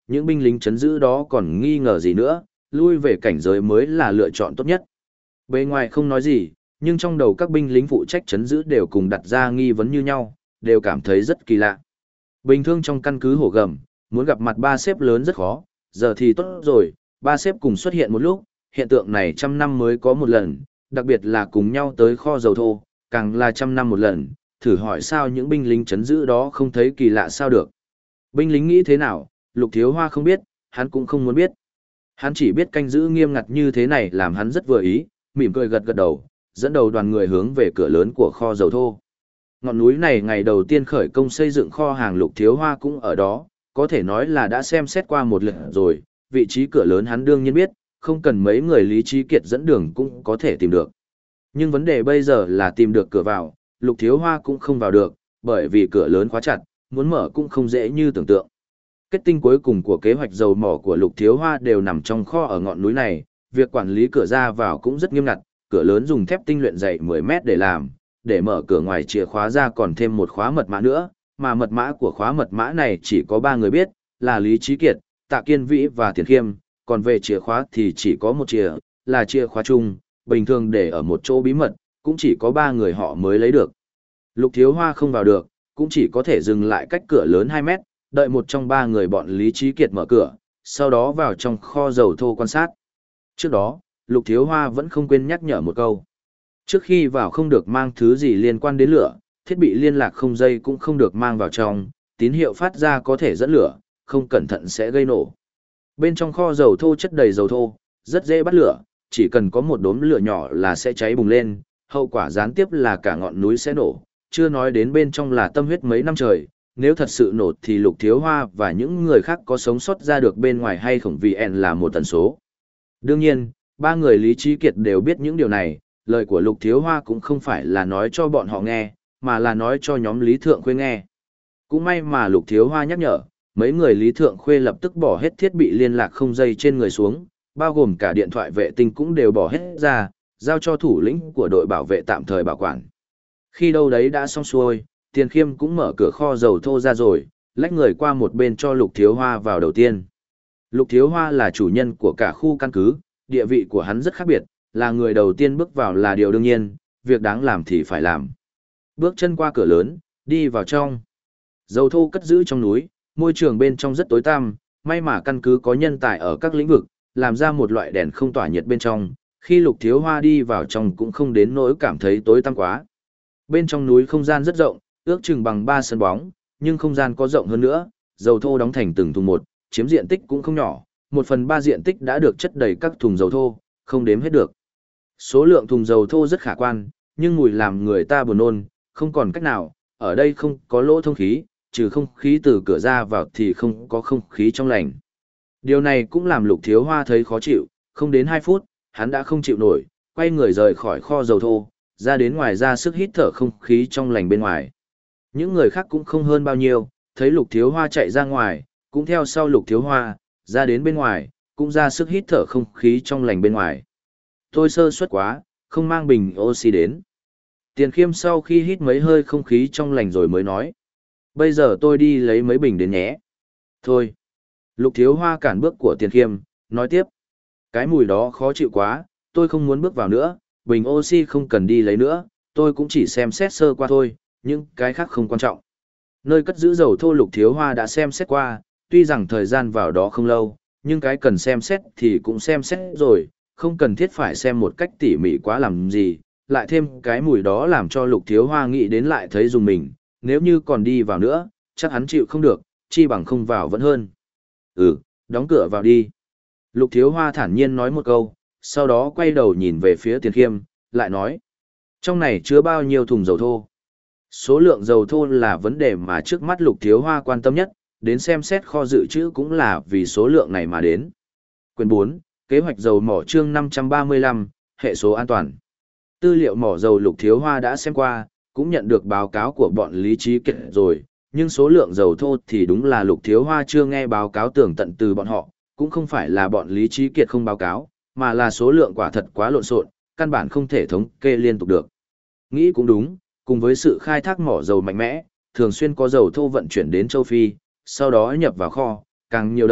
những binh lính chấn giữ đó còn nghi ngờ gì nữa, lui về cảnh giới mới là lựa chọn tốt nhất. Bề ngoài không nói gì, nhưng trong đầu các binh lính phụ trách chấn giữ đều cùng đặt ra nghi vấn như nhau, đều cảm thấy rất kỳ lạ. Bình thường trong căn cứ Hổ Gầm, muốn gặp mặt ba sếp lớn rất khó, giờ thì tốt rồi, ba sếp cùng xuất hiện một lúc, hiện tượng này trăm năm mới có một lần, đặc biệt là cùng nhau tới kho dầu thô, càng là trăm năm một lần, thử hỏi sao những binh lính chấn giữ đó không thấy kỳ lạ sao được. Binh lính nghĩ thế nào, Lục Thiếu Hoa không biết, hắn cũng không muốn biết. Hắn chỉ biết canh giữ nghiêm ngặt như thế này làm hắn rất vừa ý, mỉm cười gật gật đầu, dẫn đầu đoàn người hướng về cửa lớn của kho dầu thô. Ngọn núi này ngày đầu tiên khởi công xây dựng kho hàng Lục Thiếu Hoa cũng ở đó, có thể nói là đã xem xét qua một lượt rồi, vị trí cửa lớn hắn đương nhiên biết, không cần mấy người Lý Trí Kiệt dẫn đường cũng có thể tìm được. Nhưng vấn đề bây giờ là tìm được cửa vào, Lục Thiếu Hoa cũng không vào được, bởi vì cửa lớn khóa chặt, muốn mở cũng không dễ như tưởng tượng. Kết tinh cuối cùng của kế hoạch dầu mỏ của Lục Thiếu Hoa đều nằm trong kho ở ngọn núi này, việc quản lý cửa ra vào cũng rất nghiêm ngặt, cửa lớn dùng thép tinh luyện dày mười mét để làm, để mở cửa ngoài chìa khóa ra còn thêm một khóa mật mã nữa, mà mật mã của khóa mật mã này chỉ có ba người biết, là Lý Trí Kiệt, Tạ Kiên Vĩ và Tiền Khiêm, còn về chìa khóa thì chỉ có một chìa, là chìa khóa chung, bình thường để ở một chỗ bí mật, cũng chỉ có ba người họ mới lấy được. Lục Thiếu Hoa không vào được, cũng chỉ có thể dừng lại cách cửa lớn hai mét, đợi một trong ba người bọn Lý Trí Kiệt mở cửa, sau đó vào trong kho dầu thô quan sát. Trước đó, Lục Thiếu Hoa vẫn không quên nhắc nhở một câu. Trước khi vào không được mang thứ gì liên quan đến lửa, thiết bị liên lạc không dây cũng không được mang vào trong, tín hiệu phát ra có thể dẫn lửa, không cẩn thận sẽ gây nổ. Bên trong kho dầu thô chất đầy dầu thô, rất dễ bắt lửa, chỉ cần có một đốm lửa nhỏ là sẽ cháy bùng lên, hậu quả gián tiếp là cả ngọn núi sẽ nổ, chưa nói đến bên trong là tâm huyết mấy năm trời, nếu thật sự nổ thì Lục Thiếu Hoa và những người khác có sống sót ra được bên ngoài hay không vì ẻn là một tần số. Đương nhiên, ba người Lý Trí Kiệt đều biết những điều này, lời của Lục Thiếu Hoa cũng không phải là nói cho bọn họ nghe, mà là nói cho nhóm Lý Thượng Khuê nghe. Cũng may mà Lục Thiếu Hoa nhắc nhở, mấy người Lý Thượng Khuê lập tức bỏ hết thiết bị liên lạc không dây trên người xuống, bao gồm cả điện thoại vệ tinh cũng đều bỏ hết ra, giao cho thủ lĩnh của đội bảo vệ tạm thời bảo quản. Khi đâu đấy đã xong xuôi, Tiền Khiêm cũng mở cửa kho dầu thô ra rồi, lách người qua một bên cho Lục Thiếu Hoa vào đầu tiên. Lục Thiếu Hoa là chủ nhân của cả khu căn cứ, địa vị của hắn rất khác biệt, là người đầu tiên bước vào là điều đương nhiên, việc đáng làm thì phải làm. Bước chân qua cửa lớn, đi vào trong. Dầu thô cất giữ trong núi, môi trường bên trong rất tối tăm, may mà căn cứ có nhân tài ở các lĩnh vực, làm ra một loại đèn không tỏa nhiệt bên trong, khi Lục Thiếu Hoa đi vào trong cũng không đến nỗi cảm thấy tối tăm quá. Bên trong núi không gian rất rộng, ước chừng bằng ba sân bóng, nhưng không gian có rộng hơn nữa, dầu thô đóng thành từng thùng một, chiếm diện tích cũng không nhỏ, một phần ba diện tích đã được chất đầy các thùng dầu thô, không đếm hết được. Số lượng thùng dầu thô rất khả quan, nhưng mùi làm người ta buồn nôn, không còn cách nào, ở đây không có lỗ thông khí, trừ không khí từ cửa ra vào thì không có không khí trong lành. Điều này cũng làm Lục Thiếu Hoa thấy khó chịu, không đến hai phút, hắn đã không chịu nổi, quay người rời khỏi kho dầu thô, ra đến ngoài ra sức hít thở không khí trong lành bên ngoài. Những người khác cũng không hơn bao nhiêu, thấy Lục Thiếu Hoa chạy ra ngoài, cũng theo sau Lục Thiếu Hoa, ra đến bên ngoài, cũng ra sức hít thở không khí trong lành bên ngoài. Tôi sơ suất quá, không mang bình oxy đến. Tiền Khiêm sau khi hít mấy hơi không khí trong lành rồi mới nói. Bây giờ tôi đi lấy mấy bình đến nhé. Thôi. Lục Thiếu Hoa cản bước của Tiền Khiêm, nói tiếp. Cái mùi đó khó chịu quá, tôi không muốn bước vào nữa, bình oxy không cần đi lấy nữa, tôi cũng chỉ xem xét sơ qua thôi, những cái khác không quan trọng. Nơi cất giữ dầu thô Lục Thiếu Hoa đã xem xét qua, tuy rằng thời gian vào đó không lâu, nhưng cái cần xem xét thì cũng xem xét rồi, không cần thiết phải xem một cách tỉ mỉ quá làm gì, lại thêm cái mùi đó làm cho Lục Thiếu Hoa nghĩ đến lại thấy dùng mình, nếu như còn đi vào nữa, chắc hắn chịu không được, chi bằng không vào vẫn hơn. Ừ, đóng cửa vào đi. Lục Thiếu Hoa thản nhiên nói một câu, sau đó quay đầu nhìn về phía Tiền Khiêm, lại nói. Trong này chứa bao nhiêu thùng dầu thô? Số lượng dầu thô là vấn đề mà trước mắt Lục Thiếu Hoa quan tâm nhất, đến xem xét kho dự trữ cũng là vì số lượng này mà đến. Quyền bốn, Kế hoạch dầu mỏ chương năm trăm ba mươi lăm, hệ số an toàn. Tư liệu mỏ dầu Lục Thiếu Hoa đã xem qua, cũng nhận được báo cáo của bọn Lý Trí Kiệt rồi, nhưng số lượng dầu thô thì đúng là Lục Thiếu Hoa chưa nghe báo cáo tường tận từ bọn họ, cũng không phải là bọn Lý Trí Kiệt không báo cáo, mà là số lượng quả thật quá lộn xộn, căn bản không thể thống kê liên tục được. Nghĩ cũng đúng, cùng với sự khai thác mỏ dầu mạnh mẽ, thường xuyên có dầu thô vận chuyển đến châu Phi, sau đó nhập vào kho, càng nhiều đợt,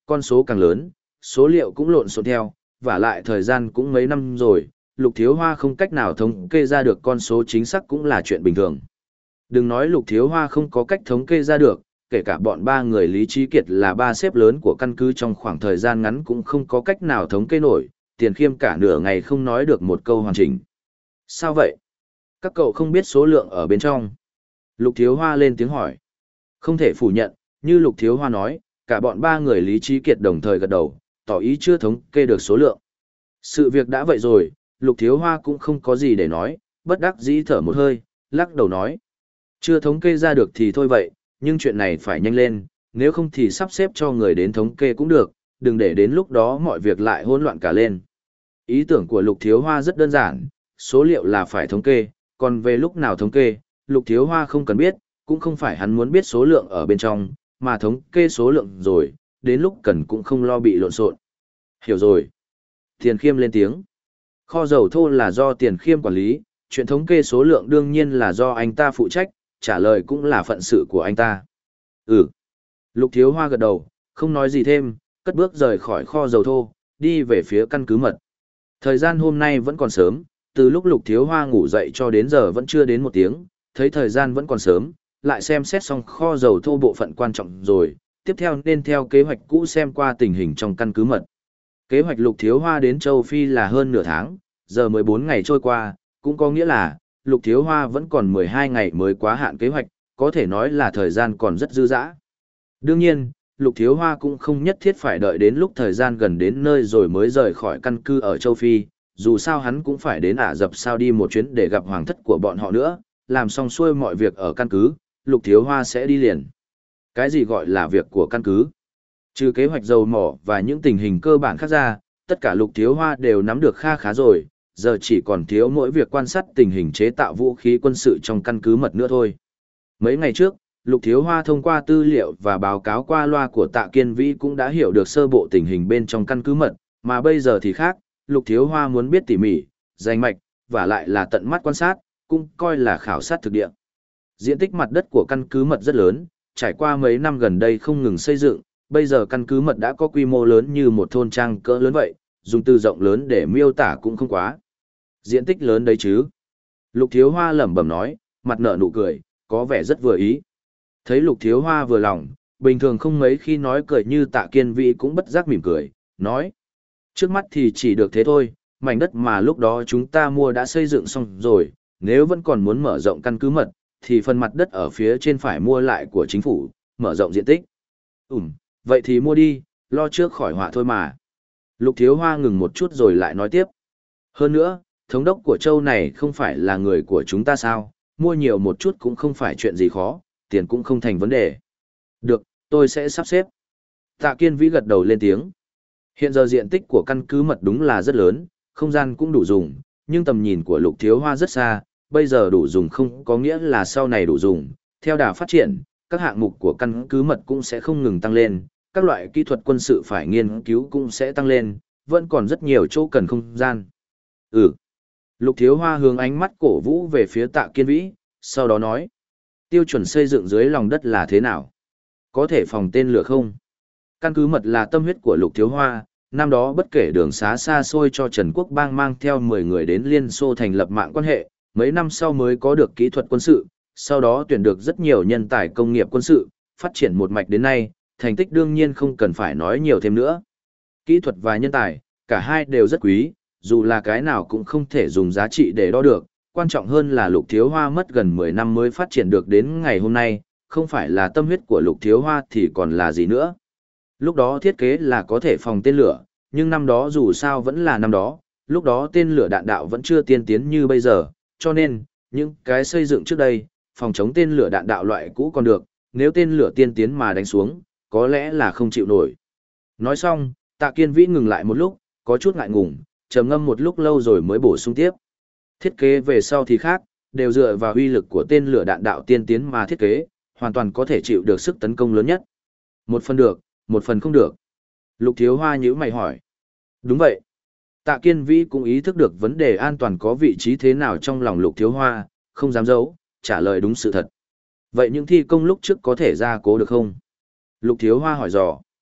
Con số càng lớn, số liệu cũng lộn xộn theo, và lại thời gian cũng mấy năm rồi, Lục Thiếu Hoa không cách nào thống kê ra được con số chính xác cũng là chuyện bình thường. Đừng nói Lục Thiếu Hoa không có cách thống kê ra được, kể cả bọn ba người Lý Trí Kiệt là ba xếp lớn của căn cứ trong khoảng thời gian ngắn cũng không có cách nào thống kê nổi, Tiền Khiêm cả nửa ngày không nói được một câu hoàn chỉnh. Sao vậy? Các cậu không biết số lượng ở bên trong. Lục Thiếu Hoa lên tiếng hỏi. Không thể phủ nhận, như Lục Thiếu Hoa nói, cả bọn ba người Lý Trí Kiệt đồng thời gật đầu, tỏ ý chưa thống kê được số lượng. Sự việc đã vậy rồi, Lục Thiếu Hoa cũng không có gì để nói, bất đắc dĩ thở một hơi, lắc đầu nói. Chưa thống kê ra được thì thôi vậy, nhưng chuyện này phải nhanh lên, nếu không thì sắp xếp cho người đến thống kê cũng được, đừng để đến lúc đó mọi việc lại hỗn loạn cả lên. Ý tưởng của Lục Thiếu Hoa rất đơn giản, số liệu là phải thống kê, còn về lúc nào thống kê, Lục Thiếu Hoa không cần biết, cũng không phải hắn muốn biết số lượng ở bên trong, mà thống kê số lượng rồi, đến lúc cần cũng không lo bị lộn xộn. Hiểu rồi. Tiền Khiêm lên tiếng. Kho dầu thô là do Tiền Khiêm quản lý, chuyện thống kê số lượng đương nhiên là do anh ta phụ trách, trả lời cũng là phận sự của anh ta. Ừ. Lục Thiếu Hoa gật đầu, không nói gì thêm, cất bước rời khỏi kho dầu thô, đi về phía căn cứ mật. Thời gian hôm nay vẫn còn sớm, từ lúc Lục Thiếu Hoa ngủ dậy cho đến giờ vẫn chưa đến một tiếng, thấy thời gian vẫn còn sớm, lại xem xét xong kho dầu thô bộ phận quan trọng rồi, tiếp theo nên theo kế hoạch cũ xem qua tình hình trong căn cứ mật. Kế hoạch Lục Thiếu Hoa đến châu Phi là hơn nửa tháng, giờ mới bốn ngày trôi qua, cũng có nghĩa là Lục Thiếu Hoa vẫn còn mười hai ngày mới quá hạn kế hoạch, có thể nói là thời gian còn rất dư dả. Đương nhiên, Lục Thiếu Hoa cũng không nhất thiết phải đợi đến lúc thời gian gần đến nơi rồi mới rời khỏi căn cứ ở châu Phi, dù sao hắn cũng phải đến Ả Rập Sao đi một chuyến để gặp hoàng thất của bọn họ nữa, làm xong xuôi mọi việc ở căn cứ, Lục Thiếu Hoa sẽ đi liền. Cái gì gọi là việc của căn cứ? Trừ kế hoạch dầu mỏ và những tình hình cơ bản khác ra, tất cả Lục Thiếu Hoa đều nắm được kha khá rồi, giờ chỉ còn thiếu mỗi việc quan sát tình hình chế tạo vũ khí quân sự trong căn cứ mật nữa thôi. Mấy ngày trước, Lục Thiếu Hoa thông qua tư liệu và báo cáo qua loa của Tạ Kiên Vĩ cũng đã hiểu được sơ bộ tình hình bên trong căn cứ mật, mà bây giờ thì khác, Lục Thiếu Hoa muốn biết tỉ mỉ, danh mạch, và lại là tận mắt quan sát, cũng coi là khảo sát thực địa. Diện tích mặt đất của căn cứ mật rất lớn, trải qua mấy năm gần đây không ngừng xây dựng, bây giờ căn cứ mật đã có quy mô lớn như một thôn trang cỡ lớn vậy, dùng từ rộng lớn để miêu tả cũng không quá. Diện tích lớn đấy chứ. Lục Thiếu Hoa lẩm bẩm nói, mặt nở nụ cười, có vẻ rất vừa ý. Thấy Lục Thiếu Hoa vừa lòng, bình thường không mấy khi nói cười như Tạ Kiên Vĩ cũng bất giác mỉm cười, nói. Trước mắt thì chỉ được thế thôi, mảnh đất mà lúc đó chúng ta mua đã xây dựng xong rồi, nếu vẫn còn muốn mở rộng căn cứ mật, thì phần mặt đất ở phía trên phải mua lại của chính phủ, mở rộng diện tích. Ừm, vậy thì mua đi, lo trước khỏi họa thôi mà. Lục Thiếu Hoa ngừng một chút rồi lại nói tiếp. Hơn nữa, thống đốc của châu này không phải là người của chúng ta sao, mua nhiều một chút cũng không phải chuyện gì khó, tiền cũng không thành vấn đề. Được, tôi sẽ sắp xếp. Tạ Kiên Vĩ gật đầu lên tiếng. Hiện giờ diện tích của căn cứ mật đúng là rất lớn, không gian cũng đủ dùng, nhưng tầm nhìn của Lục Thiếu Hoa rất xa, bây giờ đủ dùng không có nghĩa là sau này đủ dùng. Theo đà phát triển, các hạng mục của căn cứ mật cũng sẽ không ngừng tăng lên, các loại kỹ thuật quân sự phải nghiên cứu cũng sẽ tăng lên, vẫn còn rất nhiều chỗ cần không gian. Ừ. Lục Thiếu Hoa hướng ánh mắt cổ vũ về phía Tạ Kiên Vĩ, sau đó nói. Tiêu chuẩn xây dựng dưới lòng đất là thế nào? Có thể phòng tên lửa không? Căn cứ mật là tâm huyết của Lục Thiếu Hoa, năm đó bất kể đường xá xa xôi cho Trần Quốc Bang mang theo mười người đến Liên Xô thành lập mạng quan hệ, mấy năm sau mới có được kỹ thuật quân sự, sau đó tuyển được rất nhiều nhân tài công nghiệp quân sự, phát triển một mạch đến nay, thành tích đương nhiên không cần phải nói nhiều thêm nữa. Kỹ thuật và nhân tài, cả hai đều rất quý, dù là cái nào cũng không thể dùng giá trị để đo được, quan trọng hơn là Lục Thiếu Hoa mất gần mười năm mới phát triển được đến ngày hôm nay, không phải là tâm huyết của Lục Thiếu Hoa thì còn là gì nữa. Lúc đó thiết kế là có thể phòng tên lửa, nhưng năm đó dù sao vẫn là năm đó, lúc đó tên lửa đạn đạo vẫn chưa tiên tiến như bây giờ, cho nên, những cái xây dựng trước đây, phòng chống tên lửa đạn đạo loại cũ còn được, nếu tên lửa tiên tiến mà đánh xuống, có lẽ là không chịu nổi. Nói xong, Tạ Kiên Vĩ ngừng lại một lúc, có chút ngại ngùng, trầm ngâm một lúc lâu rồi mới bổ sung tiếp. Thiết kế về sau thì khác, đều dựa vào uy lực của tên lửa đạn đạo tiên tiến mà thiết kế, hoàn toàn có thể chịu được sức tấn công lớn nhất. Một phần được, một phần không được. Lục Thiếu Hoa nhíu mày hỏi. Đúng vậy. Tạ Kiên Vĩ cũng ý thức được vấn đề an toàn có vị trí thế nào trong lòng Lục Thiếu Hoa, không dám giấu, trả lời đúng sự thật. Vậy những thi công lúc trước có thể ra cố được không? Lục Thiếu Hoa hỏi dò.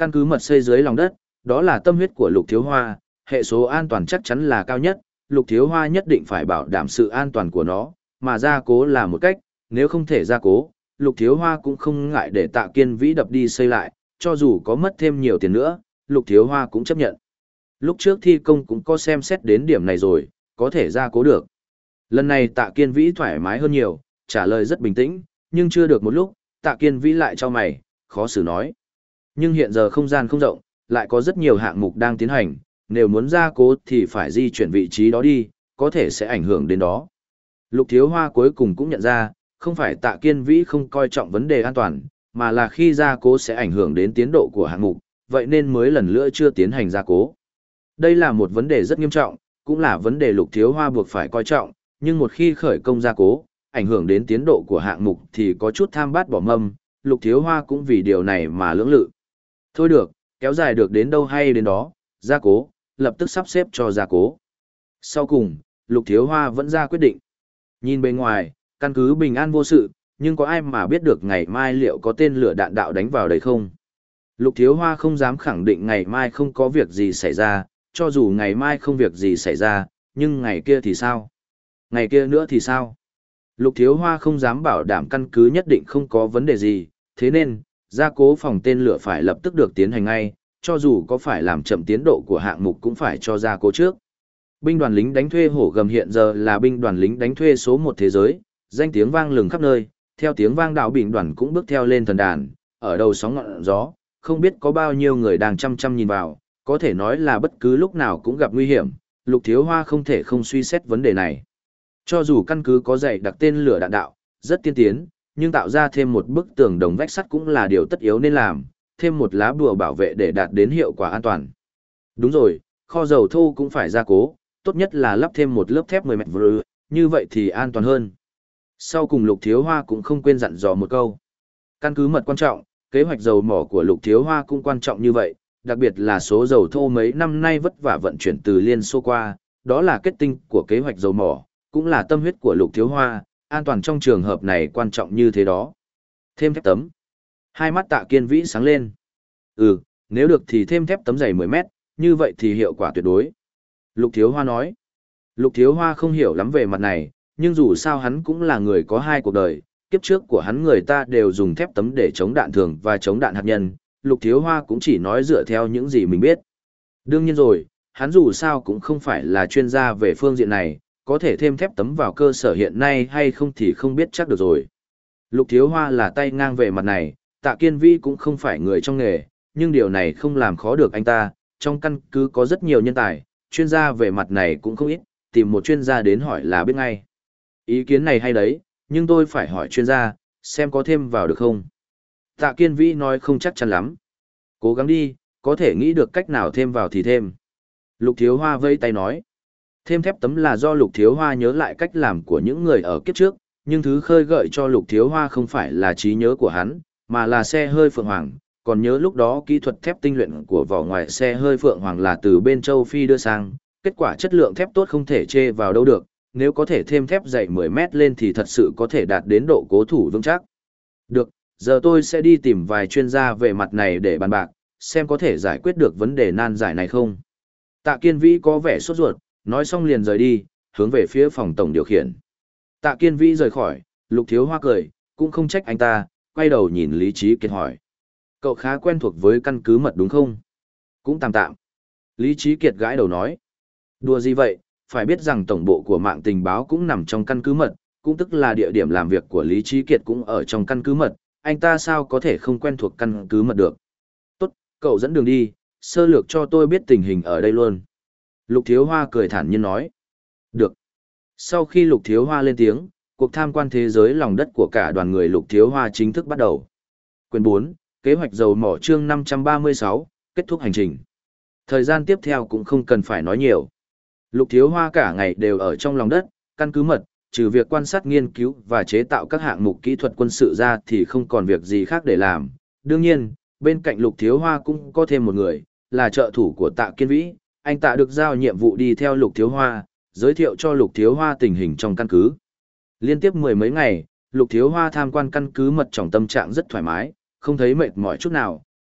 Căn cứ mật xây dưới lòng đất, đó là tâm huyết của Lục Thiếu Hoa, hệ số an toàn chắc chắn là cao nhất, Lục Thiếu Hoa nhất định phải bảo đảm sự an toàn của nó, mà gia cố là một cách, nếu không thể gia cố, Lục Thiếu Hoa cũng không ngại để Tạ Kiên Vĩ đập đi xây lại, cho dù có mất thêm nhiều tiền nữa, Lục Thiếu Hoa cũng chấp nhận. Lúc trước thi công cũng có xem xét đến điểm này rồi, có thể gia cố được. Lần này Tạ Kiên Vĩ thoải mái hơn nhiều, trả lời rất bình tĩnh, nhưng chưa được một lúc, Tạ Kiên Vĩ lại cho mày, khó xử nói. Nhưng hiện giờ không gian không rộng, lại có rất nhiều hạng mục đang tiến hành, nếu muốn gia cố thì phải di chuyển vị trí đó đi, có thể sẽ ảnh hưởng đến đó. Lục Thiếu Hoa cuối cùng cũng nhận ra, không phải Tạ Kiên Vĩ không coi trọng vấn đề an toàn, mà là khi gia cố sẽ ảnh hưởng đến tiến độ của hạng mục, vậy nên mới lần nữa chưa tiến hành gia cố. Đây là một vấn đề rất nghiêm trọng, cũng là vấn đề Lục Thiếu Hoa buộc phải coi trọng, nhưng một khi khởi công gia cố, ảnh hưởng đến tiến độ của hạng mục thì có chút tham bát bỏ mâm, Lục Thiếu Hoa cũng vì điều này mà lưỡng lự. Thôi được, kéo dài được đến đâu hay đến đó, gia cố, lập tức sắp xếp cho gia cố. Sau cùng, Lục Thiếu Hoa vẫn ra quyết định. Nhìn bên ngoài, căn cứ bình an vô sự, nhưng có ai mà biết được ngày mai liệu có tên lửa đạn đạo đánh vào đấy không? Lục Thiếu Hoa không dám khẳng định ngày mai không có việc gì xảy ra, cho dù ngày mai không việc gì xảy ra, nhưng ngày kia thì sao? Ngày kia nữa thì sao? Lục Thiếu Hoa không dám bảo đảm căn cứ nhất định không có vấn đề gì, thế nên, gia cố phòng tên lửa phải lập tức được tiến hành ngay, cho dù có phải làm chậm tiến độ của hạng mục cũng phải cho gia cố trước. Binh đoàn lính đánh thuê Hổ Gầm hiện giờ là binh đoàn lính đánh thuê số một thế giới, danh tiếng vang lừng khắp nơi, theo tiếng vang đạo binh đoàn cũng bước theo lên thần đàn, ở đầu sóng ngọn gió, không biết có bao nhiêu người đang chăm chăm nhìn vào, có thể nói là bất cứ lúc nào cũng gặp nguy hiểm, Lục Thiếu Hoa không thể không suy xét vấn đề này. Cho dù căn cứ có dạy đặc tên lửa đạn đạo, rất tiên tiến, nhưng tạo ra thêm một bức tường đồng vách sắt cũng là điều tất yếu nên làm, thêm một lá bùa bảo vệ để đạt đến hiệu quả an toàn. Đúng rồi, kho dầu thô cũng phải gia cố, tốt nhất là lắp thêm một lớp thép mười mét vừa, như vậy thì an toàn hơn. Sau cùng Lục Thiếu Hoa cũng không quên dặn dò một câu. Căn cứ mật quan trọng, kế hoạch dầu mỏ của Lục Thiếu Hoa cũng quan trọng như vậy, đặc biệt là số dầu thô mấy năm nay vất vả vận chuyển từ Liên Xô qua, đó là kết tinh của kế hoạch dầu mỏ, cũng là tâm huyết của Lục Thiếu Hoa, an toàn trong trường hợp này quan trọng như thế đó. Thêm thép tấm. Hai mắt Tạ Kiên Vĩ sáng lên. Ừ, nếu được thì thêm thép tấm dày mười mét, như vậy thì hiệu quả tuyệt đối. Lục Thiếu Hoa nói. Lục Thiếu Hoa không hiểu lắm về mặt này, nhưng dù sao hắn cũng là người có hai cuộc đời, kiếp trước của hắn người ta đều dùng thép tấm để chống đạn thường và chống đạn hạt nhân, Lục Thiếu Hoa cũng chỉ nói dựa theo những gì mình biết. Đương nhiên rồi, hắn dù sao cũng không phải là chuyên gia về phương diện này, có thể thêm thép tấm vào cơ sở hiện nay hay không thì không biết chắc được rồi. Lục Thiếu Hoa là tay ngang về mặt này, Tạ Kiên Vĩ cũng không phải người trong nghề, nhưng điều này không làm khó được anh ta, trong căn cứ có rất nhiều nhân tài, chuyên gia về mặt này cũng không ít, tìm một chuyên gia đến hỏi là biết ngay. Ý kiến này hay đấy, nhưng tôi phải hỏi chuyên gia, xem có thêm vào được không. Tạ Kiên Vĩ nói không chắc chắn lắm. Cố gắng đi, có thể nghĩ được cách nào thêm vào thì thêm. Lục Thiếu Hoa vây tay nói. Thêm thép tấm là do Lục Thiếu Hoa nhớ lại cách làm của những người ở kiếp trước, nhưng thứ khơi gợi cho Lục Thiếu Hoa không phải là trí nhớ của hắn, mà là xe hơi Phượng Hoàng. Còn nhớ lúc đó kỹ thuật thép tinh luyện của vỏ ngoài xe hơi Phượng Hoàng là từ bên châu Phi đưa sang, kết quả chất lượng thép tốt không thể chê vào đâu được, nếu có thể thêm thép dày mười mét lên thì thật sự có thể đạt đến độ cố thủ vững chắc. Được, giờ tôi sẽ đi tìm vài chuyên gia về mặt này để bàn bạc, xem có thể giải quyết được vấn đề nan giải này không. Tạ Kiên Vĩ có vẻ sốt ruột, nói xong liền rời đi, hướng về phía phòng tổng điều khiển. Tạ Kiên Vĩ rời khỏi, Lục Thiếu Hoa cười, cũng không trách anh ta, quay đầu nhìn Lý Trí Kiệt hỏi. Cậu khá quen thuộc với căn cứ mật đúng không? Cũng tạm tạm. Lý Trí Kiệt gãi đầu nói. Đùa gì vậy, phải biết rằng tổng bộ của mạng tình báo cũng nằm trong căn cứ mật, cũng tức là địa điểm làm việc của Lý Trí Kiệt cũng ở trong căn cứ mật, anh ta sao có thể không quen thuộc căn cứ mật được. Tốt, cậu dẫn đường đi, sơ lược cho tôi biết tình hình ở đây luôn. Lục Thiếu Hoa cười thản nhiên nói. Được. Sau khi Lục Thiếu Hoa lên tiếng, cuộc tham quan thế giới lòng đất của cả đoàn người Lục Thiếu Hoa chính thức bắt đầu. Quyền bốn, kế hoạch dầu mỏ chương năm trăm ba mươi sáu, kết thúc hành trình. Thời gian tiếp theo cũng không cần phải nói nhiều. Lục Thiếu Hoa cả ngày đều ở trong lòng đất, căn cứ mật, trừ việc quan sát nghiên cứu và chế tạo các hạng mục kỹ thuật quân sự ra thì không còn việc gì khác để làm. Đương nhiên, bên cạnh Lục Thiếu Hoa cũng có thêm một người, là trợ thủ của Tạ Kiên Vĩ. Anh Tạ được giao nhiệm vụ đi theo Lục Thiếu Hoa, giới thiệu cho Lục Thiếu Hoa tình hình trong căn cứ. Liên tiếp mười mấy ngày, Lục Thiếu Hoa tham quan căn cứ mật trong tâm trạng rất thoải mái, không thấy mệt mỏi chút nào,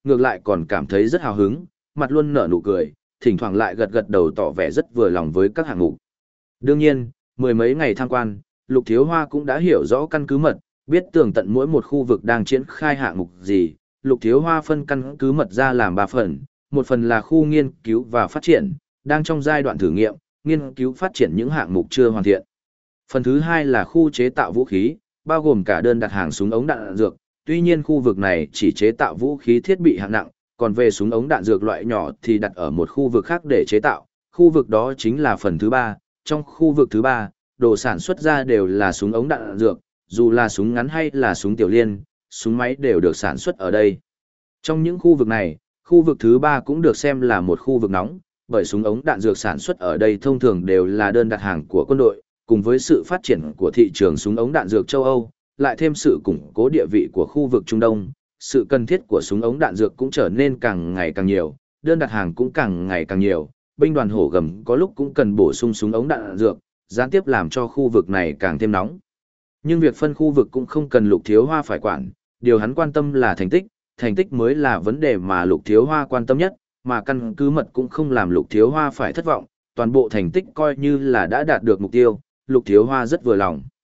ngược lại còn cảm thấy rất hào hứng, mặt luôn nở nụ cười, thỉnh thoảng lại gật gật đầu tỏ vẻ rất vừa lòng với các hạng mục. Đương nhiên, mười mấy ngày tham quan, Lục Thiếu Hoa cũng đã hiểu rõ căn cứ mật, biết tường tận mỗi một khu vực đang triển khai hạng mục gì. Lục Thiếu Hoa phân căn cứ mật ra làm ba phần, một phần là khu nghiên cứu và phát triển, đang trong giai đoạn thử nghiệm, nghiên cứu phát triển những hạng mục chưa hoàn thiện. Phần thứ hai là khu chế tạo vũ khí, bao gồm cả đơn đặt hàng súng ống đạn dược, tuy nhiên khu vực này chỉ chế tạo vũ khí thiết bị hạng nặng, còn về súng ống đạn dược loại nhỏ thì đặt ở một khu vực khác để chế tạo, khu vực đó chính là phần thứ ba. Trong khu vực thứ ba, đồ sản xuất ra đều là súng ống đạn dược, dù là súng ngắn hay là súng tiểu liên, súng máy đều được sản xuất ở đây. Trong những khu vực này, khu vực thứ ba cũng được xem là một khu vực nóng, bởi súng ống đạn dược sản xuất ở đây thông thường đều là đơn đặt hàng của quân đội, cùng với sự phát triển của thị trường súng ống đạn dược châu Âu, lại thêm sự củng cố địa vị của khu vực Trung Đông, sự cần thiết của súng ống đạn dược cũng trở nên càng ngày càng nhiều, đơn đặt hàng cũng càng ngày càng nhiều, binh đoàn hổ gầm có lúc cũng cần bổ sung súng ống đạn dược, gián tiếp làm cho khu vực này càng thêm nóng. Nhưng việc phân khu vực cũng không cần Lục Thiếu Hoa phải quản, điều hắn quan tâm là thành tích, thành tích mới là vấn đề mà Lục Thiếu Hoa quan tâm nhất, mà căn cứ mật cũng không làm Lục Thiếu Hoa phải thất vọng, toàn bộ thành tích coi như là đã đạt được mục tiêu, Lục Thiếu Hoa rất vừa lòng.